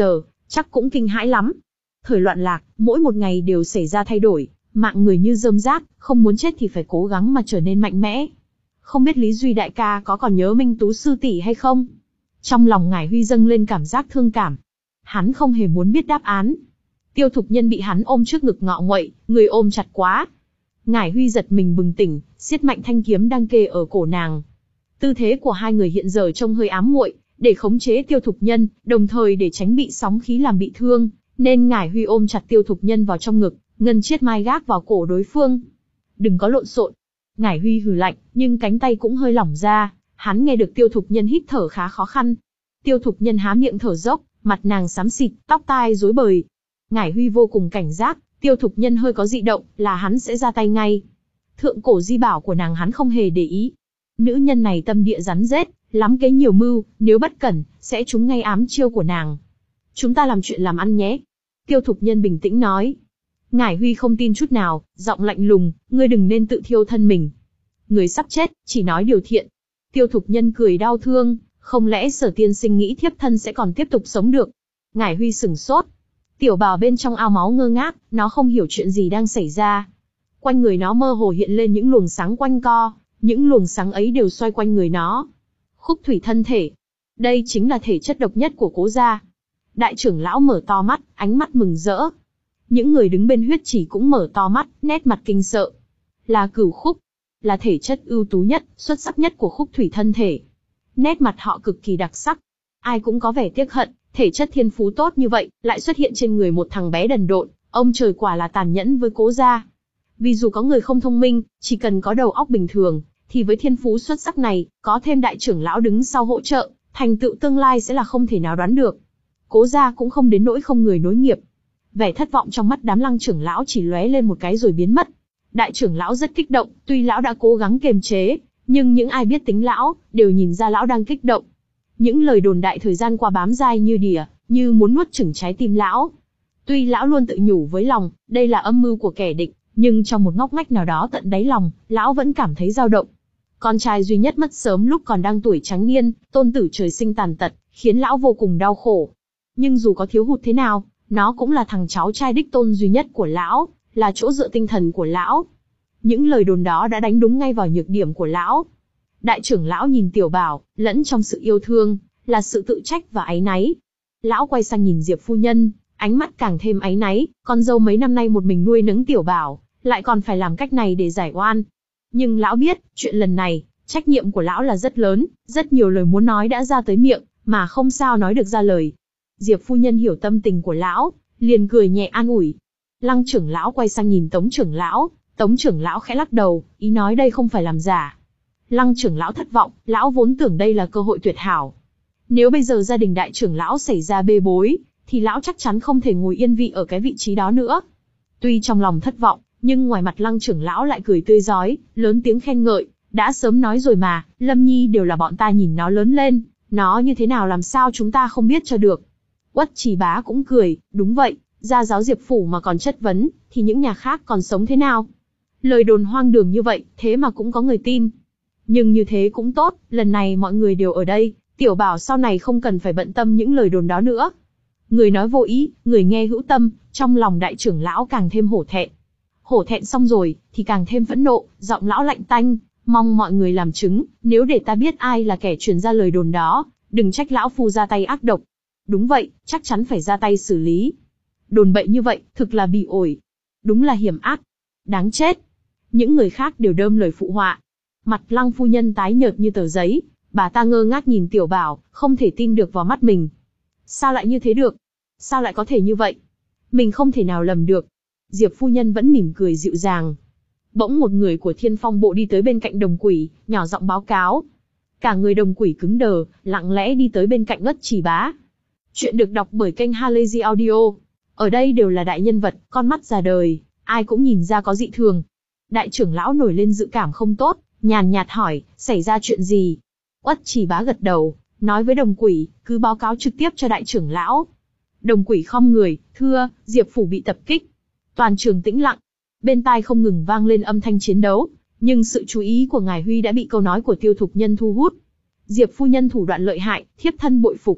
S1: Chắc cũng kinh hãi lắm. Thời loạn lạc, mỗi một ngày đều xảy ra thay đổi, mạng người như rơm rác, không muốn chết thì phải cố gắng mà trở nên mạnh mẽ. Không biết Lý Duy đại ca có còn nhớ Minh Tú sư tỷ hay không? Trong lòng Ngải Huy dâng lên cảm giác thương cảm. Hắn không hề muốn biết đáp án. Tiêu Thục Nhân bị hắn ôm trước ngực ngọ nguậy, người ôm chặt quá. Ngải Huy giật mình bừng tỉnh, siết mạnh thanh kiếm đang kề ở cổ nàng. Tư thế của hai người hiện giờ trông hơi ám muội, để khống chế Tiêu Thục Nhân, đồng thời để tránh bị sóng khí làm bị thương, nên Ngải Huy ôm chặt Tiêu Thục Nhân vào trong ngực, ngân chiết mai gác vào cổ đối phương. Đừng có lộn xộn. Ngải Huy hừ lạnh, nhưng cánh tay cũng hơi lỏng ra, hắn nghe được Tiêu Thục Nhân hít thở khá khó khăn. Tiêu Thục Nhân há miệng thở dốc, mặt nàng xám xịt, tóc tai rối bời. Ngải Huy vô cùng cảnh giác, Tiêu Thục Nhân hơi có dị động, là hắn sẽ ra tay ngay. Thượng cổ di bảo của nàng hắn không hề để ý. Nữ nhân này tâm địa rắn rết, lắm kế nhiều mưu, nếu bất cẩn, sẽ trúng ngay ám chiêu của nàng. Chúng ta làm chuyện làm ăn nhé. Tiêu Thục Nhân bình tĩnh nói. Ngải Huy không tin chút nào, giọng lạnh lùng, ngươi đừng nên tự thiêu thân mình. Người sắp chết, chỉ nói điều thiện. Tiêu Thục Nhân cười đau thương, không lẽ Sở tiên sinh nghĩ thiếp thân sẽ còn tiếp tục sống được? Ngải Huy sửng sốt. Tiểu bào bên trong ao máu ngơ ngác, nó không hiểu chuyện gì đang xảy ra. Quanh người nó mơ hồ hiện lên những luồng sáng quanh co, những luồng sáng ấy đều xoay quanh người nó. Khúc thủy thân thể. Đây chính là thể chất độc nhất của Cố gia. Đại trưởng lão mở to mắt, ánh mắt mừng rỡ. Những người đứng bên huyết chỉ cũng mở to mắt, nét mặt kinh sợ. Là cửu khúc. Là thể chất ưu tú nhất, xuất sắc nhất của khúc thủy thân thể. Nét mặt họ cực kỳ đặc sắc. Ai cũng có vẻ tiếc hận, thể chất thiên phú tốt như vậy, lại xuất hiện trên người một thằng bé đần độn. Ông trời quả là tàn nhẫn với Cố gia. Vì dù có người không thông minh, chỉ cần có đầu óc bình thường, thì với thiên phú xuất sắc này, có thêm đại trưởng lão đứng sau hỗ trợ, thành tựu tương lai sẽ là không thể nào đoán được. Cố gia cũng không đến nỗi không người nối nghiệp. Vẻ thất vọng trong mắt đám Lăng trưởng lão chỉ lóe lên một cái rồi biến mất. Đại trưởng lão rất kích động, tuy lão đã cố gắng kiềm chế, nhưng những ai biết tính lão, đều nhìn ra lão đang kích động. Những lời đồn đại thời gian qua bám dai như đỉa, như muốn nuốt chửng trái tim lão. Tuy lão luôn tự nhủ với lòng, đây là âm mưu của kẻ địch, nhưng trong một ngóc ngách nào đó tận đáy lòng, lão vẫn cảm thấy dao động. Con trai duy nhất mất sớm lúc còn đang tuổi trắng niên, tôn tử trời sinh tàn tật, khiến lão vô cùng đau khổ. Nhưng dù có thiếu hụt thế nào, nó cũng là thằng cháu trai đích tôn duy nhất của lão, là chỗ dựa tinh thần của lão. Những lời đồn đó đã đánh đúng ngay vào nhược điểm của lão. Đại trưởng lão nhìn Tiểu Bảo, lẫn trong sự yêu thương, là sự tự trách và áy náy. Lão quay sang nhìn Diệp phu nhân, ánh mắt càng thêm áy náy, con dâu mấy năm nay một mình nuôi nấng Tiểu Bảo, lại còn phải làm cách này để giải oan. Nhưng lão biết, chuyện lần này, trách nhiệm của lão là rất lớn, rất nhiều lời muốn nói đã ra tới miệng, mà không sao nói được ra lời. Diệp phu nhân hiểu tâm tình của lão, liền cười nhẹ an ủi. Lăng trưởng lão quay sang nhìn Tống trưởng lão, Tống trưởng lão khẽ lắc đầu, ý nói đây không phải làm giả. Lăng trưởng lão thất vọng, lão vốn tưởng đây là cơ hội tuyệt hảo. Nếu bây giờ gia đình đại trưởng lão xảy ra bê bối, thì lão chắc chắn không thể ngồi yên vị ở cái vị trí đó nữa. Tuy trong lòng thất vọng, nhưng ngoài mặt Lăng trưởng lão lại cười tươi rói, lớn tiếng khen ngợi, đã sớm nói rồi mà, Lâm Nhi đều là bọn ta nhìn nó lớn lên, nó như thế nào làm sao chúng ta không biết cho được. Uất Trì Bá cũng cười, đúng vậy, gia giáo Diệp phủ mà còn chất vấn, thì những nhà khác còn sống thế nào? Lời đồn hoang đường như vậy, thế mà cũng có người tin. Nhưng như thế cũng tốt, lần này mọi người đều ở đây, Tiểu Bảo sau này không cần phải bận tâm những lời đồn đó nữa. Người nói vô ý, người nghe hữu tâm, trong lòng đại trưởng lão càng thêm hổ thẹn. Hổ thẹn xong rồi, thì càng thêm phẫn nộ, giọng lão lạnh tanh, mong mọi người làm chứng, nếu để ta biết ai là kẻ truyền ra lời đồn đó, đừng trách lão phu ra tay ác độc. Đúng vậy, chắc chắn phải ra tay xử lý. Đồn bậy như vậy, thực là bị ổi. Đúng là hiểm ác. Đáng chết. Những người khác đều đơm lời phụ họa. Mặt Lăng phu nhân tái nhợt như tờ giấy, bà ta ngơ ngác nhìn Tiểu Bảo, không thể tin được vào mắt mình. Sao lại như thế được? Sao lại có thể như vậy? Mình không thể nào lầm được. Diệp phu nhân vẫn mỉm cười dịu dàng. Bỗng một người của Thiên Phong bộ đi tới bên cạnh Đồng Quỷ, nhỏ giọng báo cáo. Cả người Đồng Quỷ cứng đờ, lặng lẽ đi tới bên cạnh Uất Trì Bá. Chuyện được đọc bởi kênh Halazy Audio. Ở đây đều là đại nhân vật, con mắt già đời, ai cũng nhìn ra có dị thường. Đại trưởng lão nổi lên dự cảm không tốt, nhàn nhạt hỏi, xảy ra chuyện gì? Uất Trì Bá gật đầu, nói với Đồng Quỷ, cứ báo cáo trực tiếp cho đại trưởng lão. Đồng Quỷ khom người, thưa, Diệp phủ bị tập kích. Toàn trường tĩnh lặng, bên tai không ngừng vang lên âm thanh chiến đấu, nhưng sự chú ý của Ngải Huy đã bị câu nói của Tiêu Thục Nhân thu hút. Diệp phu nhân thủ đoạn lợi hại, thiếp thân bội phục.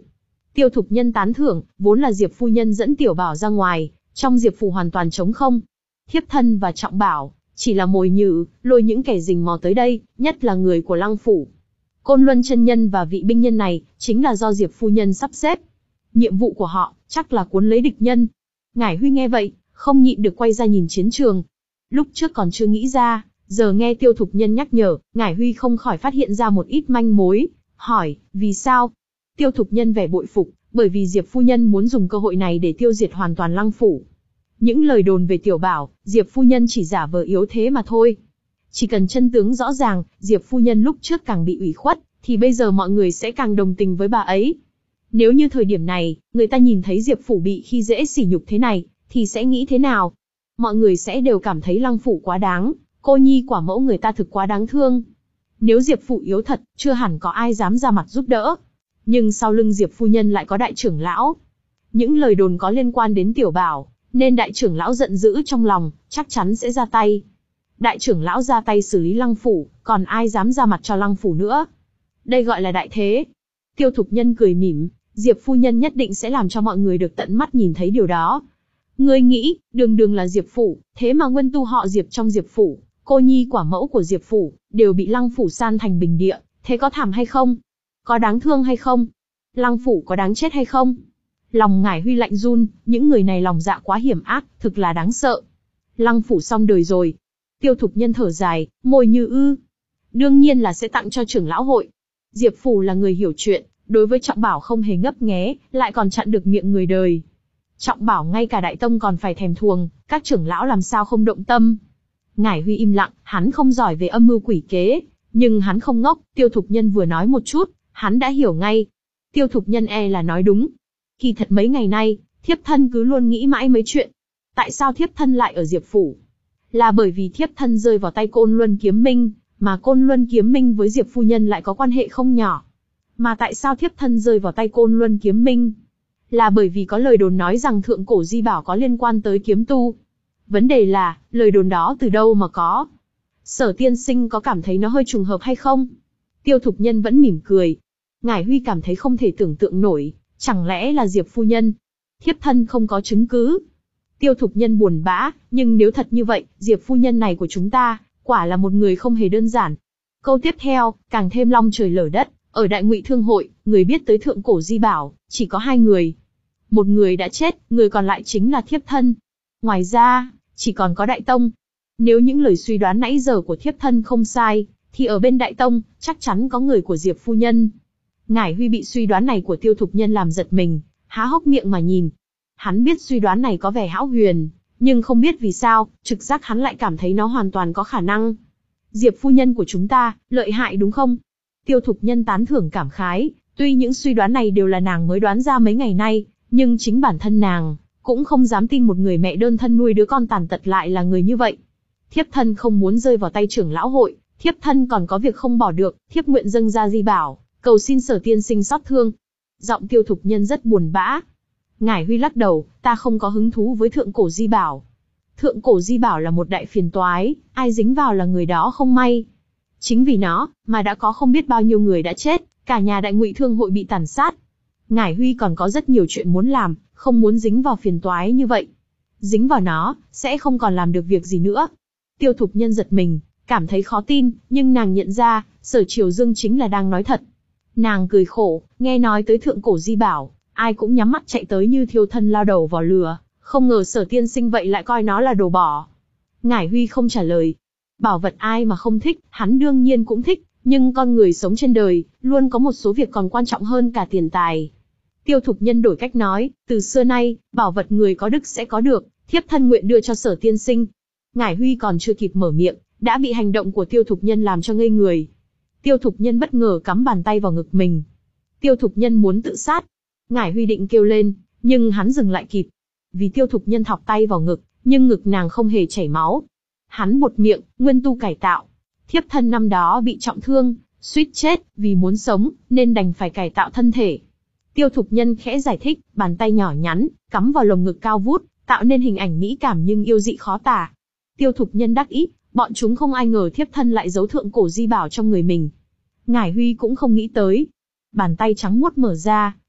S1: Tiêu Thục Nhân tán thưởng, vốn là Diệp phu nhân dẫn Tiểu Bảo ra ngoài, trong Diệp phủ hoàn toàn trống không. Thiếp thân và Trọng Bảo chỉ là mồi nhử, lôi những kẻ rình mò tới đây, nhất là người của Lăng phủ. Côn Luân chân nhân và vị binh nhân này chính là do Diệp phu nhân sắp xếp. Nhiệm vụ của họ chắc là cuốn lấy địch nhân. Ngải Huy nghe vậy, không nhịn được quay ra nhìn chiến trường. Lúc trước còn chưa nghĩ ra, giờ nghe Tiêu Thục Nhân nhắc nhở, Ngải Huy không khỏi phát hiện ra một ít manh mối, hỏi, vì sao? Tiêu Thục Nhân vẻ bội phục, bởi vì Diệp phu nhân muốn dùng cơ hội này để tiêu diệt hoàn toàn Lăng phủ. Những lời đồn về Tiểu Bảo, Diệp phu nhân chỉ giả vờ yếu thế mà thôi. Chỉ cần chân tướng rõ ràng, Diệp phu nhân lúc trước càng bị ủy khuất, thì bây giờ mọi người sẽ càng đồng tình với bà ấy. Nếu như thời điểm này, người ta nhìn thấy Diệp phủ bị khi dễ sỉ nhục thế này, thì sẽ nghĩ thế nào? Mọi người sẽ đều cảm thấy Lăng phủ quá đáng, cô nhi quả mẫu người ta thực quá đáng thương. Nếu Diệp phủ yếu thật, chưa hẳn có ai dám ra mặt giúp đỡ. Nhưng sau lưng Diệp phu nhân lại có đại trưởng lão. Những lời đồn có liên quan đến Tiểu Bảo, nên đại trưởng lão giận dữ trong lòng, chắc chắn sẽ ra tay. Đại trưởng lão ra tay xử lý Lăng phủ, còn ai dám ra mặt cho Lăng phủ nữa? Đây gọi là đại thế. Tiêu Thục Nhân cười mỉm, Diệp phu nhân nhất định sẽ làm cho mọi người được tận mắt nhìn thấy điều đó. Ngươi nghĩ, đường đường là Diệp phủ, thế mà nguyên tu họ Diệp trong Diệp phủ, cô nhi quả mẫu của Diệp phủ, đều bị Lăng phủ san thành bình địa, thế có thảm hay không? Có đáng thương hay không? Lăng phủ có đáng chết hay không? Lòng Ngải Huy lạnh run, những người này lòng dạ quá hiểm ác, thực là đáng sợ. Lăng phủ xong đời rồi. Tiêu Thục Nhân thở dài, môi như ư. Đương nhiên là sẽ tặng cho trưởng lão hội. Diệp phủ là người hiểu chuyện, đối với Trọng Bảo không hề ngấp nghé, lại còn chặn được miệng người đời. Trọng Bảo ngay cả đại tông còn phải thèm thuồng, các trưởng lão làm sao không động tâm. Ngải Huy im lặng, hắn không giỏi về âm mưu quỷ kế, nhưng hắn không ngốc, Tiêu Thục Nhân vừa nói một chút, hắn đã hiểu ngay. Tiêu Thục Nhân e là nói đúng. Kỳ thật mấy ngày nay, thiếp thân cứ luôn nghĩ mãi mấy chuyện. Tại sao thiếp thân lại ở Diệp phủ? Là bởi vì thiếp thân rơi vào tay Côn Luân Kiếm Minh, mà Côn Luân Kiếm Minh với Diệp phu nhân lại có quan hệ không nhỏ. Mà tại sao thiếp thân rơi vào tay Côn Luân Kiếm Minh? Là bởi vì có lời đồn nói rằng thượng cổ di bảo có liên quan tới kiếm tu. Vấn đề là, lời đồn đó từ đâu mà có? Sở tiên sinh có cảm thấy nó hơi trùng hợp hay không? Tiêu Thục Nhân vẫn mỉm cười. Ngải Huy cảm thấy không thể tưởng tượng nổi, chẳng lẽ là Diệp phu nhân? Thiếp thân không có chứng cứ. Tiêu Thục Nhân buồn bã, nhưng nếu thật như vậy, Diệp phu nhân này của chúng ta, quả là một người không hề đơn giản. Câu tiếp theo, càng thêm long trời lở đất, ở Đại Ngụy Thương hội, người biết tới thượng cổ di bảo, chỉ có hai người. Một người đã chết, người còn lại chính là thiếp thân. Ngoài ra, chỉ còn có Đại Tông. Nếu những lời suy đoán nãy giờ của thiếp thân không sai, thì ở bên Đại Tông, chắc chắn có người của Diệp phu nhân. Ngải Huy bị suy đoán này của Tiêu Thục Nhân làm giật mình, há hốc miệng mà nhìn. Hắn biết suy đoán này có vẻ hão huyền, nhưng không biết vì sao, trực giác hắn lại cảm thấy nó hoàn toàn có khả năng. Diệp phu nhân của chúng ta, lợi hại đúng không? Tiêu Thục Nhân tán thưởng cảm khái, tuy những suy đoán này đều là nàng mới đoán ra mấy ngày nay, nhưng chính bản thân nàng cũng không dám tin một người mẹ đơn thân nuôi đứa con tàn tật lại là người như vậy. Thiếp thân không muốn rơi vào tay trưởng lão hội, thiếp thân còn có việc không bỏ được, thiếp nguyện dâng ra di bảo, cầu xin Sở tiên sinh xót thương. Giọng Tiêu Thục Nhân rất buồn bã. Ngải Huy lắc đầu, ta không có hứng thú với thượng cổ di bảo. Thượng cổ di bảo là một đại phiền toái, ai dính vào là người đó không may. Chính vì nó, mà đã có không biết bao nhiêu người đã chết, cả nhà Đại Ngụy Thương hội bị tàn sát. Ngải Huy còn có rất nhiều chuyện muốn làm, không muốn dính vào phiền toái như vậy. Dính vào nó, sẽ không còn làm được việc gì nữa. Tiêu Thục Nhân giật mình, cảm thấy khó tin, nhưng nàng nhận ra, Sở Triều Dương chính là đang nói thật. Nàng cười khổ, nghe nói tới thượng cổ di bảo, ai cũng nhắm mắt chạy tới như thiêu thân lao đầu vào lửa, không ngờ Sở tiên sinh vậy lại coi nó là đồ bỏ. Ngải Huy không trả lời. Bảo vật ai mà không thích, hắn đương nhiên cũng thích, nhưng con người sống trên đời, luôn có một số việc còn quan trọng hơn cả tiền tài. Tiêu Thục Nhân đổi cách nói, từ xưa nay, bảo vật người có đức sẽ có được, thiếp thân nguyện đưa cho Sở tiên sinh. Ngải Huy còn chưa kịp mở miệng, đã bị hành động của Tiêu Thục Nhân làm cho ngây người. Tiêu Thục Nhân bất ngờ cắm bàn tay vào ngực mình. Tiêu Thục Nhân muốn tự sát. Ngải Huy định kêu lên, nhưng hắn dừng lại kịp. Vì Tiêu Thục Nhân thọc tay vào ngực, nhưng ngực nàng không hề chảy máu. Hắn buột miệng, nguyên tu cải tạo. Thiếp thân năm đó bị trọng thương, suýt chết, vì muốn sống, nên đành phải cải tạo thân thể. Tiêu Thục Nhân khẽ giải thích, bàn tay nhỏ nhắn, cắm vào lồng ngực cao vút, tạo nên hình ảnh mỹ cảm nhưng yêu dị khó tả. Tiêu Thục Nhân đắc ý, bọn chúng không ai ngờ thiếp thân lại giấu thượng cổ di bảo trong người mình. Ngải Huy cũng không nghĩ tới. Bàn tay trắng muốt mở ra,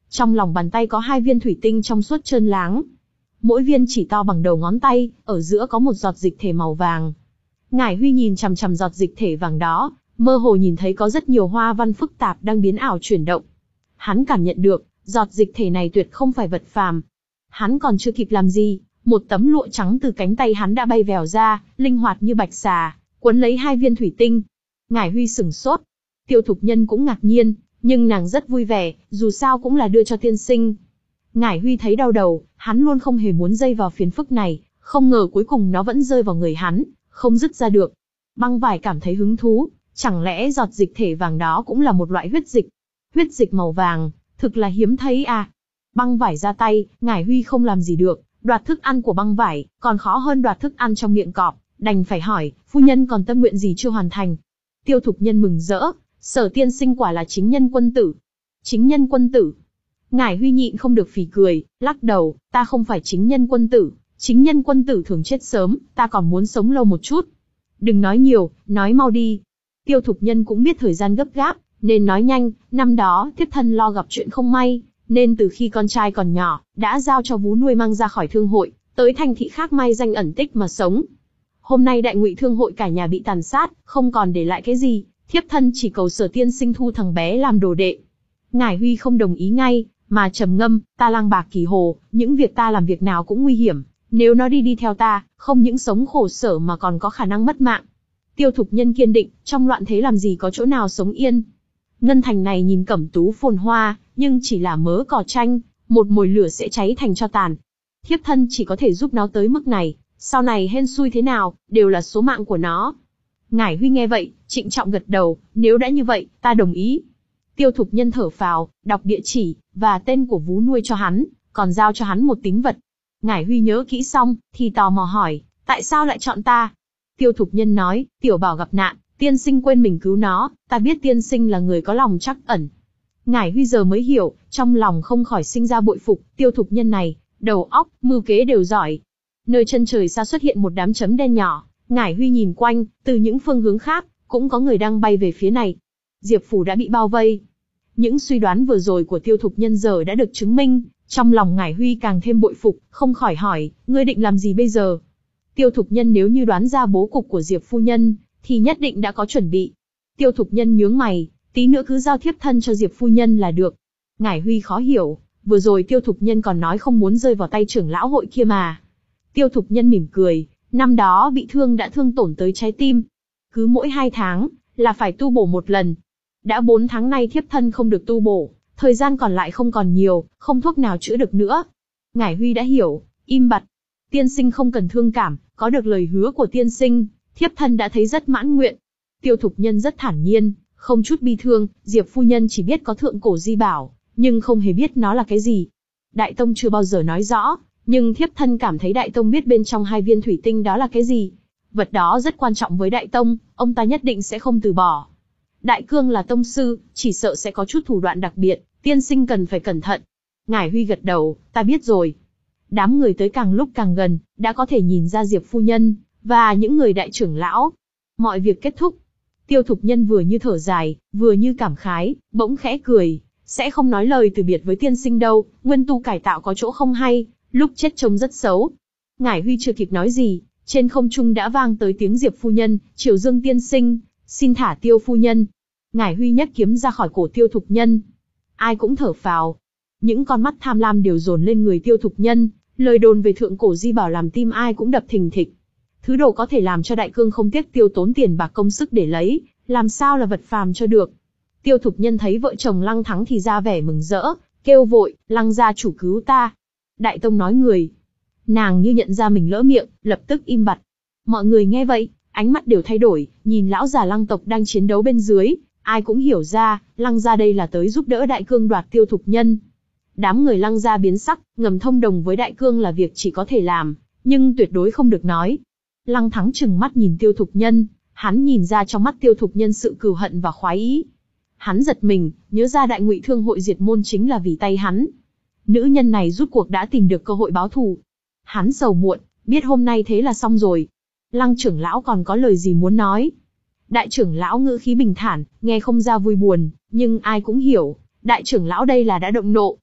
S1: Trong lòng bàn tay có hai viên thủy tinh trong suốt trơn láng. Mỗi viên chỉ to bằng đầu ngón tay, ở giữa có một giọt dịch thể màu vàng. Ngải Huy nhìn chằm chằm giọt dịch thể vàng đó, mơ hồ nhìn thấy có rất nhiều hoa văn phức tạp đang biến ảo chuyển động. Hắn cảm nhận được, giọt dịch thể này tuyệt không phải vật phàm. Hắn còn chưa kịp làm gì, một tấm lụa trắng từ cánh tay hắn đã bay vèo ra, linh hoạt như bạch xà, quấn lấy hai viên thủy tinh. Ngải Huy sửng sốt. Tiêu Thục Nhân cũng ngạc nhiên, nhưng nàng rất vui vẻ, dù sao cũng là đưa cho tiên sinh. Ngải Huy thấy đau đầu, hắn luôn không hề muốn dây vào phiền phức này, không ngờ cuối cùng nó vẫn rơi vào người hắn, không dứt ra được. Băng Vải cảm thấy hứng thú, chẳng lẽ giọt dịch thể vàng đó cũng là một loại huyết dịch? Huyết dịch màu vàng, thực là hiếm thấy à. Băng Vải ra tay, Ngải Huy không làm gì được, đoạt thức ăn của Băng Vải, còn khó hơn đoạt thức ăn trong miệng cọp, đành phải hỏi, phu nhân còn tâm nguyện gì chưa hoàn thành? Tiêu Thục Nhân mừng rỡ, Sở tiên sinh quả là chính nhân quân tử. Chính nhân quân tử? Ngải Huy nhịn không được phì cười, lắc đầu, ta không phải chính nhân quân tử, chính nhân quân tử thường chết sớm, ta còn muốn sống lâu một chút. Đừng nói nhiều, nói mau đi. Tiêu Thục Nhân cũng biết thời gian gấp gáp, nên nói nhanh, năm đó thiếp thân lo gặp chuyện không may, nên từ khi con trai còn nhỏ, đã giao cho vú nuôi mang ra khỏi thương hội, tới thành thị khác mai danh ẩn tích mà sống. Hôm nay đại ngụy thương hội cả nhà bị tàn sát, không còn để lại cái gì, thiếp thân chỉ cầu Sở tiên sinh thu thằng bé làm đồ đệ. Ngải Huy không đồng ý ngay, mà trầm ngâm, ta lang bạc kỳ hồ, những việc ta làm việc nào cũng nguy hiểm, nếu nó đi đi theo ta, không những sống khổ sở mà còn có khả năng mất mạng. Tiêu Thục Nhân kiên định, trong loạn thế làm gì có chỗ nào sống yên. Ngân thành này nhìn cẩm tú phồn hoa, nhưng chỉ là mớ cỏ tranh, một mồi lửa sẽ cháy thành tro tàn. Thiếp thân chỉ có thể giúp nó tới mức này, sau này hên xui thế nào, đều là số mạng của nó. Ngải Huy nghe vậy, trịnh trọng gật đầu, nếu đã như vậy, ta đồng ý. Tiêu Thục Nhân thở phào, đọc địa chỉ, và tên của vú nuôi cho hắn, còn giao cho hắn một tín vật. Ngải Huy nhớ kỹ xong, thì tò mò hỏi, tại sao lại chọn ta? Tiêu Thục Nhân nói, tiểu bảo gặp nạn, tiên sinh quên mình cứu nó, ta biết tiên sinh là người có lòng trắc ẩn. Ngải Huy giờ mới hiểu, trong lòng không khỏi sinh ra bội phục, Tiêu Thục Nhân này, đầu óc, mưu kế đều giỏi. Nơi chân trời xa xuất hiện một đám chấm đen nhỏ, Ngải Huy nhìn quanh, từ những phương hướng khác, cũng có người đang bay về phía này. Diệp phủ đã bị bao vây. Những suy đoán vừa rồi của Tiêu Thục Nhân giờ đã được chứng minh, trong lòng Ngải Huy càng thêm bội phục, không khỏi hỏi, ngươi định làm gì bây giờ? Tiêu Thục Nhân nếu như đoán ra bố cục của Diệp phu nhân, thì nhất định đã có chuẩn bị. Tiêu Thục Nhân nhướng mày, tí nữa cứ giao thiếp thân cho Diệp phu nhân là được. Ngải Huy khó hiểu, vừa rồi Tiêu Thục Nhân còn nói không muốn rơi vào tay trưởng lão hội kia mà. Tiêu Thục Nhân mỉm cười, năm đó bị thương đã thương tổn tới trái tim. Cứ mỗi hai tháng, là phải tu bổ một lần. Đã bốn tháng nay thiếp thân không được tu bổ, thời gian còn lại không còn nhiều, không thuốc nào chữa được nữa. Ngải Huy đã hiểu, im bặt. Tiên sinh không cần thương cảm, có được lời hứa của tiên sinh, thiếp thân đã thấy rất mãn nguyện. Tiêu Thục Nhân rất thản nhiên, không chút bi thương, Diệp phu nhân chỉ biết có thượng cổ di bảo, nhưng không hề biết nó là cái gì. Đại tông chưa bao giờ nói rõ, nhưng thiếp thân cảm thấy đại tông biết bên trong hai viên thủy tinh đó là cái gì. Vật đó rất quan trọng với đại tông, ông ta nhất định sẽ không từ bỏ. Đại cương là tông sư, chỉ sợ sẽ có chút thủ đoạn đặc biệt, tiên sinh cần phải cẩn thận. Ngải Huy gật đầu, ta biết rồi. Đám người tới càng lúc càng gần, đã có thể nhìn ra Diệp phu nhân, và những người đại trưởng lão. Mọi việc kết thúc. Tiêu Thục Nhân vừa như thở dài, vừa như cảm khái, bỗng khẽ cười, sẽ không nói lời từ biệt với tiên sinh đâu, nguyên tu cải tạo có chỗ không hay, lúc chết trông rất xấu. Ngải Huy chưa kịp nói gì, trên không trung đã vang tới tiếng Diệp phu nhân, Triều Dương tiên sinh, xin thả Tiêu phu nhân. Ngải Huy nhấc kiếm ra khỏi cổ Tiêu Thục Nhân. Ai cũng thở phào. Những con mắt tham lam đều dồn lên người Tiêu Thục Nhân, lời đồn về thượng cổ di bảo làm tim ai cũng đập thình thịch. Thứ đồ có thể làm cho đại cương không tiếc tiêu tốn tiền bạc công sức để lấy, làm sao là vật phàm cho được. Tiêu Thục Nhân thấy vợ chồng Lăng Thắng thì ra vẻ mừng rỡ, kêu vội, Lăng gia chủ cứu ta. Đại tông nói người. Nàng như nhận ra mình lỡ miệng, lập tức im bặt. Mọi người nghe vậy, ánh mắt đều thay đổi, nhìn lão già Lăng tộc đang chiến đấu bên dưới, ai cũng hiểu ra, Lăng gia đây là tới giúp đỡ đại cương đoạt Tiêu Thục Nhân. Đám người Lăng gia biến sắc, ngầm thông đồng với đại cương là việc chỉ có thể làm, nhưng tuyệt đối không được nói. Lăng Thắng trừng mắt nhìn Tiêu Thục Nhân, hắn nhìn ra trong mắt Tiêu Thục Nhân sự cừu hận và khoái ý. Hắn giật mình, nhớ ra đại ngụy thương hội diệt môn chính là vì tay hắn. Nữ nhân này rút cuộc đã tìm được cơ hội báo thù. Hắn sầu muộn, biết hôm nay thế là xong rồi. Lăng trưởng lão còn có lời gì muốn nói? Đại trưởng lão ngữ khí bình thản, nghe không ra vui buồn, nhưng ai cũng hiểu, đại trưởng lão đây là đã động nộ.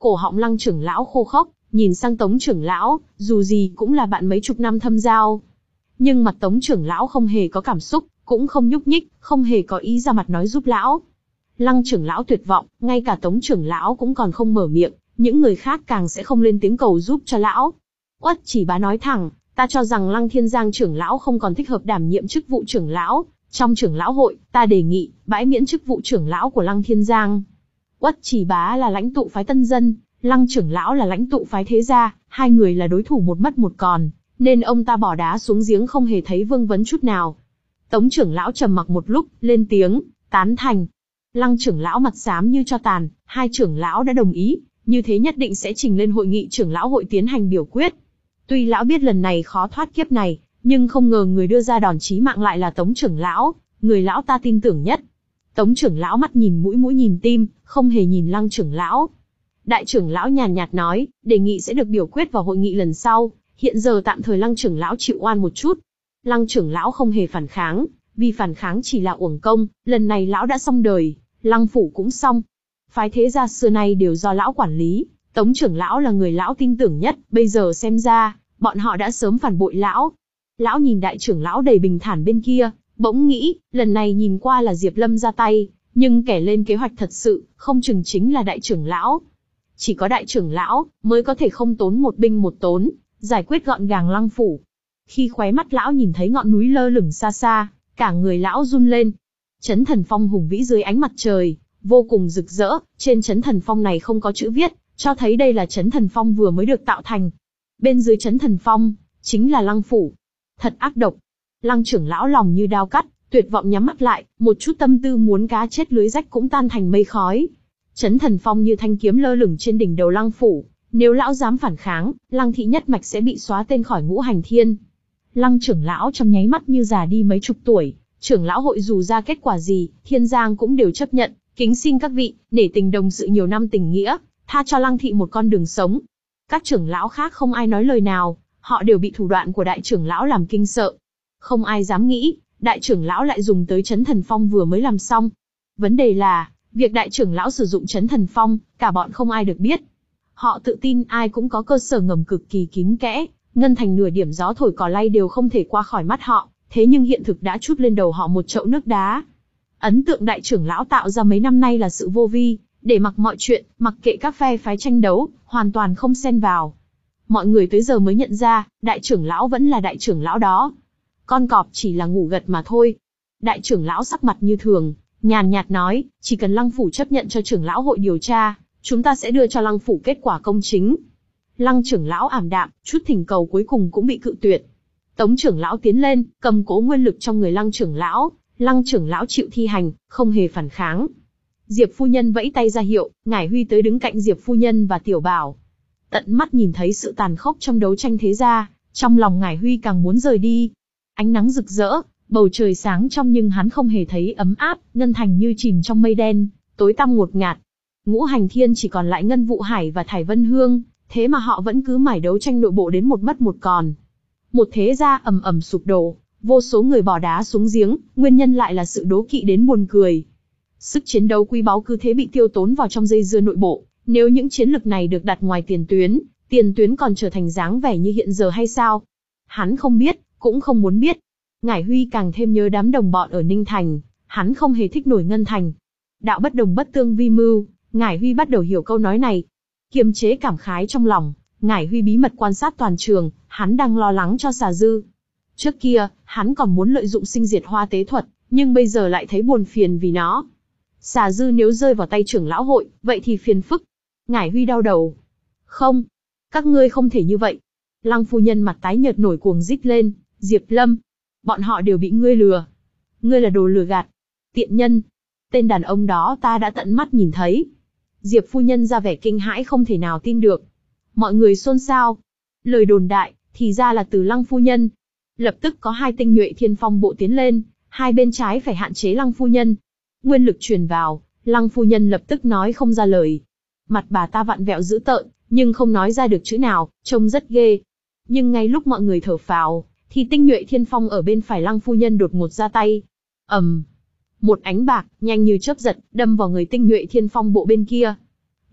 S1: Cổ họng Lăng trưởng lão khô khốc, nhìn sang Tống trưởng lão, dù gì cũng là bạn mấy chục năm thâm giao. Nhưng mặt Tống trưởng lão không hề có cảm xúc, cũng không nhúc nhích, không hề có ý ra mặt nói giúp lão. Lăng trưởng lão tuyệt vọng, ngay cả Tống trưởng lão cũng còn không mở miệng, những người khác càng sẽ không lên tiếng cầu giúp cho lão. Uất Chỉ Bá nói thẳng, ta cho rằng Lăng Thiên Giang trưởng lão không còn thích hợp đảm nhiệm chức vụ trưởng lão. Trong trưởng lão hội, ta đề nghị, bãi miễn chức vụ trưởng lão của Lăng Thiên Giang. Uất Chỉ Bá là lãnh tụ phái Tân Dân, Lăng trưởng lão là lãnh tụ phái Thế Gia, hai người là đối thủ một mất một còn, nên ông ta bỏ đá xuống giếng không hề thấy vương vấn chút nào. Tống trưởng lão trầm mặc một lúc, lên tiếng, tán thành. Lăng trưởng lão mặt xám như tro tàn, hai trưởng lão đã đồng ý, như thế nhất định sẽ trình lên hội nghị trưởng lão hội tiến hành biểu quyết. Tuy lão biết lần này khó thoát kiếp này, nhưng không ngờ người đưa ra đòn chí mạng lại là Tống trưởng lão, người lão ta tin tưởng nhất. Tống trưởng lão mắt nhìn mũi mũi nhìn tim, không hề nhìn Lăng trưởng lão. Đại trưởng lão nhàn nhạt nói, đề nghị sẽ được biểu quyết vào hội nghị lần sau, hiện giờ tạm thời Lăng trưởng lão chịu oan một chút. Lăng trưởng lão không hề phản kháng, vì phản kháng chỉ là uổng công, lần này lão đã xong đời, Lăng phủ cũng xong. Phái Thế Gia xưa nay đều do lão quản lý, Tống trưởng lão là người lão tin tưởng nhất, bây giờ xem ra, bọn họ đã sớm phản bội lão. Lão nhìn đại trưởng lão đầy bình thản bên kia, bỗng nghĩ, lần này nhìn qua là Diệp Lâm ra tay, nhưng kẻ lên kế hoạch thật sự, không chừng chính là đại trưởng lão. Chỉ có đại trưởng lão, mới có thể không tốn một binh một tốn, giải quyết gọn gàng Lăng phủ. Khi khóe mắt lão nhìn thấy ngọn núi lơ lửng xa xa, cả người lão run lên. Chấn Thần Phong hùng vĩ dưới ánh mặt trời, vô cùng rực rỡ, trên Chấn Thần Phong này không có chữ viết, cho thấy đây là Chấn Thần Phong vừa mới được tạo thành. Bên dưới Chấn Thần Phong, chính là Lăng phủ. Thật ác độc. Lăng trưởng lão lòng như đao cắt, tuyệt vọng nhắm mắt lại, một chút tâm tư muốn cá chết lưới rách cũng tan thành mây khói. Chấn Thần Phong như thanh kiếm lơ lửng trên đỉnh đầu Lăng phủ, nếu lão dám phản kháng, Lăng thị nhất mạch sẽ bị xóa tên khỏi ngũ hành thiên. Lăng trưởng lão trong nháy mắt như già đi mấy chục tuổi, trưởng lão hội dù ra kết quả gì, Thiên Giang cũng đều chấp nhận, kính xin các vị, nể tình đồng sự nhiều năm tình nghĩa, tha cho Lăng thị một con đường sống. Các trưởng lão khác không ai nói lời nào, họ đều bị thủ đoạn của đại trưởng lão làm kinh sợ. Không ai dám nghĩ, đại trưởng lão lại dùng tới Chấn Thần Phong vừa mới làm xong. Vấn đề là, việc đại trưởng lão sử dụng Chấn Thần Phong, cả bọn không ai được biết. Họ tự tin ai cũng có cơ sở ngầm cực kỳ kín kẽ, ngân thành nửa điểm gió thổi cỏ lay đều không thể qua khỏi mắt họ, thế nhưng hiện thực đã trút lên đầu họ một chậu nước đá. Ấn tượng đại trưởng lão tạo ra mấy năm nay là sự vô vi, để mặc mọi chuyện, mặc kệ các phe phái tranh đấu, hoàn toàn không xen vào. Mọi người tới giờ mới nhận ra, đại trưởng lão vẫn là đại trưởng lão đó. Con cọp chỉ là ngủ gật mà thôi. Đại trưởng lão sắc mặt như thường, nhàn nhạt nói, chỉ cần Lăng phủ chấp nhận cho trưởng lão hội điều tra, chúng ta sẽ đưa cho Lăng phủ kết quả công chính. Lăng trưởng lão ảm đạm, chút thỉnh cầu cuối cùng cũng bị cự tuyệt. Tống trưởng lão tiến lên, cầm cố nguyên lực trong người Lăng trưởng lão, Lăng trưởng lão chịu thi hành, không hề phản kháng. Diệp phu nhân vẫy tay ra hiệu, Ngải Huy tới đứng cạnh Diệp phu nhân và Tiểu Bảo. Tận mắt nhìn thấy sự tàn khốc trong đấu tranh thế gia, trong lòng Ngải Huy càng muốn rời đi. Ánh nắng rực rỡ, bầu trời sáng trong nhưng hắn không hề thấy ấm áp, ngân thành như chìm trong mây đen, tối tăm ngột ngạt. Ngũ hành thiên chỉ còn lại Ngân Vụ Hải và Thải Vân Hương, thế mà họ vẫn cứ mải đấu tranh nội bộ đến một mất một còn. Một thế gia ầm ầm sụp đổ, vô số người bỏ đá xuống giếng, nguyên nhân lại là sự đố kỵ đến buồn cười. Sức chiến đấu quý báu cứ thế bị tiêu tốn vào trong dây dưa nội bộ, nếu những chiến lực này được đặt ngoài tiền tuyến, tiền tuyến còn trở thành dáng vẻ như hiện giờ hay sao? Hắn không biết, cũng không muốn biết. Ngải Huy càng thêm nhớ đám đồng bọn ở Ninh Thành, hắn không hề thích nổi Ngân Thành. Đạo bất đồng bất tương vi mưu, Ngải Huy bắt đầu hiểu câu nói này. Kiềm chế cảm khái trong lòng, Ngải Huy bí mật quan sát toàn trường, hắn đang lo lắng cho Xà Dư. Trước kia, hắn còn muốn lợi dụng sinh diệt hoa tế thuật, nhưng bây giờ lại thấy buồn phiền vì nó. Xà Dư nếu rơi vào tay trưởng lão hội, vậy thì phiền phức. Ngải Huy đau đầu. Không, các ngươi không thể như vậy. Lăng phu nhân mặt tái nhợt nổi cuồng rít lên, Diệp Lâm, bọn họ đều bị ngươi lừa. Ngươi là đồ lừa gạt. Tiện nhân. Tên đàn ông đó ta đã tận mắt nhìn thấy. Diệp phu nhân ra vẻ kinh hãi không thể nào tin được. Mọi người xôn xao. Lời đồn đại, thì ra là từ Lăng phu nhân. Lập tức có hai tinh nhuệ thiên phong bộ tiến lên, hai bên trái phải hạn chế Lăng phu nhân. Nguyên lực truyền vào, Lăng phu nhân lập tức nói không ra lời. Mặt bà ta vặn vẹo dữ tợn, nhưng không nói ra được chữ nào, trông rất ghê. Nhưng ngay lúc mọi người thở phào, thì tinh nhuệ thiên phong ở bên phải Lăng phu nhân đột ngột ra tay. ầm, um, một ánh bạc nhanh như chớp giật đâm vào người tinh nhuệ thiên phong bộ bên kia.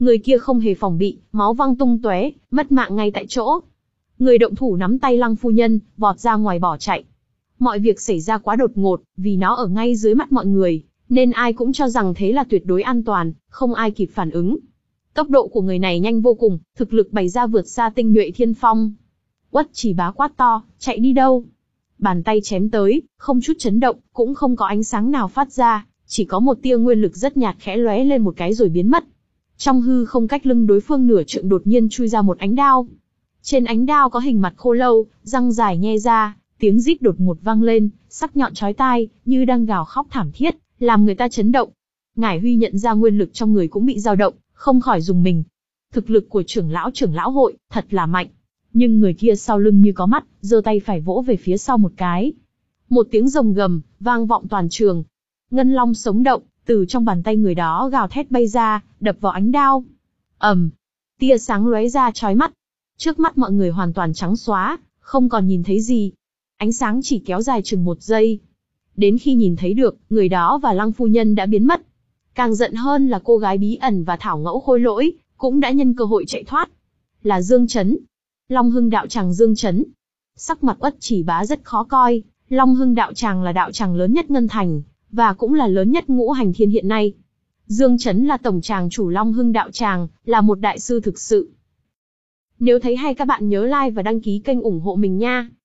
S1: Người kia không hề phòng bị, máu văng tung tóe, mất mạng ngay tại chỗ. Người động thủ nắm tay Lăng phu nhân, vọt ra ngoài bỏ chạy. Mọi việc xảy ra quá đột ngột, vì nó ở ngay dưới mắt mọi người, nên ai cũng cho rằng thế là tuyệt đối an toàn, không ai kịp phản ứng. Tốc độ của người này nhanh vô cùng, thực lực bày ra vượt xa tinh nhuệ thiên phong. Uất Chỉ Bá quát to, chạy đi đâu? Bàn tay chém tới, không chút chấn động, cũng không có ánh sáng nào phát ra, chỉ có một tia nguyên lực rất nhạt khẽ lóe lên một cái rồi biến mất. Trong hư không cách lưng đối phương nửa trượng đột nhiên chui ra một ánh đao. Trên ánh đao có hình mặt khô lâu, răng dài nhe ra, tiếng rít đột ngột vang lên, sắc nhọn chói tai, như đang gào khóc thảm thiết, làm người ta chấn động. Ngải Huy nhận ra nguyên lực trong người cũng bị dao động, không khỏi dùng mình. Thực lực của trưởng lão trưởng lão hội, thật là mạnh. Nhưng người kia sau lưng như có mắt, giơ tay phải vỗ về phía sau một cái. Một tiếng rồng gầm, vang vọng toàn trường. Ngân long sống động, từ trong bàn tay người đó gào thét bay ra, đập vào ánh đao. ầm, tia sáng lóe ra chói mắt. Trước mắt mọi người hoàn toàn trắng xóa, không còn nhìn thấy gì. Ánh sáng chỉ kéo dài chừng một giây. Đến khi nhìn thấy được, người đó và Lăng phu nhân đã biến mất. Càng giận hơn là cô gái bí ẩn và thảo ngẫu khôi lỗi, cũng đã nhân cơ hội chạy thoát. Là Dương Chấn. Long Hưng đạo tràng Dương Chấn. Sắc mặt Uất Chỉ Bá rất khó coi, Long Hưng đạo tràng là đạo tràng lớn nhất Ngân Thành, và cũng là lớn nhất Ngũ Hành Thiên hiện nay. Dương Chấn là tổng tràng chủ Long Hưng đạo tràng, là một đại sư thực sự. Nếu thấy hay các bạn nhớ like và đăng ký kênh ủng hộ mình nha.